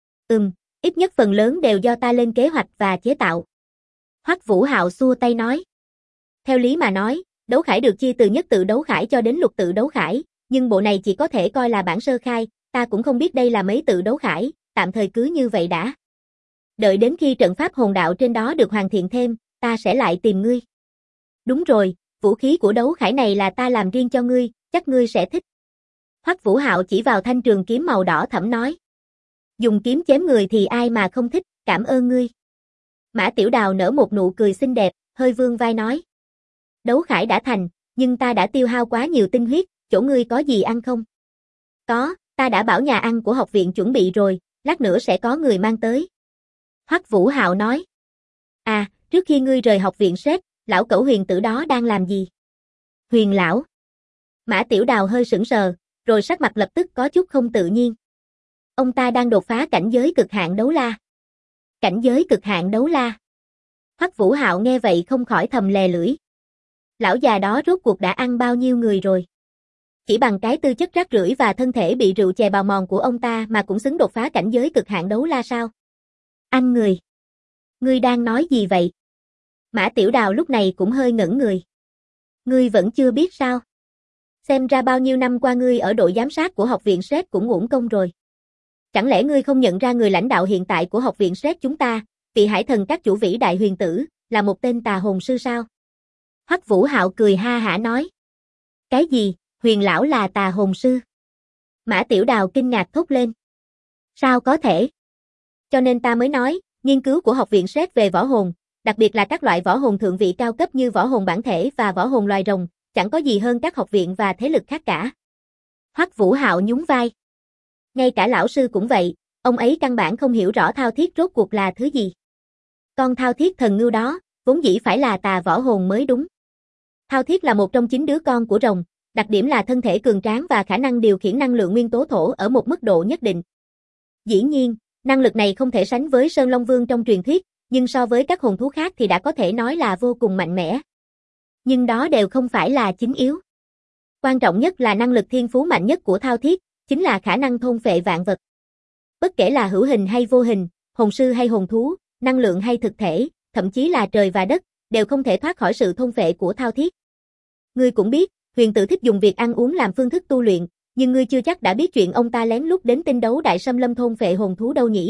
Ít nhất phần lớn đều do ta lên kế hoạch và chế tạo. Hoắc Vũ Hạo xua tay nói. Theo lý mà nói, đấu khải được chia từ nhất tự đấu khải cho đến lục tự đấu khải, nhưng bộ này chỉ có thể coi là bản sơ khai, ta cũng không biết đây là mấy tự đấu khải, tạm thời cứ như vậy đã. Đợi đến khi trận pháp hồn đạo trên đó được hoàn thiện thêm, ta sẽ lại tìm ngươi. Đúng rồi, vũ khí của đấu khải này là ta làm riêng cho ngươi, chắc ngươi sẽ thích. Hoắc Vũ Hạo chỉ vào thanh trường kiếm màu đỏ thẫm nói. Dùng kiếm chém người thì ai mà không thích, cảm ơn ngươi. Mã Tiểu Đào nở một nụ cười xinh đẹp, hơi vươn vai nói. Đấu khải đã thành, nhưng ta đã tiêu hao quá nhiều tinh huyết, chỗ ngươi có gì ăn không? Có, ta đã bảo nhà ăn của học viện chuẩn bị rồi, lát nữa sẽ có người mang tới. Hoắc Vũ Hạo nói. À, trước khi ngươi rời học viện sếp, lão cẩu Huyền tử đó đang làm gì? Huyền lão. Mã Tiểu Đào hơi sững sờ, rồi sắc mặt lập tức có chút không tự nhiên. Ông ta đang đột phá cảnh giới cực hạn đấu la. Cảnh giới cực hạn đấu la. Hoắc Vũ Hạo nghe vậy không khỏi thầm lè lưỡi. Lão già đó rốt cuộc đã ăn bao nhiêu người rồi? Chỉ bằng cái tư chất rác rưởi và thân thể bị rượu chè bào mòn của ông ta mà cũng xứng đột phá cảnh giới cực hạn đấu la sao? Ăn người. Ngươi đang nói gì vậy? Mã Tiểu Đào lúc này cũng hơi ngẩn người. Ngươi vẫn chưa biết sao? Xem ra bao nhiêu năm qua ngươi ở đội giám sát của học viện sếp cũng uổng công rồi. Chẳng lẽ ngươi không nhận ra người lãnh đạo hiện tại của học viện sếp chúng ta, vị hải thần các chủ vĩ đại Huyền tử, là một tên tà hồn sư sao? Hoắc Vũ Hạo cười ha hả nói. Cái gì, Huyền lão là tà hồn sư? Mã Tiểu Đào kinh ngạc thốt lên. Sao có thể? Cho nên ta mới nói, nghiên cứu của học viện sếp về võ hồn, đặc biệt là các loại võ hồn thượng vị cao cấp như võ hồn bản thể và võ hồn loài rồng, chẳng có gì hơn các học viện và thế lực khác cả. Hoắc Vũ Hạo nhún vai. Ngay cả lão sư cũng vậy, ông ấy căn bản không hiểu rõ thao thiết rốt cuộc là thứ gì. Con thao thiết thần ngưu đó, vốn dĩ phải là tà võ hồn mới đúng. Thao thiết là một trong 9 đứa con của rồng, đặc điểm là thân thể cường tráng và khả năng điều khiển năng lượng nguyên tố thổ ở một mức độ nhất định. Dĩ nhiên, năng lực này không thể sánh với Sơn Long Vương trong truyền thuyết, nhưng so với các hồn thú khác thì đã có thể nói là vô cùng mạnh mẽ. Nhưng đó đều không phải là chính yếu. Quan trọng nhất là năng lực thiên phú mạnh nhất của thao thiết, chính là khả năng thôn phệ vạn vật. Bất kể là hữu hình hay vô hình, hồn sư hay hồn thú, năng lượng hay thực thể, thậm chí là trời và đất, đều không thể thoát khỏi sự thôn phệ của thao thiết. Ngươi cũng biết, Huyền tử thích dùng việc ăn uống làm phương thức tu luyện, nhưng ngươi chưa chắc đã biết chuyện ông ta lén lút đến tinh đấu đại xâm lâm thôn phệ hồn thú đâu nhỉ?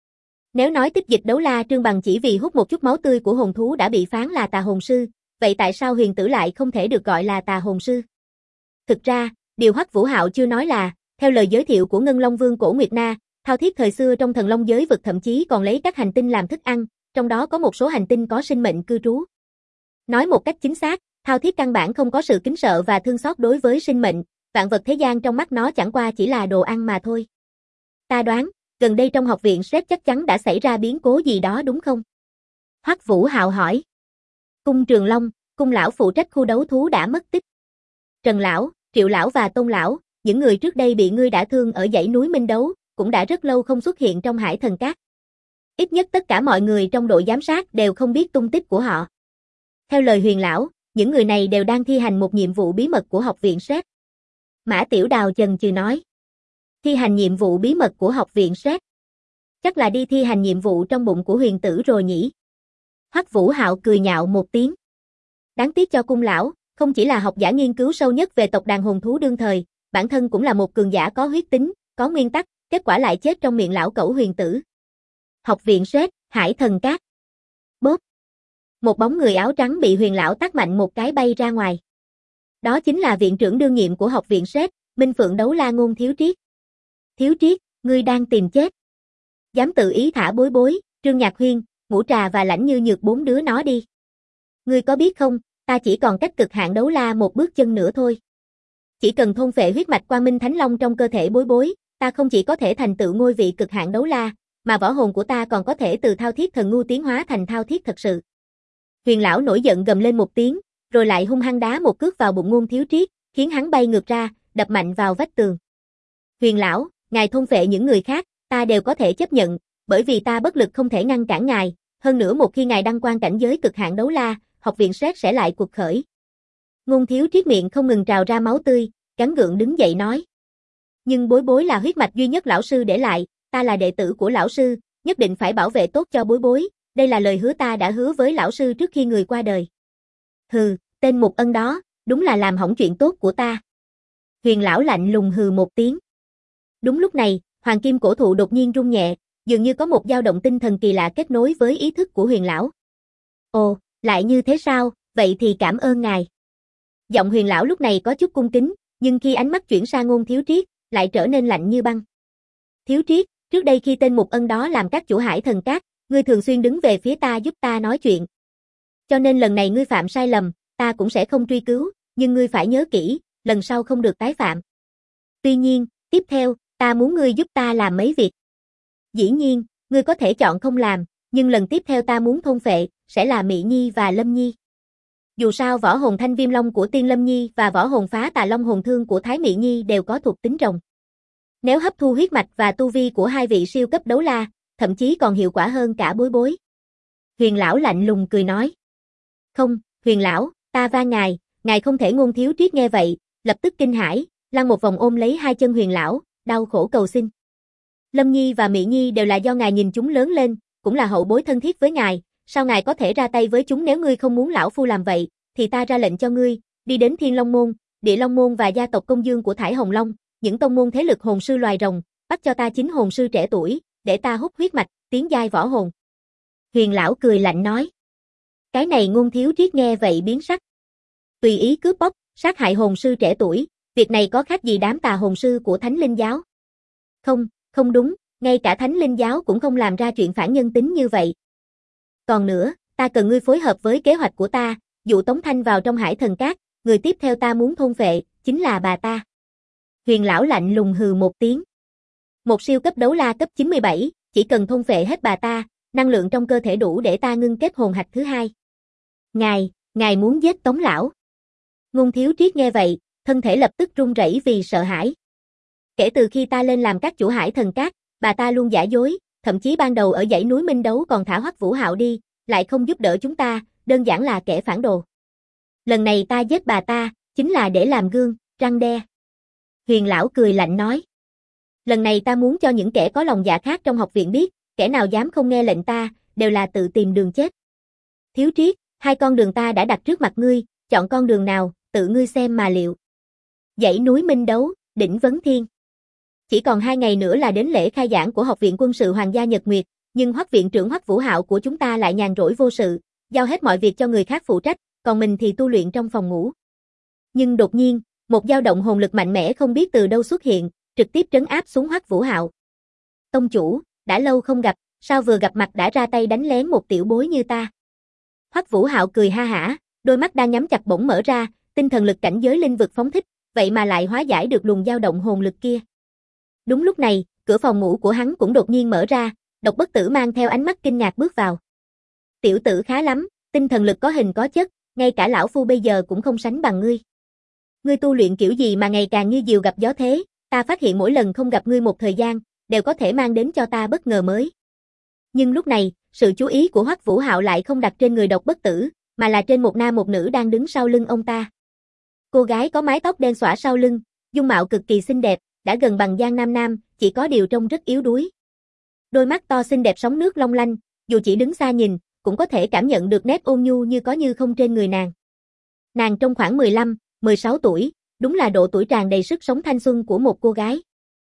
Nếu nói tích dịch đấu la Trương Bằng chỉ vì hút một chút máu tươi của hồn thú đã bị phán là tà hồn sư, vậy tại sao Huyền tử lại không thể được gọi là tà hồn sư? Thực ra, điều Hoắc Vũ Hạo chưa nói là, theo lời giới thiệu của Ngân Long Vương Cổ Nguyệt Na, thao thiết thời xưa trong thần long giới vực thậm chí còn lấy các hành tinh làm thức ăn, trong đó có một số hành tinh có sinh mệnh cư trú. Nói một cách chính xác, thao thiết căn bản không có sự kính sợ và thương xót đối với sinh mệnh, vạn vật thế gian trong mắt nó chẳng qua chỉ là đồ ăn mà thôi. Ta đoán, gần đây trong học viện Sret chắc chắn đã xảy ra biến cố gì đó đúng không? Hoắc Vũ Hạo hỏi. Cung Trường Long, cung lão phụ trách khu đấu thú đã mất tích. Trần lão, Triệu lão và Tôn lão, những người trước đây bị ngươi đả thương ở dãy núi Minh Đấu, cũng đã rất lâu không xuất hiện trong Hải Thần Các. Ít nhất tất cả mọi người trong đội giám sát đều không biết tung tích của họ. Theo lời Huyền lão, những người này đều đang thi hành một nhiệm vụ bí mật của học viện Sret. Mã Tiểu Đào chần chừ nói. Thi hành nhiệm vụ bí mật của học viện Sret. Chắc là đi thi hành nhiệm vụ trong bụng của huyền tử rồi nhỉ? Hoắc Vũ Hạo cười nhạo một tiếng. Đáng tiếc cho cung lão, không chỉ là học giả nghiên cứu sâu nhất về tộc đàn hồn thú đương thời, bản thân cũng là một cường giả có huyết tính, có nguyên tắc, kết quả lại chết trong miệng lão cẩu huyền tử. Học viện Sret, Hải Thần Các. Bốp. Một bóng người áo trắng bị Huyền lão tát mạnh một cái bay ra ngoài. Đó chính là viện trưởng đương nhiệm của học viện Sret, Minh Phượng Đấu La Ngôn Thiếu Triết. Thiếu Triết, ngươi đang tìm chết. Dám tự ý thả Bối Bối, Trương Nhạc Huyên, Ngũ Trà và Lãnh Như Nhược bốn đứa nó đi. Ngươi có biết không, ta chỉ còn cách cực hạn đấu la một bước chân nữa thôi. Chỉ cần thôn phệ huyết mạch Quang Minh Thánh Long trong cơ thể Bối Bối, ta không chỉ có thể thành tựu ngôi vị cực hạn đấu la, mà võ hồn của ta còn có thể từ thao thiết thần ngu tiến hóa thành thao thiết thật sự. Huyền lão nổi giận gầm lên một tiếng, rồi lại hung hăng đá một cước vào bụng Ngôn Thiếu Triết, khiến hắn bay ngược ra, đập mạnh vào vách tường. Huyền lão, ngài thôn phệ những người khác, ta đều có thể chấp nhận, bởi vì ta bất lực không thể ngăn cản ngài, hơn nữa một khi ngài đăng quang cảnh giới cực hạn đấu la, học viện Sret sẽ lại cuộc khởi. Ngôn Thiếu Triết miệng không ngừng trào ra máu tươi, gắng gượng đứng dậy nói. Nhưng Bối Bối là huyết mạch duy nhất lão sư để lại, ta là đệ tử của lão sư, nhất định phải bảo vệ tốt cho Bối Bối, đây là lời hứa ta đã hứa với lão sư trước khi người qua đời. Hừ, tên Mục Ân đó, đúng là làm hỏng chuyện tốt của ta. Huyền lão lạnh lùng hừ một tiếng. Đúng lúc này, Hoàng Kim cổ thụ đột nhiên rung nhẹ, dường như có một dao động tinh thần kỳ lạ kết nối với ý thức của Huyền lão. Ồ, lại như thế sao, vậy thì cảm ơn ngài. Giọng Huyền lão lúc này có chút cung kính, nhưng khi ánh mắt chuyển sang Ngôn Thiếu Triết, lại trở nên lạnh như băng. Thiếu Triết, trước đây khi tên Mục Ân đó làm các chủ Hải Thần Các, ngươi thường xuyên đứng về phía ta giúp ta nói chuyện. Cho nên lần này ngươi phạm sai lầm, ta cũng sẽ không truy cứu, nhưng ngươi phải nhớ kỹ, lần sau không được tái phạm. Tuy nhiên, tiếp theo, ta muốn ngươi giúp ta làm mấy việc. Dĩ nhiên, ngươi có thể chọn không làm, nhưng lần tiếp theo ta muốn thôn phệ, sẽ là Mị Nhi và Lâm Nhi. Dù sao võ hồn Thanh Viêm Long của Tiên Lâm Nhi và võ hồn Phá Tà Long hồn thương của Thái Mị Nhi đều có thuộc tính rồng. Nếu hấp thu huyết mạch và tu vi của hai vị siêu cấp đấu la, thậm chí còn hiệu quả hơn cả Bối Bối. Huyền lão lạnh lùng cười nói. Không, Huyền lão, ta van ngài không thể. Ngôn Thiếu Triết nghe vậy, lập tức kinh hãi, lăn một vòng ôm lấy hai chân Huyền lão, đau khổ cầu xin. Lâm Nhi và Mị Nhi đều là do ngài nhìn chúng lớn lên, cũng là hậu bối thân thiết với ngài, sao ngài có thể ra tay với chúng? Nếu ngươi không muốn lão phu làm vậy, thì ta ra lệnh cho ngươi, đi đến Thiên Long Môn, Địa Long Môn và gia tộc Công Dương của Thải Hồng Long, những tông môn thế lực hồn sư loài rồng, bắt cho ta 9 hồn sư trẻ tuổi, để ta hút huyết mạch, tiến giai võ hồn. Huyền lão cười lạnh nói. Cái này Ngôn Thiếu Triết nghe vậy biến sắc. Tùy ý cướp bóc, sát hại hồn sư trẻ tuổi, việc này có khác gì đám tà hồn sư của Thánh Linh giáo? Không, không đúng, ngay cả Thánh Linh giáo cũng không làm ra chuyện phản nhân tính như vậy. Còn nữa, ta cần ngươi phối hợp với kế hoạch của ta, dụ Tống Thanh vào trong Hải Thần Các, người tiếp theo ta muốn thôn phệ, chính là bà ta. Huyền lão lạnh lùng hừ một tiếng. Một siêu cấp đấu la cấp 97, chỉ cần thôn phệ hết bà ta, năng lượng trong cơ thể đủ để ta ngưng kết hồn hạch thứ hai. Ngài muốn giết Tống lão? Ngôn Thiếu Triết nghe vậy, thân thể lập tức run rẩy vì sợ hãi. Kể từ khi ta lên làm các chủ Hải Thần Các, bà ta luôn giả dối, thậm chí ban đầu ở dãy núi Minh Đấu còn thả Hoắc Vũ Hạo đi, lại không giúp đỡ chúng ta, đơn giản là kẻ phản đồ. Lần này ta giết bà ta, chính là để làm gương, răn đe. Huyền lão cười lạnh nói. Lần này ta muốn cho những kẻ có lòng dạ khác trong học viện biết, kẻ nào dám không nghe lệnh ta, đều là tự tìm đường chết. Thiếu Triết, hai con đường ta đã đặt trước mặt ngươi, chọn con đường nào, tự ngươi xem mà liệu. Dãy núi Minh Đấu, đỉnh Vấn Thiên. Chỉ còn 2 ngày nữa là đến lễ khai giảng của Học viện Quân sự Hoàng gia Nhật Nguyệt, nhưng Hoắc viện trưởng Hoắc Vũ Hạo của chúng ta lại nhàn rỗi vô sự, giao hết mọi việc cho người khác phụ trách, còn mình thì tu luyện trong phòng ngủ. Nhưng đột nhiên, một dao động hồn lực mạnh mẽ không biết từ đâu xuất hiện, trực tiếp trấn áp xuống Hoắc Vũ Hạo. Tông chủ, đã lâu không gặp, sao vừa gặp mặt đã ra tay đánh lén một tiểu bối như ta? Hoắc Vũ Hạo cười ha hả, đôi mắt đang nhắm chặt bỗng mở ra, tinh thần lực cảnh giới linh vực phóng thích, vậy mà lại hóa giải được luồng dao động hồn lực kia. Đúng lúc này, cửa phòng ngủ của hắn cũng đột nhiên mở ra, Độc Bất Tử mang theo ánh mắt kinh ngạc bước vào. Tiểu tử khá lắm, tinh thần lực có hình có chất, ngay cả lão phu bây giờ cũng không sánh bằng ngươi. Ngươi tu luyện kiểu gì mà ngày càng như diều gặp gió thế, ta phát hiện mỗi lần không gặp ngươi một thời gian, đều có thể mang đến cho ta bất ngờ mới. Nhưng lúc này, sự chú ý của Hoắc Vũ Hạo lại không đặt trên người Độc Bất Tử, mà là trên một nam một nữ đang đứng sau lưng ông ta. Cô gái có mái tóc đen xõa sau lưng, dung mạo cực kỳ xinh đẹp, đã gần bằng Giang Nam Nam, chỉ có điều trông rất yếu đuối. Đôi mắt to xinh đẹp sóng nước long lanh, dù chỉ đứng xa nhìn, cũng có thể cảm nhận được nét ôn nhu như có như không trên người nàng. Nàng trông khoảng 15, 16 tuổi, đúng là độ tuổi tràn đầy sức sống thanh xuân của một cô gái.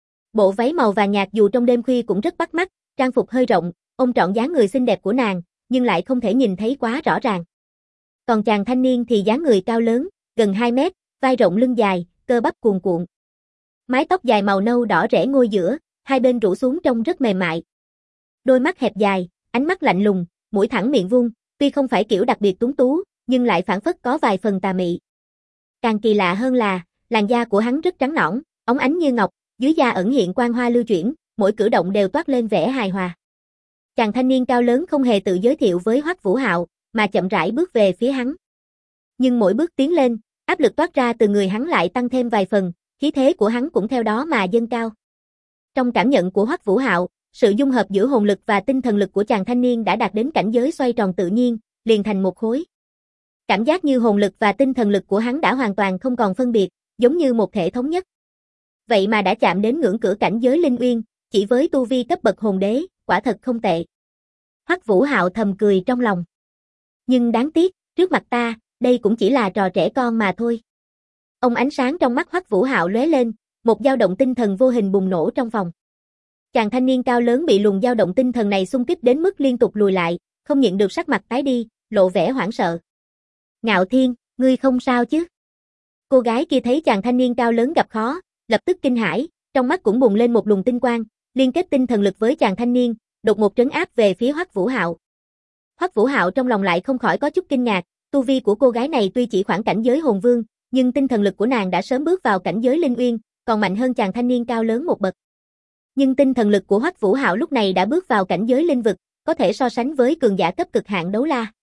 Bộ váy màu vàng nhạt dù trong đêm khuya cũng rất bắt mắt, trang phục hơi rộng, ôm trọn dáng người xinh đẹp của nàng, nhưng lại không thể nhìn thấy quá rõ ràng. Còn chàng thanh niên thì dáng người cao lớn, gần 2 mét, vai rộng lưng dài, cơ bắp cuồn cuộn. Mái tóc dài màu nâu đỏ rẽ ngôi giữa, hai bên rủ xuống trông rất mềm mại. Đôi mắt hẹp dài, ánh mắt lạnh lùng, mũi thẳng miệng vuông, tuy không phải kiểu đặc biệt tuấn tú, nhưng lại phảng phất có vài phần tà mị. Càng kỳ lạ hơn là, làn da của hắn rất trắng nõn, óng ánh như ngọc, dưới da ẩn hiện quang hoa lưu chuyển, mỗi cử động đều toát lên vẻ hài hòa. Chàng thanh niên cao lớn không hề tự giới thiệu với Hoắc Vũ Hạo, mà chậm rãi bước về phía hắn. Nhưng mỗi bước tiến lên, áp lực toát ra từ người hắn lại tăng thêm vài phần, khí thế của hắn cũng theo đó mà dâng cao. Trong cảm nhận của Hoắc Vũ Hạo, sự dung hợp giữa hồn lực và tinh thần lực của chàng thanh niên đã đạt đến cảnh giới xoay tròn tự nhiên, liền thành một khối. Cảm giác như hồn lực và tinh thần lực của hắn đã hoàn toàn không còn phân biệt, giống như một thể thống nhất. Vậy mà đã chạm đến ngưỡng cửa cảnh giới linh uyên, chỉ với tu vi cấp bậc hồn đế, quả thật không tệ. Hoắc Vũ Hạo thầm cười trong lòng. Nhưng đáng tiếc, trước mặt ta, đây cũng chỉ là trò trẻ con mà thôi. Ông ánh sáng trong mắt Hoắc Vũ Hạo lóe lên, một dao động tinh thần vô hình bùng nổ trong phòng. Chàng thanh niên cao lớn bị luồng dao động tinh thần này xung kích đến mức liên tục lùi lại, không nhịn được sắc mặt tái đi, lộ vẻ hoảng sợ. Ngạo Thiên, ngươi không sao chứ? Cô gái kia thấy chàng thanh niên cao lớn gặp khó, lập tức kinh hãi, trong mắt cũng bùng lên một luồng tinh quang, liên kết tinh thần lực với chàng thanh niên, đột ngột trấn áp về phía Hoắc Vũ Hạo. Hoắc Vũ Hạo trong lòng lại không khỏi có chút kinh ngạc, tu vi của cô gái này tuy chỉ khoảng cảnh giới hồn vương, nhưng tinh thần lực của nàng đã sớm bước vào cảnh giới linh uyên, còn mạnh hơn chàng thanh niên cao lớn một bậc. Nhưng tinh thần lực của Hoắc Vũ Hạo lúc này đã bước vào cảnh giới linh vực, có thể so sánh với cường giả cấp cực hạn đấu la.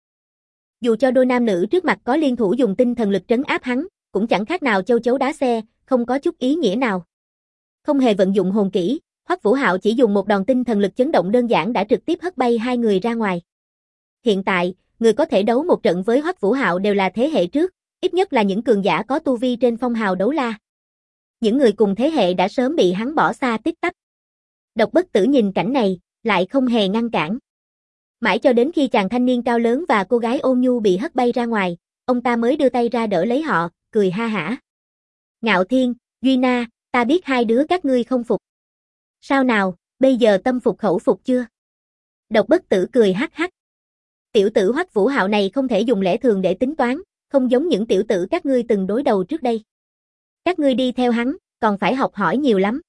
Dù cho đôi nam nữ trước mặt có liên thủ dùng tinh thần lực trấn áp hắn, cũng chẳng khác nào châu chấu đá xe, không có chút ý nghĩa nào. Không hề vận dụng hồn kỹ, Hoắc Vũ Hạo chỉ dùng một đòn tinh thần lực chấn động đơn giản đã trực tiếp hất bay hai người ra ngoài. Hiện tại, người có thể đấu một trận với Hoắc Vũ Hạo đều là thế hệ trước, ít nhất là những cường giả có tu vi trên phong hào đấu la. Những người cùng thế hệ đã sớm bị hắn bỏ xa tích tắp. Độc Bất Tử nhìn cảnh này, lại không hề ngăn cản. Mãi cho đến khi chàng thanh niên cao lớn và cô gái ôn nhu bị hất bay ra ngoài, ông ta mới đưa tay ra đỡ lấy họ, cười ha hả. Ngạo Thiên, Duy Na, ta biết hai đứa các ngươi không phục. Sao nào, bây giờ tâm phục khẩu phục chưa? Độc Bất Tử cười hắc hắc. Tiểu tử Hoắc Vũ Hạo này không thể dùng lẽ thường để tính toán, không giống những tiểu tử các ngươi từng đối đầu trước đây. Các ngươi đi theo hắn, còn phải học hỏi nhiều lắm.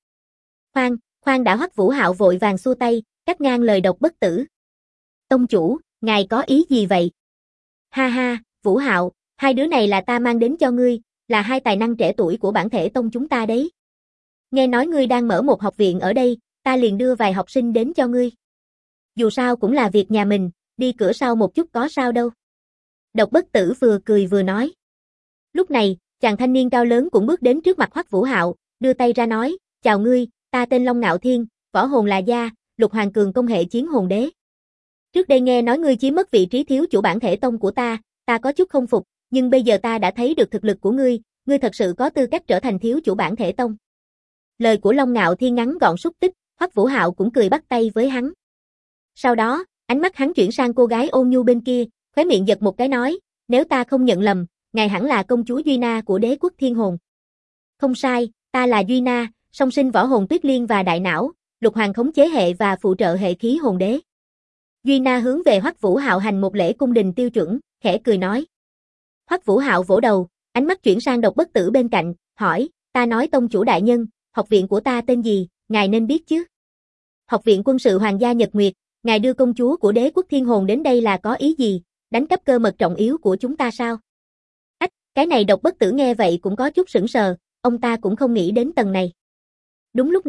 Khoan đã. Hoắc Vũ Hạo vội vàng xua tay, cắt ngang lời Độc Bất Tử. Tông chủ, ngài có ý gì vậy? Ha ha, Vũ Hạo, hai đứa này là ta mang đến cho ngươi, là hai tài năng trẻ tuổi của bản thể tông chúng ta đấy. Nghe nói ngươi đang mở một học viện ở đây, ta liền đưa vài học sinh đến cho ngươi. Dù sao cũng là việc nhà mình, đi cửa sau một chút có sao đâu. Độc Bất Tử vừa cười vừa nói. Lúc này, chàng thanh niên cao lớn cũng bước đến trước mặt Hoắc Vũ Hạo, đưa tay ra nói, chào ngươi, ta tên Long Ngạo Thiên, võ hồn là gia, lục hoàng cường công hệ chiến hồn đế. Trước đây nghe nói ngươi chiếm mất vị trí thiếu chủ bản thể tông của ta có chút không phục, nhưng bây giờ ta đã thấy được thực lực của ngươi thật sự có tư cách trở thành thiếu chủ bản thể tông. Lời của Long Ngạo Thiên ngắn gọn xúc tích, Hoắc Vũ Hạo cũng cười bắt tay với hắn. Sau đó, ánh mắt hắn chuyển sang cô gái ôn nhu bên kia, khóe miệng giật một cái nói, nếu ta không nhận lầm, ngài hẳn là công chúa Duy Na của đế quốc thiên hồn. Không sai, ta là Duy Na, song sinh võ hồn tuyết liên và đại não, lục hoàng khống chế hệ và phụ trợ hệ khí hồn đế. Duy Na hướng về Hoắc Vũ Hạo hành một lễ cung đình tiêu chuẩn, khẽ cười nói. Hoắc Vũ Hạo vỗ đầu, ánh mắt chuyển sang Độc Bất Tử bên cạnh, hỏi, ta nói tông chủ đại nhân, học viện của ta tên gì, ngài nên biết chứ? Học viện quân sự Hoàng gia Nhật Nguyệt, ngài đưa công chúa của đế quốc thiên hồn đến đây là có ý gì, đánh cắp cơ mật trọng yếu của chúng ta sao? Ách, cái này Độc Bất Tử nghe vậy cũng có chút sững sờ, ông ta cũng không nghĩ đến tầng này. Đúng lúc này,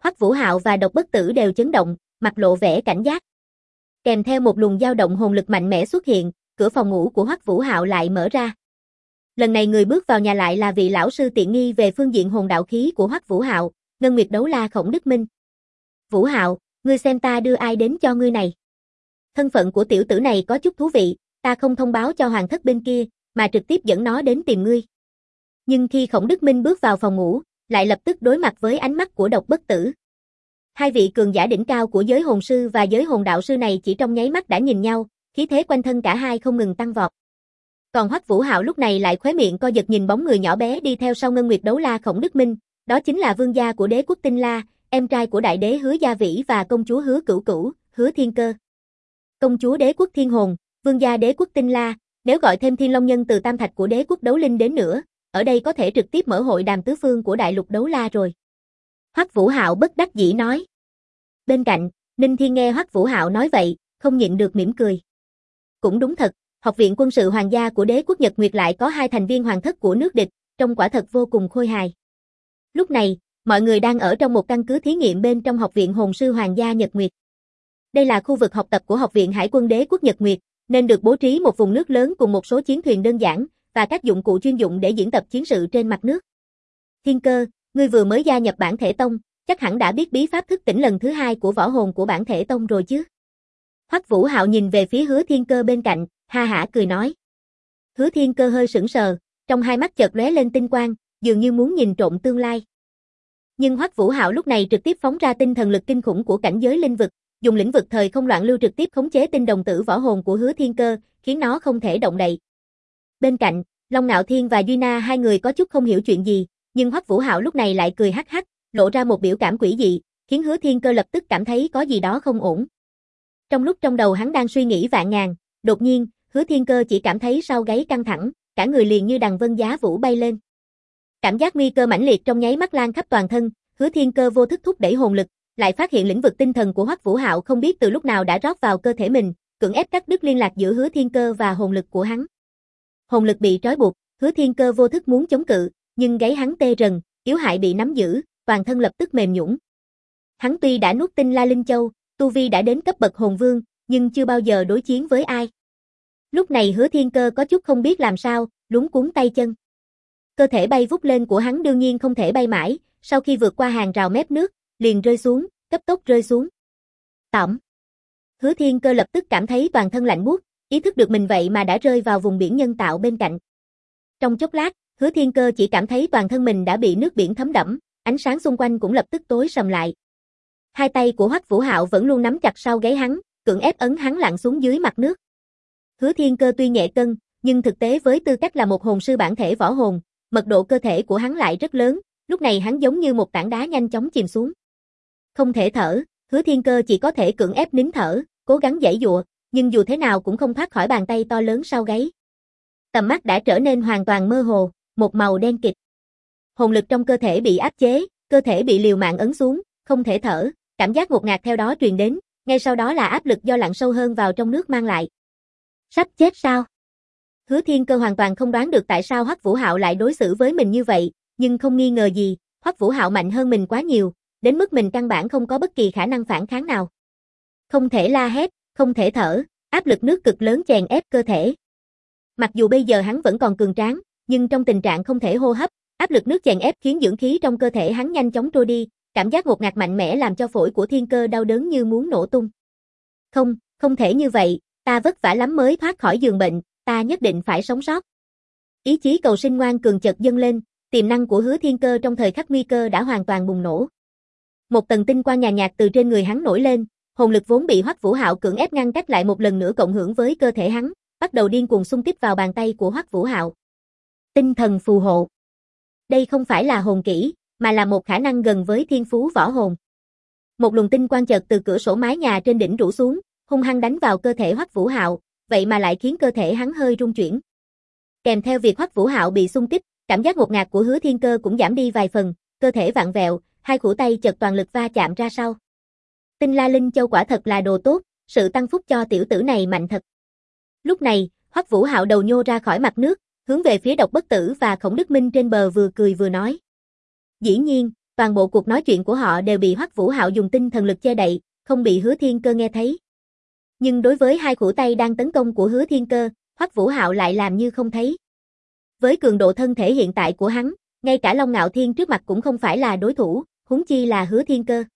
Hoắc Vũ Hạo và Độc Bất Tử đều chấn động, mặt lộ vẻ cảnh giác. Kèm theo một luồng dao động hồn lực mạnh mẽ xuất hiện, cửa phòng ngủ của Hoắc Vũ Hạo lại mở ra. Lần này người bước vào nhà lại là vị lão sư tiện nghi về phương diện hồn đạo khí của Hoắc Vũ Hạo, Ngân Nguyệt Đấu La Khổng Đức Minh. Vũ Hạo, ngươi xem ta đưa ai đến cho ngươi này. Thân phận của tiểu tử này có chút thú vị, ta không thông báo cho hoàng thất bên kia, mà trực tiếp dẫn nó đến tìm ngươi. Nhưng khi Khổng Đức Minh bước vào phòng ngủ, lại lập tức đối mặt với ánh mắt của Độc Bất Tử. Hai vị cường giả đỉnh cao của giới hồn sư và giới hồn đạo sư này chỉ trong nháy mắt đã nhìn nhau, khí thế quanh thân cả hai không ngừng tăng vọt. Còn Hoắc Vũ Hạo lúc này lại khóe miệng co giật nhìn bóng người nhỏ bé đi theo sau Ngân Nguyệt Đấu La Khổng Đức Minh, đó chính là vương gia của đế quốc Tinh La, em trai của đại đế Hứa Gia Vĩ và công chúa Hứa Cửu Cửu, Hứa Thiên Cơ. Công chúa đế quốc Thiên Hồn, vương gia đế quốc Tinh La, nếu gọi thêm Thiên Long Nhân từ Tam Thạch của đế quốc Đấu Linh đến nữa, ở đây có thể trực tiếp mở hội đàm tứ phương của đại lục Đấu La rồi. Hoắc Vũ Hạo bất đắc dĩ nói. Bên cạnh, Ninh Thiên nghe Hoắc Vũ Hạo nói vậy, không nhịn được mỉm cười. Cũng đúng thật, Học viện quân sự hoàng gia của đế quốc Nhật Nguyệt lại có 2 thành viên hoàng thất của nước địch, trông quả thật vô cùng khôi hài. Lúc này, mọi người đang ở trong một căn cứ thí nghiệm bên trong Học viện Hồn sư Hoàng gia Nhật Nguyệt. Đây là khu vực học tập của Học viện Hải quân đế quốc Nhật Nguyệt, nên được bố trí một vùng nước lớn cùng một số chiến thuyền đơn giản, và các dụng cụ chuyên dụng để diễn tập chiến sự trên mặt nước. Thiên Cơ, ngươi vừa mới gia nhập bản thể tông, chắc hẳn đã biết bí pháp thức tỉnh lần thứ 2 của võ hồn của bản thể tông rồi chứ? Hoắc Vũ Hạo nhìn về phía Hứa Thiên Cơ bên cạnh, ha hả cười nói. Hứa Thiên Cơ hơi sững sờ, trong hai mắt chợt lóe lên tinh quang, dường như muốn nhìn trộm tương lai. Nhưng Hoắc Vũ Hạo lúc này trực tiếp phóng ra tinh thần lực kinh khủng của cảnh giới linh vực, dùng lĩnh vực thời không loạn lưu trực tiếp khống chế tinh đồng tử võ hồn của Hứa Thiên Cơ, khiến nó không thể động đậy. Bên cạnh, Long Nạo Thiên và Duy Na hai người có chút không hiểu chuyện gì, nhưng Hoắc Vũ Hạo lúc này lại cười hắc hắc, lộ ra một biểu cảm quỷ dị, khiến Hứa Thiên Cơ lập tức cảm thấy có gì đó không ổn. Trong lúc trong đầu hắn đang suy nghĩ vạn ngàn, đột nhiên, Hứa Thiên Cơ chỉ cảm thấy sau gáy căng thẳng, cả người liền như đằng vân giá vũ bay lên. Cảm giác nguy cơ mãnh liệt trong nháy mắt lan khắp toàn thân, Hứa Thiên Cơ vô thức thúc đẩy hồn lực, lại phát hiện lĩnh vực tinh thần của Hoắc Vũ Hạo không biết từ lúc nào đã rót vào cơ thể mình, cưỡng ép cắt đứt liên lạc giữa Hứa Thiên Cơ và hồn lực của hắn. Hồn lực bị trói buộc, Hứa Thiên Cơ vô thức muốn chống cự, nhưng gáy hắn tê rần, yếu hại bị nắm giữ, toàn thân lập tức mềm nhũn. Hắn tuy đã nuốt tinh La Linh Châu, tu vi đã đến cấp bậc hồn vương, nhưng chưa bao giờ đối chiến với ai. Lúc này Hứa Thiên Cơ có chút không biết làm sao, luống cuống tay chân. Cơ thể bay vút lên của hắn đương nhiên không thể bay mãi, sau khi vượt qua hàng rào mép nước, liền rơi xuống, cấp tốc rơi xuống. Tỏng. Hứa Thiên Cơ lập tức cảm thấy toàn thân lạnh buốt, ý thức được mình vậy mà đã rơi vào vùng biển nhân tạo bên cạnh. Trong chốc lát, Hứa Thiên Cơ chỉ cảm thấy toàn thân mình đã bị nước biển thấm đẫm, ánh sáng xung quanh cũng lập tức tối sầm lại. Hai tay của Hoắc Vũ Hạo vẫn luôn nắm chặt sau gáy hắn, cưỡng ép ấn hắn lặn xuống dưới mặt nước. Hứa Thiên Cơ tuy nhẹ cân, nhưng thực tế với tư cách là một hồn sư bản thể võ hồn, mật độ cơ thể của hắn lại rất lớn, lúc này hắn giống như một tảng đá nhanh chóng chìm xuống. Không thể thở, Hứa Thiên Cơ chỉ có thể cưỡng ép nín thở, cố gắng giãy giụa, nhưng dù thế nào cũng không thoát khỏi bàn tay to lớn sau gáy. Tầm mắt đã trở nên hoàn toàn mơ hồ, một màu đen kịt. Hồn lực trong cơ thể bị áp chế, cơ thể bị liều mạng ấn xuống, không thể thở, cảm giác ngột ngạt theo đó truyền đến, ngay sau đó là áp lực do lặn sâu hơn vào trong nước mang lại. Sắp chết sao? Hứa Thiên Cơ hoàn toàn không đoán được tại sao Hoắc Vũ Hạo lại đối xử với mình như vậy, nhưng không nghi ngờ gì, Hoắc Vũ Hạo mạnh hơn mình quá nhiều, đến mức mình căn bản không có bất kỳ khả năng phản kháng nào. Không thể la hét, không thể thở, áp lực nước cực lớn chèn ép cơ thể. Mặc dù bây giờ hắn vẫn còn cường tráng, nhưng trong tình trạng không thể hô hấp, áp lực nước chèn ép khiến dưỡng khí trong cơ thể hắn nhanh chóng trôi đi, cảm giác ngột ngạt mạnh mẽ làm cho phổi của Thiên Cơ đau đớn như muốn nổ tung. Không, không thể như vậy, ta vất vả lắm mới thoát khỏi giường bệnh, ta nhất định phải sống sót. Ý chí cầu sinh ngoan cường chợt dâng lên, tiềm năng của Hứa Thiên Cơ trong thời khắc nguy cơ đã hoàn toàn bùng nổ. Một tầng tinh quang nhàn nhạt từ trên người hắn nổi lên, hồn lực vốn bị Hoắc Vũ Hạo cưỡng ép ngăn cách lại một lần nữa cộng hưởng với cơ thể hắn, bắt đầu điên cuồng xung kích vào bàn tay của Hoắc Vũ Hạo. Tinh thần phù hộ. Đây không phải là hồn kỹ, mà là một khả năng gần với thiên phú võ hồn. Một luồng tinh quang chợt từ cửa sổ mái nhà trên đỉnh rủ xuống, hung hăng đánh vào cơ thể Hoắc Vũ Hạo, vậy mà lại khiến cơ thể hắn hơi rung chuyển. Kèm theo việc Hoắc Vũ Hạo bị xung kích, cảm giác ngột ngạt của Hứa Thiên Cơ cũng giảm đi vài phần, cơ thể vặn vẹo, hai khuỷu tay chợt toàn lực va chạm ra sau. Tinh La Linh Châu quả thật là đồ tốt, sự tăng phúc cho tiểu tử này mạnh thật. Lúc này, Hoắc Vũ Hạo đầu nhô ra khỏi mặt nước, hướng về phía Độc Bất Tử và Khổng Đức Minh trên bờ vừa cười vừa nói. Dĩ nhiên, toàn bộ cuộc nói chuyện của họ đều bị Hoắc Vũ Hạo dùng tinh thần lực che đậy, không bị Hứa Thiên Cơ nghe thấy. Nhưng đối với hai khuỷu tay đang tấn công của Hứa Thiên Cơ, Hoắc Vũ Hạo lại làm như không thấy. Với cường độ thân thể hiện tại của hắn, ngay cả Long Ngạo Thiên trước mặt cũng không phải là đối thủ, huống chi là Hứa Thiên Cơ.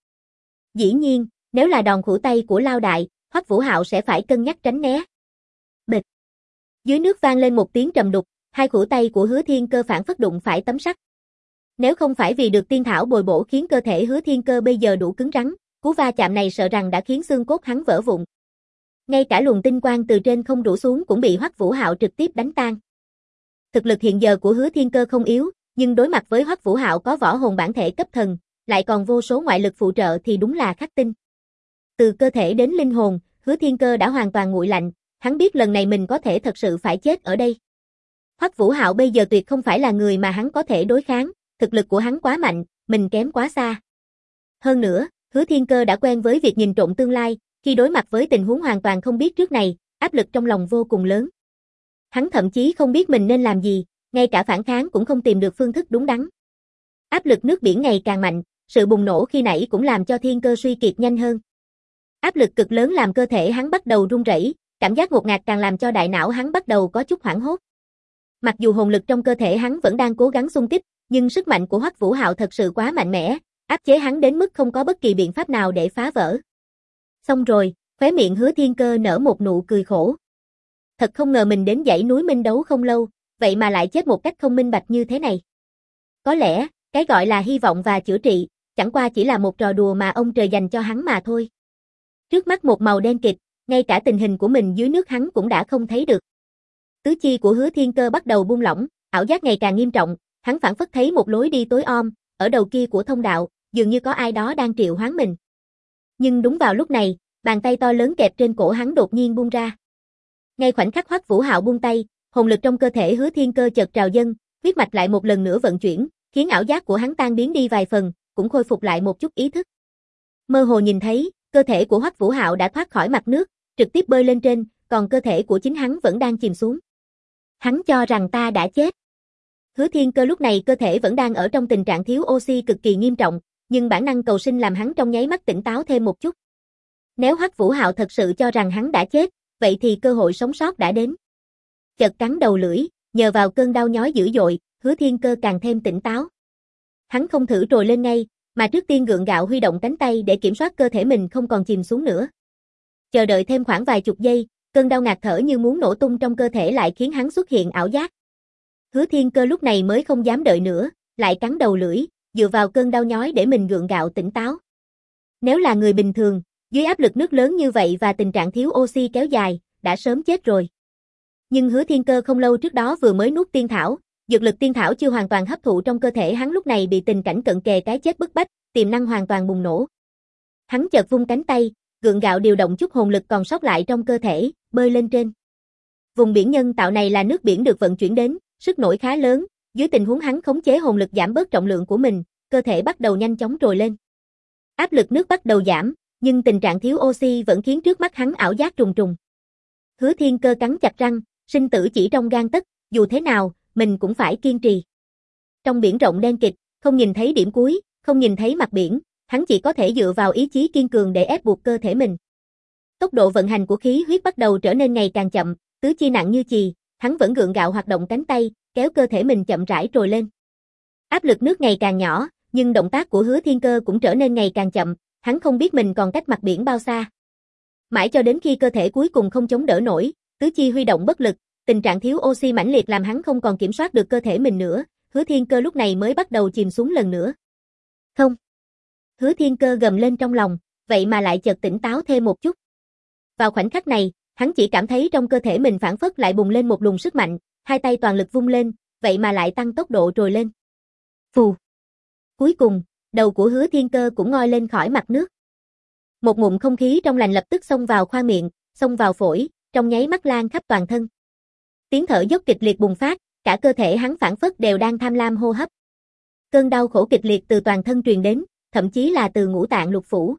Dĩ nhiên, nếu là đòn khuỷu tay của Lao Đại, Hoắc Vũ Hạo sẽ phải cân nhắc tránh né. Bịch. Dưới nước vang lên một tiếng trầm đục, hai khuỷu tay của Hứa Thiên Cơ phản phất đụng phải tấm sắt. Nếu không phải vì được tiên thảo bồi bổ khiến cơ thể Hứa Thiên Cơ bây giờ đủ cứng rắn, cú va chạm này sợ rằng đã khiến xương cốt hắn vỡ vụn. Ngay cả luồng tinh quang từ trên không rủ xuống cũng bị Hoắc Vũ Hạo trực tiếp đánh tan. Thực lực hiện giờ của Hứa Thiên Cơ không yếu, nhưng đối mặt với Hoắc Vũ Hạo có võ hồn bản thể cấp thần, lại còn vô số ngoại lực phụ trợ thì đúng là khắc tinh. Từ cơ thể đến linh hồn, Hứa Thiên Cơ đã hoàn toàn nguội lạnh, hắn biết lần này mình có thể thật sự phải chết ở đây. Hoắc Vũ Hạo bây giờ tuyệt không phải là người mà hắn có thể đối kháng, thực lực của hắn quá mạnh, mình kém quá xa. Hơn nữa, Hứa Thiên Cơ đã quen với việc nhìn trộm tương lai, khi đối mặt với tình huống hoàn toàn không biết trước này, áp lực trong lòng vô cùng lớn. Hắn thậm chí không biết mình nên làm gì, ngay cả phản kháng cũng không tìm được phương thức đúng đắn. Áp lực nước biển ngày càng mạnh, sự bùng nổ khi nãy cũng làm cho Thiên Cơ suy kiệt nhanh hơn. Áp lực cực lớn làm cơ thể hắn bắt đầu run rẩy, cảm giác ngột ngạt càng làm cho đại não hắn bắt đầu có chút hoảng hốt. Mặc dù hồn lực trong cơ thể hắn vẫn đang cố gắng xung kích, nhưng sức mạnh của Hoắc Vũ Hạo thật sự quá mạnh mẽ, áp chế hắn đến mức không có bất kỳ biện pháp nào để phá vỡ. Xong rồi, khóe miệng Hứa Thiên Cơ nở một nụ cười khổ. Thật không ngờ mình đến dãy núi Minh Đấu không lâu, vậy mà lại chết một cách không minh bạch như thế này. Có lẽ, cái gọi là hy vọng và chữa trị, chẳng qua chỉ là một trò đùa mà ông trời dành cho hắn mà thôi. Trước mắt một màu đen kịt, ngay cả tình hình của mình dưới nước hắn cũng đã không thấy được. Tứ chi của Hứa Thiên Cơ bắt đầu buông lỏng, ảo giác ngày càng nghiêm trọng, hắn phảng phất thấy một lối đi tối om, ở đầu kia của thông đạo, dường như có ai đó đang triệu hoán mình. Nhưng đúng vào lúc này, bàn tay to lớn kẹp trên cổ hắn đột nhiên buông ra. Ngay khoảnh khắc Hoắc Vũ Hạo buông tay, hồn lực trong cơ thể Hứa Thiên Cơ chợt trào dâng, huyết mạch lại một lần nữa vận chuyển, khiến ảo giác của hắn tan biến đi vài phần, cũng khôi phục lại một chút ý thức. Mơ hồ nhìn thấy, cơ thể của Hoắc Vũ Hạo đã thoát khỏi mặt nước, trực tiếp bơi lên trên, còn cơ thể của chính hắn vẫn đang chìm xuống. Hắn cho rằng ta đã chết. Hứa Thiên Cơ lúc này cơ thể vẫn đang ở trong tình trạng thiếu oxy cực kỳ nghiêm trọng, nhưng bản năng cầu sinh làm hắn trong nháy mắt tỉnh táo thêm một chút. Nếu Hoắc Vũ Hạo thật sự cho rằng hắn đã chết, vậy thì cơ hội sống sót đã đến. Chợt cắn đầu lưỡi, nhờ vào cơn đau nhói dữ dội, Hứa Thiên Cơ càng thêm tỉnh táo. Hắn không thử trồi lên ngay, mà trước tiên gượng gạo huy động cánh tay để kiểm soát cơ thể mình không còn chìm xuống nữa. Chờ đợi thêm khoảng vài chục giây, cơn đau ngạt thở như muốn nổ tung trong cơ thể lại khiến hắn xuất hiện ảo giác. Hứa Thiên Cơ lúc này mới không dám đợi nữa, lại cắn đầu lưỡi, dựa vào cơn đau nhói để mình gượng gạo tỉnh táo. Nếu là người bình thường, dưới áp lực nước lớn như vậy và tình trạng thiếu oxy kéo dài, đã sớm chết rồi. Nhưng Hứa Thiên Cơ không lâu trước đó vừa mới nuốt tiên thảo, dược lực tiên thảo chưa hoàn toàn hấp thụ trong cơ thể hắn lúc này bị tình cảnh cận kề cái chết bức bách, tiềm năng hoàn toàn bùng nổ. Hắn chợt vung cánh tay, gượng gạo điều động chút hồn lực còn sót lại trong cơ thể, bơi lên trên. Vùng biển nhân tạo này là nước biển được vận chuyển đến, sức nổi khá lớn, dưới tình huống hắn khống chế hồn lực giảm bớt trọng lượng của mình, cơ thể bắt đầu nhanh chóng trồi lên. Áp lực nước bắt đầu giảm, nhưng tình trạng thiếu oxy vẫn khiến trước mắt hắn ảo giác trùng trùng. Hứa Thiên Cơ cắn chặt răng, sinh tử chỉ trong gang tấc, dù thế nào, mình cũng phải kiên trì. Trong biển rộng đen kịt, không nhìn thấy điểm cuối, không nhìn thấy mặt biển, hắn chỉ có thể dựa vào ý chí kiên cường để ép buộc cơ thể mình. Tốc độ vận hành của khí huyết bắt đầu trở nên ngày càng chậm, tứ chi nặng như chì, hắn vẫn gượng gạo hoạt động cánh tay, kéo cơ thể mình chậm rãi trồi lên. Áp lực nước ngày càng nhỏ, nhưng động tác của Hứa Thiên Cơ cũng trở nên ngày càng chậm, hắn không biết mình còn cách mặt biển bao xa. Mãi cho đến khi cơ thể cuối cùng không chống đỡ nổi, tứ chi huy động bất lực, tình trạng thiếu oxy mãnh liệt làm hắn không còn kiểm soát được cơ thể mình nữa, Hứa Thiên Cơ lúc này mới bắt đầu chìm xuống lần nữa. Không. Hứa Thiên Cơ gầm lên trong lòng, vậy mà lại chợt tỉnh táo thêm một chút. Vào khoảnh khắc này, hắn chỉ cảm thấy trong cơ thể mình phảng phất lại bùng lên một luồng sức mạnh, hai tay toàn lực vung lên, vậy mà lại tăng tốc độ trồi lên. Phù. Cuối cùng, đầu của Hứa Thiên Cơ cũng ngoi lên khỏi mặt nước. Một ngụm không khí trong lành lập tức xông vào khoang miệng, xông vào phổi, trong nháy mắt lan khắp toàn thân. Tiếng thở dốc kịch liệt bùng phát, cả cơ thể hắn phảng phất đều đang tham lam hô hấp. Cơn đau khổ kịch liệt từ toàn thân truyền đến, thậm chí là từ ngũ tạng lục phủ.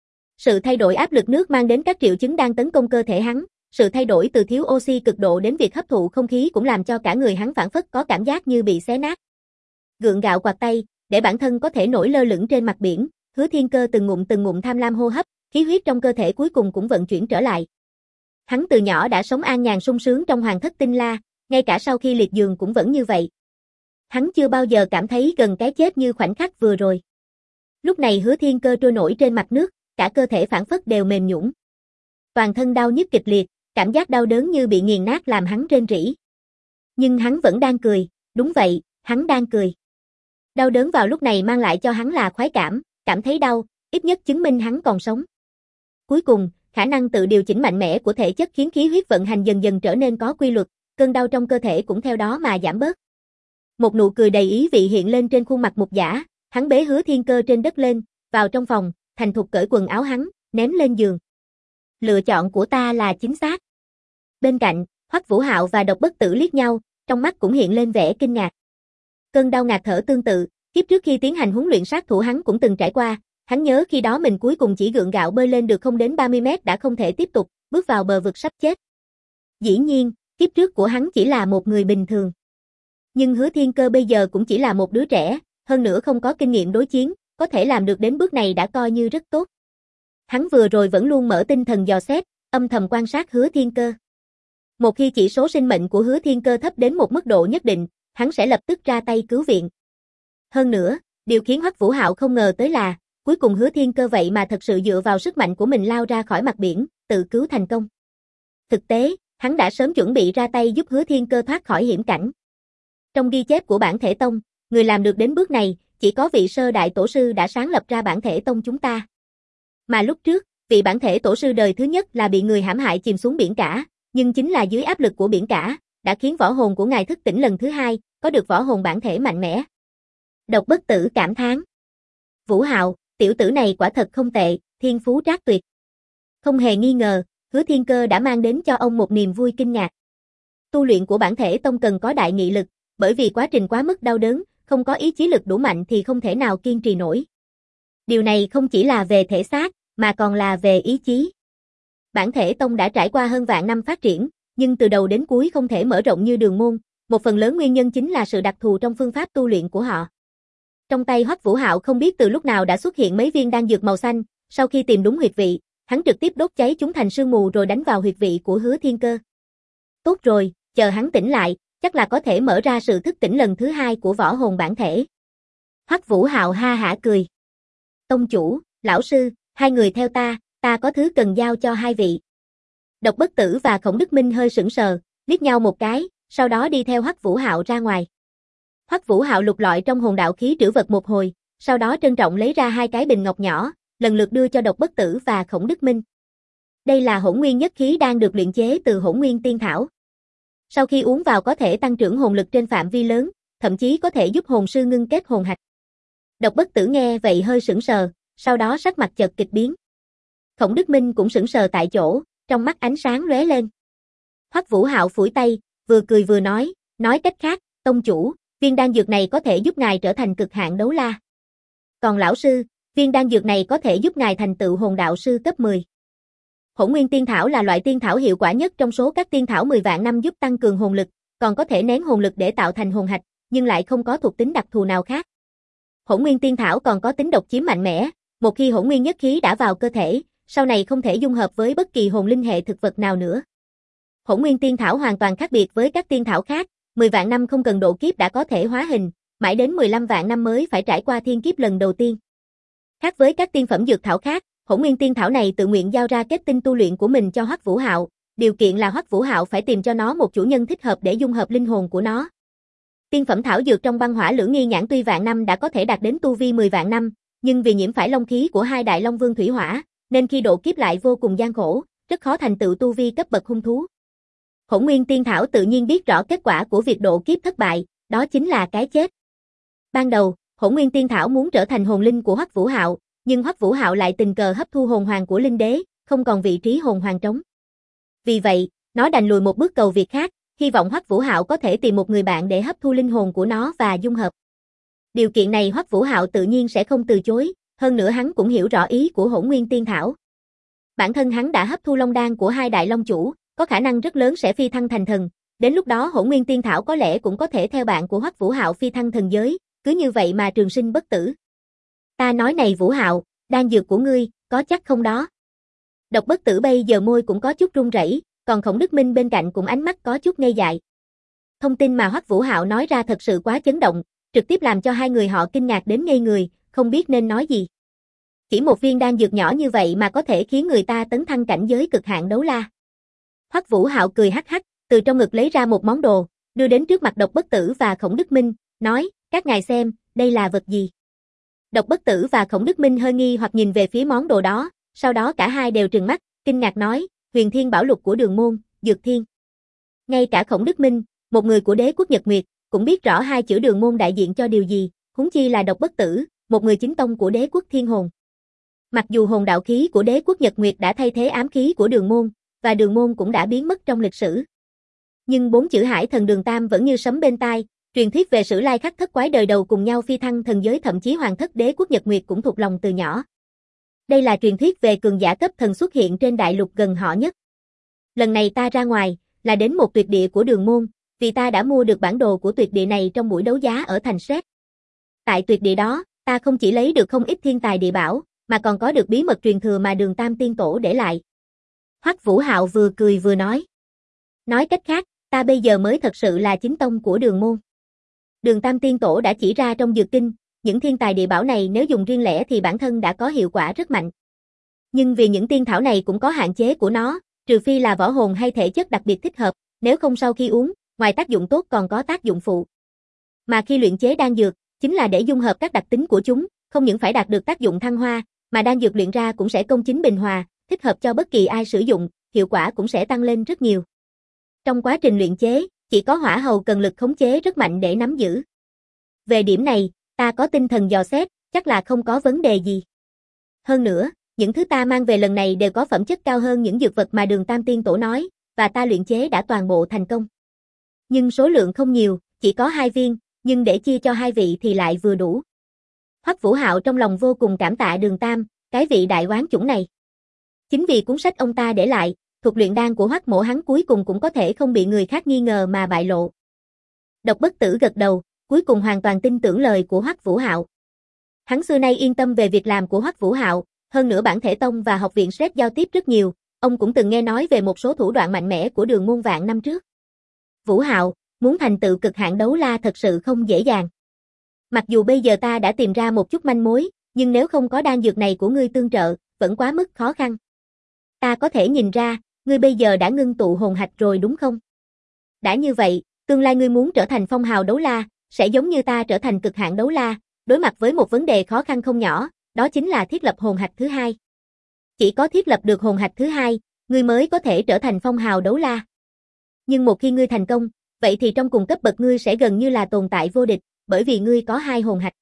Sự thay đổi áp lực nước mang đến các triệu chứng đang tấn công cơ thể hắn, sự thay đổi từ thiếu oxy cực độ đến việc hấp thụ không khí cũng làm cho cả người hắn phảng phất có cảm giác như bị xé nát. Gượng gạo quạt tay, để bản thân có thể nổi lơ lửng trên mặt biển. Hứa Thiên Cơ từng ngụm tham lam hô hấp, khí huyết trong cơ thể cuối cùng cũng vận chuyển trở lại. Hắn từ nhỏ đã sống an nhàn sung sướng trong Hoàng Thất Tinh La, ngay cả sau khi liệt giường cũng vẫn như vậy. Hắn chưa bao giờ cảm thấy gần cái chết như khoảnh khắc vừa rồi. Lúc này Hứa Thiên Cơ trôi nổi trên mặt nước, cả cơ thể phảng phất đều mềm nhũn. Toàn thân đau nhức kịch liệt, cảm giác đau đớn như bị nghiền nát làm hắn rên rỉ. Nhưng hắn vẫn đang cười, đúng vậy, hắn đang cười. Đau đớn vào lúc này mang lại cho hắn là khoái cảm, cảm thấy đau, ít nhất chứng minh hắn còn sống. Cuối cùng, khả năng tự điều chỉnh mạnh mẽ của thể chất khiến khí huyết vận hành dần dần trở nên có quy luật, cơn đau trong cơ thể cũng theo đó mà giảm bớt. Một nụ cười đầy ý vị hiện lên trên khuôn mặt Mục Giả, hắn bế Hứa Thiên Cơ trên đất lên, vào trong phòng, thành thục cởi quần áo hắn, ném lên giường. Lựa chọn của ta là chính xác. Bên cạnh, Hoắc Vũ Hạo và Độc Bất Tử liếc nhau, trong mắt cũng hiện lên vẻ kinh ngạc. Cơn đau ngạt thở tương tự, kiếp trước khi tiến hành huấn luyện sát thủ hắn cũng từng trải qua, hắn nhớ khi đó mình cuối cùng chỉ gượng gạo bơi lên được không đến 30 mét đã không thể tiếp tục, bước vào bờ vực sắp chết. Dĩ nhiên, kiếp trước của hắn chỉ là một người bình thường. Nhưng Hứa Thiên Cơ bây giờ cũng chỉ là một đứa trẻ, hơn nữa không có kinh nghiệm đối chiến, có thể làm được đến bước này đã coi như rất tốt. Hắn vừa rồi vẫn luôn mở tinh thần dò xét, âm thầm quan sát Hứa Thiên Cơ. Một khi chỉ số sinh mệnh của Hứa Thiên Cơ thấp đến một mức độ nhất định, hắn sẽ lập tức ra tay cứu viện. Hơn nữa, điều khiến Hoắc Vũ Hạo không ngờ tới là, cuối cùng Hứa Thiên Cơ vậy mà thật sự dựa vào sức mạnh của mình lao ra khỏi mặt biển, tự cứu thành công. Thực tế, hắn đã sớm chuẩn bị ra tay giúp Hứa Thiên Cơ thoát khỏi hiểm cảnh. Trong ghi chép của bản thể tông, người làm được đến bước này, chỉ có vị sơ đại tổ sư đã sáng lập ra bản thể tông chúng ta. Mà lúc trước, vị bản thể tổ sư đời thứ nhất là bị người hãm hại chìm xuống biển cả, nhưng chính là dưới áp lực của biển cả, đã khiến võ hồn của ngài thức tỉnh lần thứ hai, có được võ hồn bản thể mạnh mẽ. Độc Bất Tử cảm thán. Vũ Hạo, tiểu tử này quả thật không tệ, thiên phú trác tuyệt. Không hề nghi ngờ, Hứa Thiên Cơ đã mang đến cho ông một niềm vui kinh ngạc. Tu luyện của bản thể tông cần có đại nghị lực, bởi vì quá trình quá mức đau đớn, không có ý chí lực đủ mạnh thì không thể nào kiên trì nổi. Điều này không chỉ là về thể xác, mà còn là về ý chí. Bản thể tông đã trải qua hơn vạn năm phát triển, nhưng từ đầu đến cuối không thể mở rộng như Đường Môn, một phần lớn nguyên nhân chính là sự đặc thù trong phương pháp tu luyện của họ. Trong tay Hoắc Vũ Hạo không biết từ lúc nào đã xuất hiện mấy viên đan dược màu xanh, sau khi tìm đúng huyệt vị, hắn trực tiếp đốt cháy chúng thành sương mù rồi đánh vào huyệt vị của Hứa Thiên Cơ. Tốt rồi, chờ hắn tỉnh lại, chắc là có thể mở ra sự thức tỉnh lần thứ hai của võ hồn bản thể. Hoắc Vũ Hạo ha hả cười. Tông chủ, lão sư, hai người theo ta có thứ cần giao cho hai vị. Độc Bất Tử và Khổng Đức Minh hơi sững sờ, liếc nhau một cái, sau đó đi theo Hoắc Vũ Hạo ra ngoài. Hoắc Vũ Hạo lục lọi trong hồn đạo khí trữ vật một hồi, sau đó trân trọng lấy ra hai cái bình ngọc nhỏ, lần lượt đưa cho Độc Bất Tử và Khổng Đức Minh. Đây là hỗn nguyên nhất khí đang được luyện chế từ hỗn nguyên tiên thảo. Sau khi uống vào có thể tăng trưởng hồn lực trên phạm vi lớn, thậm chí có thể giúp hồn sư ngưng kết hồn hạch. Độc Bất Tử nghe vậy hơi sững sờ, sau đó sắc mặt chợt kịch biến. Khổng Đức Minh cũng sững sờ tại chỗ, trong mắt ánh sáng lóe lên. Hoắc Vũ Hạo phủi tay, vừa cười vừa nói cách khác, tông chủ, viên đan dược này có thể giúp ngài trở thành cực hạn đấu la. Còn lão sư, viên đan dược này có thể giúp ngài thành tựu hồn đạo sư cấp 10. Hỗn nguyên tiên thảo là loại tiên thảo hiệu quả nhất trong số các tiên thảo 10 vạn năm giúp tăng cường hồn lực, còn có thể nén hồn lực để tạo thành hồn hạch, nhưng lại không có thuộc tính đặc thù nào khác. Hỗn nguyên tiên thảo còn có tính độc chiếm mạnh mẽ, một khi hỗn nguyên nhất khí đã vào cơ thể, sau này không thể dung hợp với bất kỳ hồn linh hệ thực vật nào nữa. Hỗn nguyên tiên thảo hoàn toàn khác biệt với các tiên thảo khác, 10 vạn năm không cần độ kiếp đã có thể hóa hình, mãi đến 15 vạn năm mới phải trải qua thiên kiếp lần đầu tiên. Khác với các tiên phẩm dược thảo khác, hỗn nguyên tiên thảo này tự nguyện giao ra kết tinh tu luyện của mình cho Hoắc Vũ Hạo, điều kiện là Hoắc Vũ Hạo phải tìm cho nó một chủ nhân thích hợp để dung hợp linh hồn của nó. Tiên phẩm thảo dược trong băng hỏa lưỡng nghi nhãn tuy vạn năm đã có thể đạt đến tu vi 10 vạn năm, nhưng vì nhiễm phải long khí của hai đại long vương thủy hỏa, nên khi độ kiếp lại vô cùng gian khổ, rất khó thành tựu tu vi cấp bậc hung thú. Hỗn nguyên tiên thảo tự nhiên biết rõ kết quả của việc độ kiếp thất bại, đó chính là cái chết. Ban đầu, hỗn nguyên tiên thảo muốn trở thành hồn linh của Hoắc Vũ Hạo, nhưng Hoắc Vũ Hạo lại tình cờ hấp thu hồn hoàng của linh đế, không còn vị trí hồn hoàng trống. Vì vậy, nó đành lùi một bước cầu việc khác, hy vọng Hoắc Vũ Hạo có thể tìm một người bạn để hấp thu linh hồn của nó và dung hợp. Điều kiện này Hoắc Vũ Hạo tự nhiên sẽ không từ chối, hơn nữa hắn cũng hiểu rõ ý của hỗn nguyên tiên thảo. Bản thân hắn đã hấp thu long đan của hai đại long chủ, có khả năng rất lớn sẽ phi thăng thành thần, đến lúc đó hỗn nguyên tiên thảo có lẽ cũng có thể theo bạn của Hoắc Vũ Hạo phi thăng thần giới, cứ như vậy mà trường sinh bất tử. Ta nói này Vũ Hạo, đan dược của ngươi, có chắc không đó? Độc Bất Tử bây giờ môi cũng có chút run rẩy, còn Khổng Đức Minh bên cạnh cũng ánh mắt có chút ngây dại. Thông tin mà Hoắc Vũ Hạo nói ra thật sự quá chấn động, trực tiếp làm cho hai người họ kinh ngạc đến ngây người, không biết nên nói gì. Chỉ một viên đan dược nhỏ như vậy mà có thể khiến người ta tấn thăng cảnh giới cực hạn đấu la. Hoắc Vũ Hạo cười hắc hắc, từ trong ngực lấy ra một món đồ, đưa đến trước mặt Độc Bất Tử và Khổng Đức Minh, nói, các ngài xem, đây là vật gì? Độc Bất Tử và Khổng Đức Minh hơi nghi hoặc nhìn về phía món đồ đó, sau đó cả hai đều trừng mắt, kinh ngạc nói, Huyền Thiên Bảo Lục của Đường môn, Dược Thiên. Ngay cả Khổng Đức Minh, một người của Đế quốc Nhật Nguyệt, cũng biết rõ hai chữ Đường môn đại diện cho điều gì, huống chi là Độc Bất Tử, một người chính tông của Đế quốc Thiên Hồn. Mặc dù hồn đạo khí của Đế quốc Nhật Nguyệt đã thay thế ám khí của Đường môn, và Đường môn cũng đã biến mất trong lịch sử. Nhưng bốn chữ Hải Thần Đường Tam vẫn như sấm bên tai, truyền thuyết về sử lai khắc thất quái đời đầu cùng nhau phi thăng thần giới, thậm chí hoàng thất Đế quốc Nhật Nguyệt cũng thuộc lòng từ nhỏ. Đây là truyền thuyết về cường giả cấp thần xuất hiện trên đại lục gần họ nhất. Lần này ta ra ngoài, là đến một tuyệt địa của Đường môn, vì ta đã mua được bản đồ của tuyệt địa này trong buổi đấu giá ở thành Sét. Tại tuyệt địa đó, ta không chỉ lấy được không ít thiên tài địa bảo, mà còn có được bí mật truyền thừa mà Đường Tam tiên tổ để lại. Hoắc Vũ Hạo vừa cười vừa nói. Nói cách khác, ta bây giờ mới thật sự là chính tông của Đường môn. Đường Tam tiên tổ đã chỉ ra trong dược kinh, những thiên tài địa bảo này nếu dùng riêng lẻ thì bản thân đã có hiệu quả rất mạnh. Nhưng vì những tiên thảo này cũng có hạn chế của nó, trừ phi là võ hồn hay thể chất đặc biệt thích hợp, nếu không sau khi uống, ngoài tác dụng tốt còn có tác dụng phụ. Mà khi luyện chế đan dược, chính là để dung hợp các đặc tính của chúng, không những phải đạt được tác dụng thăng hoa, mà đan dược luyện ra cũng sẽ công chính bình hòa, thích hợp cho bất kỳ ai sử dụng, hiệu quả cũng sẽ tăng lên rất nhiều. Trong quá trình luyện chế, chỉ có hỏa hầu cần lực khống chế rất mạnh để nắm giữ. Về điểm này, ta có tinh thần dò xét, chắc là không có vấn đề gì. Hơn nữa, những thứ ta mang về lần này đều có phẩm chất cao hơn những dược vật mà Đường Tam tiên tổ nói, và ta luyện chế đã toàn bộ thành công. Nhưng số lượng không nhiều, chỉ có 2 viên, nhưng để chia cho 2 vị thì lại vừa đủ. Hoắc Vũ Hạo trong lòng vô cùng cảm tạ Đường Tam, cái vị đại oán chủng này. Chính vì cuốn sách ông ta để lại, thuật luyện đan của Hoắc mỗ hắn cuối cùng cũng có thể không bị người khác nghi ngờ mà bại lộ. Độc Bất Tử gật đầu, cuối cùng hoàn toàn tin tưởng lời của Hoắc Vũ Hạo. Hắn xưa nay yên tâm về việc làm của Hoắc Vũ Hạo, hơn nữa bản thể tông và học viện Sét giao tiếp rất nhiều, ông cũng từng nghe nói về một số thủ đoạn mạnh mẽ của Đường môn vạn năm trước. Vũ Hạo, muốn thành tựu cực hạn đấu la thật sự không dễ dàng. Mặc dù bây giờ ta đã tìm ra một chút manh mối, nhưng nếu không có đan dược này của ngươi tương trợ, vẫn quá mức khó khăn. Ta có thể nhìn ra, ngươi bây giờ đã ngưng tụ hồn hạch rồi đúng không? Đã như vậy, tương lai ngươi muốn trở thành phong hào đấu la, sẽ giống như ta trở thành cực hạn đấu la, đối mặt với một vấn đề khó khăn không nhỏ, đó chính là thiết lập hồn hạch thứ hai. Chỉ có thiết lập được hồn hạch thứ hai, ngươi mới có thể trở thành phong hào đấu la. Nhưng một khi ngươi thành công, vậy thì trong cùng cấp bậc ngươi sẽ gần như là tồn tại vô địch, bởi vì ngươi có 2 hồn hạch.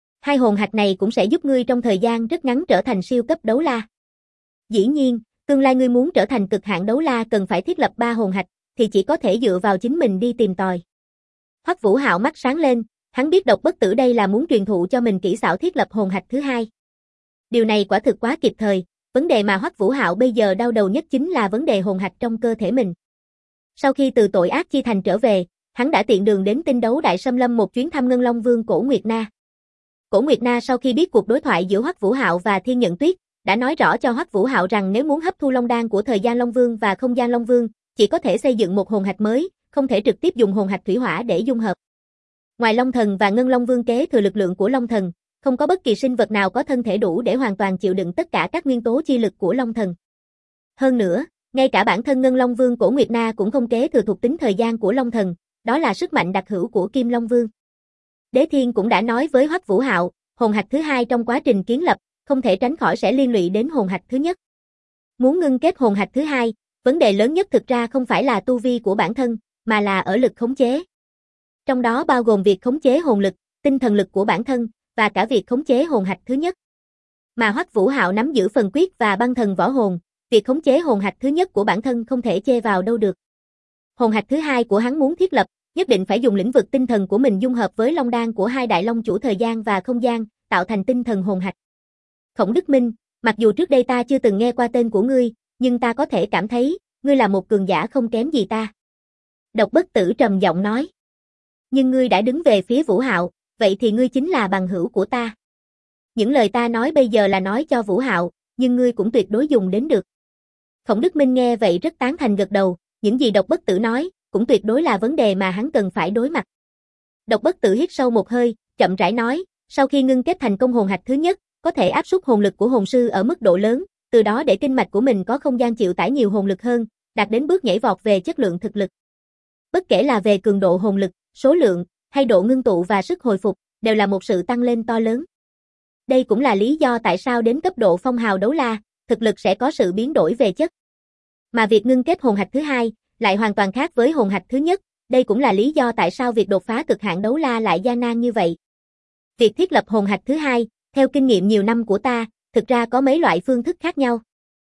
2 hồn hạch này cũng sẽ giúp ngươi trong thời gian rất ngắn trở thành siêu cấp đấu la. Dĩ nhiên, tương lai ngươi muốn trở thành cực hạn đấu la cần phải thiết lập 3 hồn hạch, thì chỉ có thể dựa vào chính mình đi tìm tòi. Hoắc Vũ Hạo mắt sáng lên, hắn biết Độc Bất Tử đây là muốn truyền thụ cho mình kỹ xảo thiết lập hồn hạch thứ hai. Điều này quả thực quá kịp thời, vấn đề mà Hoắc Vũ Hạo bây giờ đau đầu nhất chính là vấn đề hồn hạch trong cơ thể mình. Sau khi từ tội ác chi thành trở về, hắn đã tiện đường đến Tinh Đấu Đại Xâm Lâm một chuyến thăm Ngân Long Vương Cổ Nguyệt Na. Cổ Nguyệt Na sau khi biết cuộc đối thoại giữa Hoắc Vũ Hạo và Thiên Nhận Tuyết, đã nói rõ cho Hoắc Vũ Hạo rằng nếu muốn hấp thu Long đan của Thời Gian Long Vương và Không Gian Long Vương, chỉ có thể xây dựng một hồn hạch mới, không thể trực tiếp dùng hồn hạch thủy hỏa để dung hợp. Ngoài Long Thần và Ngân Long Vương kế thừa lực lượng của Long Thần, không có bất kỳ sinh vật nào có thân thể đủ để hoàn toàn chịu đựng tất cả các nguyên tố chi lực của Long Thần. Hơn nữa, ngay cả bản thân Ngân Long Vương Cổ Nguyệt Na cũng không kế thừa thuộc tính thời gian của Long Thần, đó là sức mạnh đặc hữu của Kim Long Vương. Đế Thiên cũng đã nói với Hoắc Vũ Hạo, hồn hạch thứ hai trong quá trình kiến lập, không thể tránh khỏi sẽ liên lụy đến hồn hạch thứ nhất. Muốn ngưng kết hồn hạch thứ hai, vấn đề lớn nhất thực ra không phải là tu vi của bản thân, mà là ở lực khống chế. Trong đó bao gồm việc khống chế hồn lực, tinh thần lực của bản thân, và cả việc khống chế hồn hạch thứ nhất. Mà Hoắc Vũ Hạo nắm giữ phần quyết và băng thần võ hồn, việc khống chế hồn hạch thứ nhất của bản thân không thể chê vào đâu được. Hồn hạch thứ hai của hắn muốn thiết lập, nhất định phải dùng lĩnh vực tinh thần của mình dung hợp với long đan của 2 đại long chủ thời gian và không gian, tạo thành tinh thần hồn hạch. Khổng Đức Minh, mặc dù trước đây ta chưa từng nghe qua tên của ngươi, nhưng ta có thể cảm thấy, ngươi là một cường giả không kém gì ta. Độc Bất Tử trầm giọng nói. Nhưng ngươi đã đứng về phía Vũ Hạo, vậy thì ngươi chính là bằng hữu của ta. Những lời ta nói bây giờ là nói cho Vũ Hạo, nhưng ngươi cũng tuyệt đối dùng đến được. Khổng Đức Minh nghe vậy rất tán thành gật đầu, những gì Độc Bất Tử nói, cũng tuyệt đối là vấn đề mà hắn cần phải đối mặt. Độc Bất Tử hít sâu một hơi, chậm rãi nói, sau khi ngưng kết thành công hồn hạch thứ nhất, có thể áp suất hồn lực của hồn sư ở mức độ lớn, từ đó để kinh mạch của mình có không gian chịu tải nhiều hồn lực hơn, đạt đến bước nhảy vọt về chất lượng thực lực. Bất kể là về cường độ hồn lực, số lượng, hay độ ngưng tụ và sức hồi phục, đều là một sự tăng lên to lớn. Đây cũng là lý do tại sao đến cấp độ phong hào đấu la, thực lực sẽ có sự biến đổi về chất. Mà việc ngưng kết hồn hạch thứ hai lại hoàn toàn khác với hồn hạch thứ nhất, đây cũng là lý do tại sao việc đột phá cực hạn đấu la lại gian nan như vậy. Việc thiết lập hồn hạch thứ hai, theo kinh nghiệm nhiều năm của ta, thực ra có mấy loại phương thức khác nhau.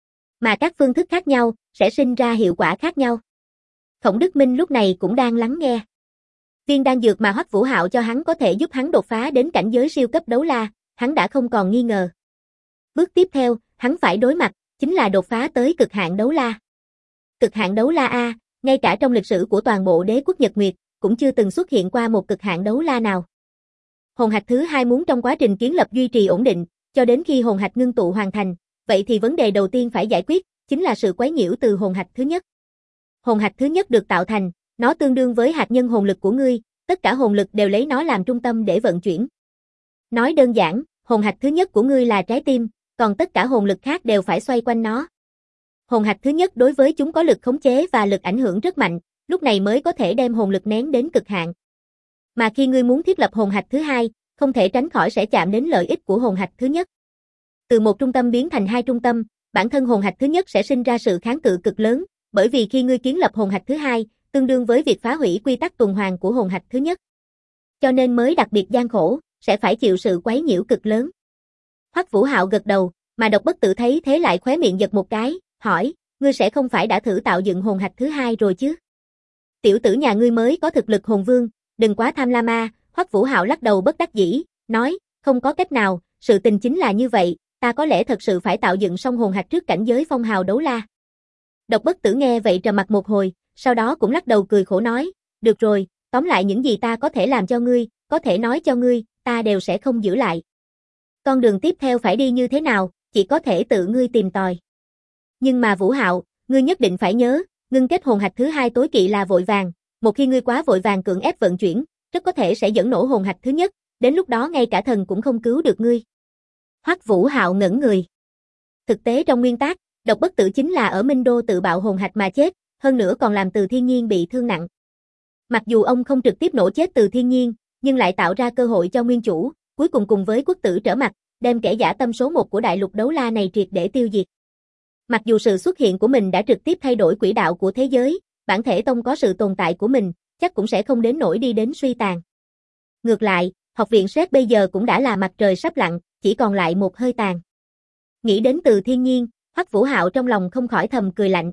Mà các phương thức khác nhau sẽ sinh ra hiệu quả khác nhau. Khổng Đức Minh lúc này cũng đang lắng nghe. Viên đan dược mà Hoắc Vũ Hạo cho hắn có thể giúp hắn đột phá đến cảnh giới siêu cấp đấu la, hắn đã không còn nghi ngờ. Bước tiếp theo, hắn phải đối mặt, chính là đột phá tới cực hạn đấu la. Cực hạn đấu la A, ngay cả trong lịch sử của toàn bộ đế quốc Nhật Nguyệt, cũng chưa từng xuất hiện qua một cực hạn đấu la nào. Hồn hạch thứ hai muốn trong quá trình kiến lập duy trì ổn định, cho đến khi hồn hạch ngưng tụ hoàn thành, vậy thì vấn đề đầu tiên phải giải quyết, chính là sự quấy nhiễu từ hồn hạch thứ nhất. Hồn hạch thứ nhất được tạo thành, nó tương đương với hạt nhân hồn lực của ngươi, tất cả hồn lực đều lấy nó làm trung tâm để vận chuyển. Nói đơn giản, hồn hạch thứ nhất của ngươi là trái tim, còn tất cả hồn lực khác đều phải xoay quanh nó. Hồn hạch thứ nhất đối với chúng có lực khống chế và lực ảnh hưởng rất mạnh, lúc này mới có thể đem hồn lực nén đến cực hạn. Mà khi ngươi muốn thiết lập hồn hạch thứ hai, không thể tránh khỏi sẽ chạm đến lợi ích của hồn hạch thứ nhất. Từ một trung tâm biến thành hai trung tâm, bản thân hồn hạch thứ nhất sẽ sinh ra sự kháng cự cực lớn, bởi vì khi ngươi kiến lập hồn hạch thứ hai, tương đương với việc phá hủy quy tắc tuần hoàn của hồn hạch thứ nhất. Cho nên mới đặc biệt gian khổ, sẽ phải chịu sự quấy nhiễu cực lớn. Hoắc Vũ Hạo gật đầu, mà Độc Bất Tử thấy thế lại khóe miệng giật một cái, hỏi, ngươi sẽ không phải đã thử tạo dựng hồn hạch thứ hai rồi chứ? Tiểu tử nhà ngươi mới có thực lực hồn vương, đừng quá tham lam a. Hoắc Vũ Hạo lắc đầu bất đắc dĩ, nói, không có cách nào, sự tình chính là như vậy, ta có lẽ thật sự phải tạo dựng xong hồn hạch trước cảnh giới phong hào đấu la. Độc Bất Tử nghe vậy trầm mặt một hồi, sau đó cũng lắc đầu cười khổ nói, được rồi, tóm lại những gì ta có thể làm cho ngươi, có thể nói cho ngươi, ta đều sẽ không giữ lại. Con đường tiếp theo phải đi như thế nào, chỉ có thể tự ngươi tìm tòi. Nhưng mà Vũ Hạo, ngươi nhất định phải nhớ, ngưng kết hồn hạch thứ hai tối kỵ là vội vàng, một khi ngươi quá vội vàng cưỡng ép vận chuyển, rất có thể sẽ dẫn nổ hồn hạch thứ nhất, đến lúc đó ngay cả thần cũng không cứu được ngươi. Hoắc Vũ Hạo ngẩn người. Thực tế trong nguyên tắc, Độc Bất Tử chính là ở Minh Đô tự bạo hồn hạch mà chết, hơn nữa còn làm Từ Thiên Nhiên bị thương nặng. Mặc dù ông không trực tiếp nổ chết Từ Thiên Nhiên, nhưng lại tạo ra cơ hội cho nguyên chủ, cuối cùng cùng với quốc tử trở mặt, đem kẻ dã tâm số 1 của đại lục đấu la này triệt để tiêu diệt. Mặc dù sự xuất hiện của mình đã trực tiếp thay đổi quỹ đạo của thế giới, bản thể tông có sự tồn tại của mình, chắc cũng sẽ không đến nỗi đi đến suy tàn. Ngược lại, học viện Sét bây giờ cũng đã là mặt trời sắp lặn, chỉ còn lại một hơi tàn. Nghĩ đến Từ Thiên Nhiên, Hoắc Vũ Hạo trong lòng không khỏi thầm cười lạnh.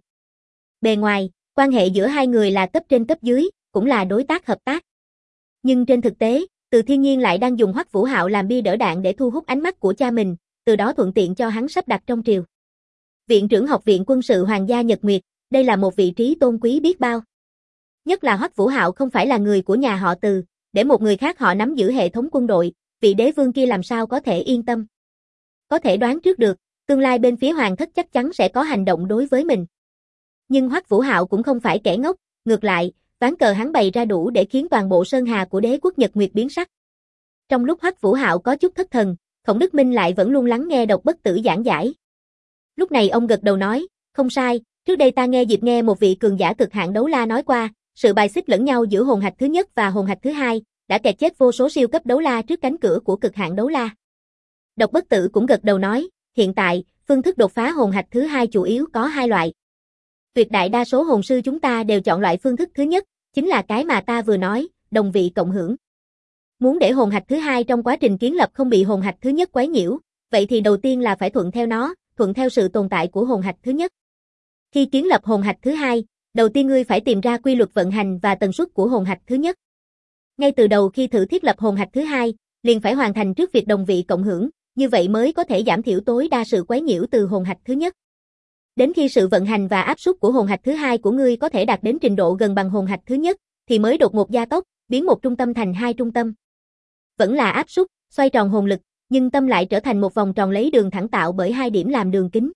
Bề ngoài, quan hệ giữa hai người là cấp trên cấp dưới, cũng là đối tác hợp tác. Nhưng trên thực tế, Từ Thiên Nhiên lại đang dùng Hoắc Vũ Hạo làm bia đỡ đạn để thu hút ánh mắt của cha mình, từ đó thuận tiện cho hắn sắp đặt trong triều. Viện trưởng Học viện Quân sự Hoàng gia Nhật Nguyệt, đây là một vị trí tôn quý biết bao. Nhất là Hoắc Vũ Hạo không phải là người của nhà họ Từ, để một người khác họ nắm giữ hệ thống quân đội, vị đế vương kia làm sao có thể yên tâm. Có thể đoán trước được, tương lai bên phía Hoàng thất chắc chắn sẽ có hành động đối với mình. Nhưng Hoắc Vũ Hạo cũng không phải kẻ ngốc, ngược lại, ván cờ hắn bày ra đủ để khiến toàn bộ sơn hà của đế quốc Nhật Nguyệt biến sắc. Trong lúc Hoắc Vũ Hạo có chút thất thần, Khổng Đức Minh lại vẫn luôn lắng nghe Độc Bất Tử giảng giải. Lúc này ông gật đầu nói, không sai, trước đây ta nghe một vị cường giả cực hạn đấu la nói qua, sự bài xích lẫn nhau giữa hồn hạch thứ nhất và hồn hạch thứ hai, đã kẹt chết vô số siêu cấp đấu la trước cánh cửa của cực hạn đấu la. Độc Bất Tử cũng gật đầu nói, hiện tại, phương thức đột phá hồn hạch thứ hai chủ yếu có hai loại. Tuyệt đại đa số hồn sư chúng ta đều chọn loại phương thức thứ nhất, chính là cái mà ta vừa nói, đồng vị cộng hưởng. Muốn để hồn hạch thứ hai trong quá trình kiến lập không bị hồn hạch thứ nhất quấy nhiễu, vậy thì đầu tiên là phải thuận theo nó, thuận theo sự tồn tại của hồn hạch thứ nhất. Khi kiến lập hồn hạch thứ hai, đầu tiên ngươi phải tìm ra quy luật vận hành và tần suất của hồn hạch thứ nhất. Ngay từ đầu khi thử thiết lập hồn hạch thứ hai, liền phải hoàn thành trước việc đồng vị cộng hưởng, như vậy mới có thể giảm thiểu tối đa sự quấy nhiễu từ hồn hạch thứ nhất. Đến khi sự vận hành và áp suất của hồn hạch thứ hai của ngươi có thể đạt đến trình độ gần bằng hồn hạch thứ nhất, thì mới đột ngột gia tốc, biến một trung tâm thành hai trung tâm. Vẫn là áp suất, xoay tròn hồn lực, nhưng tâm lại trở thành một vòng tròn lấy đường thẳng tạo bởi hai điểm làm đường kính.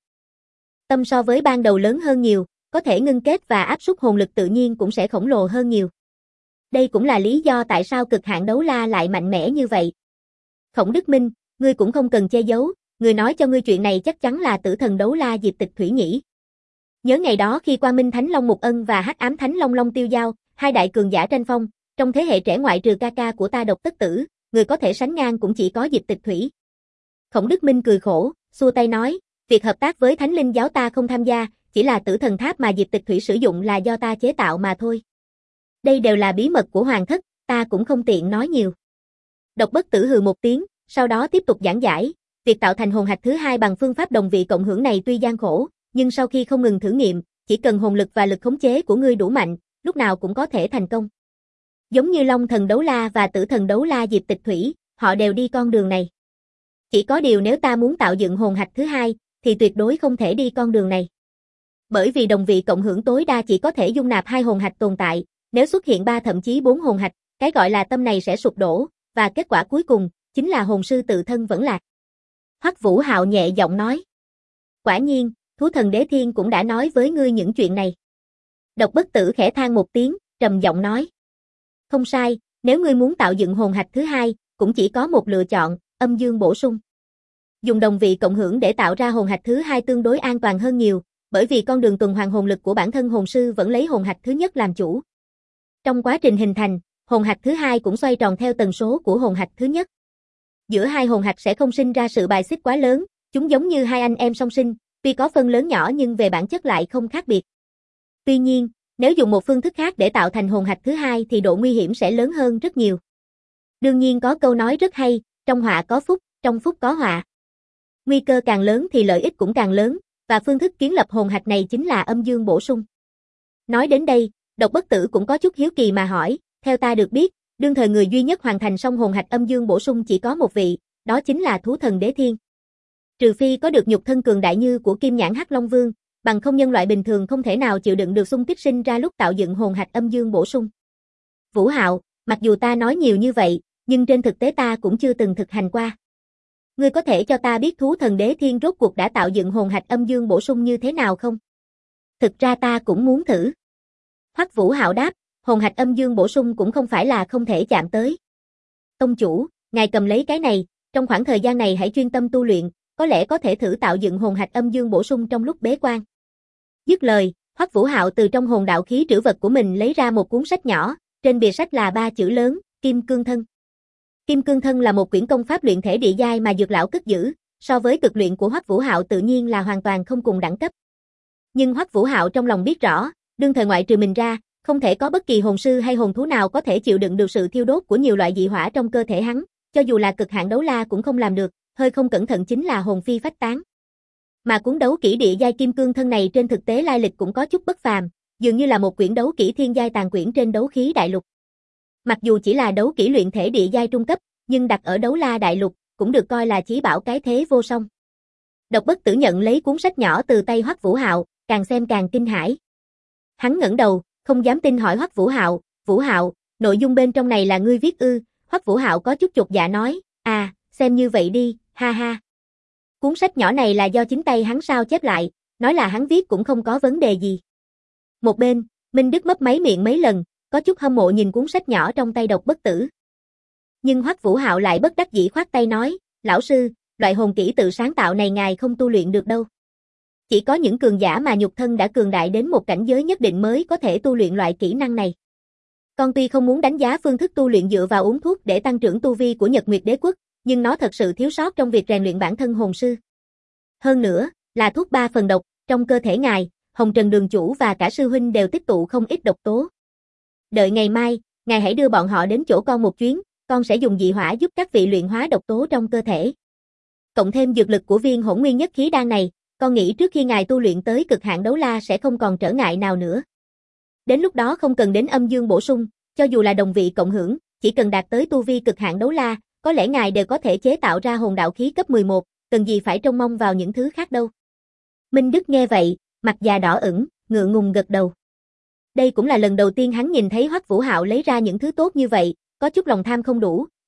Tâm so với ban đầu lớn hơn nhiều, có thể ngưng kết và áp suất hồn lực tự nhiên cũng sẽ khổng lồ hơn nhiều. Đây cũng là lý do tại sao cực hạn đấu la lại mạnh mẽ như vậy. Khổng Đức Minh, ngươi cũng không cần che giấu, người nói cho ngươi chuyện này chắc chắn là tử thần đấu la Diệp Tịch Thủy nhỉ. Nhớ ngày đó khi Quang Minh Thánh Long Mục Ân và Hắc Ám Thánh Long Long Tiêu Giao, hai đại cường giả tranh phong, trong thế hệ trẻ ngoại trừ ca ca của ta Độc Tất Tử, người có thể sánh ngang cũng chỉ có Diệp Tịch Thủy. Khổng Đức Minh cười khổ, xua tay nói, việc hợp tác với Thánh Linh giáo ta không tham gia, chỉ là tử thần tháp mà Diệp Tịch Thủy sử dụng là do ta chế tạo mà thôi. Đây đều là bí mật của Hoàng thất, ta cũng không tiện nói nhiều. Độc Bất Tử hừ một tiếng, sau đó tiếp tục giảng giải, việc tạo thành hồn hạch thứ hai bằng phương pháp đồng vị cộng hưởng này tuy gian khổ, nhưng sau khi không ngừng thử nghiệm, chỉ cần hồn lực và lực khống chế của ngươi đủ mạnh, lúc nào cũng có thể thành công. Giống như Long Thần Đấu La và Tử Thần Đấu La Diệp Tịch Thủy, họ đều đi con đường này. Chỉ có điều nếu ta muốn tạo dựng hồn hạch thứ hai, thì tuyệt đối không thể đi con đường này. Bởi vì đồng vị cộng hưởng tối đa chỉ có thể dung nạp 2 hồn hạch tồn tại, nếu xuất hiện 3 thậm chí 4 hồn hạch, cái gọi là tâm này sẽ sụp đổ, và kết quả cuối cùng, chính là hồn sư tự thân vẫn lạc. Hoắc Vũ Hạo nhẹ giọng nói. Quả nhiên, Thú Thần Đế Thiên cũng đã nói với ngươi những chuyện này. Độc Bất Tử khẽ than một tiếng, trầm giọng nói. Không sai, nếu ngươi muốn tạo dựng hồn hạch thứ hai, cũng chỉ có một lựa chọn, âm dương bổ sung. Dùng đồng vị cộng hưởng để tạo ra hồn hạch thứ hai tương đối an toàn hơn nhiều, bởi vì con đường tuần hoàn hồn lực của bản thân hồn sư vẫn lấy hồn hạch thứ nhất làm chủ. Trong quá trình hình thành, hồn hạch thứ hai cũng xoay tròn theo tần số của hồn hạch thứ nhất. Giữa hai hồn hạch sẽ không sinh ra sự bài xích quá lớn, chúng giống như hai anh em song sinh, tuy có phân lớn nhỏ nhưng về bản chất lại không khác biệt. Tuy nhiên, nếu dùng một phương thức khác để tạo thành hồn hạch thứ hai thì độ nguy hiểm sẽ lớn hơn rất nhiều. Đương nhiên có câu nói rất hay, trong họa có phúc, trong phúc có họa. Nguy cơ càng lớn thì lợi ích cũng càng lớn, và phương thức kiến lập hồn hạch này chính là âm dương bổ sung. Nói đến đây, Độc Bất Tử cũng có chút hiếu kỳ mà hỏi, theo ta được biết, đương thời người duy nhất hoàn thành xong hồn hạch âm dương bổ sung chỉ có một vị, đó chính là Thú Thần Đế Thiên. Trừ phi có được nhục thân cường đại như của Kim Nhãn Hắc Long Vương, bằng không nhân loại bình thường không thể nào chịu đựng được xung kích sinh ra lúc tạo dựng hồn hạch âm dương bổ sung. Vũ Hạo, mặc dù ta nói nhiều như vậy, nhưng trên thực tế ta cũng chưa từng thực hành qua. Ngươi có thể cho ta biết Thú Thần Đế Thiên rốt cuộc đã tạo dựng hồn hạch âm dương bổ sung như thế nào không? Thực ra ta cũng muốn thử. Hoắc Vũ Hạo đáp, hồn hạch âm dương bổ sung cũng không phải là không thể chạm tới. Tông chủ, ngài cầm lấy cái này, trong khoảng thời gian này hãy chuyên tâm tu luyện, có lẽ có thể thử tạo dựng hồn hạch âm dương bổ sung trong lúc bế quan. Dứt lời, Hoắc Vũ Hạo từ trong hồn đạo khí trữ vật của mình lấy ra một cuốn sách nhỏ, trên bìa sách là 3 chữ lớn, Kim Cương Thân. Kim Cương Thân là một quyển công pháp luyện thể địa giai mà Dược lão cất giữ, so với cực luyện của Hoắc Vũ Hạo tự nhiên là hoàn toàn không cùng đẳng cấp. Nhưng Hoắc Vũ Hạo trong lòng biết rõ, đương thời ngoại trừ mình ra, không thể có bất kỳ hồn sư hay hồn thú nào có thể chịu đựng được sự thiêu đốt của nhiều loại dị hỏa trong cơ thể hắn, cho dù là cực hạn đấu la cũng không làm được, hơi không cẩn thận chính là hồn phi phách tán. Mà cuốn đấu kỹ địa giai Kim Cương Thân này trên thực tế lai lịch cũng có chút bất phàm, dường như là một quyển đấu kỹ thiên giai tàn quyển trên đấu khí đại lục. Mặc dù chỉ là đấu kỹ luyện thể địa giai trung cấp, nhưng đặt ở đấu la đại lục, cũng được coi là chí bảo cái thế vô song. Độc Bất Tử nhận lấy cuốn sách nhỏ từ tay Hoắc Vũ Hạo, càng xem càng kinh hãi. Hắn ngẩng đầu, không dám tin hỏi Hoắc Vũ Hạo, nội dung bên trong này là ngươi viết ư? Hoắc Vũ Hạo có chút chột dạ nói, xem như vậy đi, ha ha. Cuốn sách nhỏ này là do chính tay hắn sao chép lại, nói là hắn viết cũng không có vấn đề gì. Một bên, Minh Đức mấp máy miệng mấy lần, có chút hâm mộ nhìn cuốn sách nhỏ trong tay Độc Bất Tử. Nhưng Hoắc Vũ Hạo lại bất đắc dĩ khoát tay nói, lão sư, loại hồn kỹ tự sáng tạo này ngài không tu luyện được đâu. Chỉ có những cường giả mà nhục thân đã cường đại đến một cảnh giới nhất định mới có thể tu luyện loại kỹ năng này. Con tuy không muốn đánh giá phương thức tu luyện dựa vào uống thuốc để tăng trưởng tu vi của Nhật Nguyệt Đế Quốc, nhưng nó thật sự thiếu sót trong việc rèn luyện bản thân hồn sư. Hơn nữa, là thuốc 3 phần độc, trong cơ thể ngài, Hồng Trần Đường chủ và cả sư huynh đều tích tụ không ít độc tố. Đợi ngày mai, ngài hãy đưa bọn họ đến chỗ con một chuyến, con sẽ dùng dị hỏa giúp các vị luyện hóa độc tố trong cơ thể. Cộng thêm dược lực của viên hỗn nguyên nhất khí đan này, con nghĩ trước khi ngài tu luyện tới cực hạn đấu la sẽ không còn trở ngại nào nữa. Đến lúc đó không cần đến âm dương bổ sung, cho dù là đồng vị cộng hưởng, chỉ cần đạt tới tu vi cực hạn đấu la, có lẽ ngài đều có thể chế tạo ra hồn đạo khí cấp 11, cần gì phải trông mong vào những thứ khác đâu. Minh Đức nghe vậy, mặt già đỏ ửng, ngượng ngùng gật đầu. Đây cũng là lần đầu tiên hắn nhìn thấy Hoắc Vũ Hạo lấy ra những thứ tốt như vậy, có chút lòng tham không đủ,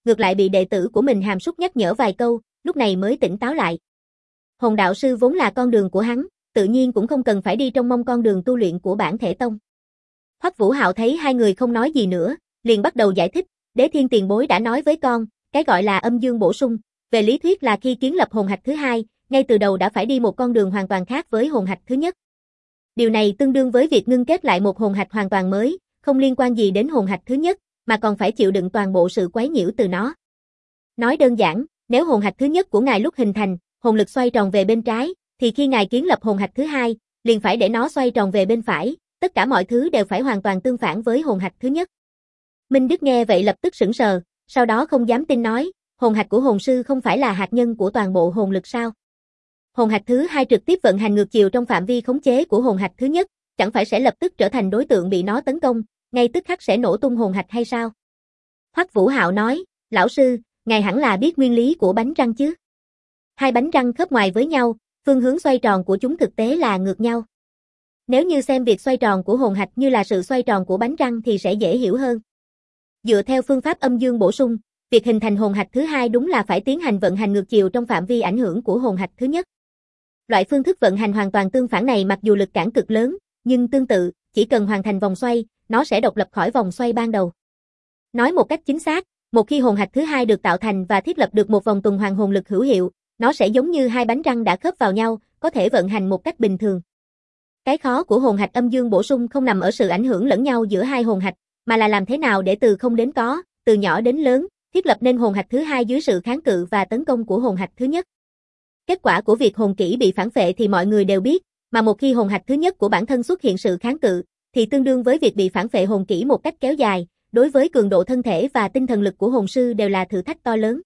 ngược lại bị đệ tử của mình hàm súc nhắc nhở vài câu, lúc này mới tỉnh táo lại. Hồn đạo sư vốn là con đường của hắn, tự nhiên cũng không cần phải đi trong mông con đường tu luyện của bản thể tông. Hoắc Vũ Hạo thấy hai người không nói gì nữa, liền bắt đầu giải thích, Đế Thiên tiền bối đã nói với con, cái gọi là âm dương bổ sung, về lý thuyết là khi kiến lập hồn hạch thứ hai, ngay từ đầu đã phải đi một con đường hoàn toàn khác với hồn hạch thứ nhất. Điều này tương đương với việc ngưng kết lại một hồn hạch hoàn toàn mới, không liên quan gì đến hồn hạch thứ nhất, mà còn phải chịu đựng toàn bộ sự quấy nhiễu từ nó. Nói đơn giản, nếu hồn hạch thứ nhất của ngài lúc hình thành, hồn lực xoay tròn về bên trái, thì khi ngài kiến lập hồn hạch thứ hai, liền phải để nó xoay tròn về bên phải, tất cả mọi thứ đều phải hoàn toàn tương phản với hồn hạch thứ nhất. Minh Đức nghe vậy lập tức sững sờ, sau đó không dám tin nói, hồn hạch của hồn sư không phải là hạt nhân của toàn bộ hồn lực sao? Hồn hạch thứ hai trực tiếp vận hành ngược chiều trong phạm vi khống chế của hồn hạch thứ nhất, chẳng phải sẽ lập tức trở thành đối tượng bị nó tấn công, ngay tức khắc sẽ nổ tung hồn hạch hay sao? Hoắc Vũ Hạo nói, lão sư, ngài hẳn là biết nguyên lý của bánh răng chứ? Hai bánh răng khớp ngoài với nhau, phương hướng xoay tròn của chúng thực tế là ngược nhau. Nếu như xem việc xoay tròn của hồn hạch như là sự xoay tròn của bánh răng thì sẽ dễ hiểu hơn. Dựa theo phương pháp âm dương bổ sung, việc hình thành hồn hạch thứ hai đúng là phải tiến hành vận hành ngược chiều trong phạm vi ảnh hưởng của hồn hạch thứ nhất. Loại phương thức vận hành hoàn toàn tương phản này mặc dù lực cản cực lớn, nhưng tương tự, chỉ cần hoàn thành vòng xoay, nó sẽ độc lập khỏi vòng xoay ban đầu. Nói một cách chính xác, một khi hồn hạch thứ hai được tạo thành và thiết lập được một vòng tuần hoàn hồn lực hữu hiệu, nó sẽ giống như hai bánh răng đã khớp vào nhau, có thể vận hành một cách bình thường. Cái khó của hồn hạch âm dương bổ sung không nằm ở sự ảnh hưởng lẫn nhau giữa hai hồn hạch, mà là làm thế nào để từ không đến có, từ nhỏ đến lớn, thiết lập nên hồn hạch thứ hai dưới sự kháng cự và tấn công của hồn hạch thứ nhất. Kết quả của việc hồn kỹ bị phản phệ thì mọi người đều biết, mà một khi hồn hạch thứ nhất của bản thân xuất hiện sự kháng cự, thì tương đương với việc bị phản phệ hồn kỹ một cách kéo dài, đối với cường độ thân thể và tinh thần lực của hồn sư đều là thử thách to lớn.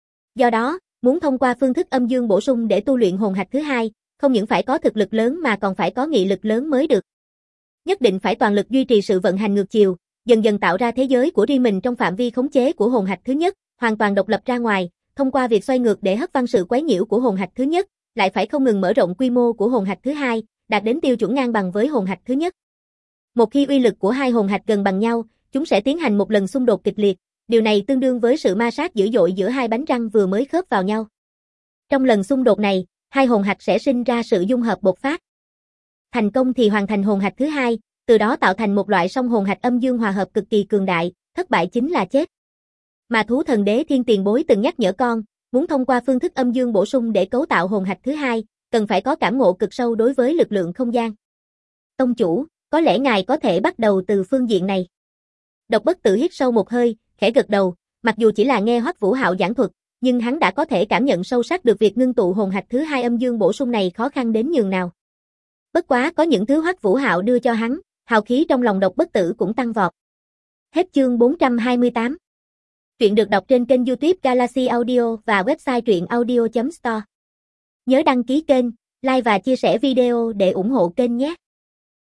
Do đó, muốn thông qua phương thức âm dương bổ sung để tu luyện hồn hạch thứ hai, không những phải có thực lực lớn mà còn phải có nghị lực lớn mới được. Nhất định phải toàn lực duy trì sự vận hành ngược chiều, dần dần tạo ra thế giới của riêng mình trong phạm vi khống chế của hồn hạch thứ nhất, hoàn toàn độc lập ra ngoài, thông qua việc xoay ngược để hất văng sự quấy nhiễu của hồn hạch thứ nhất, lại phải không ngừng mở rộng quy mô của hồn hạch thứ hai, đạt đến tiêu chuẩn ngang bằng với hồn hạch thứ nhất. Một khi uy lực của hai hồn hạch gần bằng nhau, chúng sẽ tiến hành một lần xung đột kịch liệt, điều này tương đương với sự ma sát dữ dội giữa hai bánh răng vừa mới khớp vào nhau. Trong lần xung đột này, hai hồn hạch sẽ sinh ra sự dung hợp bộc phát. Thành công thì hoàn thành hồn hạch thứ hai, từ đó tạo thành một loại song hồn hạch âm dương hòa hợp cực kỳ cường đại, thất bại chính là chết. Mà Thú Thần Đế Thiên tiền bối từng nhắc nhở con, muốn thông qua phương thức âm dương bổ sung để cấu tạo hồn hạch thứ hai, cần phải có cảm ngộ cực sâu đối với lực lượng không gian. Tông chủ, có lẽ ngài có thể bắt đầu từ phương diện này. Độc Bất Tử hít sâu một hơi, khẽ gật đầu, mặc dù chỉ là nghe Hoắc Vũ Hạo giảng thuật, nhưng hắn đã có thể cảm nhận sâu sắc được việc ngưng tụ hồn hạch thứ hai âm dương bổ sung này khó khăn đến nhường nào. Bất quá có những thứ Hoắc Vũ Hạo đưa cho hắn, hào khí trong lòng Độc Bất Tử cũng tăng vọt. Hết chương 428. Truyện được đọc trên kênh YouTube Galaxy Audio và website truyệnaudio.store. Nhớ đăng ký kênh, like và chia sẻ video để ủng hộ kênh nhé.